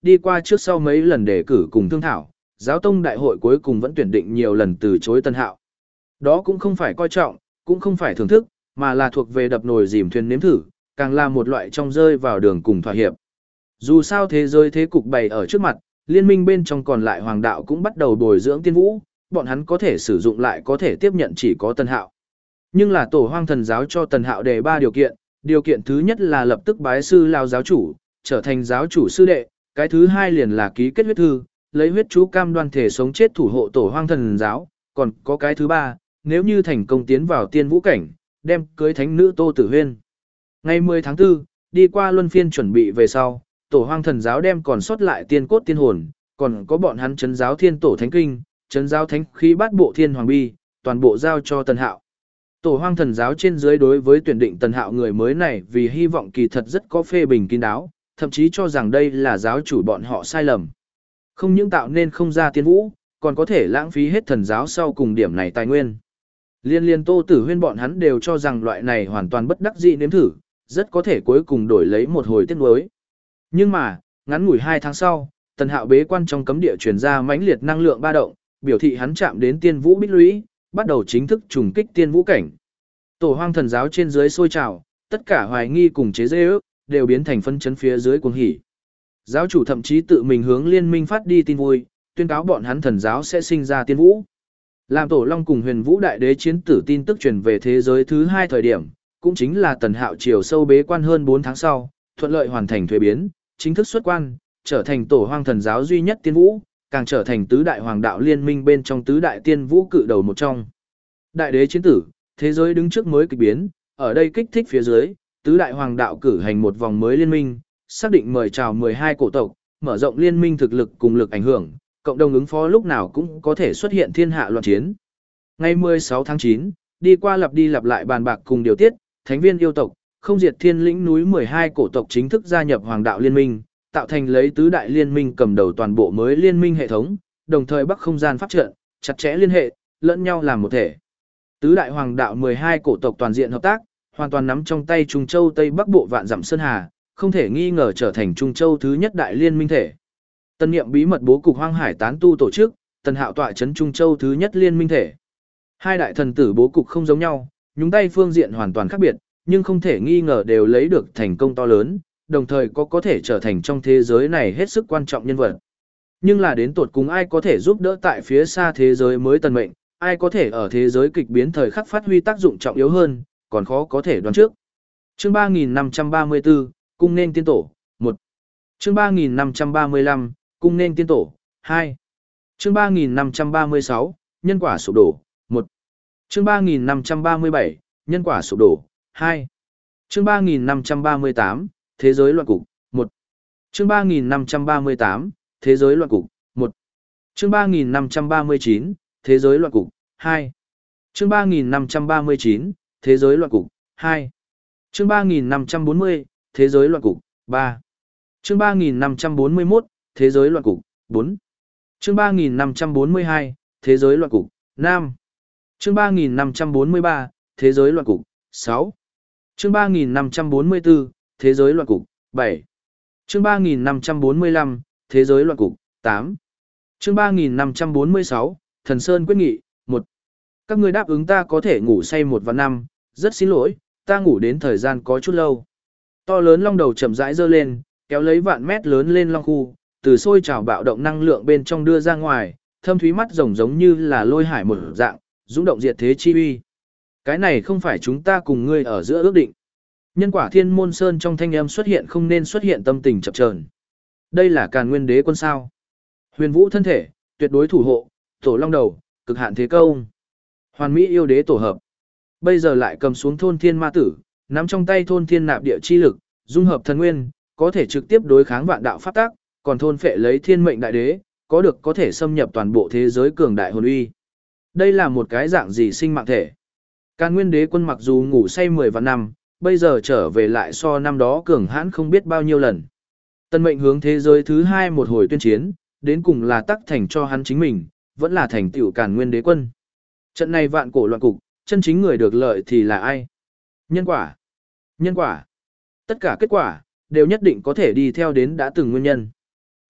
đi qua trước sau mấy lần đề cử cùng thương thảo, giáo tông đại hội cuối cùng vẫn tuyển định nhiều lần từ chối Tần Hạo. Đó cũng không phải coi trọng, cũng không phải thưởng thức, mà là thuộc về đập nồi dìm thuyền nếm thử, càng là một loại trong rơi vào đường cùng thỏa hiệp. Dù sao thế giới thế cục bày ở trước mặt, liên minh bên trong còn lại hoàng đạo cũng bắt đầu bồi dưỡng tiên vũ, bọn hắn có thể sử dụng lại có thể tiếp nhận chỉ có Tần Hạo. Nhưng là tổ hoang thần giáo cho Tần Hạo đề ba điều kiện, điều kiện thứ nhất là lập tức bái sư lao giáo chủ, trở thành giáo chủ sư đệ, cái thứ hai liền là ký kết huyết thư, lấy huyết chú cam đoan thể sống chết thủ hộ tổ hoang thần giáo, còn có cái thứ ba, nếu như thành công tiến vào tiên vũ cảnh, đem cưới thánh nữ Tô Tử Huyên. Ngày mười tháng tư, đi qua luân phiên chuẩn bị về sau, tổ hoang thần giáo đem còn sót lại tiên cốt tiên hồn, còn có bọn hắn trấn giáo thiên tổ thánh kinh, trấn giáo thánh khí bát bộ thiên hoàng bi, toàn bộ giao cho Tần Hạo. Tổ hoang thần giáo trên dưới đối với tuyển định Tần Hạo người mới này vì hy vọng kỳ thật rất có phê bình kín đáo, thậm chí cho rằng đây là giáo chủ bọn họ sai lầm. Không những tạo nên không ra tiên vũ, còn có thể lãng phí hết thần giáo sau cùng điểm này tài nguyên. Liên liên Tô Tử Huyên bọn hắn đều cho rằng loại này hoàn toàn bất đắc dĩ nếm thử, rất có thể cuối cùng đổi lấy một hồi tiếc nuối. Nhưng mà, ngắn ngủi hai tháng sau, Tần Hạo bế quan trong cấm địa truyền ra mãnh liệt năng lượng ba động, biểu thị hắn chạm đến tiên vũ bích lũy, bắt đầu chính thức trùng kích tiên vũ cảnh. Tổ hoang thần giáo trên dưới sôi trào, tất cả hoài nghi cùng chế giễu đều biến thành phân chấn phía dưới cuồng hỉ. Giáo chủ thậm chí tự mình hướng liên minh phát đi tin vui, tuyên cáo bọn hắn thần giáo sẽ sinh ra tiên vũ. Làm Tổ Long cùng Huyền Vũ Đại Đế chiến tử tin tức truyền về thế giới thứ hai thời điểm, cũng chính là Tần Hạo chiều sâu bế quan hơn bốn tháng sau, thuận lợi hoàn thành thuế biến, chính thức xuất quan, trở thành Tổ Hoang thần giáo duy nhất tiên vũ, càng trở thành tứ đại hoàng đạo liên minh bên trong tứ đại tiên vũ cự đầu một trong. Đại Đế chiến tử, thế giới đứng trước mới kịch biến, ở đây kích thích phía dưới, tứ đại hoàng đạo cử hành một vòng mới liên minh, xác định mời chào mười hai cổ tộc, mở rộng liên minh thực lực cùng lực ảnh hưởng, cộng đồng ứng phó lúc nào cũng có thể xuất hiện thiên hạ loạn chiến. Ngày mười sáu tháng chín, đi qua lặp đi lặp lại bàn bạc cùng điều tiết, thánh viên yêu tộc, không diệt thiên lĩnh núi mười hai cổ tộc chính thức gia nhập hoàng đạo liên minh, tạo thành lấy tứ đại liên minh cầm đầu toàn bộ mới liên minh hệ thống, đồng thời bắc không gian pháp trận, chặt chẽ liên hệ, lẫn nhau làm một thể. Tứ đại hoàng đạo mười hai cổ tộc toàn diện hợp tác, hoàn toàn nắm trong tay Trung Châu Tây Bắc bộ vạn dặm sơn hà, không thể nghi ngờ trở thành Trung Châu thứ nhất đại liên minh thể. Tân niệm bí mật bố cục hoang hải tán tu tổ chức, Tần Hạo tọa trấn Trung Châu thứ nhất liên minh thể. Hai đại thần tử bố cục không giống nhau, nhúng tay phương diện hoàn toàn khác biệt, nhưng không thể nghi ngờ đều lấy được thành công to lớn, đồng thời có có thể trở thành trong thế giới này hết sức quan trọng nhân vật. Nhưng là đến tột cùng ai có thể giúp đỡ tại phía xa thế giới mới tần mệnh, ai có thể ở thế giới kịch biến thời khắc phát huy tác dụng trọng yếu hơn, còn khó có thể đoán trước. Chương ba nghìn năm trăm ba mươi tư, Cung nên tiên tổ, một. Chương ba nghìn năm trăm ba mươi lăm, Cung nên tiên tổ, hai. Chương ba nghìn năm trăm ba mươi sáu, Nhân quả sụp đổ, một. Chương ba nghìn năm trăm ba mươi bảy, Nhân quả sụp đổ, hai. Chương ba nghìn năm trăm ba mươi tám, Thế giới loạn cục, một. Chương ba nghìn năm trăm ba mươi tám, Thế giới loạn cục, một. Chương ba nghìn năm trăm ba mươi chín, Thế giới loạn cục, hai. Chương ba nghìn năm trăm ba mươi chín, Thế giới loạn cục, hai. Chương ba nghìn năm trăm bốn mươi, Thế giới loạn cục, ba. Chương ba nghìn năm trăm bốn mươi mốt, Thế giới loạn cục, bốn. Chương ba nghìn năm trăm bốn mươi hai, Thế giới loạn cục, năm. Chương ba nghìn năm trăm bốn mươi ba, Thế giới loạn cục, sáu. Chương ba nghìn năm trăm bốn mươi tư, Thế giới loạn cục, bảy. Chương ba nghìn năm trăm bốn mươi lăm, Thế giới loạn cục, tám. Chương ba nghìn năm trăm bốn mươi sáu, Thần Sơn quyết nghị, một. Các ngươi đáp ứng ta có thể ngủ say một và năm, rất xin lỗi, ta ngủ đến thời gian có chút lâu. To lớn long đầu chậm rãi giơ lên, kéo lấy vạn mét lớn lên long khu, từ sôi trào bạo động năng lượng bên trong đưa ra ngoài, thâm thúy mắt rồng giống như là lôi hải một dạng, dũng động diệt thế chi uy. Cái này không phải chúng ta cùng ngươi ở giữa ước định. Nhân quả thiên môn sơn trong thanh âm xuất hiện không nên xuất hiện tâm tình chập chờn. Đây là Càn Nguyên Đế quân sao? Huyền Vũ thân thể, tuyệt đối thủ hộ, tổ long đầu, cực hạn thế công. Hoàn mỹ yêu đế tổ hợp. Bây giờ lại cầm xuống thôn thiên ma tử, nắm trong tay thôn thiên nạp địa chi lực, dung hợp thần nguyên, có thể trực tiếp đối kháng vạn đạo pháp tác, còn thôn phệ lấy thiên mệnh đại đế, có được có thể xâm nhập toàn bộ thế giới cường đại hồn uy. Đây là một cái dạng gì sinh mạng thể? Càn Nguyên Đế quân mặc dù ngủ say mười vạn năm, bây giờ trở về lại so năm đó cường hãn không biết bao nhiêu lần. Tân mệnh hướng thế giới thứ hai một hồi tuyên chiến, đến cùng là tắc thành cho hắn chính mình, vẫn là thành tựu Càn Nguyên Đế quân. Trận này vạn cổ loạn cục, chân chính người được lợi thì là ai? Nhân quả. Nhân quả. Tất cả kết quả, đều nhất định có thể đi theo đến đã từng nguyên nhân.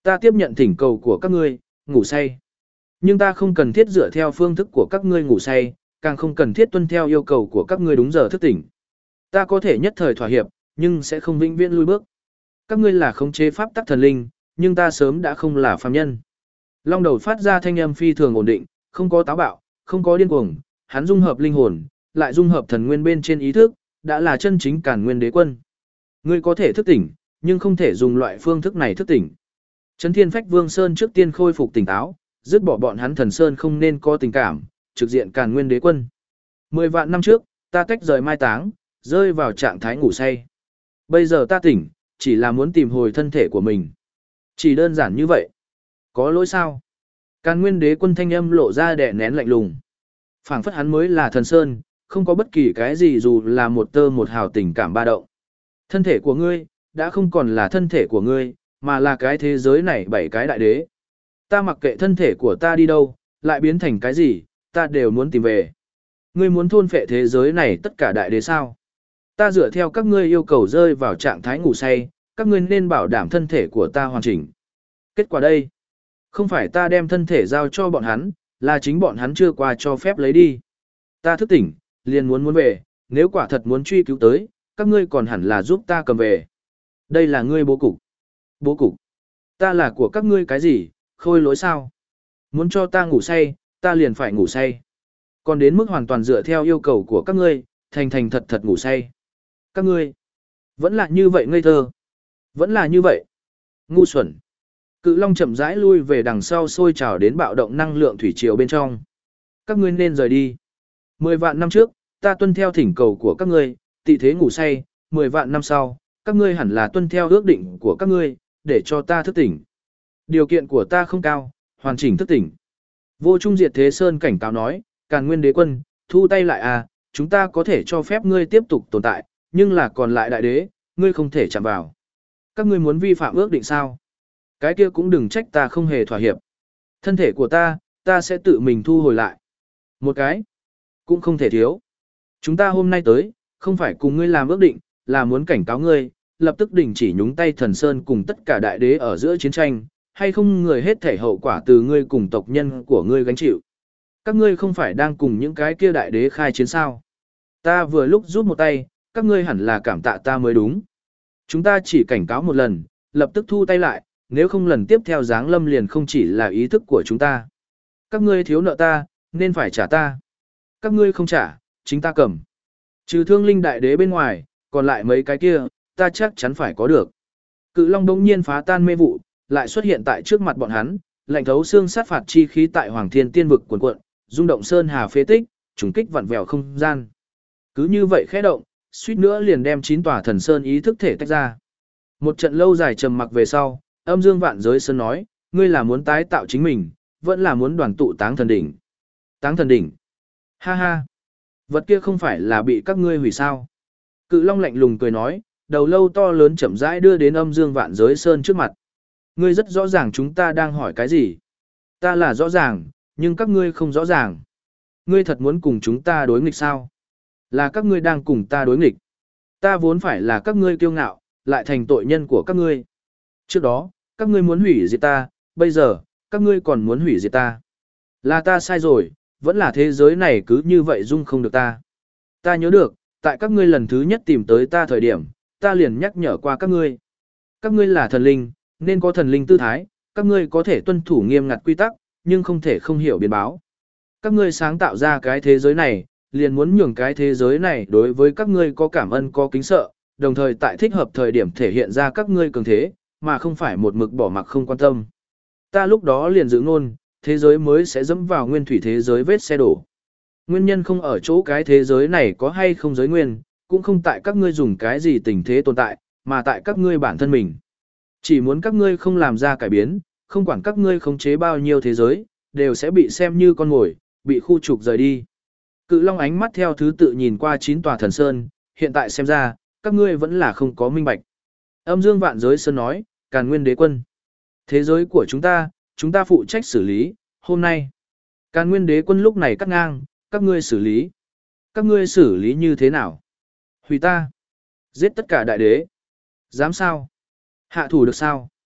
Ta tiếp nhận thỉnh cầu của các ngươi, ngủ say. Nhưng ta không cần thiết dựa theo phương thức của các ngươi ngủ say, càng không cần thiết tuân theo yêu cầu của các ngươi đúng giờ thức tỉnh. Ta có thể nhất thời thỏa hiệp, nhưng sẽ không vĩnh viễn lui bước. Các ngươi là khống chế pháp tắc thần linh, nhưng ta sớm đã không là phàm nhân. Long đầu phát ra thanh âm phi thường ổn định, không có táo bạo, không có điên cuồng, hắn dung hợp linh hồn, lại dung hợp thần nguyên bên trên ý thức, đã là chân chính Càn Nguyên Đế Quân. Ngươi có thể thức tỉnh, nhưng không thể dùng loại phương thức này thức tỉnh. Chấn Thiên Phách Vương Sơn trước tiên khôi phục tỉnh táo, dứt bỏ bọn hắn thần sơn không nên có tình cảm, trực diện Càn Nguyên Đế Quân. Mười vạn năm trước, ta tách rời mai táng, rơi vào trạng thái ngủ say. Bây giờ ta tỉnh, chỉ là muốn tìm hồi thân thể của mình. Chỉ đơn giản như vậy. Có lỗi sao? Càn Nguyên Đế Quân thanh âm lộ ra đè nén lạnh lùng. Phảng phất hắn mới là thần sơn, không có bất kỳ cái gì dù là một tơ một hào tình cảm ba động. Thân thể của ngươi, đã không còn là thân thể của ngươi, mà là cái thế giới này bảy cái đại đế. Ta mặc kệ thân thể của ta đi đâu, lại biến thành cái gì, ta đều muốn tìm về. Ngươi muốn thôn phệ thế giới này tất cả đại đế sao? Ta dựa theo các ngươi yêu cầu rơi vào trạng thái ngủ say, các ngươi nên bảo đảm thân thể của ta hoàn chỉnh. Kết quả đây, không phải ta đem thân thể giao cho bọn hắn, là chính bọn hắn chưa qua cho phép lấy đi. Ta thức tỉnh, liền muốn muốn về, nếu quả thật muốn truy cứu tới, các ngươi còn hẳn là giúp ta cầm về. Đây là ngươi bố cục. Bố cục. Ta là của các ngươi cái gì, khôi lỗi sao? Muốn cho ta ngủ say, ta liền phải ngủ say. Còn đến mức hoàn toàn dựa theo yêu cầu của các ngươi, thành thành thật thật ngủ say. Các ngươi, vẫn là như vậy ngây thơ. Vẫn là như vậy. Ngu xuẩn. Cự Long chậm rãi lui về đằng sau sôi trào đến bạo động năng lượng thủy triều bên trong. Các ngươi nên rời đi. Mười vạn năm trước, ta tuân theo thỉnh cầu của các ngươi, tị thế ngủ say. Mười vạn năm sau, các ngươi hẳn là tuân theo ước định của các ngươi, để cho ta thức tỉnh. Điều kiện của ta không cao, hoàn chỉnh thức tỉnh. Vô Trung Diệt Thế Sơn cảnh cáo nói, Càn Nguyên Đế Quân, thu tay lại à, chúng ta có thể cho phép ngươi tiếp tục tồn tại, nhưng là còn lại đại đế, ngươi không thể chạm vào. Các ngươi muốn vi phạm ước định sao? Cái kia cũng đừng trách ta không hề thỏa hiệp. Thân thể của ta, ta sẽ tự mình thu hồi lại. Một cái, cũng không thể thiếu. Chúng ta hôm nay tới, không phải cùng ngươi làm ước định, là muốn cảnh cáo ngươi, lập tức đình chỉ nhúng tay thần sơn cùng tất cả đại đế ở giữa chiến tranh, hay không người hết thể hậu quả từ ngươi cùng tộc nhân của ngươi gánh chịu. Các ngươi không phải đang cùng những cái kia đại đế khai chiến sao? Ta vừa lúc giúp một tay, các ngươi hẳn là cảm tạ ta mới đúng. Chúng ta chỉ cảnh cáo một lần, lập tức thu tay lại, nếu không lần tiếp theo giáng lâm liền không chỉ là ý thức của chúng ta. Các ngươi thiếu nợ ta, nên phải trả ta. Các ngươi không trả, chính ta cầm. Trừ Thương Linh đại đế bên ngoài, còn lại mấy cái kia, ta chắc chắn phải có được. Cự Long đống nhiên phá tan mê vụ, lại xuất hiện tại trước mặt bọn hắn, lạnh thấu xương sát phạt chi khí tại Hoàng Thiên Tiên vực cuồn cuộn, rung động sơn hà phế tích, trùng kích vặn vẹo không gian. Cứ như vậy khẽ động, suýt nữa liền đem chín tòa thần sơn ý thức thể tách ra. Một trận lâu dài trầm mặc về sau, Âm Dương Vạn Giới Sơn nói, ngươi là muốn tái tạo chính mình, vẫn là muốn đoàn tụ Táng Thần Đỉnh. Táng Thần Đỉnh. Ha ha. Vật kia không phải là bị các ngươi hủy sao? Cự Long lạnh lùng cười nói, đầu lâu to lớn chậm rãi đưa đến Âm Dương Vạn Giới Sơn trước mặt. Ngươi rất rõ ràng chúng ta đang hỏi cái gì. Ta là rõ ràng, nhưng các ngươi không rõ ràng. Ngươi thật muốn cùng chúng ta đối nghịch sao? Là các ngươi đang cùng ta đối nghịch. Ta vốn phải là các ngươi kiêu ngạo, lại thành tội nhân của các ngươi. Trước đó, các ngươi muốn hủy diệt ta, bây giờ, các ngươi còn muốn hủy diệt ta. Là ta sai rồi, vẫn là thế giới này cứ như vậy dung không được ta. Ta nhớ được, tại các ngươi lần thứ nhất tìm tới ta thời điểm, ta liền nhắc nhở qua các ngươi. Các ngươi là thần linh, nên có thần linh tư thái, các ngươi có thể tuân thủ nghiêm ngặt quy tắc, nhưng không thể không hiểu biến báo. Các ngươi sáng tạo ra cái thế giới này, liền muốn nhường cái thế giới này đối với các ngươi có cảm ơn có kính sợ, đồng thời tại thích hợp thời điểm thể hiện ra các ngươi cường thế, mà không phải một mực bỏ mặc không quan tâm. Ta lúc đó liền giữ ngôn, thế giới mới sẽ dẫm vào nguyên thủy thế giới vết xe đổ. Nguyên nhân không ở chỗ cái thế giới này có hay không giới nguyên, cũng không tại các ngươi dùng cái gì tình thế tồn tại, mà tại các ngươi bản thân mình. Chỉ muốn các ngươi không làm ra cải biến, không quản các ngươi khống chế bao nhiêu thế giới, đều sẽ bị xem như con mồi, bị khu trục rời đi. Cự Long ánh mắt theo thứ tự nhìn qua chín tòa thần sơn, hiện tại xem ra, các ngươi vẫn là không có minh bạch. Âm Dương Vạn Giới Sơn nói, Càn Nguyên Đế Quân. Thế giới của chúng ta, chúng ta phụ trách xử lý, hôm nay. Càn Nguyên Đế Quân lúc này cắt ngang, các ngươi xử lý. Các ngươi xử lý như thế nào? Hủy ta. Giết tất cả đại đế. Dám sao? Hạ thủ được sao?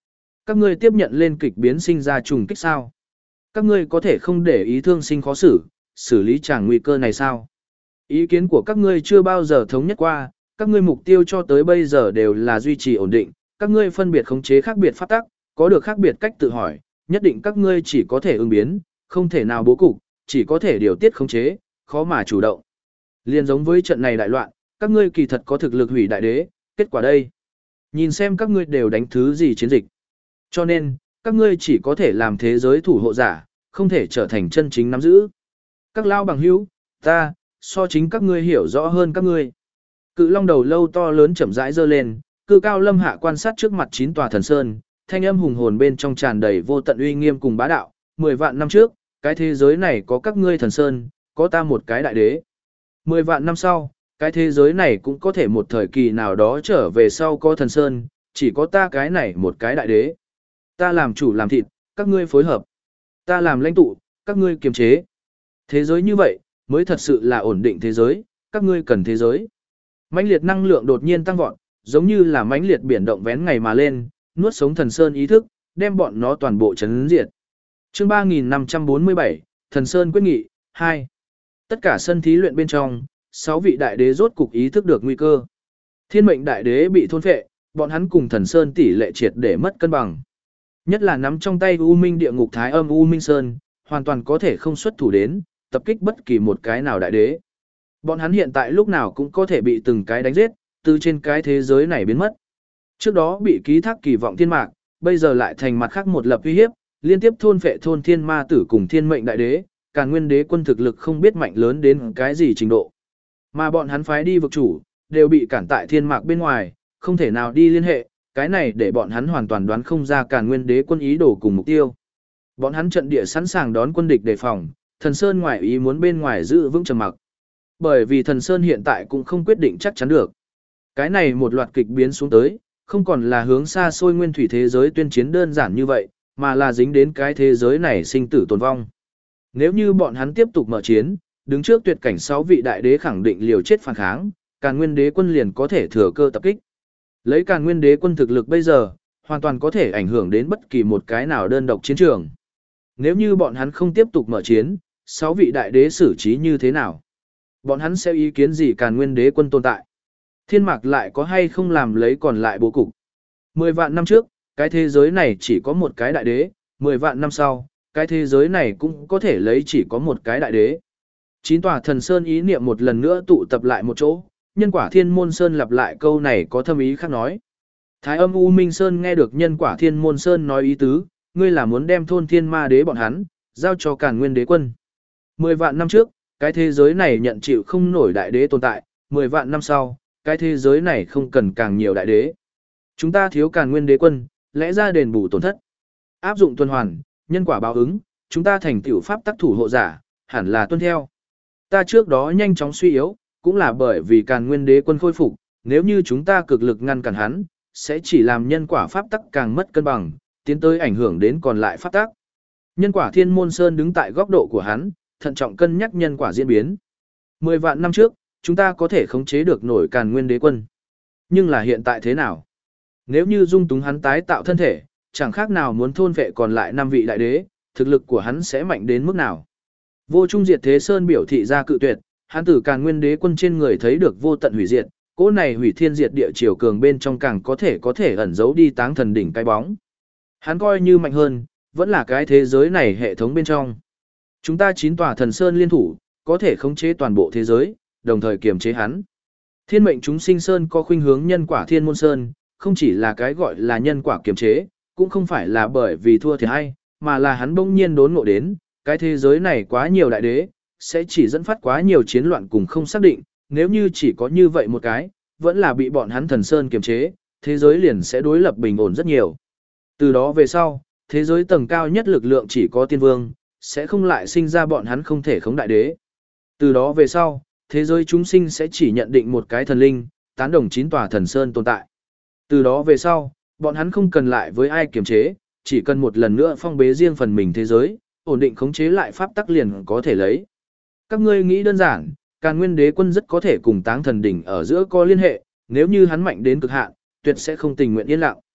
Các ngươi tiếp nhận lên kịch biến sinh ra trùng kích sao? Các ngươi có thể không để ý thương sinh khó xử, xử lý chàng nguy cơ này sao? Ý kiến của các ngươi chưa bao giờ thống nhất qua, các ngươi mục tiêu cho tới bây giờ đều là duy trì ổn định, các ngươi phân biệt khống chế khác biệt pháp tắc, có được khác biệt cách tự hỏi, nhất định các ngươi chỉ có thể ứng biến, không thể nào bố cục, chỉ có thể điều tiết khống chế, khó mà chủ động. Liên giống với trận này đại loạn, các ngươi kỳ thật có thực lực hủy đại đế, kết quả đây. Nhìn xem các ngươi đều đánh thứ gì chiến dịch. Cho nên, các ngươi chỉ có thể làm thế giới thủ hộ giả, không thể trở thành chân chính nắm giữ. Các lao bằng hữu, ta, so chính các ngươi hiểu rõ hơn các ngươi. Cự long đầu lâu to lớn chậm rãi giơ lên, cự cao lâm hạ quan sát trước mặt chín tòa thần sơn, thanh âm hùng hồn bên trong tràn đầy vô tận uy nghiêm cùng bá đạo. Mười vạn năm trước, cái thế giới này có các ngươi thần sơn, có ta một cái đại đế. Mười vạn năm sau, cái thế giới này cũng có thể một thời kỳ nào đó trở về sau có thần sơn, chỉ có ta cái này một cái đại đế. Ta làm chủ làm thịt, các ngươi phối hợp. Ta làm lãnh tụ, các ngươi kiềm chế. Thế giới như vậy, mới thật sự là ổn định thế giới, các ngươi cần thế giới. Mãnh liệt năng lượng đột nhiên tăng vọt, giống như là mãnh liệt biển động vén ngày mà lên, nuốt sống thần sơn ý thức, đem bọn nó toàn bộ chấn diệt. Chương ba nghìn năm trăm bốn mươi bảy, Thần Sơn quyết nghị, hai. Tất cả sân thí luyện bên trong, sáu vị đại đế rốt cục ý thức được nguy cơ. Thiên mệnh đại đế bị thôn phệ, bọn hắn cùng Thần Sơn tỷ lệ triệt để mất cân bằng. Nhất là nắm trong tay U Minh địa ngục thái âm U Minh Sơn, hoàn toàn có thể không xuất thủ đến, tập kích bất kỳ một cái nào đại đế. Bọn hắn hiện tại lúc nào cũng có thể bị từng cái đánh giết, từ trên cái thế giới này biến mất. Trước đó bị ký thác kỳ vọng thiên mạc, bây giờ lại thành mặt khác một lập uy hiếp, liên tiếp thôn phệ thôn thiên ma tử cùng thiên mệnh đại đế, Càn Nguyên đế quân thực lực không biết mạnh lớn đến cái gì trình độ. Mà bọn hắn phái đi vực chủ, đều bị cản tại thiên mạc bên ngoài, không thể nào đi liên hệ, cái này để bọn hắn hoàn toàn đoán không ra Càn Nguyên đế quân ý đồ cùng mục tiêu. Bọn hắn trận địa sẵn sàng đón quân địch đề phòng, Thần Sơn ngoài ý muốn bên ngoài giữ vững trầm mặc. Bởi vì Thần Sơn hiện tại cũng không quyết định chắc chắn được. Cái này một loạt kịch biến xuống tới, không còn là hướng xa xôi nguyên thủy thế giới tuyên chiến đơn giản như vậy, mà là dính đến cái thế giới này sinh tử tồn vong. Nếu như bọn hắn tiếp tục mở chiến, đứng trước tuyệt cảnh sáu vị đại đế khẳng định liều chết phản kháng, Càn Nguyên đế quân liền có thể thừa cơ tập kích. Lấy Càn Nguyên đế quân thực lực bây giờ, hoàn toàn có thể ảnh hưởng đến bất kỳ một cái nào đơn độc chiến trường. Nếu như bọn hắn không tiếp tục mở chiến, sáu vị đại đế xử trí như thế nào? Bọn hắn sẽ ý kiến gì Càn Nguyên đế quân tồn tại? Thiên mạc lại có hay không làm lấy còn lại bố cục? Mười vạn năm trước, cái thế giới này chỉ có một cái đại đế, mười vạn năm sau, cái thế giới này cũng có thể lấy chỉ có một cái đại đế. Chín tòa thần sơn ý niệm một lần nữa tụ tập lại một chỗ, nhân quả thiên môn sơn lặp lại câu này có thâm ý khác nói. Thái âm U Minh Sơn nghe được nhân quả thiên môn sơn nói ý tứ, ngươi là muốn đem thôn thiên ma đế bọn hắn, giao cho Càn Nguyên đế quân. Mười vạn năm trước, cái thế giới này nhận chịu không nổi đại đế tồn tại, mười vạn năm sau, cái thế giới này không cần càng nhiều đại đế. Chúng ta thiếu Càn Nguyên đế quân, lẽ ra đền bù tổn thất. Áp dụng tuần hoàn, nhân quả báo ứng, chúng ta thành tiểu pháp tác thủ hộ giả, hẳn là tuân theo. Ta trước đó nhanh chóng suy yếu, cũng là bởi vì Càn Nguyên đế quân khôi phục, nếu như chúng ta cực lực ngăn cản hắn, sẽ chỉ làm nhân quả pháp tắc càng mất cân bằng, tiến tới ảnh hưởng đến còn lại pháp tắc. Nhân quả thiên môn sơn đứng tại góc độ của hắn, thận trọng cân nhắc nhân quả diễn biến. Mười vạn năm trước, chúng ta có thể khống chế được nổi Càn Nguyên đế quân. Nhưng là hiện tại thế nào? Nếu như dung túng hắn tái tạo thân thể, chẳng khác nào muốn thôn vệ còn lại năm vị đại đế, thực lực của hắn sẽ mạnh đến mức nào? Vô Trung Diệt Thế Sơn biểu thị ra cự tuyệt, hắn từ Càn Nguyên đế quân trên người thấy được vô tận hủy diệt, cỗ này hủy thiên diệt địa chiều cường bên trong càng có thể có thể ẩn giấu đi táng thần đỉnh cái bóng. Hắn coi như mạnh hơn, vẫn là cái thế giới này hệ thống bên trong. Chúng ta chín tòa thần sơn liên thủ, có thể khống chế toàn bộ thế giới, đồng thời kiềm chế hắn. Thiên mệnh chúng sinh sơn có khuynh hướng nhân quả thiên môn sơn, không chỉ là cái gọi là nhân quả kiềm chế, cũng không phải là bởi vì thua thì hay, mà là hắn bỗng nhiên đốn ngộ đến, cái thế giới này quá nhiều đại đế, sẽ chỉ dẫn phát quá nhiều chiến loạn cùng không xác định, nếu như chỉ có như vậy một cái, vẫn là bị bọn hắn thần sơn kiềm chế, thế giới liền sẽ đối lập bình ổn rất nhiều. Từ đó về sau, thế giới tầng cao nhất lực lượng chỉ có tiên vương, sẽ không lại sinh ra bọn hắn không thể khống đại đế. Từ đó về sau, thế giới chúng sinh sẽ chỉ nhận định một cái thần linh, tán đồng chín tòa thần sơn tồn tại. Từ đó về sau, bọn hắn không cần lại với ai kiềm chế, chỉ cần một lần nữa phong bế riêng phần mình thế giới, ổn định khống chế lại pháp tắc liền có thể lấy. Các ngươi nghĩ đơn giản, Càn Nguyên đế quân rất có thể cùng Táng Thần đỉnh ở giữa có liên hệ, nếu như hắn mạnh đến cực hạn, tuyệt sẽ không tình nguyện yên lặng.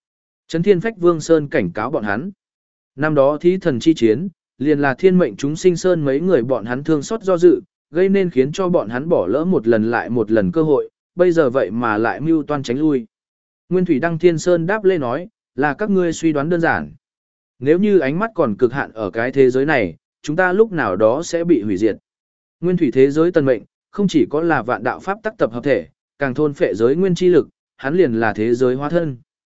Trấn Thiên Phách Vương Sơn cảnh cáo bọn hắn. Năm đó thí thần chi chiến, liền là thiên mệnh chúng sinh sơn mấy người bọn hắn thương xót do dự, gây nên khiến cho bọn hắn bỏ lỡ một lần lại một lần cơ hội, bây giờ vậy mà lại mưu toan tránh lui. Nguyên Thủy Đăng Thiên Sơn đáp lê nói, là các ngươi suy đoán đơn giản. Nếu như ánh mắt còn cực hạn ở cái thế giới này, chúng ta lúc nào đó sẽ bị hủy diệt. Nguyên thủy thế giới tần mệnh, không chỉ có là vạn đạo pháp tắc tập hợp thể, càng thôn phệ giới nguyên chi lực, hắn liền là thế giới hóa thân.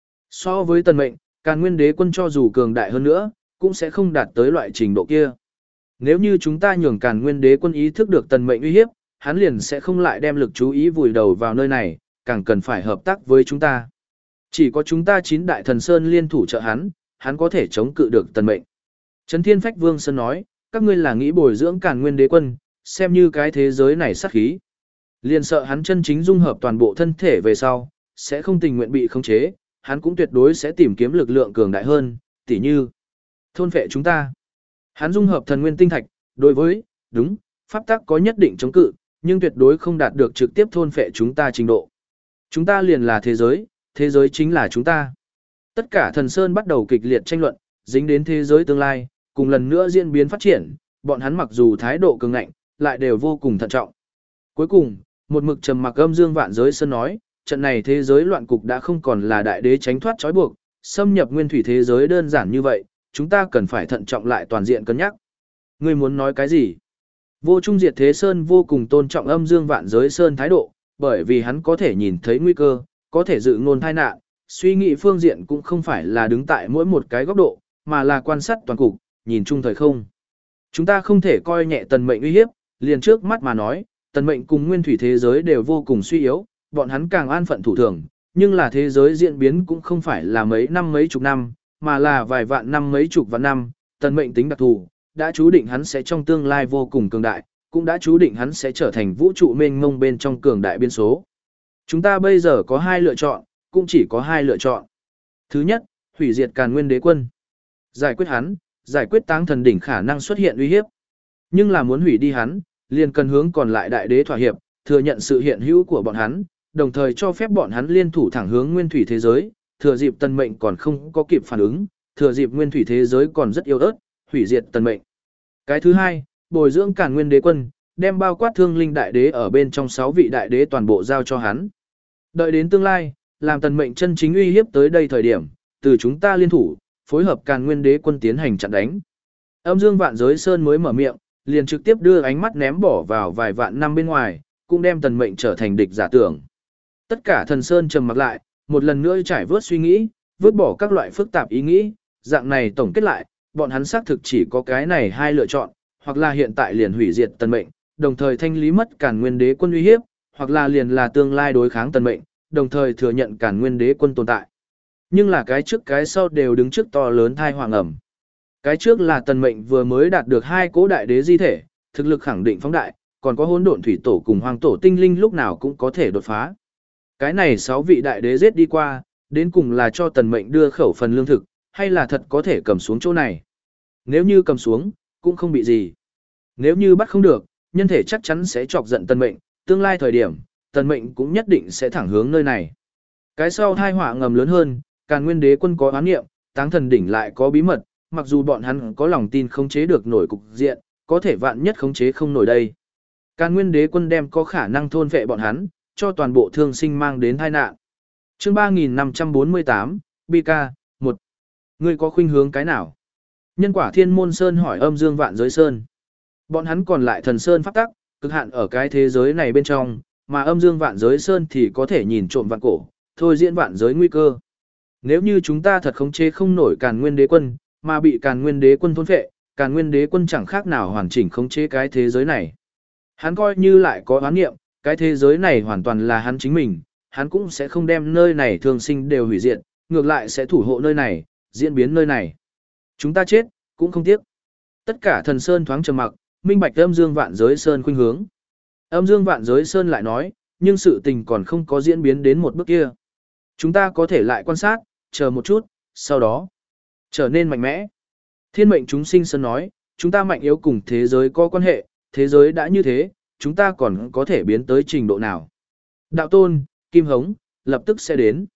So với tần mệnh, Càn Nguyên Đế Quân cho dù cường đại hơn nữa, cũng sẽ không đạt tới loại trình độ kia. Nếu như chúng ta nhường Càn Nguyên Đế Quân ý thức được tần mệnh uy hiếp, hắn liền sẽ không lại đem lực chú ý vùi đầu vào nơi này, càng cần phải hợp tác với chúng ta. Chỉ có chúng ta chín đại thần sơn liên thủ trợ hắn, hắn có thể chống cự được tần mệnh. Trấn Thiên Phách Vương Sơn nói, các ngươi là nghĩ bồi dưỡng Càn Nguyên Đế Quân, xem như cái thế giới này sát khí. Liền sợ hắn chân chính dung hợp toàn bộ thân thể về sau, sẽ không tình nguyện bị khống chế, hắn cũng tuyệt đối sẽ tìm kiếm lực lượng cường đại hơn, tỉ như thôn phệ chúng ta. Hắn dung hợp thần nguyên tinh thạch, đối với, đúng, pháp tắc có nhất định chống cự, nhưng tuyệt đối không đạt được trực tiếp thôn phệ chúng ta trình độ. Chúng ta liền là thế giới, thế giới chính là chúng ta. Tất cả thần sơn bắt đầu kịch liệt tranh luận, dính đến thế giới tương lai, cùng lần nữa diễn biến phát triển, bọn hắn mặc dù thái độ cường ngạnh, lại đều vô cùng thận trọng. Cuối cùng, một mực trầm mặc âm dương vạn giới sơn nói, trận này thế giới loạn cục đã không còn là đại đế tránh thoát trói buộc, xâm nhập nguyên thủy thế giới đơn giản như vậy, chúng ta cần phải thận trọng lại toàn diện cân nhắc. Ngươi muốn nói cái gì? Vô Trung Diệt Thế Sơn vô cùng tôn trọng âm dương vạn giới sơn thái độ, bởi vì hắn có thể nhìn thấy nguy cơ, có thể dự ngôn tai nạn, suy nghĩ phương diện cũng không phải là đứng tại mỗi một cái góc độ, mà là quan sát toàn cục, nhìn chung thời không. Chúng ta không thể coi nhẹ tần mệnh uy hiếp, liền trước mắt mà nói, tần mệnh cùng nguyên thủy thế giới đều vô cùng suy yếu, bọn hắn càng an phận thủ thường, nhưng là thế giới diễn biến cũng không phải là mấy năm mấy chục năm, mà là vài vạn năm mấy chục vạn năm, tần mệnh tính đặc thù, đã chú định hắn sẽ trong tương lai vô cùng cường đại, cũng đã chú định hắn sẽ trở thành vũ trụ mênh mông bên trong cường đại biên số. Chúng ta bây giờ có hai lựa chọn, cũng chỉ có hai lựa chọn. Thứ nhất, hủy diệt Càn Nguyên Đế Quân. Giải quyết hắn, giải quyết Táng Thần đỉnh khả năng xuất hiện uy hiếp. Nhưng là muốn hủy đi hắn, liền cần hướng còn lại đại đế thỏa hiệp, thừa nhận sự hiện hữu của bọn hắn, đồng thời cho phép bọn hắn liên thủ thẳng hướng nguyên thủy thế giới, thừa dịp tần mệnh còn không có kịp phản ứng, thừa dịp nguyên thủy thế giới còn rất yếu ớt, hủy diệt tần mệnh. Cái thứ hai, bồi dưỡng Càn Nguyên Đế Quân, đem bao quát thương linh đại đế ở bên trong sáu vị đại đế toàn bộ giao cho hắn. Đợi đến tương lai, làm tần mệnh chân chính uy hiếp tới đây thời điểm, từ chúng ta liên thủ, phối hợp Càn Nguyên Đế Quân tiến hành chặn đánh. Âm Dương Vạn Giới Sơn mới mở miệng, liền trực tiếp đưa ánh mắt ném bỏ vào vài vạn năm bên ngoài, cũng đem tần mệnh trở thành địch giả tưởng. Tất cả thần sơn trầm mặc lại, một lần nữa trải vớt suy nghĩ, vứt bỏ các loại phức tạp ý nghĩ, dạng này tổng kết lại, bọn hắn xác thực chỉ có cái này hai lựa chọn, hoặc là hiện tại liền hủy diệt tần mệnh, đồng thời thanh lý mất Càn Nguyên Đế Quân uy hiếp, hoặc là liền là tương lai đối kháng tần mệnh, đồng thời thừa nhận Càn Nguyên Đế Quân tồn tại. Nhưng là cái trước cái sau đều đứng trước to lớn thai hoàng ẩm. Cái trước là tần mệnh vừa mới đạt được hai cố đại đế di thể, thực lực khẳng định phóng đại, còn có hỗn độn thủy tổ cùng hoàng tổ tinh linh lúc nào cũng có thể đột phá. Cái này sáu vị đại đế giết đi qua, đến cùng là cho tần mệnh đưa khẩu phần lương thực, hay là thật có thể cầm xuống chỗ này. Nếu như cầm xuống, cũng không bị gì. Nếu như bắt không được, nhân thể chắc chắn sẽ chọc giận tần mệnh, tương lai thời điểm, tần mệnh cũng nhất định sẽ thẳng hướng nơi này. Cái sau thai họa ngầm lớn hơn, Càn Nguyên Đế Quân có oán niệm, Táng Thần đỉnh lại có bí mật, mặc dù bọn hắn có lòng tin khống chế được nổi cục diện, có thể vạn nhất khống chế không nổi đây. Càn Nguyên Đế Quân đem có khả năng thôn vệ bọn hắn, cho toàn bộ thương sinh mang đến tai nạn. Chương ba nghìn năm trăm bốn mươi tám, Bi ca, một. Ngươi có khuynh hướng cái nào? Nhân Quả Thiên Môn Sơn hỏi Âm Dương Vạn Giới Sơn. Bọn hắn còn lại thần sơn pháp tắc, cực hạn ở cái thế giới này bên trong, mà Âm Dương Vạn Giới Sơn thì có thể nhìn trộm vạn cổ, thôi diễn vạn giới nguy cơ. Nếu như chúng ta thật khống chế không nổi Càn Nguyên Đế Quân, mà bị Càn Nguyên Đế Quân thôn phệ, Càn Nguyên Đế Quân chẳng khác nào hoàn chỉnh khống chế cái thế giới này. Hắn coi như lại có oán niệm, cái thế giới này hoàn toàn là hắn chính mình, hắn cũng sẽ không đem nơi này thường sinh đều hủy diệt, ngược lại sẽ thủ hộ nơi này, diễn biến nơi này. Chúng ta chết, cũng không tiếc. Tất cả thần sơn thoáng trầm mặc, minh bạch Âm Dương Vạn Giới Sơn khuynh hướng. Âm Dương Vạn Giới Sơn lại nói, nhưng sự tình còn không có diễn biến đến một bước kia. Chúng ta có thể lại quan sát, chờ một chút, sau đó trở nên mạnh mẽ. Thiên mệnh chúng sinh sơn nói, chúng ta mạnh yếu cùng thế giới có quan hệ, thế giới đã như thế, chúng ta còn có thể biến tới trình độ nào. Đạo tôn, Kim Hống, lập tức sẽ đến.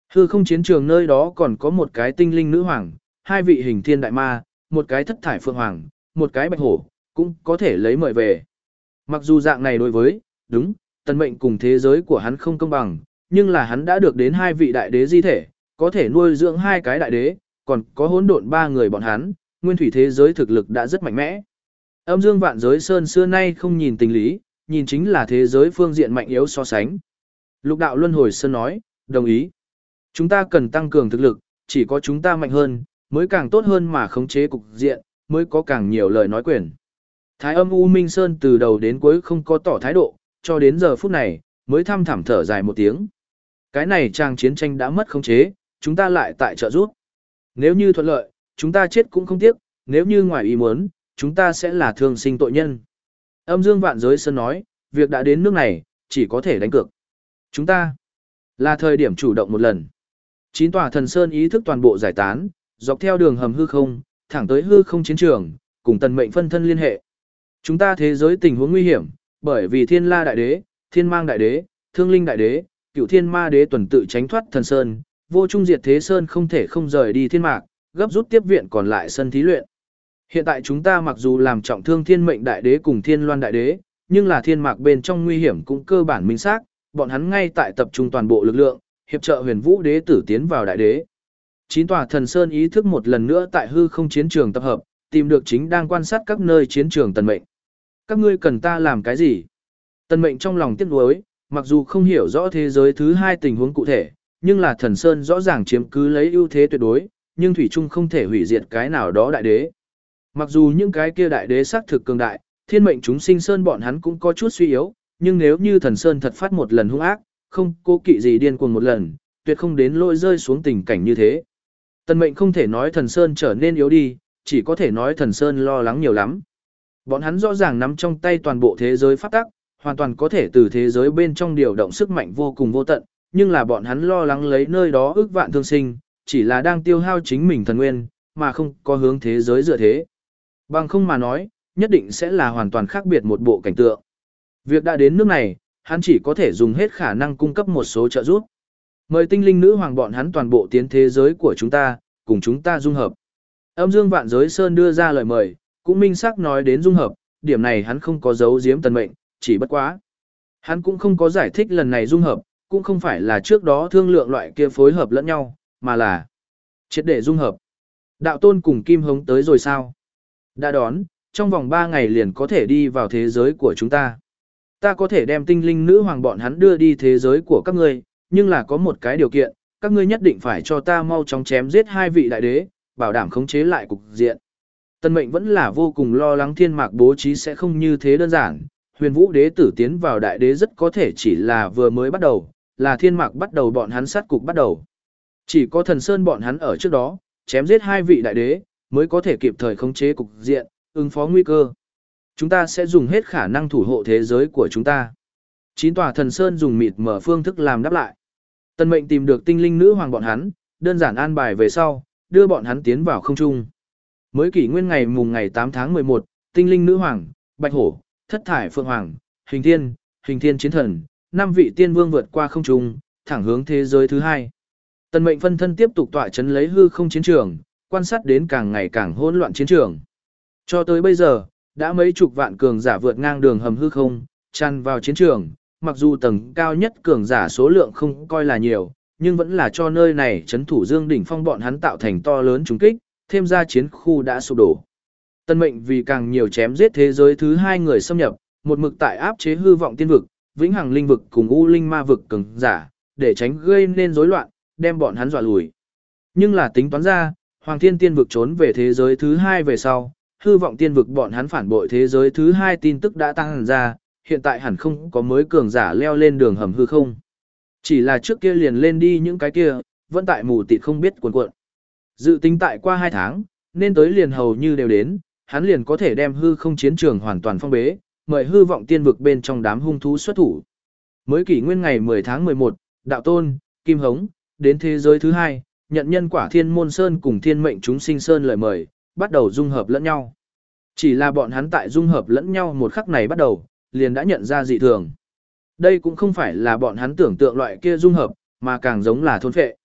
Hư không chiến trường nơi đó còn có một cái tinh linh nữ hoàng, hai vị hình thiên đại ma, một cái thất thải phượng hoàng, một cái bạch hổ, cũng có thể lấy mời về. Mặc dù dạng này đối với, đúng, tần mệnh cùng thế giới của hắn không công bằng, nhưng là hắn đã được đến hai vị đại đế di thể, có thể nuôi dưỡng hai cái đại đế, còn có hỗn độn ba người bọn hắn, nguyên thủy thế giới thực lực đã rất mạnh mẽ. Âm dương vạn giới sơn xưa nay không nhìn tình lý, nhìn chính là thế giới phương diện mạnh yếu so sánh. Lục đạo luân hồi sơn nói, đồng ý. Chúng ta cần tăng cường thực lực, chỉ có chúng ta mạnh hơn, mới càng tốt hơn mà khống chế cục diện, mới có càng nhiều lời nói quyền. Thái âm U Minh Sơn từ đầu đến cuối không có tỏ thái độ, cho đến giờ phút này, mới thăm thẳm thở dài một tiếng. Cái này trang chiến tranh đã mất khống chế, chúng ta lại tại trợ giúp. Nếu như thuận lợi, chúng ta chết cũng không tiếc, nếu như ngoài ý muốn, chúng ta sẽ là thương sinh tội nhân. Âm dương vạn giới sơn nói, việc đã đến nước này, chỉ có thể đánh cược. Chúng ta là thời điểm chủ động một lần. Chín tòa thần sơn ý thức toàn bộ giải tán, dọc theo đường hầm hư không, thẳng tới hư không chiến trường, cùng tần mệnh phân thân liên hệ. Chúng ta thế giới tình huống nguy hiểm, bởi vì thiên la đại đế, thiên mang đại đế, thương linh đại đế, cựu thiên ma đế tuần tự tránh thoát thần sơn, vô trung diệt thế sơn không thể không rời đi thiên mạc, gấp rút tiếp viện còn lại sân thí luyện. Hiện tại chúng ta mặc dù làm trọng thương thiên mệnh đại đế cùng thiên loan đại đế, nhưng là thiên mạc bên trong nguy hiểm cũng cơ bản minh xác, bọn hắn ngay tại tập trung toàn bộ lực lượng, hiệp trợ huyền vũ đế tử tiến vào đại đế. Chín tòa thần sơn ý thức một lần nữa tại hư không chiến trường tập hợp, tìm được chính đang quan sát các nơi chiến trường tần mệnh. Các ngươi cần ta làm cái gì? Tần mệnh trong lòng tiếc nuối, mặc dù không hiểu rõ thế giới thứ hai tình huống cụ thể, nhưng là thần sơn rõ ràng chiếm cứ lấy ưu thế tuyệt đối, nhưng thủy chung không thể hủy diệt cái nào đó đại đế. Mặc dù những cái kia đại đế xác thực cường đại, thiên mệnh chúng sinh sơn bọn hắn cũng có chút suy yếu, nhưng nếu như thần sơn thật phát một lần hung ác, không cố kỵ gì điên cuồng một lần, tuyệt không đến lôi rơi xuống tình cảnh như thế. Tần mệnh không thể nói thần sơn trở nên yếu đi, chỉ có thể nói thần sơn lo lắng nhiều lắm. Bọn hắn rõ ràng nắm trong tay toàn bộ thế giới pháp tắc, hoàn toàn có thể từ thế giới bên trong điều động sức mạnh vô cùng vô tận, nhưng là bọn hắn lo lắng lấy nơi đó ước vạn thương sinh, chỉ là đang tiêu hao chính mình thần nguyên, mà không có hướng thế giới dựa thế. Bằng không mà nói, nhất định sẽ là hoàn toàn khác biệt một bộ cảnh tượng. Việc đã đến nước này, hắn chỉ có thể dùng hết khả năng cung cấp một số trợ giúp. Mời tinh linh nữ hoàng bọn hắn toàn bộ tiến thế giới của chúng ta, cùng chúng ta dung hợp. Âm dương vạn giới sơn đưa ra lời mời, cũng minh xác nói đến dung hợp, điểm này hắn không có giấu giếm tần mệnh, chỉ bất quá. Hắn cũng không có giải thích lần này dung hợp, cũng không phải là trước đó thương lượng loại kia phối hợp lẫn nhau, mà là triệt để dung hợp. Đạo tôn cùng Kim Hống tới rồi sao? Đã đón, trong vòng ba ngày liền có thể đi vào thế giới của chúng ta. Ta có thể đem tinh linh nữ hoàng bọn hắn đưa đi thế giới của các ngươi, nhưng là có một cái điều kiện, các ngươi nhất định phải cho ta mau chóng chém giết hai vị đại đế, bảo đảm khống chế lại cục diện. Tân mệnh vẫn là vô cùng lo lắng thiên mạc bố trí sẽ không như thế đơn giản, huyền vũ đế tử tiến vào đại đế rất có thể chỉ là vừa mới bắt đầu, là thiên mạc bắt đầu bọn hắn sát cục bắt đầu. Chỉ có thần sơn bọn hắn ở trước đó, chém giết hai vị đại đế, mới có thể kịp thời khống chế cục diện, ứng phó nguy cơ. Chúng ta sẽ dùng hết khả năng thủ hộ thế giới của chúng ta. Chín tòa thần sơn dùng mịt mở phương thức làm đáp lại. Tân mệnh tìm được tinh linh nữ hoàng bọn hắn, đơn giản an bài về sau, đưa bọn hắn tiến vào không trung. Mới kỷ nguyên ngày mùng ngày tám tháng mười một, tinh linh nữ hoàng, bạch hổ, thất thải phượng hoàng, hình thiên, hình thiên chiến thần, năm vị tiên vương vượt qua không trung, thẳng hướng thế giới thứ hai. Tần mệnh phân thân tiếp tục tọa chấn lấy hư không chiến trường, quan sát đến càng ngày càng hỗn loạn chiến trường. Cho tới bây giờ, đã mấy chục vạn cường giả vượt ngang đường hầm hư không, tràn vào chiến trường, mặc dù tầng cao nhất cường giả số lượng không coi là nhiều, nhưng vẫn là cho nơi này chấn thủ Dương đỉnh phong bọn hắn tạo thành to lớn trùng kích, thêm ra chiến khu đã sụp đổ. Tân mệnh vì càng nhiều chém giết thế giới thứ hai người xâm nhập, một mực tại áp chế hư vọng tiên vực, vĩnh hằng linh vực cùng u linh ma vực cường giả, để tránh gây nên rối loạn, đem bọn hắn dọa lùi. Nhưng là tính toán ra, Hoàng Thiên Tiên vực trốn về thế giới thứ hai về sau, hư vọng tiên vực bọn hắn phản bội thế giới thứ hai tin tức đã tăng hẳn ra, hiện tại hẳn không có mới cường giả leo lên đường hầm hư không. Chỉ là trước kia liền lên đi những cái kia, vẫn tại mù tịt không biết cuộn cuộn. Dự tính tại qua hai tháng, nên tới liền hầu như đều đến, hắn liền có thể đem hư không chiến trường hoàn toàn phong bế, mời hư vọng tiên vực bên trong đám hung thú xuất thủ. Mới kỷ nguyên ngày mười tháng mười một, đạo tôn, Kim Hống, đến thế giới thứ hai, nhận nhân quả thiên môn sơn cùng thiên mệnh chúng sinh sơn lời mời, bắt đầu dung hợp lẫn nhau. Chỉ là bọn hắn tại dung hợp lẫn nhau một khắc này bắt đầu, liền đã nhận ra dị thường. Đây cũng không phải là bọn hắn tưởng tượng loại kia dung hợp, mà càng giống là thôn phệ.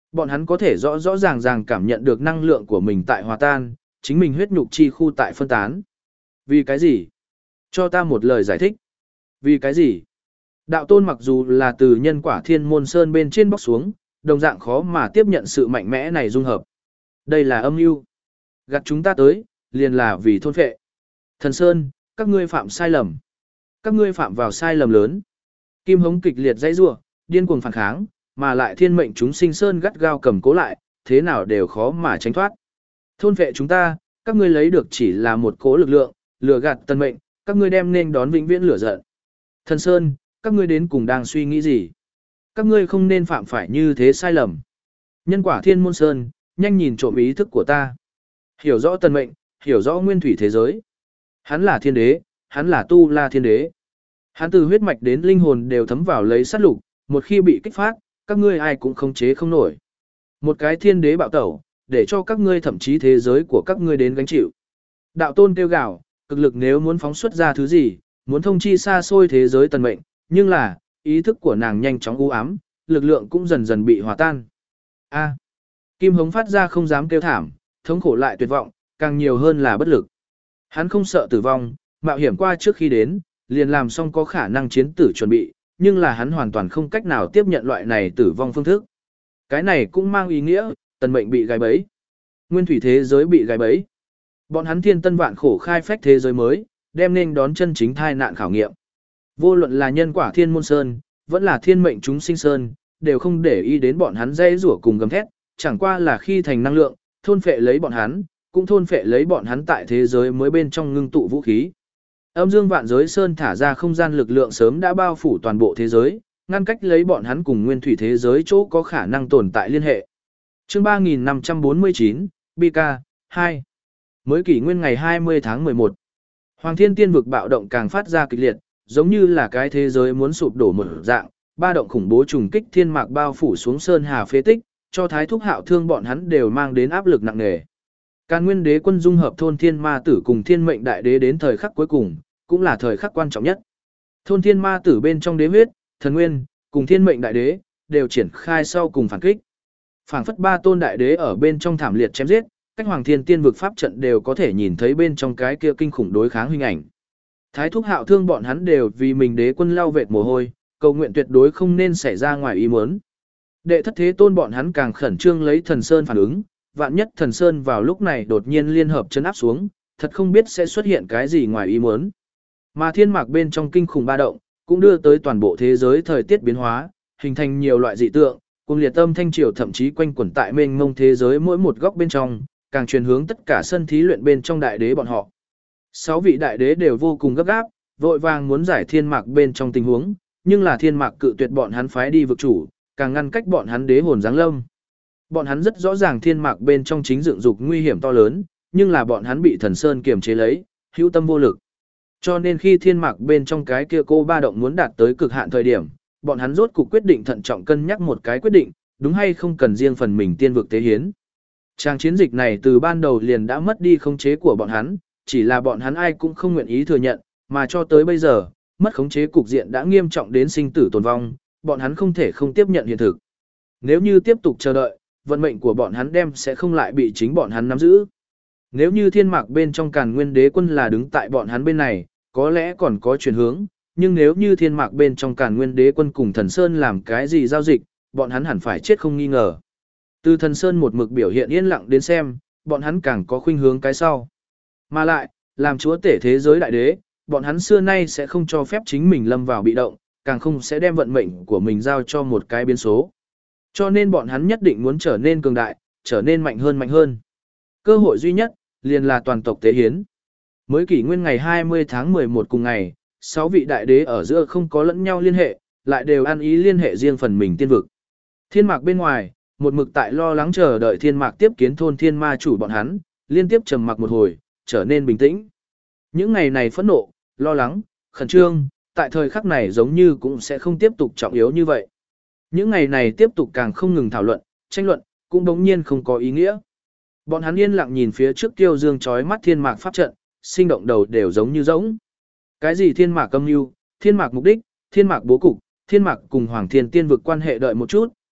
Bọn hắn có thể rõ rõ ràng ràng cảm nhận được năng lượng của mình tại hòa tan, chính mình huyết nhục chi khu tại phân tán. Vì cái gì? Cho ta một lời giải thích. Vì cái gì? Đạo tôn mặc dù là từ nhân quả thiên môn sơn bên trên bóc xuống, đồng dạng khó mà tiếp nhận sự mạnh mẽ này dung hợp. Đây là âm mưu. Gạt chúng ta tới, liền là vì thôn phệ. Thần Sơn, các ngươi phạm sai lầm. Các ngươi phạm vào sai lầm lớn. Kim Hống kịch liệt dãy rủa, điên cuồng phản kháng, mà lại thiên mệnh chúng sinh sơn gắt gao cầm cố lại, thế nào đều khó mà tránh thoát. Thôn phệ chúng ta, các ngươi lấy được chỉ là một cố lực lượng, lừa gạt tân mệnh, các ngươi đem nên đón vĩnh viễn lửa giận. Thần Sơn, các ngươi đến cùng đang suy nghĩ gì? Các ngươi không nên phạm phải như thế sai lầm. Nhân quả thiên môn sơn, nhanh nhìn trộm ý thức của ta. Hiểu rõ tân mệnh, hiểu rõ nguyên thủy thế giới. Hắn là thiên đế, hắn là tu la thiên đế. Hắn từ huyết mạch đến linh hồn đều thấm vào lấy sát lục, một khi bị kích phát, các ngươi ai cũng khống chế không nổi. Một cái thiên đế bạo tẩu, để cho các ngươi thậm chí thế giới của các ngươi đến gánh chịu. Đạo tôn kêu gào, cực lực nếu muốn phóng xuất ra thứ gì, muốn thông chi xa xôi thế giới tần mệnh, nhưng là, ý thức của nàng nhanh chóng u ám, lực lượng cũng dần dần bị hòa tan. A. Kim Hống phát ra không dám kêu thảm, thống khổ lại tuyệt vọng, càng nhiều hơn là bất lực. Hắn không sợ tử vong, mạo hiểm qua trước khi đến, liền làm xong có khả năng chiến tử chuẩn bị, nhưng là hắn hoàn toàn không cách nào tiếp nhận loại này tử vong phương thức. Cái này cũng mang ý nghĩa, tần mệnh bị gài bẫy. Nguyên thủy thế giới bị gài bẫy. Bọn hắn thiên tân vạn khổ khai phách thế giới mới, đem nên đón chân chính thai nạn khảo nghiệm. Vô luận là nhân quả thiên môn sơn, vẫn là thiên mệnh chúng sinh sơn, đều không để ý đến bọn hắn dây rủa cùng gầm thét, chẳng qua là khi thành năng lượng, thôn phệ lấy bọn hắn, cũng thôn phệ lấy bọn hắn tại thế giới mới bên trong ngưng tụ vũ khí. Âm dương vạn giới sơn thả ra không gian lực lượng sớm đã bao phủ toàn bộ thế giới, ngăn cách lấy bọn hắn cùng nguyên thủy thế giới chỗ có khả năng tồn tại liên hệ. Chương ba nghìn năm trăm bốn mươi chín, bê ca, hai. Mới kỷ nguyên ngày hai mươi tháng mười một. Hoàng Thiên Tiên vực bạo động càng phát ra kịch liệt, giống như là cái thế giới muốn sụp đổ một dạng, ba động khủng bố trùng kích thiên mạc bao phủ xuống sơn hà phế tích, cho Thái Thúc Hạo Thương bọn hắn đều mang đến áp lực nặng nề. Càn Nguyên Đế quân dung hợp thôn thiên ma tử cùng thiên mệnh đại đế đến thời khắc cuối cùng, cũng là thời khắc quan trọng nhất. Thôn thiên ma tử bên trong đế huyết, thần nguyên, cùng thiên mệnh đại đế, đều triển khai sau cùng phản kích. Phảng phất ba tôn đại đế ở bên trong thảm liệt chém giết, cách Hoàng Thiên Tiên vực pháp trận đều có thể nhìn thấy bên trong cái kia kinh khủng đối kháng hình ảnh. Thái Thúc Hạo Thương bọn hắn đều vì mình đế quân lau vệt mồ hôi, cầu nguyện tuyệt đối không nên xảy ra ngoài ý muốn. Đệ thất thế tôn bọn hắn càng khẩn trương lấy thần sơn phản ứng, vạn nhất thần sơn vào lúc này đột nhiên liên hợp chấn áp xuống, thật không biết sẽ xuất hiện cái gì ngoài ý muốn. Mà thiên mạc bên trong kinh khủng ba động, cũng đưa tới toàn bộ thế giới thời tiết biến hóa, hình thành nhiều loại dị tượng, cùng liệt tâm thanh triều thậm chí quanh quẩn tại mênh mông thế giới mỗi một góc bên trong, càng truyền hướng tất cả sân thí luyện bên trong đại đế bọn họ. Sáu vị đại đế đều vô cùng gấp gáp, vội vàng muốn giải thiên mạc bên trong tình huống, nhưng là thiên mạc cự tuyệt bọn hắn phái đi vực chủ, càng ngăn cách bọn hắn đế hồn giáng lâm. Bọn hắn rất rõ ràng thiên mạc bên trong chính dựng dục nguy hiểm to lớn, nhưng là bọn hắn bị thần sơn kiềm chế lấy, hữu tâm vô lực. Cho nên khi thiên mạc bên trong cái kia cô ba động muốn đạt tới cực hạn thời điểm, bọn hắn rốt cuộc quyết định thận trọng cân nhắc một cái quyết định, đúng hay không cần riêng phần mình tiên vực tế hiến. Trang chiến dịch này từ ban đầu liền đã mất đi khống chế của bọn hắn, chỉ là bọn hắn ai cũng không nguyện ý thừa nhận, mà cho tới bây giờ, mất khống chế cục diện đã nghiêm trọng đến sinh tử tồn vong, bọn hắn không thể không tiếp nhận hiện thực. Nếu như tiếp tục chờ đợi, vận mệnh của bọn hắn đem sẽ không lại bị chính bọn hắn nắm giữ. Nếu như thiên mạc bên trong Càn Nguyên Đế quân là đứng tại bọn hắn bên này, có lẽ còn có chuyển hướng, nhưng nếu như thiên mạc bên trong Càn Nguyên Đế quân cùng Thần Sơn làm cái gì giao dịch, bọn hắn hẳn phải chết không nghi ngờ. Từ Thần Sơn một mực biểu hiện yên lặng đến xem, bọn hắn càng có khuynh hướng cái sau. Mà lại, làm chúa tể thế giới đại đế, bọn hắn xưa nay sẽ không cho phép chính mình lâm vào bị động, càng không sẽ đem vận mệnh của mình giao cho một cái biến số. Cho nên bọn hắn nhất định muốn trở nên cường đại, trở nên mạnh hơn mạnh hơn. Cơ hội duy nhất, liền là toàn tộc tế hiến. Mới kỷ nguyên ngày hai mươi tháng mười một cùng ngày, sáu vị đại đế ở giữa không có lẫn nhau liên hệ, lại đều ăn ý liên hệ riêng phần mình tiên vực. Thiên mạc bên ngoài, một mực tại lo lắng chờ đợi thiên mạc tiếp kiến thôn thiên ma chủ bọn hắn, liên tiếp trầm mặc một hồi, trở nên bình tĩnh. Những ngày này phẫn nộ, lo lắng, khẩn trương, tại thời khắc này giống như cũng sẽ không tiếp tục trọng yếu như vậy. Những ngày này tiếp tục càng không ngừng thảo luận, tranh luận, cũng đống nhiên không có ý nghĩa. Bọn hắn yên lặng nhìn phía trước tiêu dương chói mắt thiên mạc pháp trận, sinh động đầu đều giống như giống. Cái gì thiên mạc âm mưu, thiên mạc mục đích, thiên mạc bố cục, thiên mạc cùng Hoàng Thiên Tiên vực quan hệ đợi một chút,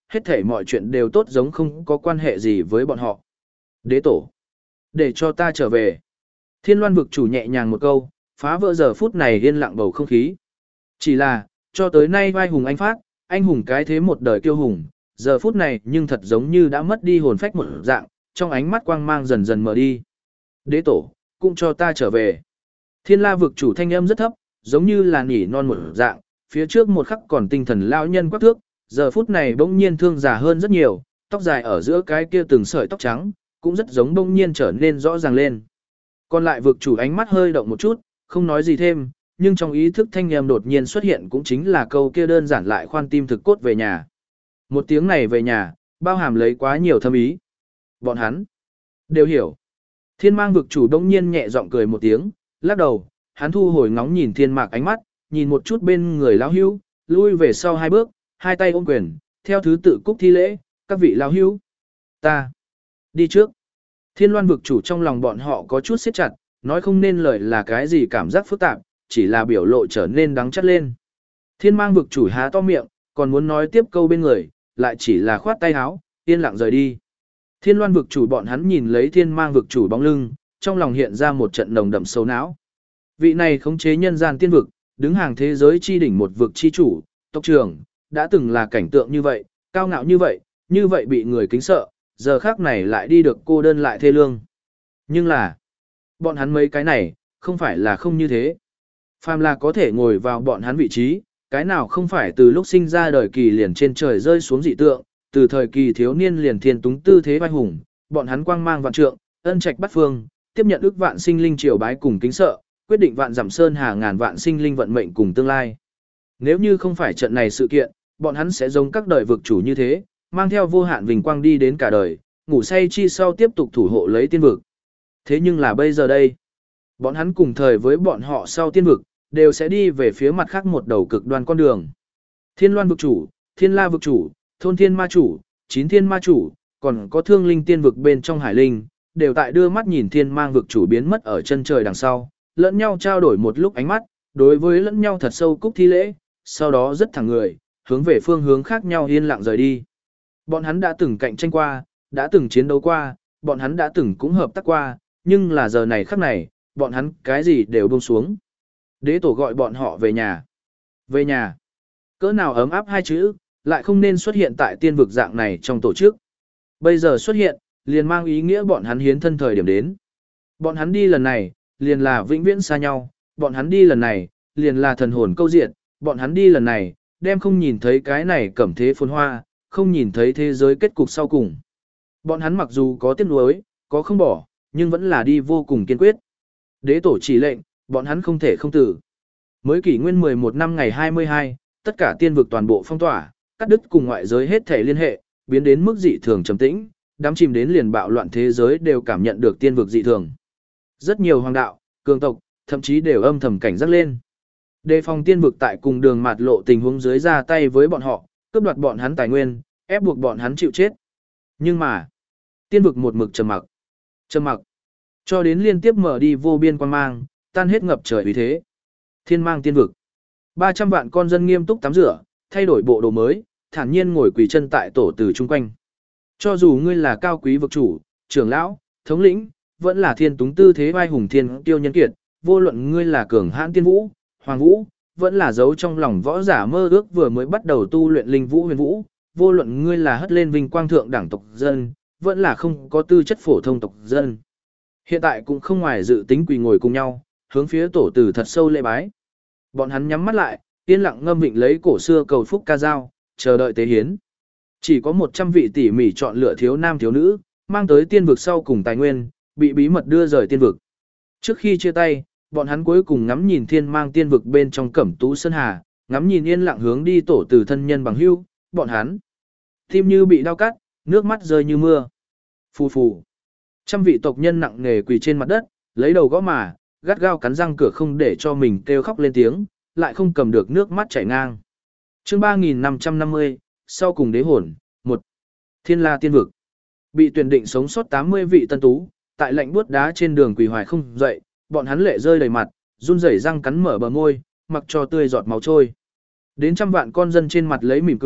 hết thể mọi chuyện đều tốt giống không có quan hệ gì với bọn họ. Đế tổ, để cho ta trở về. Thiên Loan vực chủ nhẹ nhàng một câu, phá vỡ giờ phút này yên lặng bầu không khí. Chỉ là, cho tới nay vai hùng anh phát, anh hùng cái thế một đời kiêu hùng, giờ phút này nhưng thật giống như đã mất đi hồn phách một dạng, trong ánh mắt quang mang dần dần mở đi. Đế tổ, cũng cho ta trở về. Thiên La vực chủ thanh âm rất thấp, giống như là nỉ non một dạng, phía trước một khắc còn tinh thần lão nhân quắc thước, giờ phút này bỗng nhiên thương già hơn rất nhiều, tóc dài ở giữa cái kia từng sợi tóc trắng, cũng rất giống bỗng nhiên trở nên rõ ràng lên. Còn lại vực chủ ánh mắt hơi động một chút, không nói gì thêm, nhưng trong ý thức thanh âm đột nhiên xuất hiện cũng chính là câu kia đơn giản lại khoan tim thực cốt về nhà. Một tiếng này về nhà, bao hàm lấy quá nhiều thâm ý. Bọn hắn đều hiểu. Thiên Mang vực chủ đông nhiên nhẹ giọng cười một tiếng, lắc đầu, hắn thu hồi ngóng nhìn Thiên Mạc ánh mắt, nhìn một chút bên người lão hữu, lui về sau hai bước, hai tay ôm quyền, theo thứ tự cúc thi lễ, các vị lão hữu. Ta đi trước. Thiên Loan vực chủ trong lòng bọn họ có chút siết chặt, nói không nên lời là cái gì cảm giác phức tạp, chỉ là biểu lộ trở nên đắng chát lên. Thiên Mang vực chủ há to miệng, còn muốn nói tiếp câu bên người, lại chỉ là khoát tay áo, yên lặng rời đi. Thiên Loan vực chủ bọn hắn nhìn lấy Thiên Mang vực chủ bóng lưng, trong lòng hiện ra một trận nồng đậm sâu não. Vị này khống chế nhân gian tiên vực, đứng hàng thế giới chi đỉnh một vực chi chủ, tộc trưởng, đã từng là cảnh tượng như vậy, cao ngạo như vậy, như vậy bị người kính sợ, giờ khác này lại đi được cô đơn lại thê lương. Nhưng là, bọn hắn mấy cái này, không phải là không như thế. Phàm là có thể ngồi vào bọn hắn vị trí, cái nào không phải từ lúc sinh ra đời kỳ liền trên trời rơi xuống dị tượng, từ thời kỳ thiếu niên liền thiên túng tư thế vai hùng, bọn hắn quang mang vạn trượng, ân trạch bắt phương, tiếp nhận ức vạn sinh linh triều bái cùng kính sợ, quyết định vạn dặm sơn hà ngàn vạn sinh linh vận mệnh cùng tương lai. Nếu như không phải trận này sự kiện, bọn hắn sẽ giống các đời vực chủ như thế, mang theo vô hạn vinh quang đi đến cả đời, ngủ say chi sau tiếp tục thủ hộ lấy tiên vực. Thế nhưng là bây giờ đây, bọn hắn cùng thời với bọn họ sau tiên vực, đều sẽ đi về phía mặt khác một đầu cực đoan con đường. Thiên Loan vực chủ, Thiên La vực chủ, Thôn Thiên ma chủ, Chín Thiên ma chủ, còn có Thương Linh tiên vực bên trong Hải Linh, đều tại đưa mắt nhìn Thiên Mang vực chủ biến mất ở chân trời đằng sau, lẫn nhau trao đổi một lúc ánh mắt, đối với lẫn nhau thật sâu cúc thi lễ, sau đó rất thẳng người, hướng về phương hướng khác nhau yên lặng rời đi. Bọn hắn đã từng cạnh tranh qua, đã từng chiến đấu qua, bọn hắn đã từng cũng hợp tác qua, nhưng là giờ này khắc này, bọn hắn cái gì đều buông xuống. Đế tổ gọi bọn họ về nhà. Về nhà. Cỡ nào ấm áp hai chữ, lại không nên xuất hiện tại tiên vực dạng này trong tổ chức. Bây giờ xuất hiện, liền mang ý nghĩa bọn hắn hiến thân thời điểm đến. Bọn hắn đi lần này, liền là vĩnh viễn xa nhau, bọn hắn đi lần này, liền là thần hồn câu diện, bọn hắn đi lần này, đem không nhìn thấy cái này cẩm thế phồn hoa, không nhìn thấy thế giới kết cục sau cùng. Bọn hắn mặc dù có tiếc nuối, có không bỏ, nhưng vẫn là đi vô cùng kiên quyết. Đế tổ chỉ lệnh, bọn hắn không thể không tử. Mới kỷ nguyên mười một năm ngày hai mươi hai, tất cả tiên vực toàn bộ phong tỏa, cắt đứt cùng ngoại giới hết thể liên hệ, biến đến mức dị thường trầm tĩnh, đám chìm đến liền bạo loạn thế giới đều cảm nhận được tiên vực dị thường. Rất nhiều hoàng đạo, cường tộc, thậm chí đều âm thầm cảnh giác lên. Đề phòng tiên vực tại cùng đường mạt lộ tình huống dưới ra tay với bọn họ, cướp đoạt bọn hắn tài nguyên, ép buộc bọn hắn chịu chết. Nhưng mà, tiên vực một mực trầm mặc. Trầm mặc. Cho đến liên tiếp mở đi vô biên quan mang, tan hết ngập trời uy thế. Thiên Mang tiên vực. ba trăm vạn con dân nghiêm túc tắm rửa, thay đổi bộ đồ mới, thản nhiên ngồi quỳ chân tại tổ từ chung quanh. Cho dù ngươi là cao quý vực chủ, trưởng lão, thống lĩnh, vẫn là thiên túng tư thế vai hùng thiên tiêu nhân kiệt, vô luận ngươi là cường hãn tiên vũ, hoàng vũ, vẫn là giấu trong lòng võ giả mơ ước vừa mới bắt đầu tu luyện linh vũ huyền vũ, vô luận ngươi là hất lên vinh quang thượng đẳng tộc dân, vẫn là không có tư chất phổ thông tộc dân. Hiện tại cũng không ngoài dự tính quỳ ngồi cùng nhau, hướng phía tổ tử thật sâu lễ bái. Bọn hắn nhắm mắt lại, yên lặng ngâm vịnh lấy cổ xưa cầu phúc ca dao, chờ đợi tế hiến. Chỉ có một trăm vị tỉ mỉ chọn lựa thiếu nam thiếu nữ, mang tới tiên vực sau cùng tài nguyên, bị bí mật đưa rời tiên vực. Trước khi chia tay, bọn hắn cuối cùng ngắm nhìn Thiên Mang tiên vực bên trong Cẩm Tú Sơn Hà, ngắm nhìn yên lặng hướng đi tổ từ thân nhân bằng hữu, bọn hắn tim như bị đau cắt, nước mắt rơi như mưa. Phù phù. Trăm vị tộc nhân nặng nề quỳ trên mặt đất, lấy đầu gõ mà, gắt gao cắn răng cửa không để cho mình kêu khóc lên tiếng, lại không cầm được nước mắt chảy ngang. Chương ba nghìn năm trăm năm mươi, sau cùng đế hồn, một. Thiên La tiên vực. Bị tuyển định sống sót tám mươi vị tân tú, tại lạnh buốt đá trên đường quỳ hoài không dậy, bọn hắn lệ rơi đầy mặt, run rẩy răng cắn mở bờ môi, mặc cho tươi giọt máu trôi. Đến trăm vạn con dân trên mặt lấy mỉm cười,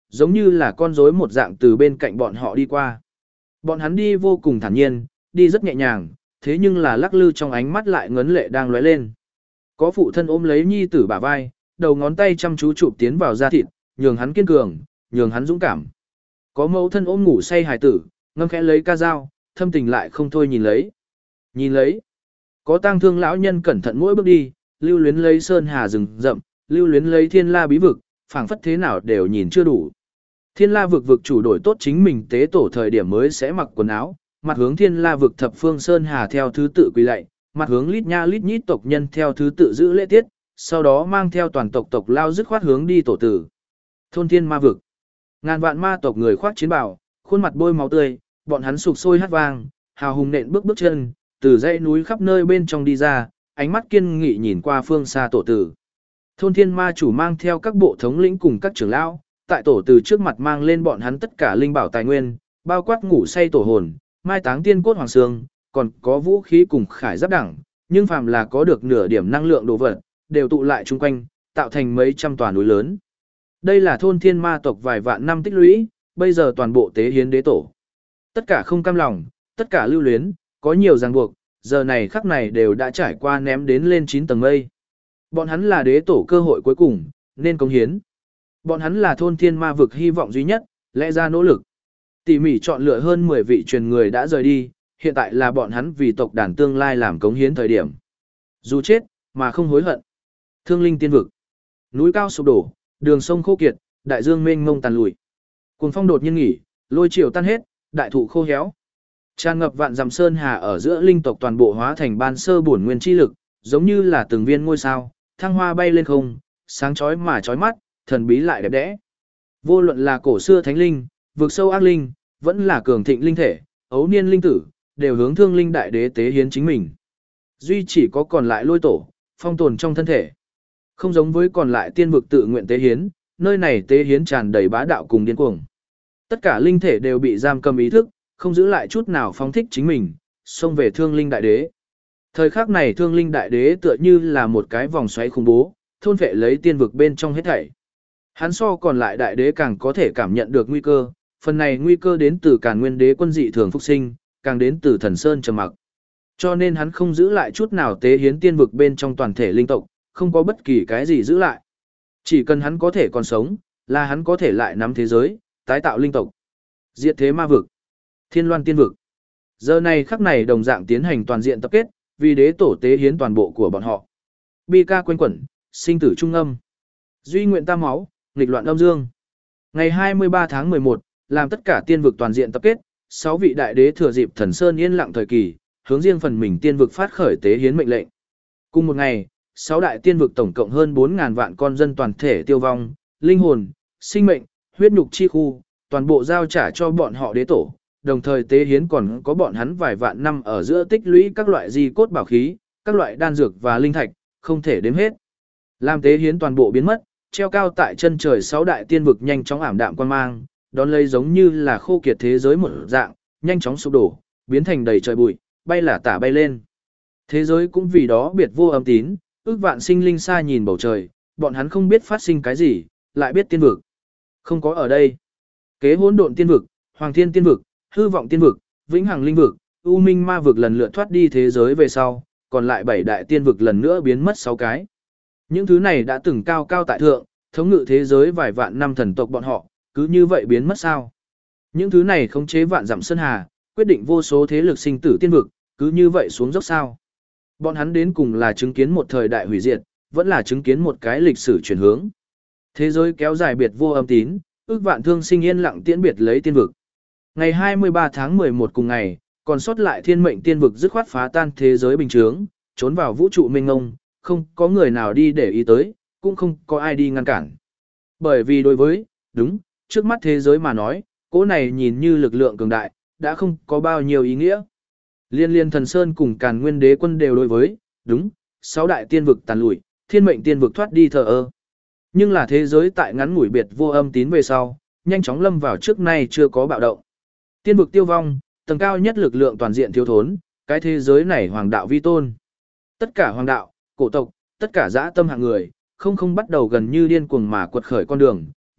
giống như là con rối một dạng từ bên cạnh bọn họ đi qua. Bọn hắn đi vô cùng thản nhiên, đi rất nhẹ nhàng, thế nhưng là lắc lư trong ánh mắt lại ngấn lệ đang lóe lên. Có phụ thân ôm lấy nhi tử bả vai, đầu ngón tay chăm chú chụp tiến vào da thịt, nhường hắn kiên cường, nhường hắn dũng cảm. Có mẫu thân ôm ngủ say hài tử, ngâm khẽ lấy ca dao, thâm tình lại không thôi nhìn lấy. Nhìn lấy. Có tang thương lão nhân cẩn thận mỗi bước đi, lưu luyến lấy sơn hà rừng rậm, lưu luyến lấy thiên la bí vực, phảng phất thế nào đều nhìn chưa đủ. Thiên la vực vực chủ đổi tốt chính mình tế tổ thời điểm mới sẽ mặc quần áo, mặt hướng thiên la vực thập phương sơn hà theo thứ tự quỳ lạy, mặt hướng lít nha lít nhít tộc nhân theo thứ tự giữ lễ tiết, sau đó mang theo toàn tộc tộc lao dứt khoát hướng đi tổ tử. Thôn thiên ma vực. Ngàn vạn ma tộc người khoác chiến bào, khuôn mặt bôi máu tươi, bọn hắn sục sôi hát vang, hào hùng nện bước bước chân, từ dãy núi khắp nơi bên trong đi ra, ánh mắt kiên nghị nhìn qua phương xa tổ tử. Thôn thiên ma chủ mang theo các bộ thống lĩnh cùng các trưởng lão, tại tổ tử trước mặt mang lên bọn hắn tất cả linh bảo tài nguyên, bao quát ngủ say tổ hồn, mai táng tiên cốt hoàng xương, còn có vũ khí cùng khải giáp đẳng, nhưng phàm là có được nửa điểm năng lượng đồ vật, đều tụ lại chung quanh, tạo thành mấy trăm tòa núi lớn. Đây là thôn thiên ma tộc vài vạn năm tích lũy, bây giờ toàn bộ tế hiến đế tổ. Tất cả không cam lòng, tất cả lưu luyến, có nhiều ràng buộc, giờ này khắc này đều đã trải qua ném đến lên chín tầng mây. Bọn hắn là đế tổ cơ hội cuối cùng, nên cống hiến. Bọn hắn là thôn thiên ma vực hy vọng duy nhất, lẽ ra nỗ lực. Tỉ mỉ chọn lựa hơn mười vị truyền người đã rời đi, hiện tại là bọn hắn vì tộc đàn tương lai làm cống hiến thời điểm. Dù chết, mà không hối hận. Thương linh tiên vực. Núi cao sụp đổ, đường sông khô kiệt, đại dương mênh mông tàn lụi. Cuồng phong đột nhiên nghỉ, lôi chiều tan hết, đại thụ khô héo. Tràn ngập vạn dặm sơn hà ở giữa linh tộc toàn bộ hóa thành ban sơ bổn nguyên chi lực, giống như là từng viên ngôi sao, thăng hoa bay lên không, sáng chói mà chói mắt, thần bí lại đẹp đẽ. Vô luận là cổ xưa thánh linh, vực sâu ác linh, vẫn là cường thịnh linh thể, ấu niên linh tử, đều hướng thương linh đại đế tế hiến chính mình. Duy chỉ có còn lại lôi tổ, phong tồn trong thân thể. Không giống với còn lại tiên vực tự nguyện tế hiến, nơi này tế hiến tràn đầy bá đạo cùng điên cuồng. Tất cả linh thể đều bị giam cầm ý thức, không giữ lại chút nào phóng thích chính mình, xông về thương linh đại đế. Thời khắc này thương linh đại đế tựa như là một cái vòng xoáy khủng bố, thôn vệ lấy tiên vực bên trong hết thảy. Hắn so còn lại đại đế càng có thể cảm nhận được nguy cơ, phần này nguy cơ đến từ Càn Nguyên đế quân dị thường phục sinh, càng đến từ thần sơn trầm mặc. Cho nên hắn không giữ lại chút nào tế hiến tiên vực bên trong toàn thể linh tộc, không có bất kỳ cái gì giữ lại. Chỉ cần hắn có thể còn sống, là hắn có thể lại nắm thế giới, tái tạo linh tộc. Diệt thế ma vực, thiên loan tiên vực. Giờ này khắc này đồng dạng tiến hành toàn diện tập kết, vì đế tổ tế hiến toàn bộ của bọn họ. Bi ca quanh quẩn, sinh tử trung âm. Duy nguyện tam máu, nghịch loạn âm dương. Ngày hai mươi ba tháng mười một, làm tất cả tiên vực toàn diện tập kết, sáu vị đại đế thừa dịp thần sơn yên lặng thời kỳ, hướng riêng phần mình tiên vực phát khởi tế hiến mệnh lệnh. Cùng một ngày, sáu đại tiên vực tổng cộng hơn bốn ngàn vạn con dân toàn thể tiêu vong, linh hồn, sinh mệnh, huyết nhục chi khu, toàn bộ giao trả cho bọn họ đế tổ, đồng thời tế hiến còn có bọn hắn vài vạn năm ở giữa tích lũy các loại di cốt bảo khí, các loại đan dược và linh thạch, không thể đếm hết. Làm tế hiến toàn bộ biến mất, treo cao tại chân trời sáu đại tiên vực nhanh chóng ảm đạm quan mang, đón lấy giống như là khô kiệt thế giới một dạng, nhanh chóng sụp đổ, biến thành đầy trời bụi, bay là tả bay lên. Thế giới cũng vì đó biệt vô âm tín, ước vạn sinh linh xa nhìn bầu trời, bọn hắn không biết phát sinh cái gì, lại biết tiên vực. Không có ở đây. Kế hỗn độn tiên vực, hoàng thiên tiên vực, hư vọng tiên vực, vĩnh hằng linh vực, u minh ma vực lần lượt thoát đi thế giới về sau, còn lại bảy đại tiên vực lần nữa biến mất sáu cái. Những thứ này đã từng cao cao tại thượng, thống ngự thế giới vài vạn năm thần tộc bọn họ, cứ như vậy biến mất sao? Những thứ này khống chế vạn dặm sơn hà, quyết định vô số thế lực sinh tử tiên vực, cứ như vậy xuống dốc sao? Bọn hắn đến cùng là chứng kiến một thời đại hủy diệt, vẫn là chứng kiến một cái lịch sử chuyển hướng. Thế giới kéo dài biệt vô âm tín, ước vạn thương sinh yên lặng tiễn biệt lấy tiên vực. Ngày hai mươi ba tháng mười một cùng ngày, còn sót lại thiên mệnh tiên vực dứt khoát phá tan thế giới bình thường, trốn vào vũ trụ mênh mông, không có người nào đi để ý tới, cũng không có ai đi ngăn cản. Bởi vì đối với, đúng, trước mắt thế giới mà nói, cỗ này nhìn như lực lượng cường đại, đã không có bao nhiêu ý nghĩa. Liên liên thần sơn cùng Càn Nguyên đế quân đều đối với, đúng, sáu đại tiên vực tàn lụi, thiên mệnh tiên vực thoát đi thờ ơ. Nhưng là thế giới tại ngắn ngủi biệt vô âm tín về sau, nhanh chóng lâm vào trước nay chưa có bạo động. Tiên vực tiêu vong, tầng cao nhất lực lượng toàn diện thiếu thốn, cái thế giới này hoàng đạo vi tôn. Tất cả hoàng đạo, cổ tộc, tất cả dã tâm hạng người, không không bắt đầu gần như điên cuồng mà quật khởi con đường,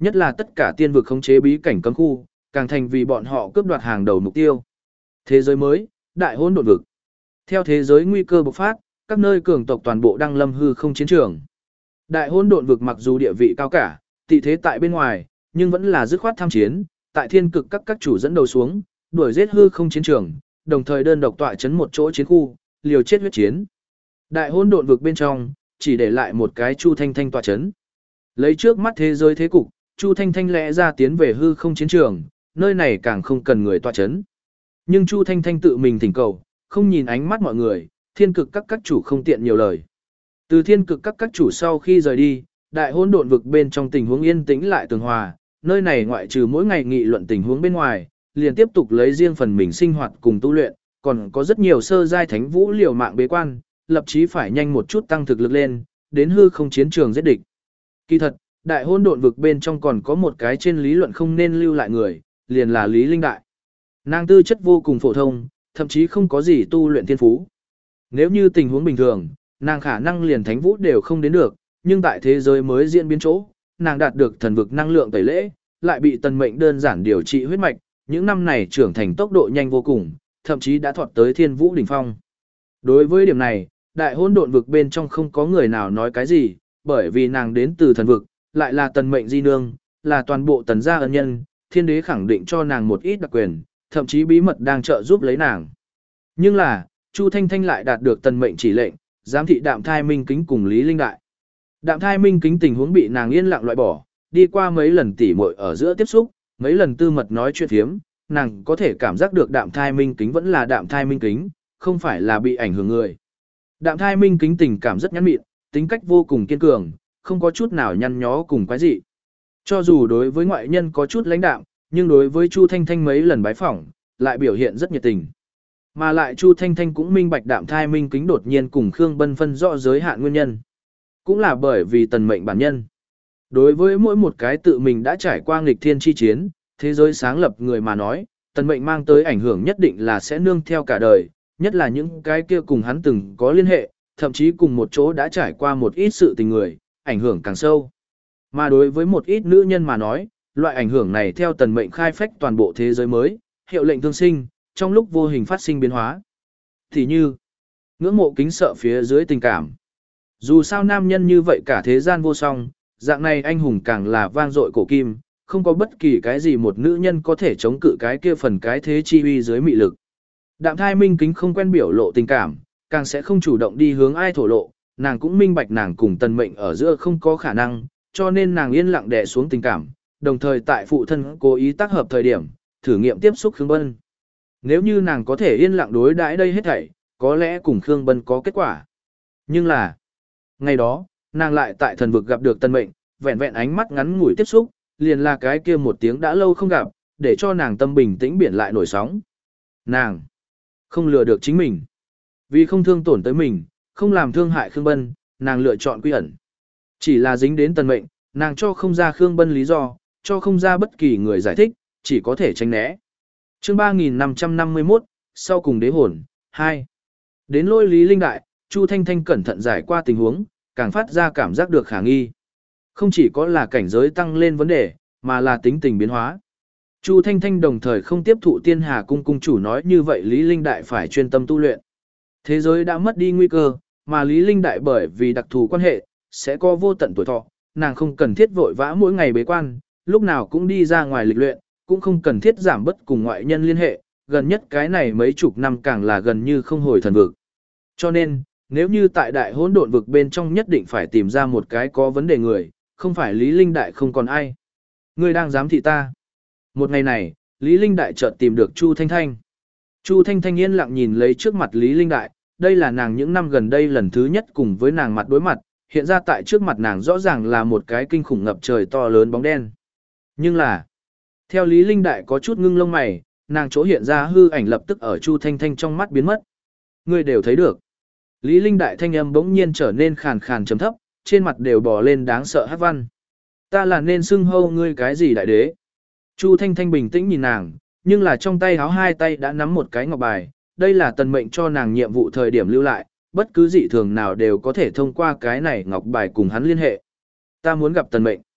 Nhất là tất cả tiên vực khống chế bí cảnh cấm khu, càng thành vì bọn họ cướp đoạt hàng đầu mục tiêu. Thế giới mới, đại hỗn độn vực. Theo thế giới nguy cơ bộc phát, các nơi cường tộc toàn bộ đang lâm hư không chiến trường. Đại hỗn độn vực mặc dù địa vị cao cả, tị thế tại bên ngoài, nhưng vẫn là dứt khoát tham chiến, tại thiên cực các các chủ dẫn đầu xuống, đuổi giết hư không chiến trường, đồng thời đơn độc tọa chấn một chỗ chiến khu, liều chết huyết chiến. Đại hỗn độn vực bên trong, chỉ để lại một cái Chu Thanh Thanh tọa chấn. Lấy trước mắt thế giới thế cục, Chu Thanh Thanh lẽ ra tiến về hư không chiến trường, nơi này càng không cần người tọa chấn. Nhưng Chu Thanh Thanh tự mình thỉnh cầu, không nhìn ánh mắt mọi người, thiên cực các các chủ không tiện nhiều lời. Từ thiên cực các các chủ sau khi rời đi, đại hỗn độn vực bên trong tình huống yên tĩnh lại tường hòa, nơi này ngoại trừ mỗi ngày nghị luận tình huống bên ngoài, liền tiếp tục lấy riêng phần mình sinh hoạt cùng tu luyện, còn có rất nhiều sơ giai thánh vũ liều mạng bế quan, lập chí phải nhanh một chút tăng thực lực lên, đến hư không chiến trường giết địch. Kỳ thật, đại hỗn độn vực bên trong còn có một cái trên lý luận không nên lưu lại người, liền là Lý Linh Đại. Nàng tư chất vô cùng phổ thông, thậm chí không có gì tu luyện thiên phú. Nếu như tình huống bình thường, nàng khả năng liền thánh vũ đều không đến được, nhưng tại thế giới mới diễn biến chỗ, nàng đạt được thần vực năng lượng tẩy lễ, lại bị tần mệnh đơn giản điều trị huyết mạch, những năm này trưởng thành tốc độ nhanh vô cùng, thậm chí đã thọt tới thiên vũ đỉnh phong. Đối với điểm này, đại hỗn độn vực bên trong không có người nào nói cái gì, bởi vì nàng đến từ thần vực, lại là tần mệnh di nương, là toàn bộ tần gia ân nhân, thiên đế khẳng định cho nàng một ít đặc quyền, thậm chí bí mật đang trợ giúp lấy nàng. Nhưng là, Chu Thanh Thanh lại đạt được tần mệnh chỉ lệnh, giám thị đạm thai minh kính cùng Lý Linh Đại. Đạm thai minh kính tình huống bị nàng yên lặng loại bỏ, đi qua mấy lần tỉ muội ở giữa tiếp xúc, mấy lần tư mật nói chuyện thiếm, nàng có thể cảm giác được đạm thai minh kính vẫn là đạm thai minh kính, không phải là bị ảnh hưởng người. Đạm thai minh kính tình cảm rất nhắn mịn, tính cách vô cùng kiên cường, không có chút nào nhăn nhó cùng quái dị. Cho dù đối với ngoại nhân có chút lãnh đạm, nhưng đối với Chu Thanh Thanh mấy lần bái phỏng, lại biểu hiện rất nhiệt tình. Mà lại Chu Thanh Thanh cũng minh bạch đạm thai minh kính đột nhiên cùng Khương Bân phân rõ giới hạn nguyên nhân. Cũng là bởi vì tần mệnh bản nhân. Đối với mỗi một cái tự mình đã trải qua nghịch thiên chi chiến, thế giới sáng lập người mà nói, tần mệnh mang tới ảnh hưởng nhất định là sẽ nương theo cả đời, nhất là những cái kia cùng hắn từng có liên hệ, thậm chí cùng một chỗ đã trải qua một ít sự tình người, ảnh hưởng càng sâu. Mà đối với một ít nữ nhân mà nói, loại ảnh hưởng này theo tần mệnh khai phách toàn bộ thế giới mới, hiệu lệnh thương sinh, trong lúc vô hình phát sinh biến hóa. Thì như, ngưỡng mộ kính sợ phía dưới tình cảm. Dù sao nam nhân như vậy cả thế gian vô song, dạng này anh hùng càng là vang dội cổ kim, không có bất kỳ cái gì một nữ nhân có thể chống cự cái kia phần cái thế chi uy dưới mị lực. Đạm thai minh kính không quen biểu lộ tình cảm, càng sẽ không chủ động đi hướng ai thổ lộ, nàng cũng minh bạch nàng cùng tần mệnh ở giữa không có khả năng, cho nên nàng yên lặng đè xuống tình cảm, đồng thời tại phụ thân cố ý tác hợp thời điểm, thử nghiệm tiếp xúc Khương Bân. Nếu như nàng có thể yên lặng đối đãi đây hết thảy, có lẽ cùng Khương Bân có kết quả. Nhưng là, ngày đó, nàng lại tại thần vực gặp được tần mệnh, vẹn vẹn ánh mắt ngắn ngủi tiếp xúc, liền là cái kia một tiếng đã lâu không gặp, để cho nàng tâm bình tĩnh biển lại nổi sóng. Nàng không lừa được chính mình. Vì không thương tổn tới mình, không làm thương hại Khương Bân, nàng lựa chọn quy ẩn. Chỉ là dính đến tần mệnh, nàng cho không ra Khương Bân lý do, cho không ra bất kỳ người giải thích, chỉ có thể tránh né. Chương ba nghìn năm trăm năm mươi mốt, sau cùng đế hồn, hai. Đến lôi Lý Linh Đại, Chu Thanh Thanh cẩn thận giải qua tình huống, càng phát ra cảm giác được khả nghi. Không chỉ có là cảnh giới tăng lên vấn đề, mà là tính tình biến hóa. Chu Thanh Thanh đồng thời không tiếp thụ Tiên Hà cung cung chủ nói như vậy Lý Linh Đại phải chuyên tâm tu luyện. Thế giới đã mất đi nguy cơ, mà Lý Linh Đại bởi vì đặc thù quan hệ, sẽ có vô tận tuổi thọ, nàng không cần thiết vội vã mỗi ngày bế quan, lúc nào cũng đi ra ngoài lịch luyện, cũng không cần thiết giảm bất cùng ngoại nhân liên hệ, gần nhất cái này mấy chục năm càng là gần như không hồi thần vực. Cho nên, nếu như tại đại hỗn độn vực bên trong nhất định phải tìm ra một cái có vấn đề người, không phải Lý Linh Đại không còn ai. Ngươi đang giám thị ta. Một ngày này, Lý Linh Đại chợt tìm được Chu Thanh Thanh. Chu Thanh Thanh yên lặng nhìn lấy trước mặt Lý Linh Đại, đây là nàng những năm gần đây lần thứ nhất cùng với nàng mặt đối mặt, hiện ra tại trước mặt nàng rõ ràng là một cái kinh khủng ngập trời to lớn bóng đen. Nhưng là, theo Lý Linh Đại có chút ngưng lông mày, nàng chỗ hiện ra hư ảnh lập tức ở Chu Thanh Thanh trong mắt biến mất. Ngươi đều thấy được. Lý Linh Đại thanh âm bỗng nhiên trở nên khàn khàn trầm thấp, trên mặt đều bò lên đáng sợ hắc văn. Ta là nên xưng hô ngươi cái gì đại đế? Chu Thanh Thanh bình tĩnh nhìn nàng, nhưng là trong tay háo hai tay đã nắm một cái ngọc bài, đây là tần mệnh cho nàng nhiệm vụ thời điểm lưu lại, bất cứ dị thường nào đều có thể thông qua cái này ngọc bài cùng hắn liên hệ. Ta muốn gặp tần mệnh.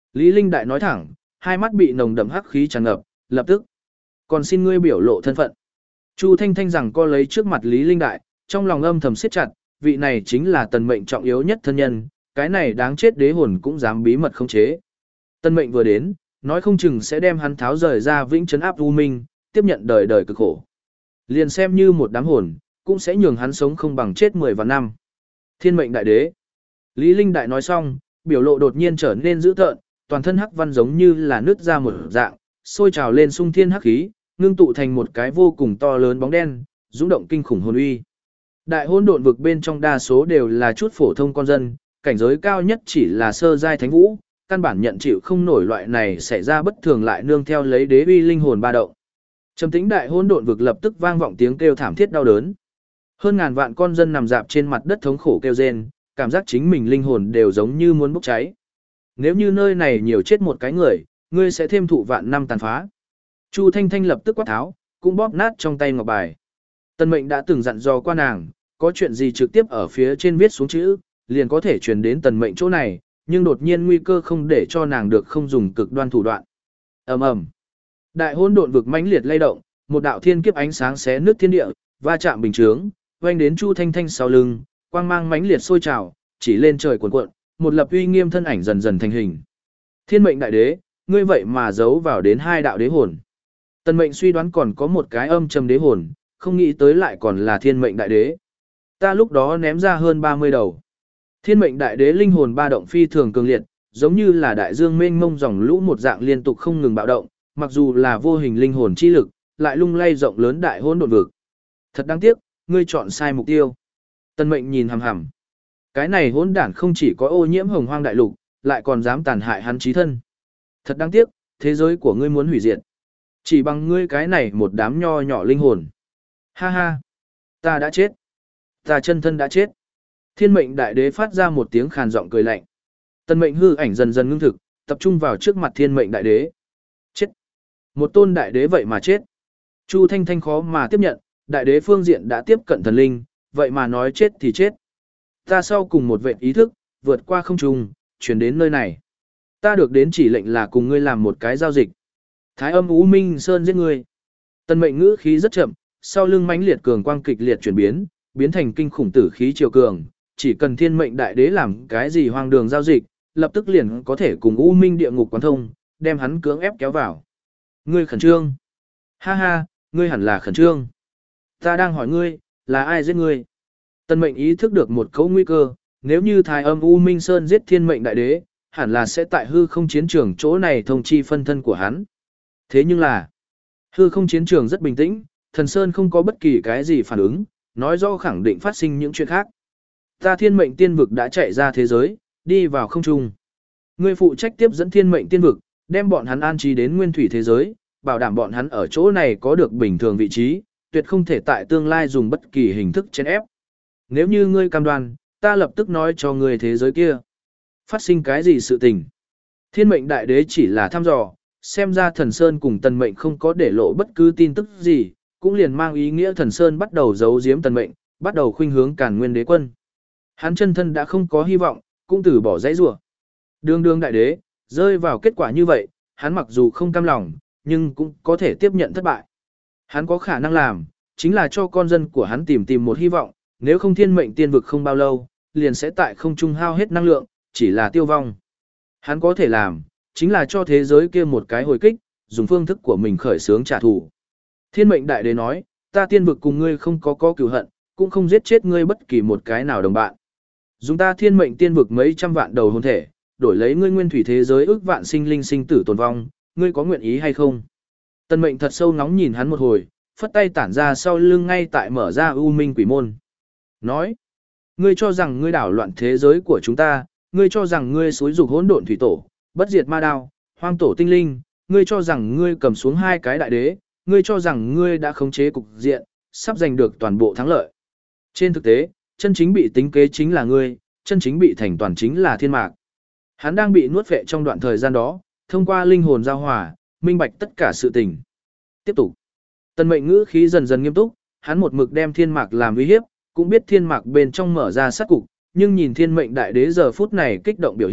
Lý Linh Đại nói thẳng, hai mắt bị nồng đậm hắc khí tràn ngập, lập tức. Còn xin ngươi biểu lộ thân phận. Chu Thanh Thanh rằng co lấy trước mặt Lý Linh Đại, trong lòng âm thầm siết chặt, vị này chính là tần mệnh trọng yếu nhất thân nhân, cái này đáng chết đế hồn cũng dám bí mật khống chế. Tần mệnh vừa đến, nói không chừng sẽ đem hắn tháo rời ra vĩnh trấn áp u minh, tiếp nhận đời đời cực khổ. Liền xem như một đám hồn, cũng sẽ nhường hắn sống không bằng chết mười vạn năm. Thiên mệnh đại đế. Lý Linh Đại nói xong, biểu lộ đột nhiên trở nên dữ tợn, toàn thân hắc văn giống như là nứt ra một dạng, sôi trào lên sung thiên hắc khí, ngưng tụ thành một cái vô cùng to lớn bóng đen, dũng động kinh khủng hồn uy. Đại hỗn độn vực bên trong đa số đều là chút phổ thông con dân, cảnh giới cao nhất chỉ là sơ giai thánh vũ, căn bản nhận chịu không nổi loại này xảy ra bất thường lại nương theo lấy đế uy linh hồn ba động. Trầm tĩnh đại hỗn độn vực lập tức vang vọng tiếng kêu thảm thiết đau đớn. Hơn ngàn vạn con dân nằm dạp trên mặt đất thống khổ kêu rên, cảm giác chính mình linh hồn đều giống như muốn bốc cháy. Nếu như nơi này nhiều chết một cái người, ngươi sẽ thêm thụ vạn năm tàn phá. Chu Thanh Thanh lập tức quát tháo, cũng bóp nát trong tay ngọc bài. Tần Mệnh đã từng dặn dò qua nàng, có chuyện gì trực tiếp ở phía trên viết xuống chữ, liền có thể truyền đến Tần Mệnh chỗ này, nhưng đột nhiên nguy cơ không để cho nàng được không dùng cực đoan thủ đoạn. Ầm ầm. Đại hỗn độn vực mãnh liệt lay động, một đạo thiên kiếp ánh sáng xé nứt thiên địa, va chạm bình chướng, vang đến Chu Thanh Thanh sau lưng, quang mang mãnh liệt sôi trào, chỉ lên trời cuồn cuộn, một lập uy nghiêm thân ảnh dần dần thành hình. Thiên mệnh đại đế, ngươi vậy mà giấu vào đến hai đạo đế hồn. Tần Mệnh suy đoán còn có một cái âm trầm đế hồn, không nghĩ tới lại còn là thiên mệnh đại đế. Ta lúc đó ném ra hơn ba mươi đầu. Thiên mệnh đại đế linh hồn ba động phi thường cường liệt, giống như là đại dương mênh mông dòng lũ một dạng liên tục không ngừng bạo động, mặc dù là vô hình linh hồn chi lực, lại lung lay rộng lớn đại hỗn độn vực. Thật đáng tiếc, ngươi chọn sai mục tiêu. Tần Mệnh nhìn hằm hằm. Cái này hỗn đản không chỉ có ô nhiễm hồng hoang đại lục, lại còn dám tàn hại hắn chí thân. Thật đáng tiếc, thế giới của ngươi muốn hủy diệt. Chỉ bằng ngươi cái này một đám nho nhỏ linh hồn. Ha ha, ta đã chết. Ta chân thân đã chết. Thiên mệnh đại đế phát ra một tiếng khàn giọng cười lạnh. Tần Mệnh hư ảnh dần dần ngưng thực, tập trung vào trước mặt thiên mệnh đại đế. Chết. Một tôn đại đế vậy mà chết. Chu Thanh Thanh khó mà tiếp nhận, đại đế phương diện đã tiếp cận thần linh, vậy mà nói chết thì chết. Ta sau cùng một vệt ý thức, vượt qua không trung, chuyển đến nơi này. Ta được đến chỉ lệnh là cùng ngươi làm một cái giao dịch. Thái âm U Minh Sơn giết ngươi. Tần Mệnh ngữ khí rất chậm, sau lưng mãnh liệt cường quang kịch liệt chuyển biến, biến thành kinh khủng tử khí triều cường, chỉ cần thiên mệnh đại đế làm cái gì hoang đường giao dịch, lập tức liền có thể cùng U Minh địa ngục quán thông, đem hắn cưỡng ép kéo vào. Ngươi khẩn trương? Ha ha, ngươi hẳn là khẩn trương. Ta đang hỏi ngươi, là ai giết ngươi? Tần Mệnh ý thức được một cấu nguy cơ, nếu như Thái âm U Minh Sơn giết thiên mệnh đại đế, hẳn là sẽ tại hư không chiến trường chỗ này thông chi phân thân của hắn. Thế nhưng là, hư không chiến trường rất bình tĩnh, thần Sơn không có bất kỳ cái gì phản ứng, nói rõ khẳng định phát sinh những chuyện khác. Ta thiên mệnh tiên vực đã chạy ra thế giới, đi vào không trung. Ngươi phụ trách tiếp dẫn thiên mệnh tiên vực, đem bọn hắn an trí đến nguyên thủy thế giới, bảo đảm bọn hắn ở chỗ này có được bình thường vị trí, tuyệt không thể tại tương lai dùng bất kỳ hình thức chèn ép. Nếu như ngươi cam đoan, ta lập tức nói cho ngươi thế giới kia. Phát sinh cái gì sự tình? Thiên mệnh đại đế chỉ là thăm dò, xem ra thần Sơn cùng Tần Mệnh không có để lộ bất cứ tin tức gì, cũng liền mang ý nghĩa thần Sơn bắt đầu giấu giếm Tần Mệnh, bắt đầu khuynh hướng Càn Nguyên đế quân. Hắn chân thân đã không có hy vọng, cũng từ bỏ dãy rủa. Đường đường đại đế, rơi vào kết quả như vậy, hắn mặc dù không cam lòng, nhưng cũng có thể tiếp nhận thất bại. Hắn có khả năng làm, chính là cho con dân của hắn tìm tìm một hy vọng, nếu không thiên mệnh tiên vực không bao lâu, liền sẽ tại không trung hao hết năng lượng, chỉ là tiêu vong. Hắn có thể làm, chính là cho thế giới kia một cái hồi kích, dùng phương thức của mình khởi xướng trả thù. Thiên mệnh đại đế nói, ta tiên vực cùng ngươi không có có cửu hận, cũng không giết chết ngươi bất kỳ một cái nào đồng bạn. Dùng ta thiên mệnh tiên vực mấy trăm vạn đầu hồn thể, đổi lấy ngươi nguyên thủy thế giới ước vạn sinh linh sinh tử tồn vong, ngươi có nguyện ý hay không? Tần Mệnh thật sâu ngóng nhìn hắn một hồi, phất tay tản ra sau lưng ngay tại mở ra u minh quỷ môn. Nói, ngươi cho rằng ngươi đảo loạn thế giới của chúng ta, ngươi cho rằng ngươi xúi dục hỗn độn thủy tổ, bất diệt ma đao, hoang tổ tinh linh, ngươi cho rằng ngươi cầm xuống hai cái đại đế, ngươi cho rằng ngươi đã khống chế cục diện, sắp giành được toàn bộ thắng lợi. Trên thực tế, chân chính bị tính kế chính là ngươi, chân chính bị thành toàn chính là thiên mạc. Hắn đang bị nuốt vệ trong đoạn thời gian đó, thông qua linh hồn giao hòa, minh bạch tất cả sự tình. Tiếp tục. Tần Mệnh ngữ khí dần dần nghiêm túc, hắn một mực đem thiên mạc làm uy hiếp, cũng biết thiên mạc bên trong mở ra sát cục, nhưng nhìn thiên mệnh đại đế giờ phút này kích động biểu hiện,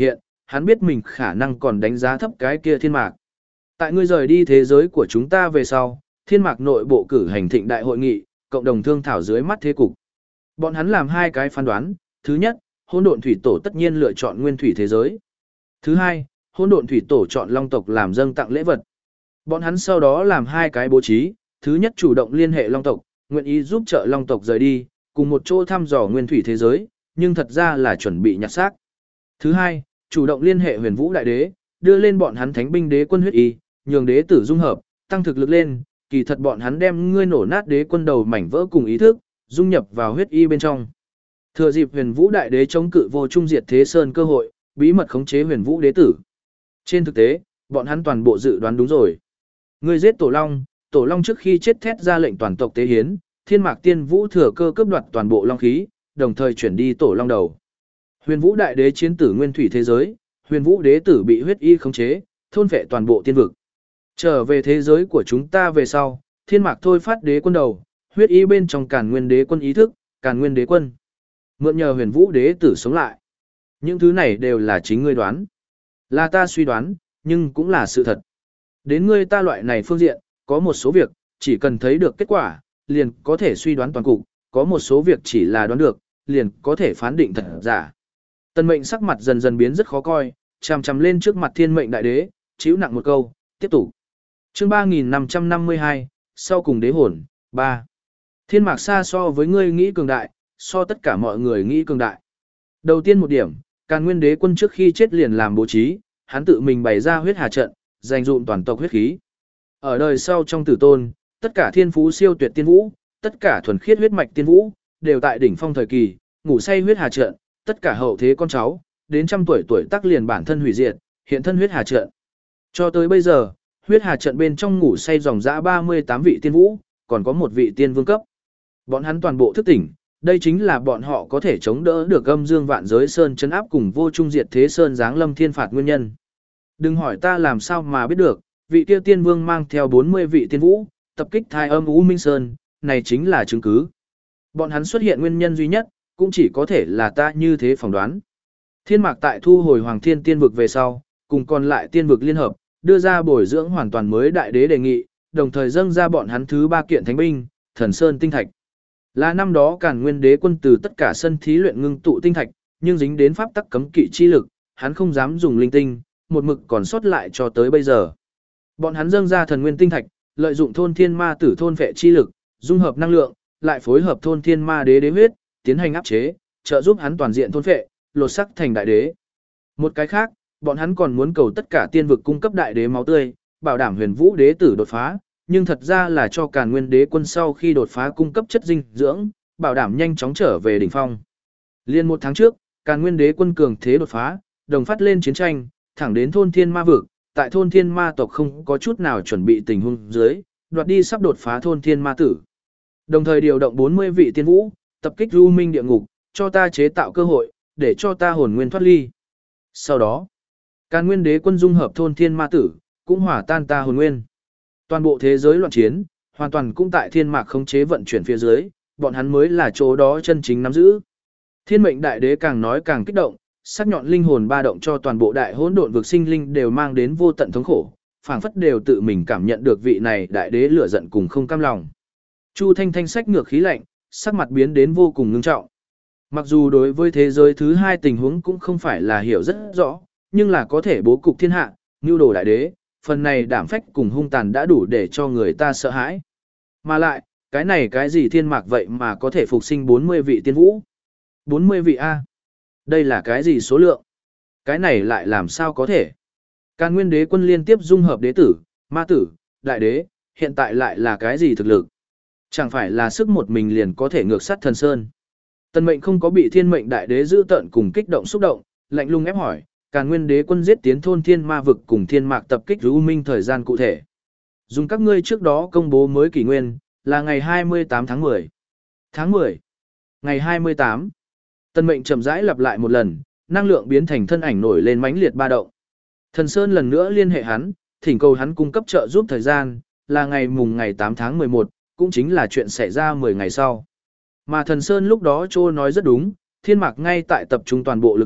hắn biết mình khả năng còn đánh giá thấp cái kia thiên mạc. Tại ngươi rời đi thế giới của chúng ta về sau, thiên mạc nội bộ cử hành thịnh đại hội nghị, cộng đồng thương thảo dưới mắt thế cục. Bọn hắn làm hai cái phán đoán, thứ nhất, hỗn độn thủy tổ tất nhiên lựa chọn nguyên thủy thế giới. Thứ hai, hỗn độn thủy tổ chọn long tộc làm dâng tặng lễ vật. Bọn hắn sau đó làm hai cái bố trí, thứ nhất chủ động liên hệ long tộc, nguyện ý giúp trợ long tộc rời đi, cùng một chỗ thăm dò nguyên thủy thế giới, nhưng thật ra là chuẩn bị nhặt xác. Thứ hai, chủ động liên hệ huyền vũ đại đế, đưa lên bọn hắn thánh binh đế quân huyết y, nhường đế tử dung hợp, tăng thực lực lên, kỳ thật bọn hắn đem ngươi nổ nát đế quân đầu mảnh vỡ cùng ý thức, dung nhập vào huyết y bên trong. Thừa dịp huyền vũ đại đế chống cự vô trung diệt thế sơn cơ hội, bí mật khống chế huyền vũ đế tử. Trên thực tế, bọn hắn toàn bộ dự đoán đúng rồi. Ngươi giết tổ long, tổ long trước khi chết thét ra lệnh toàn tộc tế hiến, thiên mạc tiên vũ thừa cơ cướp đoạt toàn bộ long khí, đồng thời chuyển đi tổ long đầu. Huyền vũ đại đế chiến tử nguyên thủy thế giới, huyền vũ đế tử bị huyết y khống chế, thôn phệ toàn bộ tiên vực. Trở về thế giới của chúng ta về sau, thiên mạc thôi phát đế quân đầu, huyết y bên trong càn nguyên đế quân ý thức, càn nguyên đế quân. Mượn nhờ huyền vũ đế tử sống lại. Những thứ này đều là chính ngươi đoán. Là ta suy đoán, nhưng cũng là sự thật. Đến ngươi ta loại này phương diện, có một số việc, chỉ cần thấy được kết quả, liền có thể suy đoán toàn cục, có một số việc chỉ là đoán được, liền có thể phán định thật giả. Tân mệnh sắc mặt dần dần biến rất khó coi, chằm chằm lên trước mặt thiên mệnh đại đế, chịu nặng một câu, tiếp tục. Chương ba nghìn năm trăm năm mươi hai, sau cùng đế hồn, ba. Thiên mạc xa so với ngươi nghĩ cường đại, so tất cả mọi người nghĩ cường đại. Đầu tiên một điểm, Càn Nguyên đế quân trước khi chết liền làm bố trí, hắn tự mình bày ra huyết hà trận, dành dụm toàn tộc huyết khí. Ở đời sau trong tử tôn, tất cả thiên phú siêu tuyệt tiên vũ, tất cả thuần khiết huyết mạch tiên vũ, đều tại đỉnh phong thời kỳ, ngủ say huyết hà trận, tất cả hậu thế con cháu, đến trăm tuổi tuổi tác liền bản thân hủy diệt, hiện thân huyết hà trận. Cho tới bây giờ, huyết hà trận bên trong ngủ say dòng dã ba mươi tám vị tiên vũ, còn có một vị tiên vương cấp. Bọn hắn toàn bộ thức tỉnh, đây chính là bọn họ có thể chống đỡ được âm dương vạn giới sơn chấn áp cùng vô trung diệt thế sơn giáng lâm thiên phạt nguyên nhân. Đừng hỏi ta làm sao mà biết được, vị kia tiên vương mang theo bốn mươi vị tiên vũ, tập kích thai âm U Minh Sơn, này chính là chứng cứ. Bọn hắn xuất hiện nguyên nhân duy nhất, cũng chỉ có thể là ta như thế phỏng đoán. Thiên mạc tại thu hồi Hoàng Thiên Tiên vực về sau, cùng còn lại tiên vực liên hợp, đưa ra bồi dưỡng hoàn toàn mới đại đế đề nghị, đồng thời dâng ra bọn hắn thứ ba kiện thánh binh, Thần Sơn tinh thạch. Là năm đó Càn Nguyên đế quân từ tất cả sân thí luyện ngưng tụ tinh thạch, nhưng dính đến pháp tắc cấm kỵ chi lực, hắn không dám dùng linh tinh, một mực còn sót lại cho tới bây giờ. Bọn hắn dâng ra thần nguyên tinh thạch, lợi dụng thôn thiên ma tử thôn vệ chi lực, dung hợp năng lượng, lại phối hợp thôn thiên ma đế đế huyết, tiến hành áp chế, trợ giúp hắn toàn diện thôn vệ, lột sắc thành đại đế. Một cái khác, bọn hắn còn muốn cầu tất cả tiên vực cung cấp đại đế máu tươi, bảo đảm huyền vũ đế tử đột phá, nhưng thật ra là cho Càn Nguyên đế quân sau khi đột phá cung cấp chất dinh dưỡng, bảo đảm nhanh chóng trở về đỉnh phong. Liên một tháng trước, Càn Nguyên đế quân cường thế đột phá, đồng phát lên chiến tranh, thẳng đến thôn thiên ma vực, tại thôn thiên ma tộc không có chút nào chuẩn bị tình huống dưới, đoạt đi sắp đột phá thôn thiên ma tử. Đồng thời điều động bốn mươi vị tiên vũ, tập kích U Minh địa ngục, cho ta chế tạo cơ hội, để cho ta hồn nguyên thoát ly. Sau đó, Càn Nguyên đế quân dung hợp thôn thiên ma tử, cũng hỏa tan ta hồn nguyên. Toàn bộ thế giới loạn chiến, hoàn toàn cũng tại thiên mạc khống chế vận chuyển phía dưới, bọn hắn mới là chỗ đó chân chính nắm giữ. Thiên mệnh đại đế càng nói càng kích động, sắc nhọn linh hồn ba động cho toàn bộ đại hỗn độn vực sinh linh đều mang đến vô tận thống khổ, phảng phất đều tự mình cảm nhận được vị này đại đế lửa giận cùng không cam lòng. Chu Thanh Thanh xách ngược khí lạnh, sắc mặt biến đến vô cùng ngưng trọng. Mặc dù đối với thế giới thứ hai tình huống cũng không phải là hiểu rất rõ, nhưng là có thể bố cục thiên hạ, nưu đồ đại đế, phần này đảm phách cùng hung tàn đã đủ để cho người ta sợ hãi. Mà lại, cái này cái gì thiên mạc vậy mà có thể phục sinh bốn mươi vị tiên vũ? bốn mươi vị A. Đây là cái gì số lượng? Cái này lại làm sao có thể? Càn Nguyên đế quân liên tiếp dung hợp đế tử, ma tử, đại đế, hiện tại lại là cái gì thực lực? Chẳng phải là sức một mình liền có thể ngược sát thần sơn. Tần mệnh không có bị thiên mệnh đại đế giữ tận cùng kích động xúc động, lạnh lùng ép hỏi, Càn Nguyên đế quân giết tiến thôn thiên ma vực cùng thiên mạc tập kích U Minh thời gian cụ thể. Dùng các ngươi trước đó công bố mới kỷ nguyên, là ngày hai mươi tám tháng mười. Tháng mười. Ngày hai mươi tám. Tần mệnh chậm rãi lặp lại một lần, năng lượng biến thành thân ảnh nổi lên mãnh liệt ba động. Thần Sơn lần nữa liên hệ hắn, thỉnh cầu hắn cung cấp trợ giúp thời gian, là ngày mùng ngày tám tháng mười một, cũng chính là chuyện xảy ra mười ngày sau. Mà Thần Sơn lúc đó Trô nói rất đúng, thiên mạc ngay tại tập trung toàn bộ lực lượng,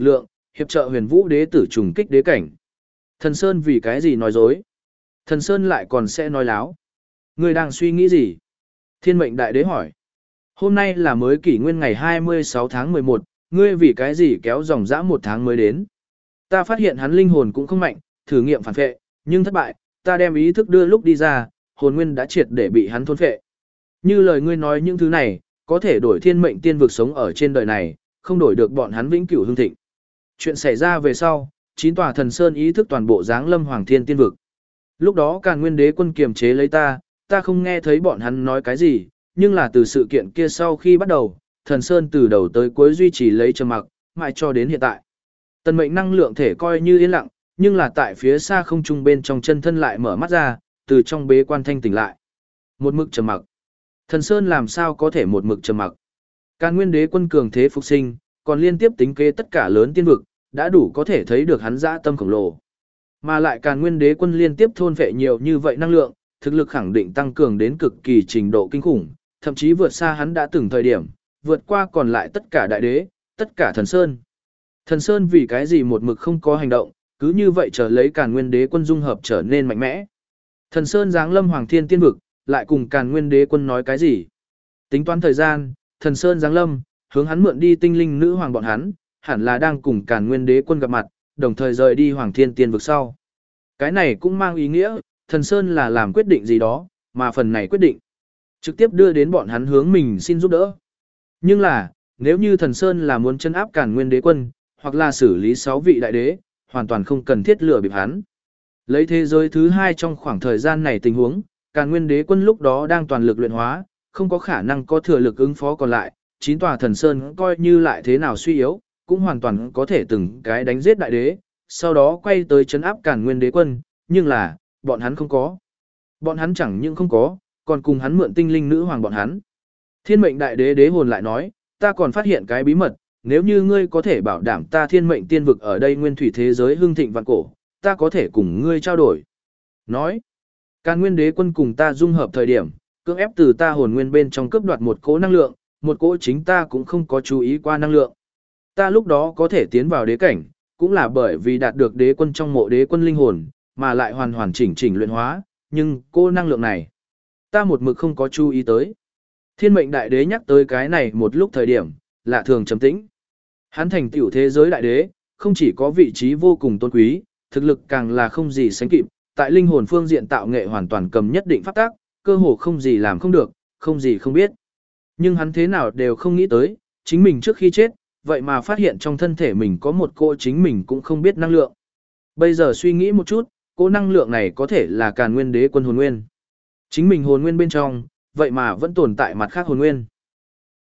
hiệp trợ Huyền Vũ đế tử trùng kích đế cảnh. Thần Sơn vì cái gì nói dối? Thần Sơn lại còn sẽ nói láo. Ngươi đang suy nghĩ gì? Thiên mệnh đại đế hỏi. Hôm nay là mới kỷ nguyên ngày hai mươi sáu tháng mười một, ngươi vì cái gì kéo dòng dã một tháng mới đến? Ta phát hiện hắn linh hồn cũng không mạnh, thử nghiệm phản phệ, nhưng thất bại, ta đem ý thức đưa lúc đi ra, hồn nguyên đã triệt để bị hắn thôn phệ. Như lời ngươi nói những thứ này, có thể đổi thiên mệnh tiên vực sống ở trên đời này, không đổi được bọn hắn vĩnh cửu hưng thịnh. Chuyện xảy ra về sau, chín tòa thần sơn ý thức toàn bộ giáng lâm hoàng thiên tiên vực. Lúc đó Càn Nguyên Đế quân kiềm chế lấy ta, ta không nghe thấy bọn hắn nói cái gì, nhưng là từ sự kiện kia sau khi bắt đầu, thần sơn từ đầu tới cuối duy trì lấy trầm mặc, mãi cho đến hiện tại. Tần mệnh năng lượng thể coi như yên lặng, nhưng là tại phía xa không trung bên trong chân thân lại mở mắt ra, từ trong bế quan thanh tỉnh lại. Một mực trầm mặc. Thần sơn làm sao có thể một mực trầm mặc? Càn Nguyên Đế quân cường thế phục sinh, còn liên tiếp tính kế tất cả lớn tiên vực, đã đủ có thể thấy được hắn dã tâm khổng lồ. Mà lại Càn Nguyên Đế quân liên tiếp thôn phệ nhiều như vậy năng lượng, thực lực khẳng định tăng cường đến cực kỳ trình độ kinh khủng, thậm chí vượt xa hắn đã từng thời điểm, vượt qua còn lại tất cả đại đế, tất cả thần sơn. Thần sơn vì cái gì một mực không có hành động, cứ như vậy chờ lấy Càn Nguyên Đế quân dung hợp trở nên mạnh mẽ. Thần sơn giáng lâm hoàng thiên tiên vực, lại cùng Càn Nguyên Đế quân nói cái gì? Tính toán thời gian, thần sơn giáng lâm, hướng hắn mượn đi tinh linh nữ hoàng bọn hắn, hẳn là đang cùng Càn Nguyên Đế quân gặp mặt, đồng thời rời đi hoàng thiên tiên vực sau. Cái này cũng mang ý nghĩa, thần sơn là làm quyết định gì đó, mà phần này quyết định trực tiếp đưa đến bọn hắn hướng mình xin giúp đỡ. Nhưng là, nếu như thần sơn là muốn chân áp Càn Nguyên Đế quân, hoặc là xử lý sáu vị đại đế, hoàn toàn không cần thiết lừa bịp hắn. Lấy thế giới thứ hai trong khoảng thời gian này tình huống, Càn Nguyên Đế quân lúc đó đang toàn lực luyện hóa, không có khả năng có thừa lực ứng phó còn lại, chín tòa thần sơn coi như lại thế nào suy yếu, cũng hoàn toàn có thể từng cái đánh giết đại đế, sau đó quay tới trấn áp Càn Nguyên Đế quân, nhưng là, bọn hắn không có. Bọn hắn chẳng những không có, còn cùng hắn mượn tinh linh nữ hoàng bọn hắn. Thiên mệnh đại đế đế hồn lại nói, ta còn phát hiện cái bí mật, nếu như ngươi có thể bảo đảm ta thiên mệnh tiên vực ở đây nguyên thủy thế giới hưng thịnh vạn cổ, ta có thể cùng ngươi trao đổi. Nói, Càn Nguyên Đế quân cùng ta dung hợp thời điểm, cưỡng ép từ ta hồn nguyên bên trong cướp đoạt một cỗ năng lượng, một cỗ chính ta cũng không có chú ý qua năng lượng. Ta lúc đó có thể tiến vào đế cảnh, cũng là bởi vì đạt được đế quân trong mộ đế quân linh hồn, mà lại hoàn hoàn chỉnh chỉnh luyện hóa, nhưng cô năng lượng này, ta một mực không có chú ý tới. Thiên mệnh đại đế nhắc tới cái này một lúc thời điểm, lạ thường trầm tĩnh. Hắn thành tiểu thế giới đại đế, không chỉ có vị trí vô cùng tôn quý, thực lực càng là không gì sánh kịp, tại linh hồn phương diện tạo nghệ hoàn toàn cầm nhất định pháp tác, cơ hồ không gì làm không được, không gì không biết. Nhưng hắn thế nào đều không nghĩ tới, chính mình trước khi chết, vậy mà phát hiện trong thân thể mình có một cô chính mình cũng không biết năng lượng. Bây giờ suy nghĩ một chút, cô năng lượng này có thể là Càn Nguyên Đế quân hồn nguyên. Chính mình hồn nguyên bên trong, vậy mà vẫn tồn tại mặt khác hồn nguyên.